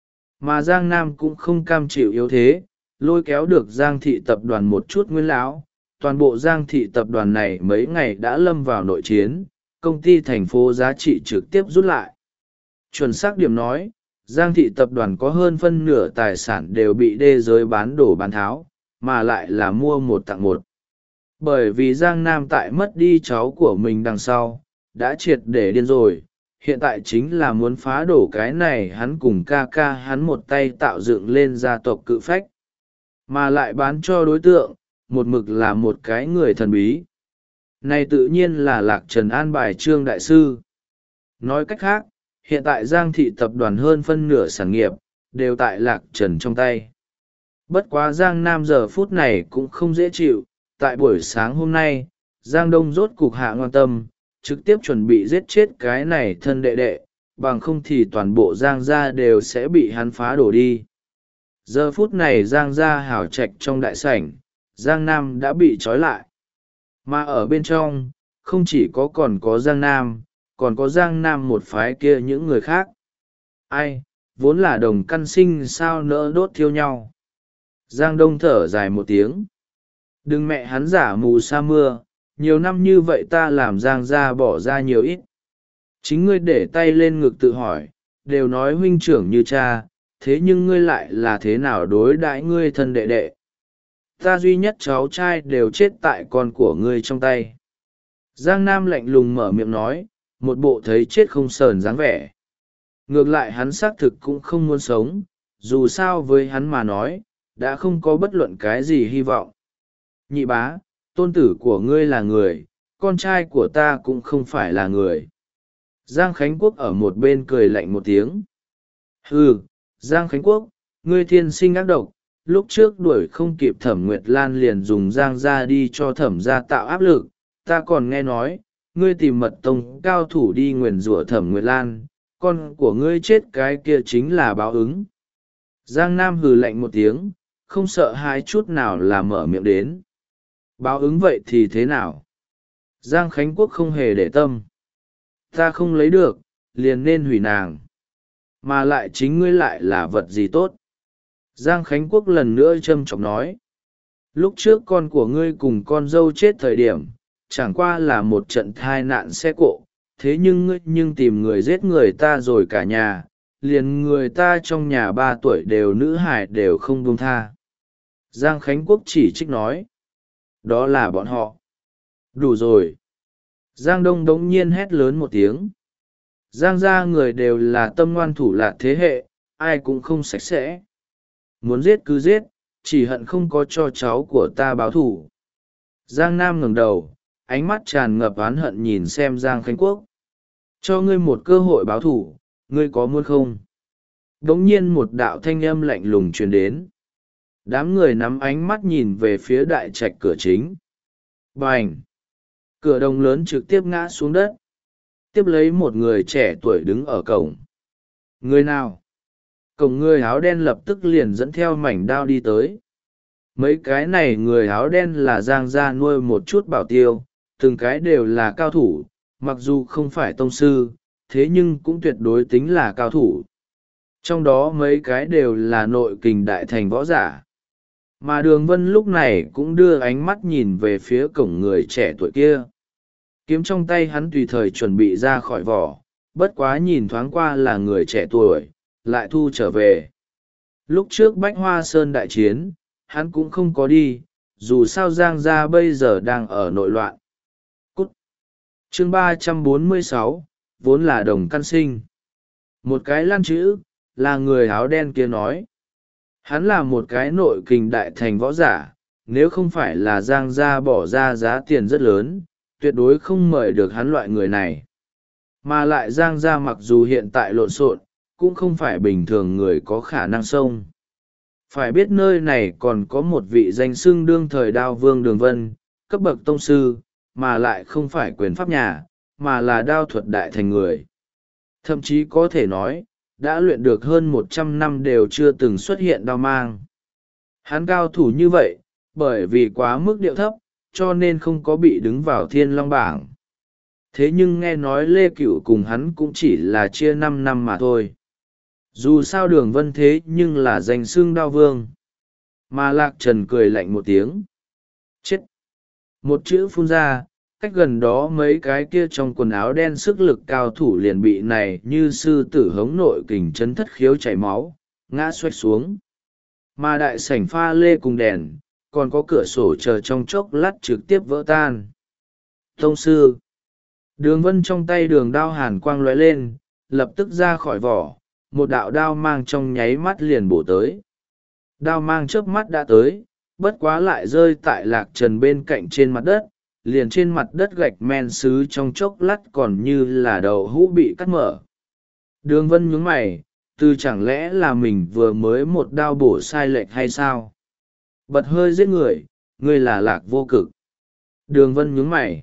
Mà Giang Nam cũng không cam chịu yếu thế, lôi kéo được Giang thị tập đoàn một chút nguyên lão. Toàn bộ Giang thị tập đoàn này mấy ngày đã lâm vào nội chiến, công ty thành phố giá trị trực tiếp rút lại. Chuẩn xác điểm nói, Giang thị tập đoàn có hơn phân nửa tài sản đều bị đê giới bán đổ bán tháo, mà lại là mua một tặng một. Bởi vì Giang Nam tại mất đi cháu của mình đằng sau, đã triệt để điên rồi, hiện tại chính là muốn phá đổ cái này hắn cùng ca ca hắn một tay tạo dựng lên gia tộc cự phách. Mà lại bán cho đối tượng, một mực là một cái người thần bí. Này tự nhiên là Lạc Trần an bài Trương Đại Sư. Nói cách khác, hiện tại Giang thị tập đoàn hơn phân nửa sản nghiệp, đều tại Lạc Trần trong tay. Bất quá Giang Nam giờ phút này cũng không dễ chịu, tại buổi sáng hôm nay, Giang Đông rốt cục hạ ngoan tâm, trực tiếp chuẩn bị giết chết cái này thân đệ đệ, bằng không thì toàn bộ Giang gia đều sẽ bị hắn phá đổ đi. Giờ phút này Giang gia hào trạch trong đại sảnh, Giang Nam đã bị trói lại. Mà ở bên trong, không chỉ có còn có Giang Nam, còn có Giang Nam một phái kia những người khác. Ai, vốn là đồng căn sinh sao nỡ đốt thiêu nhau. Giang Đông thở dài một tiếng. Đừng mẹ hắn giả mù sa mưa, nhiều năm như vậy ta làm Giang gia bỏ ra nhiều ít. Chính ngươi để tay lên ngực tự hỏi, đều nói huynh trưởng như cha, thế nhưng ngươi lại là thế nào đối đãi ngươi thân đệ đệ. Ta duy nhất cháu trai đều chết tại con của ngươi trong tay. Giang Nam lạnh lùng mở miệng nói, một bộ thấy chết không sờn dáng vẻ. Ngược lại hắn xác thực cũng không muốn sống, dù sao với hắn mà nói, đã không có bất luận cái gì hy vọng. Nhị bá, tôn tử của ngươi là người, con trai của ta cũng không phải là người. Giang Khánh Quốc ở một bên cười lạnh một tiếng. Hừ, Giang Khánh Quốc, ngươi thiên sinh ác độc, lúc trước đuổi không kịp Thẩm Nguyệt Lan liền dùng Giang gia đi cho Thẩm gia tạo áp lực. Ta còn nghe nói, ngươi tìm mật tông cao thủ đi nguyền rủa Thẩm Nguyệt Lan, con của ngươi chết cái kia chính là báo ứng. Giang Nam hừ lạnh một tiếng, không sợ hãi chút nào là mở miệng đến. Báo ứng vậy thì thế nào? Giang Khánh Quốc không hề để tâm. Ta không lấy được, liền nên hủy nàng. Mà lại chính ngươi lại là vật gì tốt? Giang Khánh Quốc lần nữa châm chọc nói. Lúc trước con của ngươi cùng con dâu chết thời điểm, chẳng qua là một trận thai nạn xe cộ, thế nhưng ngươi nhưng tìm người giết người ta rồi cả nhà, liền người ta trong nhà ba tuổi đều nữ hài đều không buông tha. Giang Khánh Quốc chỉ trích nói. Đó là bọn họ. Đủ rồi. Giang Đông đống nhiên hét lớn một tiếng. Giang gia người đều là tâm ngoan thủ lạt thế hệ, ai cũng không sạch sẽ. Muốn giết cứ giết, chỉ hận không có cho cháu của ta báo thù. Giang Nam ngẩng đầu, ánh mắt tràn ngập oán hận nhìn xem Giang Khánh Quốc. Cho ngươi một cơ hội báo thù, ngươi có muốn không? Đống nhiên một đạo thanh âm lạnh lùng truyền đến. Đám người nắm ánh mắt nhìn về phía đại trạch cửa chính. Bành! Cửa đồng lớn trực tiếp ngã xuống đất. Tiếp lấy một người trẻ tuổi đứng ở cổng. Người nào? Cổng người áo đen lập tức liền dẫn theo mảnh đao đi tới. Mấy cái này người áo đen là Giang gia nuôi một chút bảo tiêu, từng cái đều là cao thủ, mặc dù không phải tông sư, thế nhưng cũng tuyệt đối tính là cao thủ. Trong đó mấy cái đều là nội kình đại thành võ giả. Mà Đường Vân lúc này cũng đưa ánh mắt nhìn về phía cổng người trẻ tuổi kia. Kiếm trong tay hắn tùy thời chuẩn bị ra khỏi vỏ, bất quá nhìn thoáng qua là người trẻ tuổi, lại thu trở về. Lúc trước Bách Hoa Sơn đại chiến, hắn cũng không có đi, dù sao Giang gia bây giờ đang ở nội loạn. Cút! Chương ba trăm bốn mươi sáu, vốn là đồng căn sinh. Một cái lăn chữ, là người áo đen kia nói. Hắn là một cái nội kình đại thành võ giả, nếu không phải là Giang gia bỏ ra giá tiền rất lớn, tuyệt đối không mời được hắn loại người này. Mà lại Giang gia mặc dù hiện tại lộn xộn, cũng không phải bình thường người có khả năng xông. Phải biết nơi này còn có một vị danh xưng đương thời đao vương Đường Vân, cấp bậc tông sư, mà lại không phải quyền pháp nhà, mà là đao thuật đại thành người. Thậm chí có thể nói, đã luyện được hơn một trăm năm đều chưa từng xuất hiện đao mang. Hắn cao thủ như vậy, bởi vì quá mức điệu thấp, cho nên không có bị đứng vào Thiên Long bảng. Thế nhưng nghe nói Lê Cửu cùng hắn cũng chỉ là chia năm năm mà thôi. Dù sao Đường Vân thế nhưng là danh xưng đao vương. Mà Lạc Trần cười lạnh một tiếng. Chết! Một chữ phun ra, cách gần đó mấy cái kia trong quần áo đen sức lực cao thủ liền bị này như sư tử hống nội kình chấn thất khiếu chảy máu, ngã xoạch xuống. Mà đại sảnh pha lê cùng đèn, còn có cửa sổ chờ trong chốc lát trực tiếp vỡ tan. Tông sư! Đường Vân trong tay đường đao hàn quang lóe lên, lập tức ra khỏi vỏ, một đạo đao mang trong nháy mắt liền bổ tới. Đao mang chớp mắt đã tới, bất quá lại rơi tại Lạc Trần bên cạnh trên mặt đất, liền trên mặt đất gạch men sứ trong chốc lát còn như là đầu hũ bị cắt mở. Đường Vân nhướng mày, từ chẳng lẽ là mình vừa mới một đao bổ sai lệch hay sao? Bật hơi giết người, ngươi là Lạc Vô Cực. Đường Vân nhướng mày.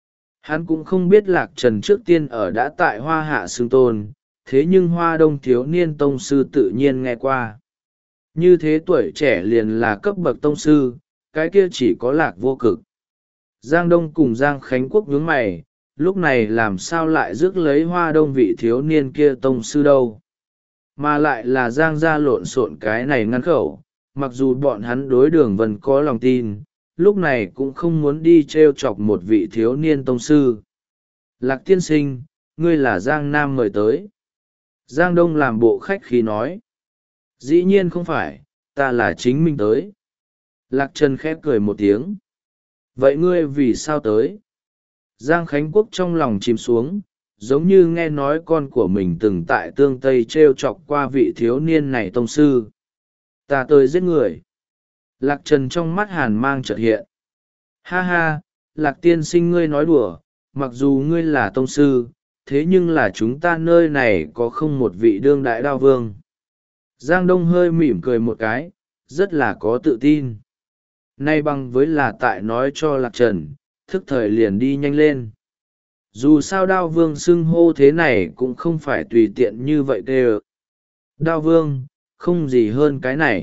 Hắn cũng không biết Lạc Trần trước tiên ở đã tại Hoa Hạ xưng tôn, thế nhưng Hoa Đông thiếu niên tông sư tự nhiên nghe qua. Như thế tuổi trẻ liền là cấp bậc tông sư, cái kia chỉ có Lạc Vô Cực. Giang Đông cùng Giang Khánh Quốc nhướng mày, lúc này làm sao lại rước lấy Hoa Đông vị thiếu niên kia tông sư đâu. Mà lại là Giang gia lộn xộn cái này ngăn khẩu, mặc dù bọn hắn đối Đường Vân có lòng tin, lúc này cũng không muốn đi t r e o chọc một vị thiếu niên tông sư. Lạc tiên sinh, ngươi là Giang Nam mời tới. Giang Đông làm bộ khách khí nói. Dĩ nhiên không phải, ta là chính mình tới. Lạc Trần khép cười một tiếng. Vậy ngươi vì sao tới? Giang Khánh Quốc trong lòng chìm xuống, giống như nghe nói con của mình từng tại tương Tây t r e o chọc qua vị thiếu niên này tông sư. Ta tới giết người. Lạc Trần trong mắt hàn mang chợt hiện. Ha ha, Lạc tiên sinh ngươi nói đùa, mặc dù ngươi là tông sư, thế nhưng là chúng ta nơi này có không một vị đương đại đao vương. Giang Đông hơi mỉm cười một cái, rất là có tự tin. Nay bằng với là tại nói cho Lạc Trần, thức thời liền đi nhanh lên. Dù sao đao vương xưng hô thế này cũng không phải tùy tiện như vậy kê. Đao vương, không gì hơn cái này.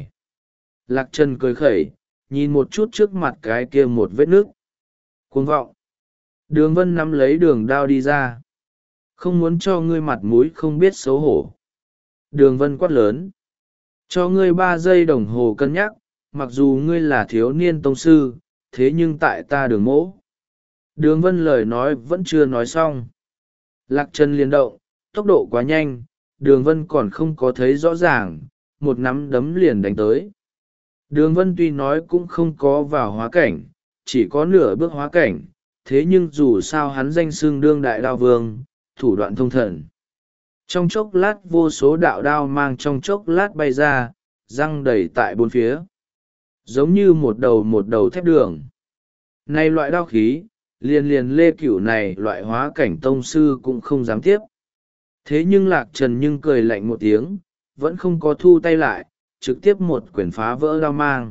Lạc Trần cười khẩy, nhìn một chút trước mặt cái kia một vết nước. Cuồng vọng. Đường Vân nắm lấy đường đao đi ra. Không muốn cho ngươi mặt mũi không biết xấu hổ. Đường Vân quát lớn. Cho ngươi ba giây đồng hồ cân nhắc, mặc dù ngươi là thiếu niên tông sư, thế nhưng tại ta đường mỗ. Đường Vân lời nói vẫn chưa nói xong. Lạc Trần liên động, tốc độ quá nhanh, Đường Vân còn không có thấy rõ ràng, một nắm đấm liền đánh tới. Đường Vân tuy nói cũng không có vào hóa cảnh, chỉ có nửa bước hóa cảnh, thế nhưng dù sao hắn danh xưng đương đại đao vương, thủ đoạn thông thần. Trong chốc lát vô số đạo đao mang trong chốc lát bay ra, răng đầy tại bốn phía. Giống như một đầu một đầu thép đường. Này loại đao khí, liền liền Lê Cửu này loại hóa cảnh tông sư cũng không dám tiếp. Thế nhưng Lạc Trần nhưng cười lạnh một tiếng, vẫn không có thu tay lại, trực tiếp một quyền phá vỡ đao mang.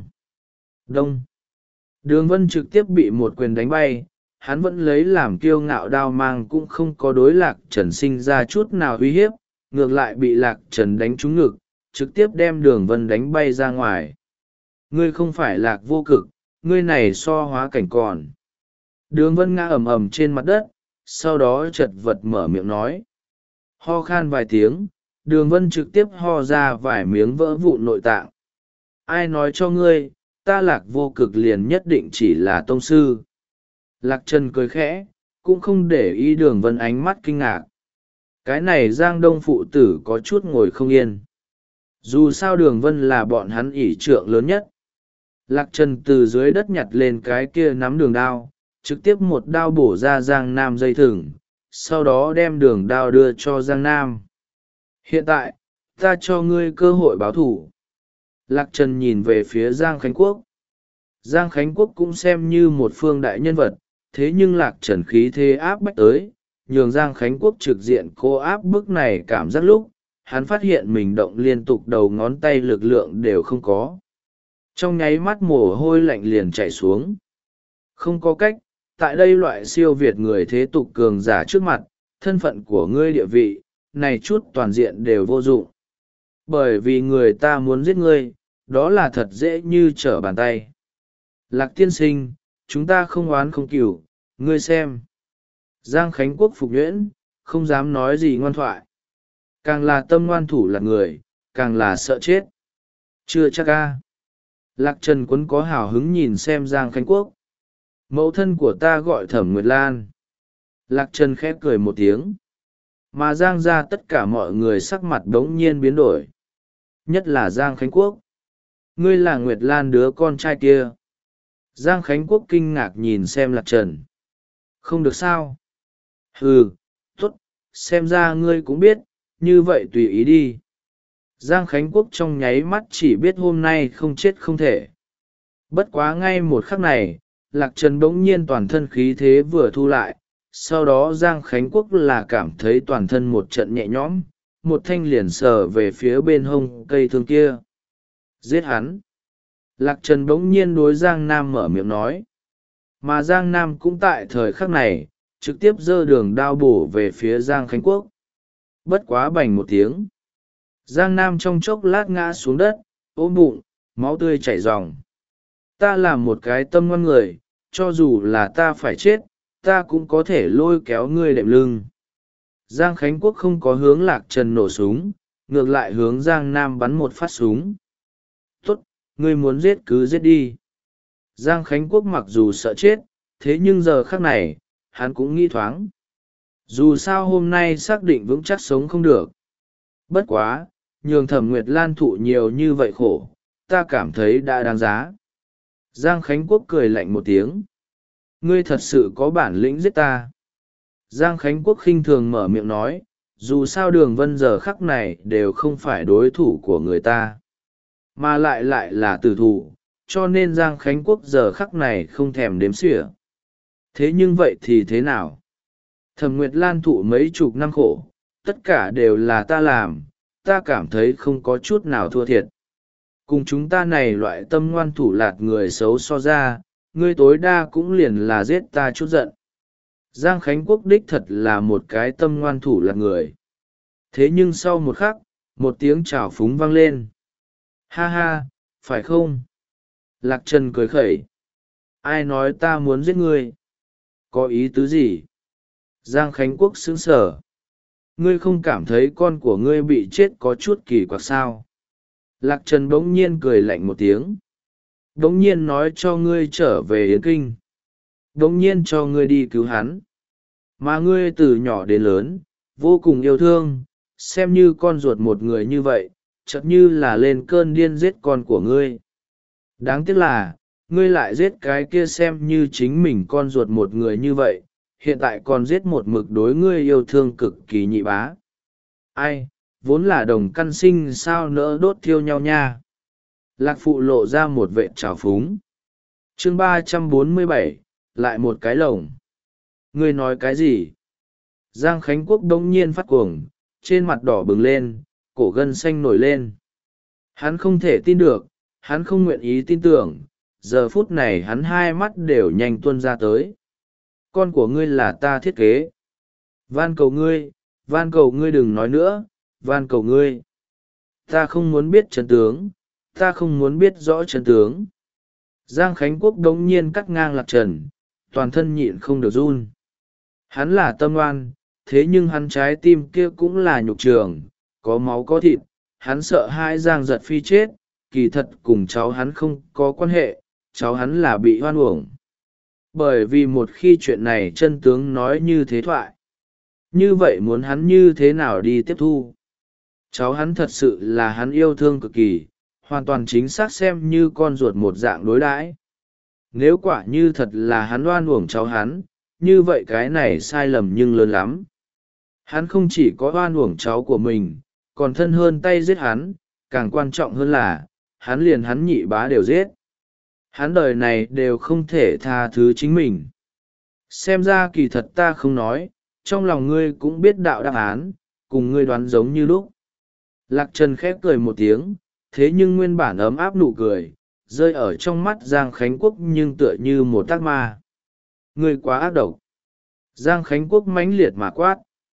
Đông. Đường Vân trực tiếp bị một quyền đánh bay, hắn vẫn lấy làm kiêu ngạo đao mang cũng không có đối Lạc Trần sinh ra chút nào uy hiếp, ngược lại bị Lạc Trần đánh trúng ngực, trực tiếp đem Đường Vân đánh bay ra ngoài. Ngươi không phải Lạc vô cực, ngươi này so hóa cảnh còn. Đường Vân ngã ầm ầm trên mặt đất, sau đó chật vật mở miệng nói. Ho khan vài tiếng, Đường Vân trực tiếp ho ra vài miếng vỡ vụn nội tạng. Ai nói cho ngươi, ta Lạc vô cực liền nhất định chỉ là tông sư. Lạc Trần cười khẽ, cũng không để ý Đường Vân ánh mắt kinh ngạc. Cái này Giang Đông phụ tử có chút ngồi không yên. Dù sao Đường Vân là bọn hắn ỷ trượng lớn nhất. Lạc Trần từ dưới đất nhặt lên cái kia nắm đường đao, trực tiếp một đao bổ ra Giang Nam dây thừng, sau đó đem đường đao đưa cho Giang Nam. Hiện tại, ta cho ngươi cơ hội báo thủ. Lạc Trần nhìn về phía Giang Khánh Quốc. Giang Khánh Quốc cũng xem như một phương đại nhân vật, thế nhưng Lạc Trần khí thế áp bách tới, nhường Giang Khánh Quốc trực diện cô áp bức này cảm giác lúc, hắn phát hiện mình động liên tục đầu ngón tay lực lượng đều không có. Trong nháy mắt mồ hôi lạnh liền chảy xuống. Không có cách, tại đây loại siêu việt người thế tục cường giả trước mặt, thân phận của ngươi địa vị, này chút toàn diện đều vô dụng. Bởi vì người ta muốn giết ngươi, đó là thật dễ như trở bàn tay. Lạc tiên sinh, chúng ta không oán không cửu, ngươi xem. Giang Khánh Quốc phục nhuyễn, không dám nói gì ngoan thoại. Càng là tâm ngoan thủ là người, càng là sợ chết. Chưa chắc ca. Lạc Trần Quấn có hào hứng nhìn xem Giang Khánh Quốc. Mẫu thân của ta gọi Thẩm Nguyệt Lan. Lạc Trần khép cười một tiếng. Mà Giang ra tất cả mọi người sắc mặt đống nhiên biến đổi. Nhất là Giang Khánh Quốc. Ngươi là Nguyệt Lan đứa con trai kia. Giang Khánh Quốc kinh ngạc nhìn xem Lạc Trần. Không được sao? Hừ, tốt, xem ra ngươi cũng biết, như vậy tùy ý đi. Giang Khánh Quốc trong nháy mắt chỉ biết hôm nay không chết không thể. Bất quá ngay một khắc này, Lạc Trần bỗng nhiên toàn thân khí thế vừa thu lại, sau đó Giang Khánh Quốc là cảm thấy toàn thân một trận nhẹ nhõm, một thanh liền sờ về phía bên hông cây thương kia. Giết hắn. Lạc Trần bỗng nhiên đối Giang Nam mở miệng nói. Mà Giang Nam cũng tại thời khắc này, trực tiếp giơ đường đao bổ về phía Giang Khánh Quốc. Bất quá bành một tiếng. Giang Nam trong chốc lát ngã xuống đất, ôm bụng, máu tươi chảy ròng. Ta là một cái tâm ngoan người, cho dù là ta phải chết, ta cũng có thể lôi kéo ngươi đệm lưng. Giang Khánh Quốc không có hướng Lạc Trần nổ súng, ngược lại hướng Giang Nam bắn một phát súng. Tốt, Ngươi muốn giết cứ giết đi. Giang Khánh Quốc mặc dù sợ chết, thế nhưng giờ khắc này, hắn cũng nghĩ thoáng. Dù sao hôm nay xác định vững chắc sống không được. Bất quá, nhường Thẩm Nguyệt Lan thụ nhiều như vậy khổ, ta cảm thấy đã đáng giá. Giang Khánh Quốc cười lạnh một tiếng. Ngươi thật sự có bản lĩnh giết ta. Giang Khánh Quốc khinh thường mở miệng nói, dù sao Đường Vân giờ khắc này đều không phải đối thủ của người ta. Mà lại lại là tử thủ, cho nên Giang Khánh Quốc giờ khắc này không thèm đếm xỉa. Thế nhưng vậy thì thế nào? Thẩm Nguyệt Lan thụ mấy chục năm khổ, tất cả đều là ta làm, ta cảm thấy không có chút nào thua thiệt. Cùng chúng ta này loại tâm ngoan thủ lạt người xấu so ra, ngươi tối đa cũng liền là giết ta chút giận. Giang Khánh Quốc đích thật là một cái tâm ngoan thủ lạt người. Thế nhưng sau một khắc, một tiếng chào phúng vang lên. Ha ha, phải không? Lạc Trần cười khẩy. Ai nói ta muốn giết ngươi? Có ý tứ gì? Giang Khánh Quốc sững sờ. Ngươi không cảm thấy con của ngươi bị chết có chút kỳ quặc sao? Lạc Trần bỗng nhiên cười lạnh một tiếng. Bỗng nhiên nói cho ngươi trở về Yến Kinh. Bỗng nhiên cho ngươi đi cứu hắn. Mà ngươi từ nhỏ đến lớn, vô cùng yêu thương, xem như con ruột một người như vậy, chợt như là lên cơn điên giết con của ngươi. Đáng tiếc là, ngươi lại giết cái kia xem như chính mình con ruột một người như vậy, hiện tại còn giết một mực đối ngươi yêu thương cực kỳ nhị bá. Ai, vốn là đồng căn sinh sao nỡ đốt thiêu nhau nha. Lạc Phụ lộ ra một vệ trào phúng. Chương ba trăm bốn mươi bảy, lại một cái lồng. Ngươi nói cái gì? Giang Khánh Quốc đống nhiên phát cuồng, trên mặt đỏ bừng lên, cổ gân xanh nổi lên. Hắn không thể tin được, hắn không nguyện ý tin tưởng, giờ phút này hắn hai mắt đều nhanh tuôn ra tới. Con của ngươi là ta thiết kế. Van cầu ngươi, van cầu ngươi đừng nói nữa, van cầu ngươi. Ta không muốn biết chân tướng, ta không muốn biết rõ chân tướng. Giang Khánh Quốc đống nhiên cắt ngang Lạc Trần, toàn thân nhịn không được run. Hắn là tâm oan, thế nhưng hắn trái tim kia cũng là nhục trường, có máu có thịt, hắn sợ hai Giang Giật Phi chết, kỳ thật cùng cháu hắn không có quan hệ, cháu hắn là bị hoan uổng. Bởi vì một khi chuyện này chân tướng nói như thế thoại, như vậy muốn hắn như thế nào đi tiếp thu? Cháu hắn thật sự là hắn yêu thương cực kỳ, hoàn toàn chính xác xem như con ruột một dạng đối đãi. Nếu quả như thật là hắn oan uổng cháu hắn, như vậy cái này sai lầm nhưng lớn lắm. Hắn không chỉ có oan uổng cháu của mình, còn thân hơn tay giết hắn, càng quan trọng hơn là, hắn liền hắn nhị bá đều giết. Hắn đời này đều không thể tha thứ chính mình. Xem ra kỳ thật ta không nói, trong lòng ngươi cũng biết đạo đáp án, cùng ngươi đoán giống như lúc. Lạc Trần khép cười một tiếng, thế nhưng nguyên bản ấm áp nụ cười, rơi ở trong mắt Giang Khánh Quốc nhưng tựa như một tác ma. Ngươi quá ác độc. Giang Khánh Quốc mãnh liệt mà quát.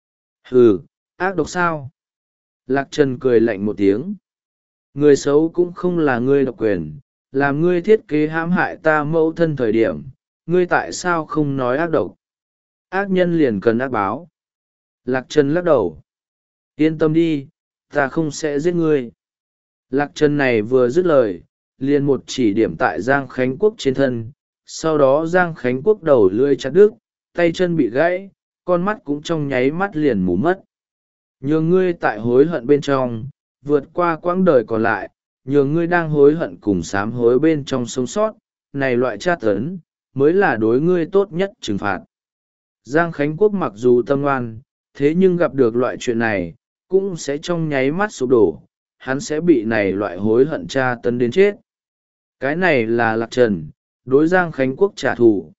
Hừ, ác độc sao? Lạc Trần cười lạnh một tiếng. Người xấu cũng không là ngươi độc quyền, làm ngươi thiết kế hãm hại ta mẫu thân thời điểm, ngươi tại sao không nói ác độc? Ác nhân liền cần ác báo. Lạc Trần lắc đầu. Yên tâm đi, ta không sẽ giết ngươi. Lạc Trần này vừa dứt lời, liền một chỉ điểm tại Giang Khánh Quốc trên thân, sau đó Giang Khánh Quốc đầu lưỡi chặt đứt, tay chân bị gãy, con mắt cũng trong nháy mắt liền mù mất. Nhường ngươi tại hối hận bên trong, vượt qua quãng đời còn lại, nhường ngươi đang hối hận cùng sám hối bên trong sống sót, này loại tra tấn, mới là đối ngươi tốt nhất trừng phạt. Giang Khánh Quốc mặc dù tâm ngoan, thế nhưng gặp được loại chuyện này, cũng sẽ trong nháy mắt sụp đổ, hắn sẽ bị này loại hối hận tra tấn đến chết. Cái này là Lạc Trần, đối Giang Khánh Quốc trả thù.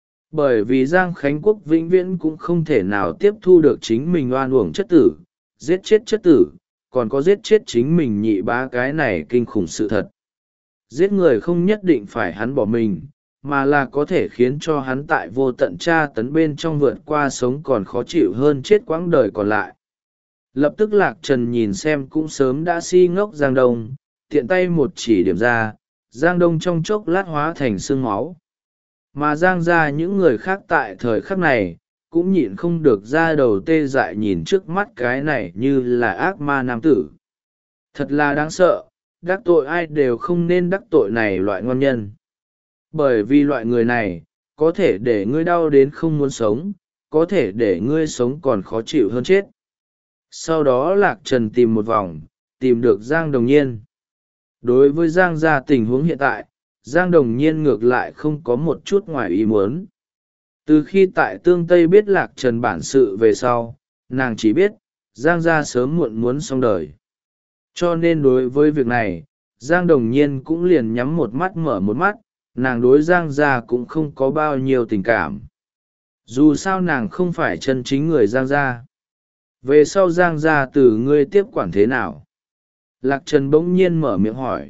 Bởi vì Giang Khánh Quốc vĩnh viễn cũng không thể nào tiếp thu được chính mình oan uổng chất tử, giết chết chất tử, còn có giết chết chính mình nhị bá, cái này kinh khủng sự thật. Giết người không nhất định phải hắn bỏ mình, mà là có thể khiến cho hắn tại vô tận tra tấn bên trong vượt qua sống còn khó chịu hơn chết quãng đời còn lại. Lập tức Lạc Trần nhìn xem cũng sớm đã si ngốc Giang Đông, tiện tay một chỉ điểm ra, Giang Đông trong chốc lát hóa thành xương máu. Mà Giang ra những người khác tại thời khắc này, cũng nhịn không được ra đầu tê dại nhìn trước mắt cái này như là ác ma nam tử. Thật là đáng sợ, đắc tội ai đều không nên đắc tội này loại ngon nhân. Bởi vì loại người này có thể để ngươi đau đến không muốn sống, có thể để ngươi sống còn khó chịu hơn chết. Sau đó Lạc Trần tìm một vòng, tìm được Giang Đồng Nhiên. Đối với Giang gia tình huống hiện tại, Giang Đồng Nhiên ngược lại không có một chút ngoài ý muốn. Từ khi tại Tương Tây biết Lạc Trần bản sự về sau, nàng chỉ biết, Giang gia sớm muộn muốn xong đời. Cho nên đối với việc này, Giang Đồng Nhiên cũng liền nhắm một mắt mở một mắt, nàng đối Giang gia cũng không có bao nhiêu tình cảm. Dù sao nàng không phải chân chính người Giang gia. Về sau Giang gia từ ngươi tiếp quản thế nào? Lạc Trần bỗng nhiên mở miệng hỏi.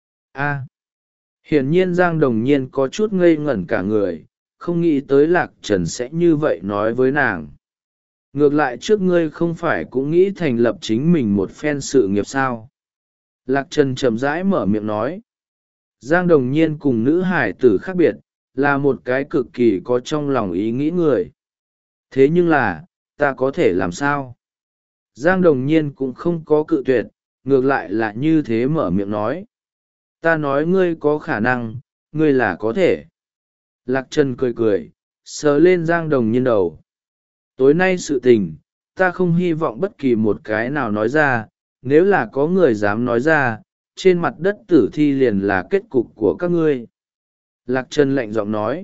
A. Hiển nhiên Giang Đồng Nhiên có chút ngây ngẩn cả người, không nghĩ tới Lạc Trần sẽ như vậy nói với nàng. Ngược lại trước ngươi không phải cũng nghĩ thành lập chính mình một phen sự nghiệp sao? Lạc Trần chậm rãi mở miệng nói. Giang Đồng Nhiên cùng nữ hải tử khác biệt, là một cái cực kỳ có trong lòng ý nghĩ người. Thế nhưng là, ta có thể làm sao? Giang Đồng Nhiên cũng không có cự tuyệt, ngược lại là như thế mở miệng nói. Ta nói ngươi có khả năng, ngươi là có thể. Lạc Trần cười cười, sờ lên Giang Đồng Nhiên đầu. Tối nay sự tình, ta không hy vọng bất kỳ một cái nào nói ra, nếu là có người dám nói ra, trên mặt đất tử thi liền là kết cục của các ngươi. Lạc Trần lạnh giọng nói.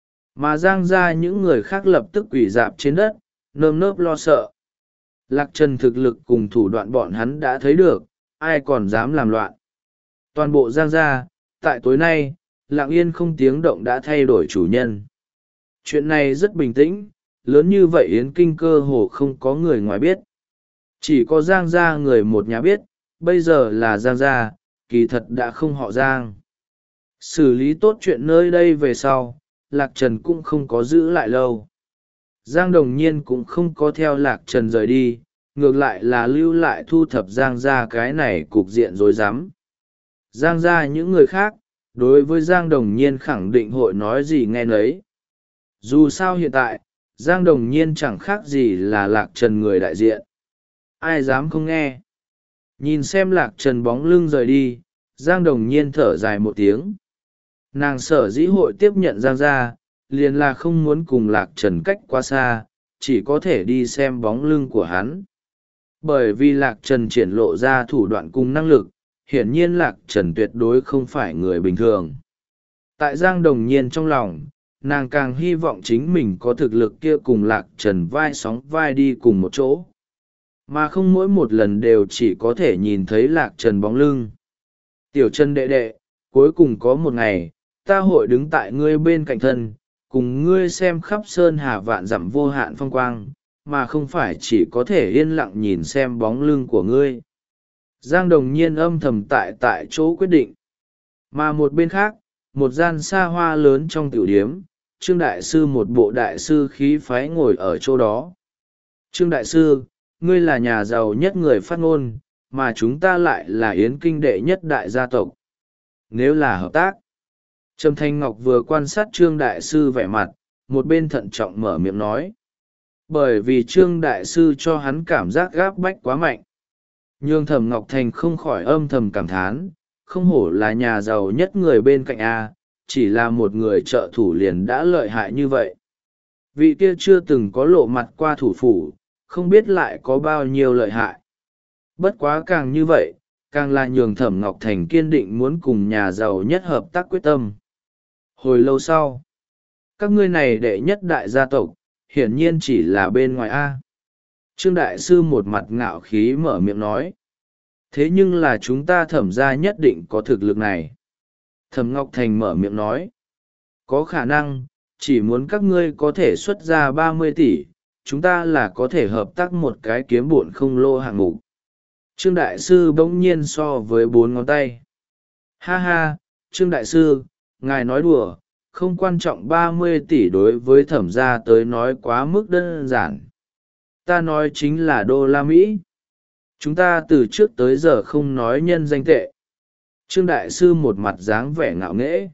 Mà Giang ra những người khác lập tức quỳ dạp trên đất, nơm nớp lo sợ. Lạc Trần thực lực cùng thủ đoạn bọn hắn đã thấy được, ai còn dám làm loạn. Toàn bộ Giang gia, tại tối nay, lặng yên không tiếng động đã thay đổi chủ nhân. Chuyện này rất bình tĩnh, lớn như vậy Yến Kinh cơ hồ không có người ngoài biết. Chỉ có Giang gia người một nhà biết, bây giờ là Giang gia, kỳ thật đã không họ Giang. Xử lý tốt chuyện nơi đây về sau, Lạc Trần cũng không có giữ lại lâu. Giang Đồng Nhiên cũng không có theo Lạc Trần rời đi, ngược lại là lưu lại thu thập Giang gia cái này cục diện rối rắm. Giang gia những người khác, đối với Giang Đồng Nhiên khẳng định hội nói gì nghe nấy. Dù sao hiện tại, Giang Đồng Nhiên chẳng khác gì là Lạc Trần người đại diện. Ai dám không nghe. Nhìn xem Lạc Trần bóng lưng rời đi, Giang Đồng Nhiên thở dài một tiếng. Nàng sở dĩ hội tiếp nhận Giang gia, liền là không muốn cùng Lạc Trần cách quá xa, chỉ có thể đi xem bóng lưng của hắn. Bởi vì Lạc Trần triển lộ ra thủ đoạn cùng năng lực, hiển nhiên Lạc Trần tuyệt đối không phải người bình thường. Tại Giang Đồng Nhiên trong lòng, nàng càng hy vọng chính mình có thực lực kia cùng Lạc Trần vai sóng vai đi cùng một chỗ. Mà không mỗi một lần đều chỉ có thể nhìn thấy Lạc Trần bóng lưng. Tiểu Trần đệ đệ, cuối cùng có một ngày, ta hội đứng tại ngươi bên cạnh thân, cùng ngươi xem khắp sơn hà vạn dặm vô hạn phong quang, mà không phải chỉ có thể yên lặng nhìn xem bóng lưng của ngươi. Giang Đồng Nhiên âm thầm tại tại chỗ quyết định. Mà một bên khác, một gian xa hoa lớn trong tiểu điếm, Trương Đại Sư một bộ đại sư khí phái ngồi ở chỗ đó. Trương Đại Sư, ngươi là nhà giàu nhất người phát ngôn, mà chúng ta lại là Yến Kinh đệ nhất đại gia tộc. Nếu là hợp tác, Trầm Thanh Ngọc vừa quan sát Trương Đại Sư vẻ mặt, một bên thận trọng mở miệng nói. Bởi vì Trương Đại Sư cho hắn cảm giác gáp bách quá mạnh. Nhưng Thẩm Ngọc Thành không khỏi âm thầm cảm thán, không hổ là nhà giàu nhất người bên cạnh A, chỉ là một người trợ thủ liền đã lợi hại như vậy. Vị kia chưa từng có lộ mặt qua thủ phủ, không biết lại có bao nhiêu lợi hại. Bất quá càng như vậy, càng là nhường Thẩm Ngọc Thành kiên định muốn cùng nhà giàu nhất hợp tác quyết tâm. Hồi lâu sau, các ngươi này đệ nhất đại gia tộc, hiển nhiên chỉ là bên ngoài A. Trương Đại Sư một mặt ngạo khí mở miệng nói. Thế nhưng là chúng ta Thẩm gia nhất định có thực lực này. Thẩm Ngọc Thành mở miệng nói. Có khả năng, chỉ muốn các ngươi có thể xuất ra ba mươi tỷ, chúng ta là có thể hợp tác một cái kiếm bộn không lô hạng mục. Trương Đại Sư bỗng nhiên so với bốn ngón tay. Ha ha, Trương Đại Sư, ngài nói đùa, không quan trọng ba mươi tỷ đối với Thẩm gia tới nói quá mức đơn giản. Ta nói chính là đô la Mỹ. Chúng ta từ trước tới giờ không nói nhân danh tệ. Trương Đại Sư một mặt dáng vẻ ngạo nghễ.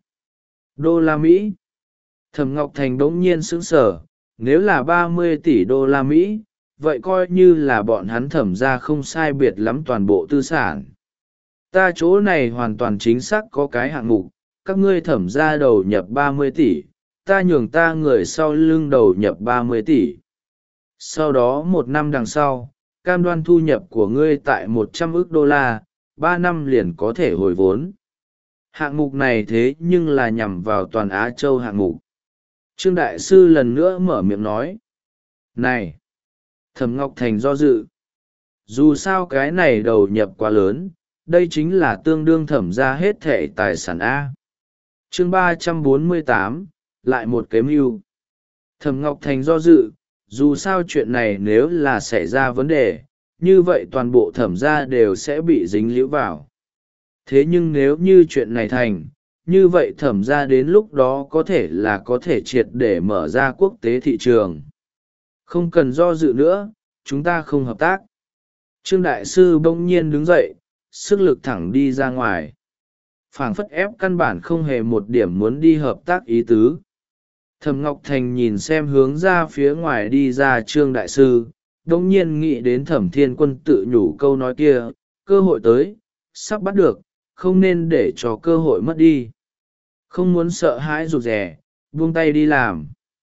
Đô la Mỹ. Thẩm Ngọc Thành bỗng nhiên sững sờ, nếu là ba mươi tỷ đô la Mỹ, vậy coi như là bọn hắn Thẩm gia không sai biệt lắm toàn bộ tư sản. Ta chỗ này hoàn toàn chính xác có cái hạng mục, các ngươi thẩm ra đầu nhập ba mươi tỷ, ta nhường ta người sau lưng đầu nhập ba mươi tỷ. Sau đó một năm đằng sau, cam đoan thu nhập của ngươi tại một trăm ức đô la, ba năm liền có thể hồi vốn. Hạng mục này thế nhưng là nhằm vào toàn Á Châu hạng mục. Trương Đại Sư lần nữa mở miệng nói. Này! Thẩm Ngọc Thành do dự. Dù sao cái này đầu nhập quá lớn, đây chính là tương đương thẩm ra hết thệ tài sản A. Chương ba trăm bốn mươi tám, lại một kế mưu. Thẩm Ngọc Thành do dự, dù sao chuyện này nếu là xảy ra vấn đề, như vậy toàn bộ thẩm gia đều sẽ bị dính líu vào. Thế nhưng nếu như chuyện này thành, như vậy thẩm gia đến lúc đó có thể là có thể triệt để mở ra quốc tế thị trường. Không cần do dự nữa, chúng ta không hợp tác. Trương Đại Sư bỗng nhiên đứng dậy, sức lực thẳng đi ra ngoài. Phảng phất ép căn bản không hề một điểm muốn đi hợp tác ý tứ. Thẩm Ngọc Thành nhìn xem hướng ra phía ngoài đi ra Trương Đại Sư, bỗng nhiên nghĩ đến Thẩm Thiên Quân tự nhủ câu nói kia, cơ hội tới, sắp bắt được, không nên để cho cơ hội mất đi. Không muốn sợ hãi rụt rè, buông tay đi làm.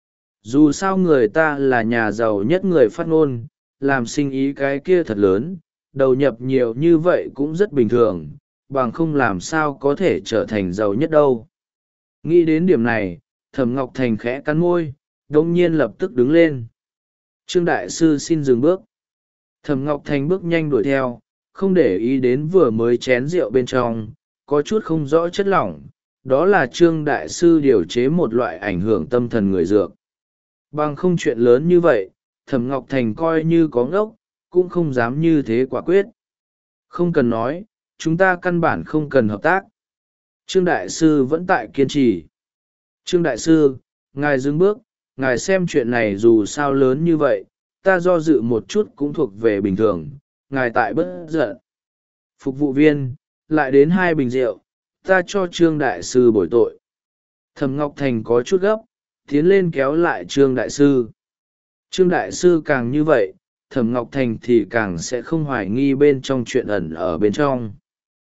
Dù sao người ta là nhà giàu nhất người phát ngôn, làm sinh ý cái kia thật lớn, đầu nhập nhiều như vậy cũng rất bình thường, bằng không làm sao có thể trở thành giàu nhất đâu. Nghĩ đến điểm này, Thẩm Ngọc Thành khẽ cắn môi, đông nhiên lập tức đứng lên. Trương Đại Sư xin dừng bước. Thẩm Ngọc Thành bước nhanh đuổi theo, không để ý đến vừa mới chén rượu bên trong, có chút không rõ chất lỏng, đó là Trương Đại Sư điều chế một loại ảnh hưởng tâm thần người dược. Bằng không chuyện lớn như vậy, Thẩm Ngọc Thành coi như có ngốc, cũng không dám như thế quả quyết. Không cần nói, chúng ta căn bản không cần hợp tác. Trương Đại Sư vẫn tại kiên trì. Trương Đại Sư, ngài dừng bước, ngài xem chuyện này dù sao lớn như vậy, ta do dự một chút cũng thuộc về bình thường, ngài tại bất giận. Phục vụ viên, lại đến hai bình rượu, ta cho Trương Đại Sư bồi tội. Thẩm Ngọc Thành có chút gấp, tiến lên kéo lại Trương Đại Sư. Trương Đại Sư càng như vậy, Thẩm Ngọc Thành thì càng sẽ không hoài nghi bên trong chuyện ẩn ở bên trong.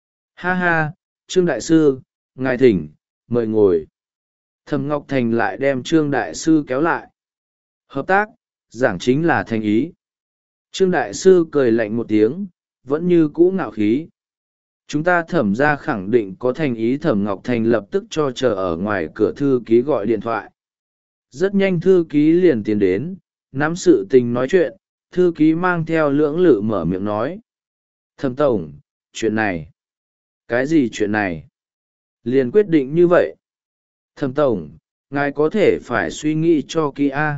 Ha ha, Trương Đại Sư, ngài thỉnh, mời ngồi. Thẩm Ngọc Thành lại đem Trương Đại Sư kéo lại. Hợp tác, giảng chính là thành ý. Trương Đại Sư cười lạnh một tiếng, vẫn như cũ ngạo khí. Chúng ta thẩm ra khẳng định có thành ý. Thẩm Ngọc Thành lập tức cho chờ ở ngoài cửa thư ký gọi điện thoại. Rất nhanh thư ký liền tiến đến, nắm sự tình nói chuyện, thư ký mang theo lưỡng lự mở miệng nói. Thẩm tổng, chuyện này. Cái gì chuyện này? Liền quyết định như vậy. Thẩm tổng, ngài có thể phải suy nghĩ cho kỹ a.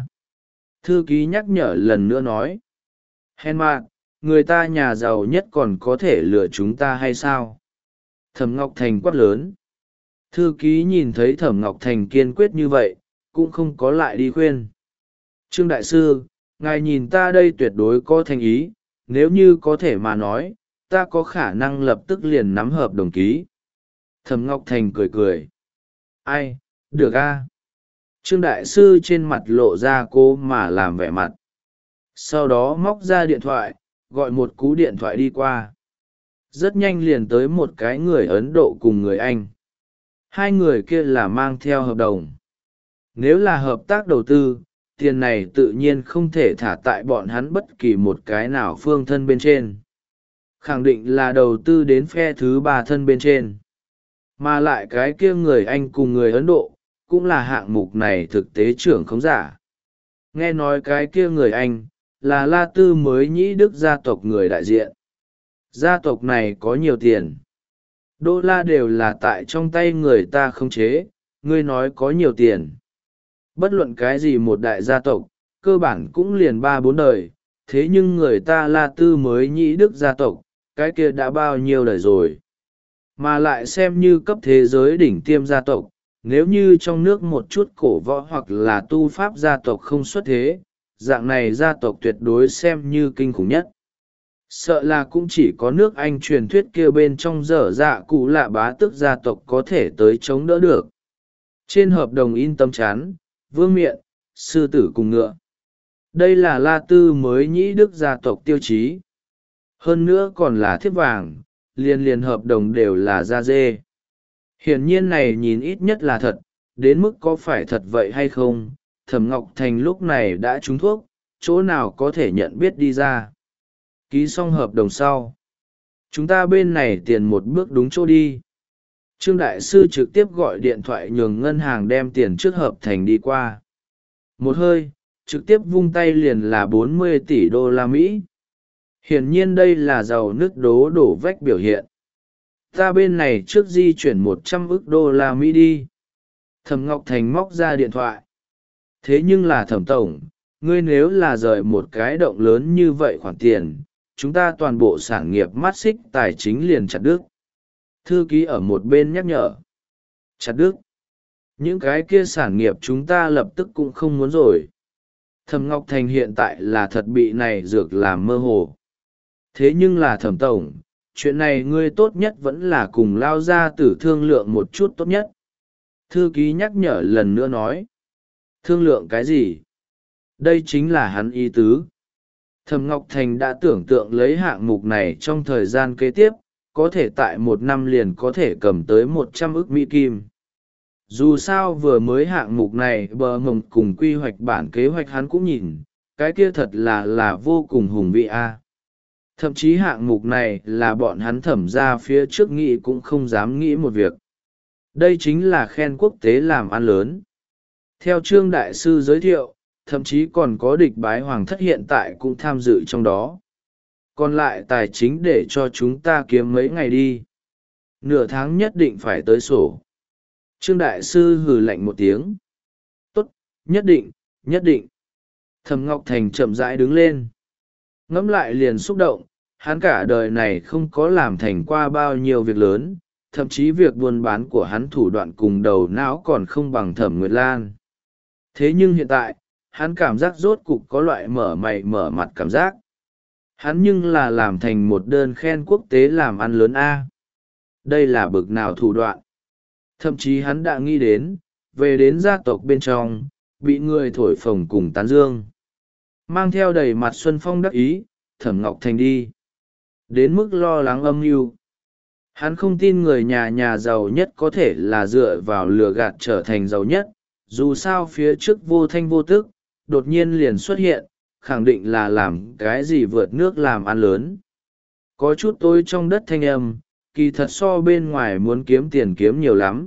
Thư ký nhắc nhở lần nữa nói. Hèn mạn, người ta nhà giàu nhất còn có thể lừa chúng ta hay sao? Thẩm Ngọc Thành quát lớn. Thư ký nhìn thấy Thẩm Ngọc Thành kiên quyết như vậy, cũng không có lại đi khuyên. Trương Đại Sư, ngài nhìn ta đây tuyệt đối có thành ý, nếu như có thể mà nói, ta có khả năng lập tức liền nắm hợp đồng ký. Thẩm Ngọc Thành cười cười. Ai, được a. Trương Đại Sư trên mặt lộ ra cô mà làm vẻ mặt. Sau đó móc ra điện thoại, gọi một cú điện thoại đi qua. Rất nhanh liền tới một cái người Ấn Độ cùng người Anh. Hai người kia là mang theo hợp đồng. Nếu là hợp tác đầu tư, tiền này tự nhiên không thể thả tại bọn hắn bất kỳ một cái nào phương thân bên trên. Khẳng định là đầu tư đến phe thứ ba thân bên trên. Mà lại cái kia người Anh cùng người Ấn Độ, cũng là hạng mục này thực tế trưởng không giả. Nghe nói cái kia người Anh, là La Tư mới nhĩ Đức gia tộc người đại diện. Gia tộc này có nhiều tiền. Đô la đều là tại trong tay người ta khống chế, ngươi nói có nhiều tiền. Bất luận cái gì một đại gia tộc, cơ bản cũng liền ba bốn đời, thế nhưng người ta La Tư mới nhĩ Đức gia tộc, cái kia đã bao nhiêu đời rồi. Mà lại xem như cấp thế giới đỉnh tiêm gia tộc, nếu như trong nước một chút cổ võ hoặc là tu pháp gia tộc không xuất thế, dạng này gia tộc tuyệt đối xem như kinh khủng nhất. Sợ là cũng chỉ có nước Anh truyền thuyết kia bên trong dở dạ cụ lạ bá tước gia tộc có thể tới chống đỡ được. Trên hợp đồng in tấm chắn, vương miện, sư tử cùng ngựa. Đây là La Tư mới nhĩ Đức gia tộc tiêu chí. Hơn nữa còn là thiếp vàng, liền liền hợp đồng đều là da dê. Hiển nhiên này nhìn ít nhất là thật, đến mức có phải thật vậy hay không, Thẩm Ngọc Thành lúc này đã trúng thuốc, chỗ nào có thể nhận biết đi ra. Ký xong hợp đồng sau, chúng ta bên này tiền một bước đúng chỗ đi. Trương Đại Sư trực tiếp gọi điện thoại nhường ngân hàng đem tiền trước hợp thành đi qua. Một hơi, trực tiếp vung tay liền là bốn mươi tỷ đô la Mỹ. Hiển nhiên đây là giàu nứt đố đổ vách biểu hiện. Ta bên này trước di chuyển một trăm ức đô la Mỹ đi. Thẩm Ngọc Thành móc ra điện thoại. Thế nhưng là Thẩm Tổng, ngươi nếu là rời một cái động lớn như vậy khoản tiền, chúng ta toàn bộ sản nghiệp mắt xích tài chính liền chặt đứt. Thư ký ở một bên nhắc nhở. Chặt đứt. Những cái kia sản nghiệp chúng ta lập tức cũng không muốn rồi. Thẩm Ngọc Thành hiện tại là thật bị này dược làm mơ hồ. Thế nhưng là Thẩm Tổng, chuyện này ngươi tốt nhất vẫn là cùng lao ra tử thương lượng một chút tốt nhất. Thư ký nhắc nhở lần nữa nói. Thương lượng cái gì? Đây chính là hắn ý tứ. Thẩm Ngọc Thành đã tưởng tượng lấy hạng mục này trong thời gian kế tiếp, có thể tại một năm liền có thể cầm tới một trăm ức Mỹ Kim. Dù sao vừa mới hạng mục này bờ mộng cùng quy hoạch bản kế hoạch hắn cũng nhìn, cái kia thật là là vô cùng hùng vĩ a. Thậm chí hạng mục này là bọn hắn thẩm ra phía trước nghĩ cũng không dám nghĩ một việc. Đây chính là khen quốc tế làm ăn lớn. Theo Trương Đại Sư giới thiệu, thậm chí còn có địch bái hoàng thất hiện tại cũng tham dự trong đó. Còn lại tài chính để cho chúng ta kiếm mấy ngày đi. Nửa tháng nhất định phải tới sổ. Trương Đại Sư hừ lạnh một tiếng. Tốt, nhất định, nhất định. Thẩm Ngọc Thành chậm rãi đứng lên. Ngẫm lại liền xúc động, hắn cả đời này không có làm thành qua bao nhiêu việc lớn, thậm chí việc buôn bán của hắn thủ đoạn cùng đầu não còn không bằng Thẩm Nguyệt Lan. Thế nhưng hiện tại, hắn cảm giác rốt cục có loại mở mày mở mặt cảm giác. Hắn nhưng là làm thành một đơn khen quốc tế làm ăn lớn A. Đây là bực nào thủ đoạn. Thậm chí hắn đã nghĩ đến, về đến gia tộc bên trong, bị người thổi phồng cùng tán dương. Mang theo đầy mặt xuân phong đắc ý, Thẩm Ngọc Thành đi. Đến mức lo lắng âm mưu. Hắn không tin người nhà nhà giàu nhất có thể là dựa vào lừa gạt trở thành giàu nhất, dù sao phía trước vô thanh vô tức, đột nhiên liền xuất hiện, khẳng định là làm cái gì vượt nước làm ăn lớn. Có chút tôi trong đất thanh âm, kỳ thật so bên ngoài muốn kiếm tiền kiếm nhiều lắm.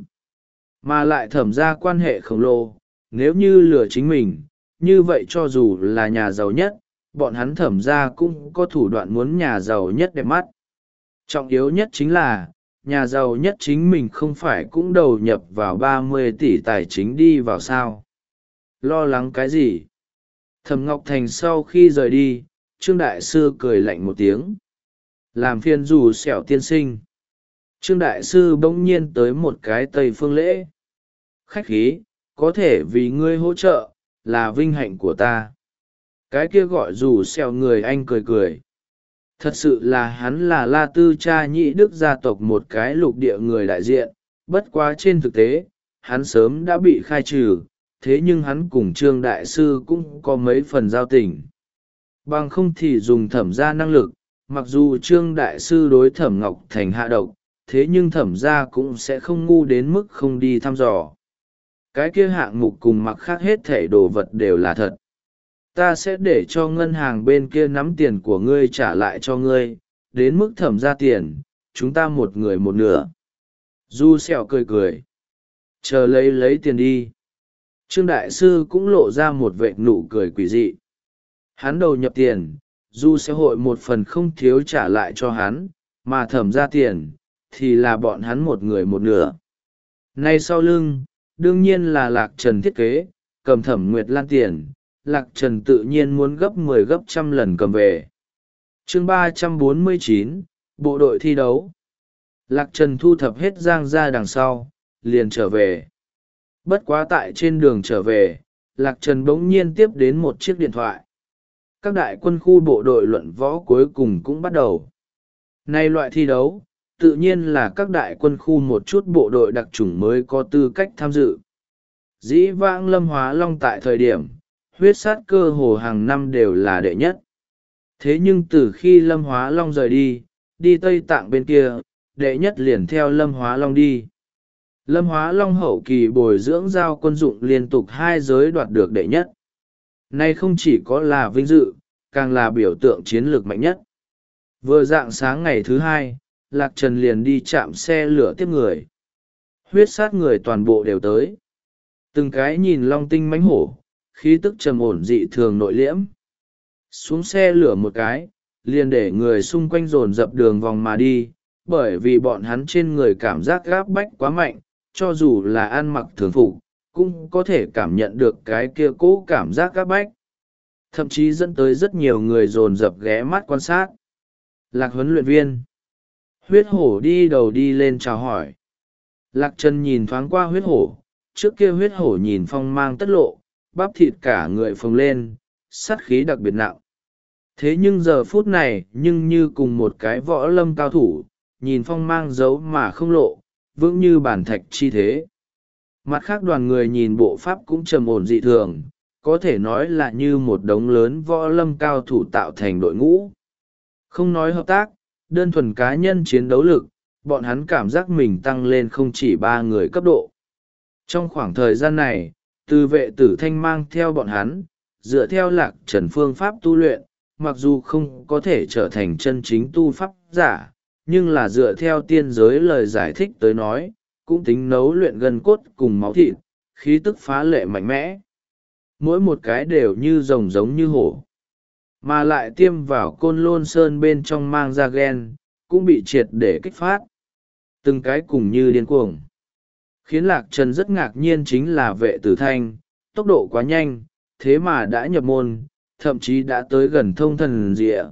Mà lại thẩm ra quan hệ khổng lồ, nếu như lừa chính mình, như vậy cho dù là nhà giàu nhất, bọn hắn thẩm ra cũng có thủ đoạn muốn nhà giàu nhất đẹp mắt. Trọng yếu nhất chính là, nhà giàu nhất chính mình không phải cũng đầu nhập vào ba mươi tỷ tài chính đi vào sao. Lo lắng cái gì? Thẩm Ngọc Thành sau khi rời đi, Trương Đại Sư cười lạnh một tiếng. Làm phiền dù sẹo tiên sinh. Trương Đại Sư bỗng nhiên tới một cái Tây Phương lễ. Khách khí, có thể vì ngươi hỗ trợ, là vinh hạnh của ta. Cái kia gọi dù sẹo người anh cười cười. Thật sự là hắn là La Tư cha nhị đức gia tộc một cái lục địa người đại diện, bất quá trên thực tế, hắn sớm đã bị khai trừ, thế nhưng hắn cùng Trương Đại Sư cũng có mấy phần giao tình. Bằng không thì dùng thẩm gia năng lực, mặc dù Trương Đại Sư đối Thẩm Ngọc Thành hạ độc, thế nhưng thẩm gia cũng sẽ không ngu đến mức không đi thăm dò. Cái kia hạng mục cùng mặc khác hết thể đồ vật đều là thật. Ta sẽ để cho ngân hàng bên kia nắm tiền của ngươi trả lại cho ngươi, đến mức thẩm ra tiền, chúng ta một người một nửa. Du sẹo cười cười. Chờ lấy lấy tiền đi. Trương Đại Sư cũng lộ ra một vệt nụ cười quỷ dị. Hắn đầu nhập tiền, Du sẽ hội một phần không thiếu trả lại cho hắn, mà thẩm ra tiền, thì là bọn hắn một người một nửa. Nay sau lưng, đương nhiên là Lạc Trần thiết kế, cầm Thẩm Nguyệt Lan tiền, Lạc Trần tự nhiên muốn gấp mười gấp trăm lần cầm về. Chương ba trăm bốn mươi chín, Bộ đội thi đấu. Lạc Trần thu thập hết giang ra đằng sau, liền trở về. Bất quá tại trên đường trở về, Lạc Trần bỗng nhiên tiếp đến một chiếc điện thoại. Các đại quân khu bộ đội luận võ cuối cùng cũng bắt đầu. Nay loại thi đấu, tự nhiên là các đại quân khu một chút bộ đội đặc chủng mới có tư cách tham dự. Dĩ vãng Lâm Hóa Long tại thời điểm, huyết sát cơ hồ hàng năm đều là đệ nhất. Thế nhưng từ khi Lâm Hóa Long rời đi, đi Tây Tạng bên kia, đệ nhất liền theo Lâm Hóa Long đi. Lâm Hóa Long hậu kỳ bồi dưỡng giao quân dụng liên tục hai giới đoạt được đệ nhất. Nay không chỉ có là vinh dự, càng là biểu tượng chiến lược mạnh nhất. Vừa rạng sáng ngày thứ hai, Lạc Trần liền đi chạm xe lửa tiếp người. Huyết sát người toàn bộ đều tới. Từng cái nhìn long tinh mãnh hổ, khí tức trầm ổn dị thường nội liễm. Xuống xe lửa một cái, liền để người xung quanh dồn dập đường vòng mà đi, bởi vì bọn hắn trên người cảm giác gáp bách quá mạnh, cho dù là ăn mặc thường phục, cũng có thể cảm nhận được cái kia cố cảm giác gáp bách. Thậm chí dẫn tới rất nhiều người dồn dập ghé mắt quan sát. Lạc huấn luyện viên. Huyết hổ đi đầu đi lên chào hỏi. Lạc Trần nhìn thoáng qua huyết hổ, trước kia huyết hổ nhìn phong mang tất lộ, bắp thịt cả người phồng lên, sát khí đặc biệt nặng. Thế nhưng giờ phút này nhưng như cùng một cái võ lâm cao thủ, nhìn phong mang giấu mà không lộ, vững như bản thạch chi thế. Mặt khác đoàn người nhìn bộ pháp cũng trầm ổn dị thường, có thể nói là như một đống lớn võ lâm cao thủ tạo thành đội ngũ. Không nói hợp tác, đơn thuần cá nhân chiến đấu lực, bọn hắn cảm giác mình tăng lên không chỉ ba người cấp độ. Trong khoảng thời gian này, từ vệ tử thanh mang theo bọn hắn, dựa theo Lạc Trần phương pháp tu luyện, mặc dù không có thể trở thành chân chính tu pháp giả, nhưng là dựa theo tiên giới lời giải thích tới nói, cũng tính nấu luyện gân cốt cùng máu thịt, khí tức phá lệ mạnh mẽ. Mỗi một cái đều như rồng giống như hổ. Mà lại tiêm vào côn lôn sơn bên trong mang ra gen, cũng bị triệt để kích phát. Từng cái cùng như điên cuồng. Khiến Lạc Trần rất ngạc nhiên chính là vệ tử thanh, tốc độ quá nhanh, thế mà đã nhập môn, thậm chí đã tới gần thông thần địa.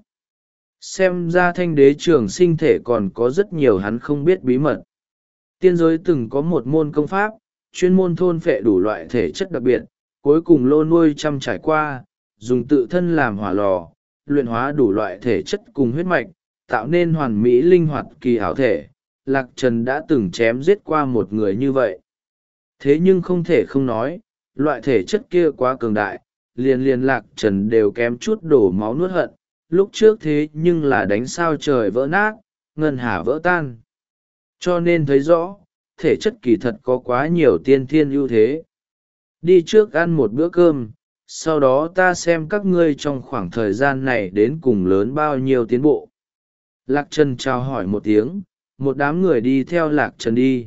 Xem ra thanh đế trường sinh thể còn có rất nhiều hắn không biết bí mật. Tiên giới từng có một môn công pháp, chuyên môn thôn phệ đủ loại thể chất đặc biệt, cuối cùng lô nuôi chăm trải qua, dùng tự thân làm hỏa lò, luyện hóa đủ loại thể chất cùng huyết mạch, tạo nên hoàn mỹ linh hoạt kỳ ảo thể. Lạc Trần đã từng chém giết qua một người như vậy. Thế nhưng không thể không nói, loại thể chất kia quá cường đại, liền liền Lạc Trần đều kém chút đổ máu nuốt hận, lúc trước thế nhưng là đánh sao trời vỡ nát, ngân hà vỡ tan. Cho nên thấy rõ, thể chất kỳ thật có quá nhiều tiên thiên ưu thế. Đi trước ăn một bữa cơm, sau đó ta xem các ngươi trong khoảng thời gian này đến cùng lớn bao nhiêu tiến bộ. Lạc Trần chào hỏi một tiếng, một đám người đi theo Lạc Trần đi.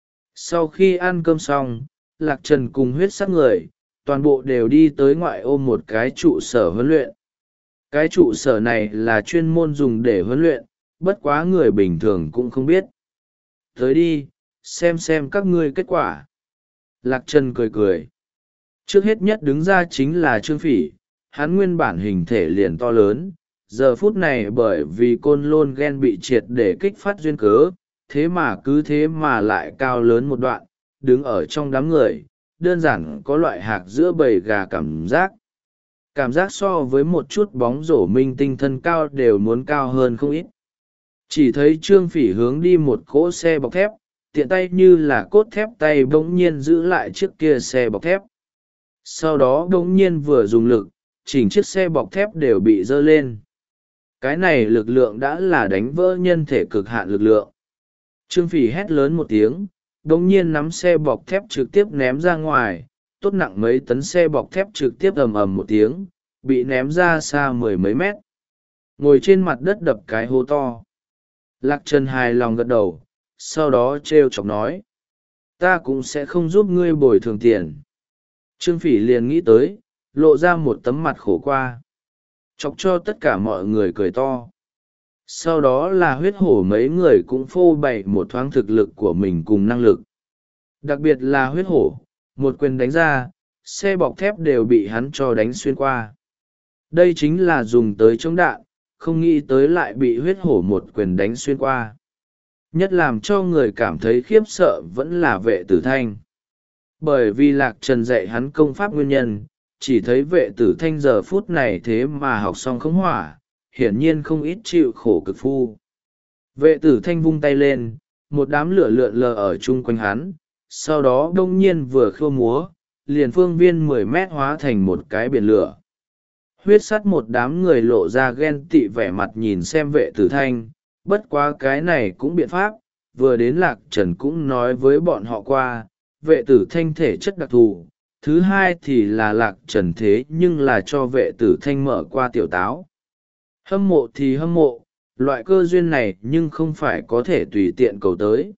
Sau khi ăn cơm xong, Lạc Trần cùng huyết sắc người, toàn bộ đều đi tới ngoại ô một cái trụ sở huấn luyện. Cái trụ sở này là chuyên môn dùng để huấn luyện, bất quá người bình thường cũng không biết. Tới đi, xem xem các ngươi kết quả. Lạc Trần cười cười. Trước hết nhất đứng ra chính là Trương Phỉ, hắn nguyên bản hình thể liền to lớn, giờ phút này bởi vì côn lôn gen bị triệt để kích phát duyên cớ, thế mà cứ thế mà lại cao lớn một đoạn, đứng ở trong đám người, đơn giản có loại hạc giữa bầy gà cảm giác. Cảm giác so với một chút bóng rổ minh tinh thân cao đều muốn cao hơn không ít. Chỉ thấy Trương Phỉ hướng đi một cỗ xe bọc thép, tiện tay như là cốt thép tay bỗng nhiên giữ lại chiếc kia xe bọc thép. Sau đó bỗng nhiên vừa dùng lực, chỉnh chiếc xe bọc thép đều bị dơ lên. Cái này lực lượng đã là đánh vỡ nhân thể cực hạn lực lượng. Trương Phỉ hét lớn một tiếng, bỗng nhiên nắm xe bọc thép trực tiếp ném ra ngoài, tốt nặng mấy tấn xe bọc thép trực tiếp ầm ầm một tiếng, bị ném ra xa mười mấy mét. Ngồi trên mặt đất đập cái hố to. Lạc Trần hài lòng gật đầu, sau đó trêu chọc nói. Ta cũng sẽ không giúp ngươi bồi thường tiền. Trương Phỉ liền nghĩ tới, lộ ra một tấm mặt khổ qua. Chọc cho tất cả mọi người cười to. Sau đó là huyết hổ mấy người cũng phô bày một thoáng thực lực của mình cùng năng lực. Đặc biệt là huyết hổ, một quyền đánh ra, xe bọc thép đều bị hắn cho đánh xuyên qua. Đây chính là dùng tới chống đạn, không nghĩ tới lại bị huyết hổ một quyền đánh xuyên qua. Nhất làm cho người cảm thấy khiếp sợ vẫn là vệ tử thanh. Bởi vì Lạc Trần dạy hắn công pháp nguyên nhân, chỉ thấy vệ tử thanh giờ phút này thế mà học xong khống hỏa, hiển nhiên không ít chịu khổ cực phu. Vệ tử thanh vung tay lên, một đám lửa lượn lờ ở chung quanh hắn, sau đó đông nhiên vừa khua múa, liền phương viên mười mét hóa thành một cái biển lửa. Huyết sắt một đám người lộ ra ghen tị vẻ mặt nhìn xem vệ tử thanh, Bất quá cái này cũng biện pháp, vừa đến Lạc Trần cũng nói với bọn họ qua, vệ tử thanh thể chất đặc thù, thứ hai thì là Lạc Trần thế nhưng là cho vệ tử thanh mở qua tiểu táo. Hâm mộ thì hâm mộ, loại cơ duyên này nhưng không phải có thể tùy tiện cầu tới.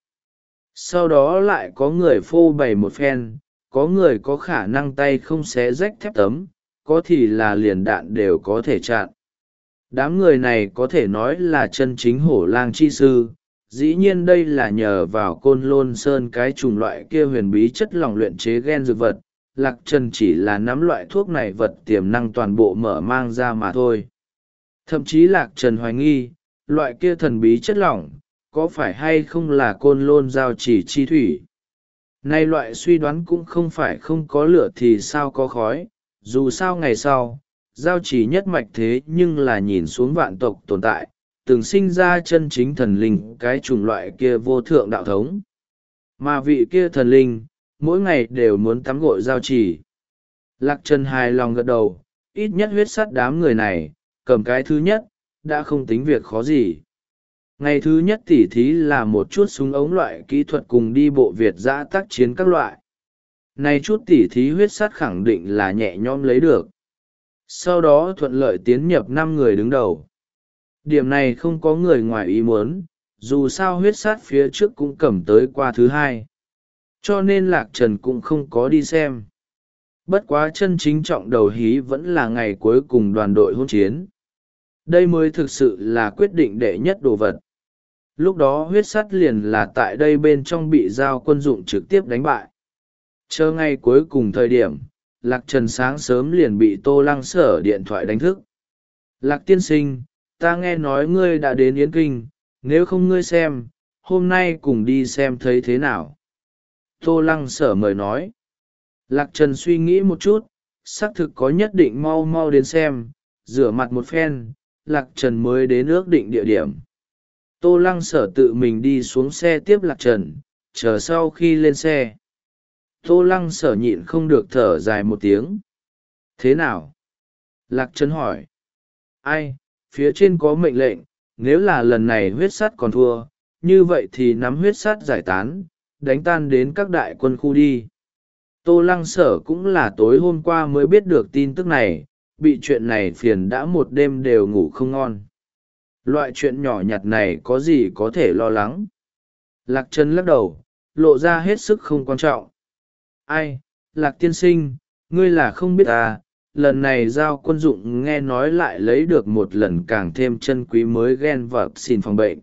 Sau đó lại có người phô bày một phen, có người có khả năng tay không xé rách thép tấm, có thì là liền đạn đều có thể chặn. Đám người này có thể nói là chân chính hổ lang chi sư, dĩ nhiên đây là nhờ vào côn lôn sơn cái chủng loại kia huyền bí chất lỏng luyện chế gen dược vật. Lạc Trần chỉ là nắm loại thuốc này vật tiềm năng toàn bộ mở mang ra mà thôi. Thậm chí Lạc Trần hoài nghi, loại kia thần bí chất lỏng, có phải hay không là côn lôn giao chỉ chi thủy. Nay loại suy đoán cũng không phải không có lửa thì sao có khói, dù sao ngày sau, giao chỉ nhất mạch thế nhưng là nhìn xuống vạn tộc tồn tại, từng sinh ra chân chính thần linh cái chủng loại kia vô thượng đạo thống. Mà vị kia thần linh, mỗi ngày đều muốn tắm gội giao chỉ. Lạc Trần hài lòng gật đầu, ít nhất huyết sắt đám người này, cầm cái thứ nhất, đã không tính việc khó gì. Ngày thứ nhất tỉ thí là một chút súng ống loại kỹ thuật cùng đi bộ Việt giã tác chiến các loại. Này chút tỉ thí huyết sắt khẳng định là nhẹ nhõm lấy được. Sau đó thuận lợi tiến nhập năm người đứng đầu. Điểm này không có người ngoài ý muốn, dù sao huyết sát phía trước cũng cầm tới qua thứ hai. Cho nên Lạc Trần cũng không có đi xem. Bất quá chân chính trọng đầu hí vẫn là ngày cuối cùng đoàn đội hôn chiến. Đây mới thực sự là quyết định đệ nhất đồ vật. Lúc đó huyết sắt liền là tại đây bên trong bị giao quân dụng trực tiếp đánh bại. Chờ ngày cuối cùng thời điểm, Lạc Trần sáng sớm liền bị Tô Lăng Sở điện thoại đánh thức. Lạc tiên sinh, ta nghe nói ngươi đã đến Yến Kinh, nếu không ngươi xem, hôm nay cùng đi xem thấy thế nào. Tô Lăng Sở mời nói. Lạc Trần suy nghĩ một chút, xác thực có nhất định mau mau đến xem, rửa mặt một phen, Lạc Trần mới đến ước định địa điểm. Tô Lăng Sở tự mình đi xuống xe tiếp Lạc Trần, chờ sau khi lên xe. Tô Lăng Sở nhịn không được thở dài một tiếng. Thế nào? Lạc Trần hỏi. Ai, phía trên có mệnh lệnh, nếu là lần này huyết sắt còn thua, như vậy thì nắm huyết sắt giải tán, đánh tan đến các đại quân khu đi. Tô Lăng Sở cũng là tối hôm qua mới biết được tin tức này, bị chuyện này phiền đã một đêm đều ngủ không ngon. Loại chuyện nhỏ nhặt này có gì có thể lo lắng. Lạc Trần lắc đầu, lộ ra hết sức không quan trọng. Ai, Lạc tiên sinh, ngươi là không biết à, lần này giao quân dụng nghe nói lại lấy được một lần càng thêm chân quý mới gen vật xin phòng bệnh.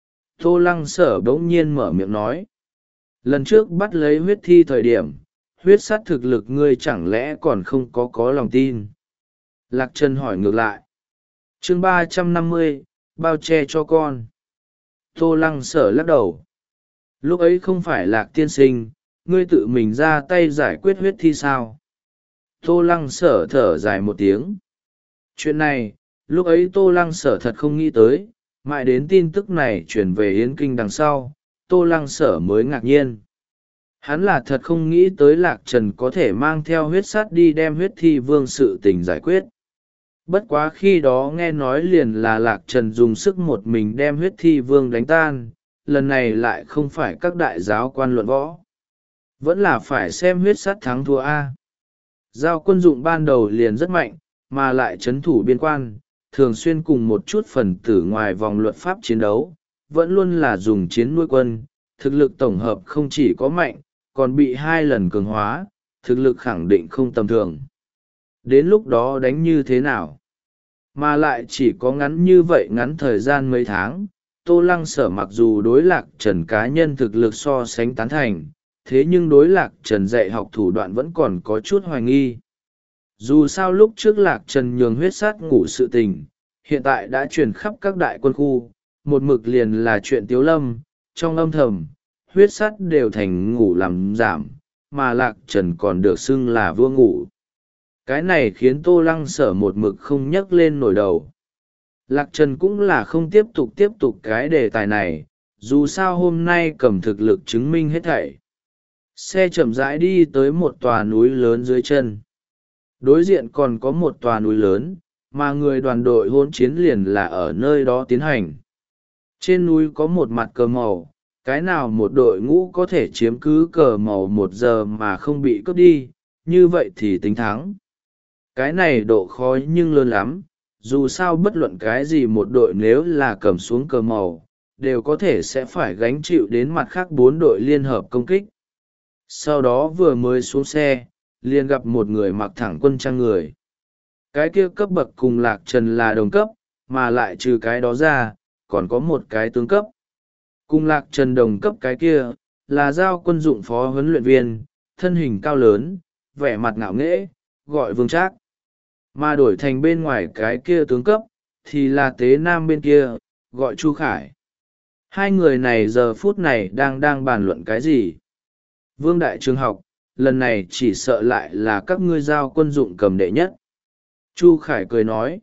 Tô Lăng Sở bỗng nhiên mở miệng nói. Lần trước bắt lấy huyết thi thời điểm, huyết sát thực lực ngươi chẳng lẽ còn không có có lòng tin. Lạc Trần hỏi ngược lại. Chương ba trăm năm mươi, bao che cho con. Tô Lăng Sở lắc đầu. Lúc ấy không phải Lạc tiên sinh, ngươi tự mình ra tay giải quyết huyết thi sao? Tô Lăng Sở thở dài một tiếng. Chuyện này, lúc ấy Tô Lăng Sở thật không nghĩ tới, mãi đến tin tức này chuyển về Yến Kinh đằng sau, Tô Lăng Sở mới ngạc nhiên. Hắn là thật không nghĩ tới Lạc Trần có thể mang theo huyết sắt đi đem huyết thi vương sự tình giải quyết. Bất quá khi đó nghe nói liền là Lạc Trần dùng sức một mình đem huyết thi vương đánh tan, lần này lại không phải các đại giáo quan luận võ. Vẫn là phải xem huyết sắt thắng thua A. Giao quân dụng ban đầu liền rất mạnh, mà lại chấn thủ biên quan, thường xuyên cùng một chút phần tử ngoài vòng luật pháp chiến đấu, vẫn luôn là dùng chiến nuôi quân, thực lực tổng hợp không chỉ có mạnh, còn bị hai lần cường hóa, thực lực khẳng định không tầm thường. Đến lúc đó đánh như thế nào? Mà lại chỉ có ngắn như vậy ngắn thời gian mấy tháng, Tô Lăng Sở mặc dù đối Lạc Trần cá nhân thực lực so sánh tán thành, thế nhưng đối Lạc Trần dạy học thủ đoạn vẫn còn có chút hoài nghi. Dù sao lúc trước Lạc Trần nhường huyết sát ngủ sự tình, hiện tại đã truyền khắp các đại quân khu, một mực liền là chuyện tiếu lâm, trong âm thầm, huyết sát đều thành ngủ làm giảm, mà Lạc Trần còn được xưng là vua ngủ. Cái này khiến Tô Lăng Sở một mực không nhấc lên nổi đầu. Lạc Trần cũng là không tiếp tục tiếp tục cái đề tài này, dù sao hôm nay cầm thực lực chứng minh hết thảy. Xe chậm rãi đi tới một tòa núi lớn dưới chân. Đối diện còn có một tòa núi lớn, mà người đoàn đội hôn chiến liền là ở nơi đó tiến hành. Trên núi có một mặt cờ màu, cái nào một đội ngũ có thể chiếm cứ cờ màu một giờ mà không bị cướp đi, như vậy thì tính thắng. Cái này độ khó nhưng lớn lắm, dù sao bất luận cái gì một đội nếu là cầm xuống cờ màu đều có thể sẽ phải gánh chịu đến mặt khác bốn đội liên hợp công kích. Sau đó vừa mới xuống xe liền gặp một người mặc thẳng quân trang người. Cái kia cấp bậc cùng Lạc Trần là đồng cấp, mà lại trừ cái đó ra còn có một cái tướng cấp. Cùng Lạc Trần đồng cấp cái kia là giao quân dụng phó huấn luyện viên, thân hình cao lớn, vẻ mặt ngạo nghễ, gọi Vương Trác. Mà đổi thành bên ngoài cái kia tướng cấp thì là Tế Nam bên kia, gọi Chu Khải. Hai người này giờ phút này đang đang bàn luận cái gì? Vương đại trường học, lần này chỉ sợ lại là các ngươi giao quân dụng cầm đệ nhất. Chu Khải cười nói.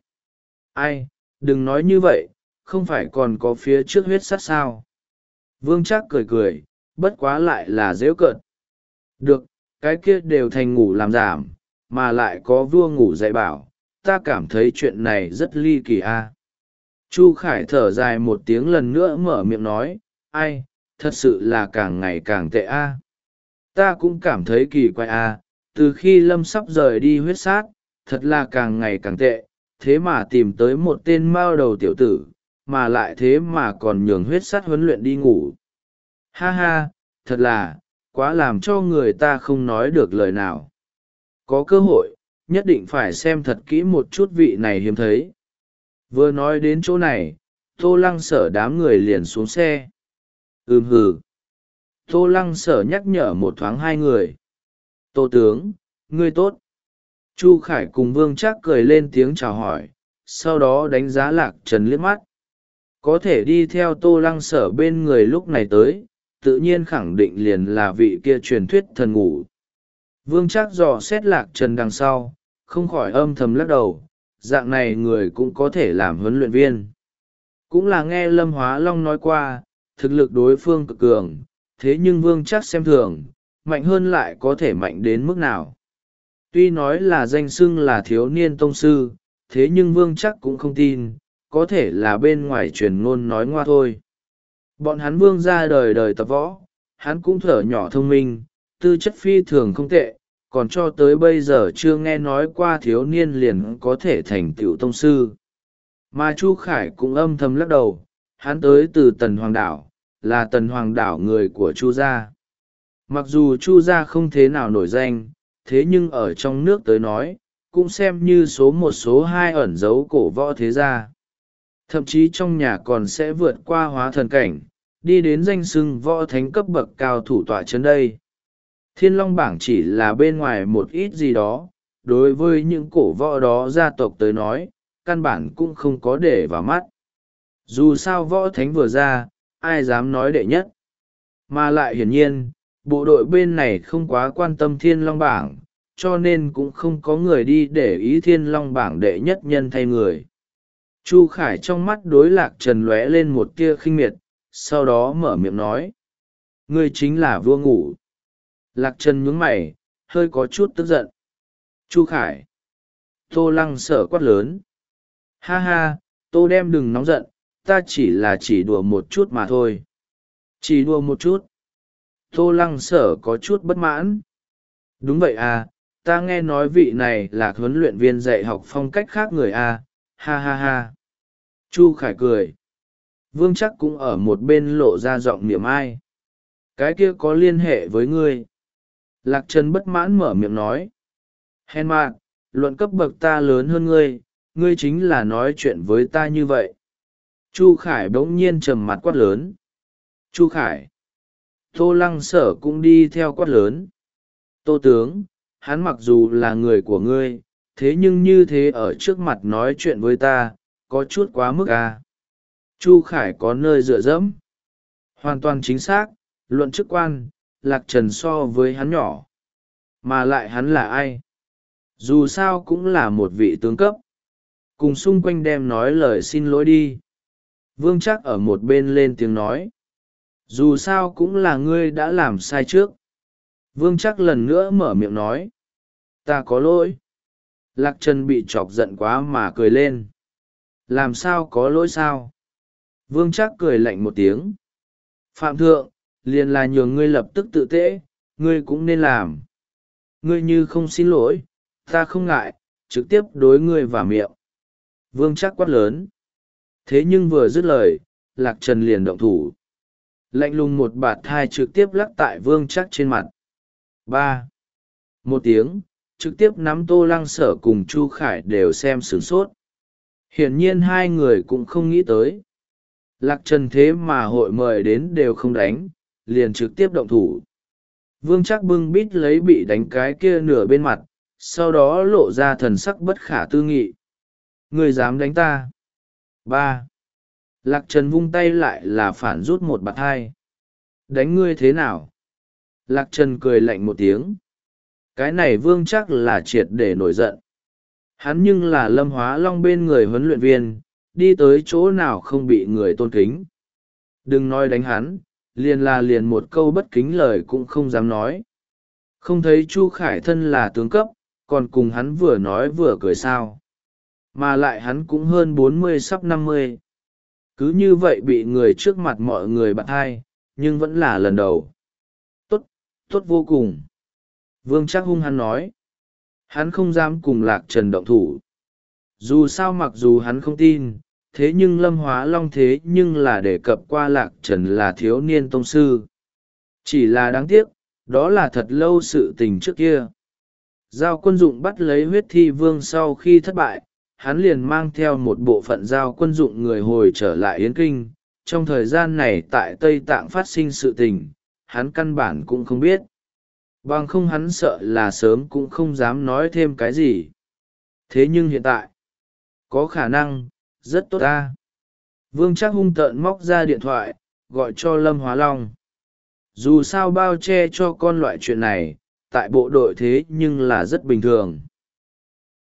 Ai, đừng nói như vậy, không phải còn có phía trước huyết sắt sao? Vương Trác cười cười, bất quá lại là dễu cợt. Được, cái kia đều thành ngủ làm giảm, mà lại có vua ngủ dạy bảo, ta cảm thấy chuyện này rất ly kỳ a. Chu Khải thở dài một tiếng lần nữa mở miệng nói, ai, thật sự là càng ngày càng tệ a. Ta cũng cảm thấy kỳ quái a, từ khi Lâm sắp rời đi huyết sát, thật là càng ngày càng tệ, thế mà tìm tới một tên mao đầu tiểu tử, mà lại thế mà còn nhường huyết sát huấn luyện đi ngủ. Ha ha, thật là, quá làm cho người ta không nói được lời nào. Có cơ hội, nhất định phải xem thật kỹ một chút vị này hiếm thấy. Vừa nói đến chỗ này, Tô Lăng Sở đám người liền xuống xe. Ừm hừ. Tô Lăng Sở nhắc nhở một thoáng hai người. Tô tướng, ngươi tốt. Chu Khải cùng Vương Trác cười lên tiếng chào hỏi, sau đó đánh giá Lạc Trần liếc mắt. Có thể đi theo Tô Lăng Sở bên người lúc này tới, tự nhiên khẳng định liền là vị kia truyền thuyết thần ngủ. Vương Trác dò xét Lạc Trần đằng sau, không khỏi âm thầm lắc đầu, dạng này người cũng có thể làm huấn luyện viên. Cũng là nghe Lâm Hóa Long nói qua, thực lực đối phương cực cường, thế nhưng Vương Trác xem thường, mạnh hơn lại có thể mạnh đến mức nào. Tuy nói là danh xưng là thiếu niên tông sư, thế nhưng Vương Trác cũng không tin, có thể là bên ngoài truyền ngôn nói ngoa thôi. Bọn hắn Vương ra đời đời tập võ, hắn cũng thở nhỏ thông minh, tư chất phi thường không tệ, còn cho tới bây giờ chưa nghe nói qua thiếu niên liền có thể thành tựu tông sư. Mà Chu Khải cũng âm thầm lắc đầu, hắn tới từ Tần Hoàng Đảo, là Tần Hoàng Đảo người của Chu gia. Mặc dù Chu gia không thế nào nổi danh, thế nhưng ở trong nước tới nói, cũng xem như số một số hai ẩn dấu cổ võ thế gia. Thậm chí trong nhà còn sẽ vượt qua hóa thần cảnh, đi đến danh xưng võ thánh cấp bậc cao thủ tọa chấn đây. Thiên Long bảng chỉ là bên ngoài một ít gì đó, đối với những cổ võ đó gia tộc tới nói, căn bản cũng không có để vào mắt. Dù sao võ thánh vừa ra, ai dám nói đệ nhất. Mà lại hiển nhiên, bộ đội bên này không quá quan tâm Thiên Long bảng, cho nên cũng không có người đi để ý Thiên Long bảng đệ nhất nhân thay người. Chu Khải trong mắt đối Lạc Trần lóe lên một tia khinh miệt, sau đó mở miệng nói. Ngươi chính là vua ngủ. Lạc Trần nhướng mày, hơi có chút tức giận. Chu Khải. Tô Lăng Sở quát lớn. Ha ha, Tô đem đừng nóng giận, ta chỉ là chỉ đùa một chút mà thôi. Chỉ đùa một chút. Tô Lăng Sở có chút bất mãn. Đúng vậy à, ta nghe nói vị này là huấn luyện viên dạy học phong cách khác người à, ha ha ha. Chu Khải cười. Vương Trác cũng ở một bên lộ ra giọng niệm ai. Cái kia có liên hệ với ngươi. Lạc Trần bất mãn mở miệng nói. Hèn mạn, luận cấp bậc ta lớn hơn ngươi, ngươi chính là nói chuyện với ta như vậy. Chu Khải bỗng nhiên trầm mặt quát lớn. Chu Khải. Tô Lăng Sở cũng đi theo quát lớn. Tô tướng, hắn mặc dù là người của ngươi, thế nhưng như thế ở trước mặt nói chuyện với ta, có chút quá mức à. Chu Khải có nơi dựa dẫm. Hoàn toàn chính xác, luận chức quan, Lạc Trần so với hắn nhỏ. Mà lại hắn là ai? Dù sao cũng là một vị tướng cấp. Cùng xung quanh đem nói lời xin lỗi đi. Vương Trác ở một bên lên tiếng nói. Dù sao cũng là ngươi đã làm sai trước. Vương Trác lần nữa mở miệng nói. Ta có lỗi. Lạc Trần bị chọc giận quá mà cười lên. Làm sao có lỗi sao? Vương Trác cười lạnh một tiếng. Phạm thượng, liền là nhường ngươi lập tức tự tễ, ngươi cũng nên làm. Ngươi như không xin lỗi, ta không ngại, trực tiếp đối ngươi vào miệng. Vương Trác quát lớn. Thế nhưng vừa dứt lời, Lạc Trần liền động thủ. Lạnh lùng một bạt thai trực tiếp lắc tại Vương Trác trên mặt. Ba. Một tiếng, trực tiếp nắm Tô Lăng Sở cùng Chu Khải đều xem sửng sốt. Hiển nhiên hai người cũng không nghĩ tới. Lạc Trần thế mà hội mời đến đều không đánh, liền trực tiếp động thủ. Vương Trác bưng bít lấy bị đánh cái kia nửa bên mặt, sau đó lộ ra thần sắc bất khả tư nghị. Ngươi dám đánh ta? Ba. Lạc Trần vung tay lại là phản rút một bạt hai. Đánh ngươi thế nào? Lạc Trần cười lạnh một tiếng. Cái này Vương Trác là triệt để nổi giận. Hắn nhưng là Lâm Hóa Long bên người huấn luyện viên, đi tới chỗ nào không bị người tôn kính. Đừng nói đánh hắn, liền là liền một câu bất kính lời cũng không dám nói. Không thấy Chu Khải thân là tướng cấp, còn cùng hắn vừa nói vừa cười sao. Mà lại hắn cũng hơn bốn mươi sắp năm mươi. Cứ như vậy bị người trước mặt mọi người bạn hai, nhưng vẫn là lần đầu. Tốt, tốt vô cùng. Vương Trác hung hắn nói. Hắn không dám cùng Lạc Trần động thủ. Dù sao mặc dù hắn không tin, thế nhưng Lâm Hóa Long thế nhưng là đề cập qua Lạc Trần là thiếu niên tông sư. Chỉ là đáng tiếc, đó là thật lâu sự tình trước kia. Giao Quân Dụng bắt lấy huyết thi vương sau khi thất bại, hắn liền mang theo một bộ phận Giao Quân Dụng người hồi trở lại Yến Kinh. Trong thời gian này tại Tây Tạng phát sinh sự tình, hắn căn bản cũng không biết. Bằng không hắn sợ là sớm cũng không dám nói thêm cái gì. Thế nhưng hiện tại, có khả năng, rất tốt ta. Vương Trác hung tợn móc ra điện thoại, gọi cho Lâm Hóa Long. Dù sao bao che cho con loại chuyện này, tại bộ đội thế nhưng là rất bình thường.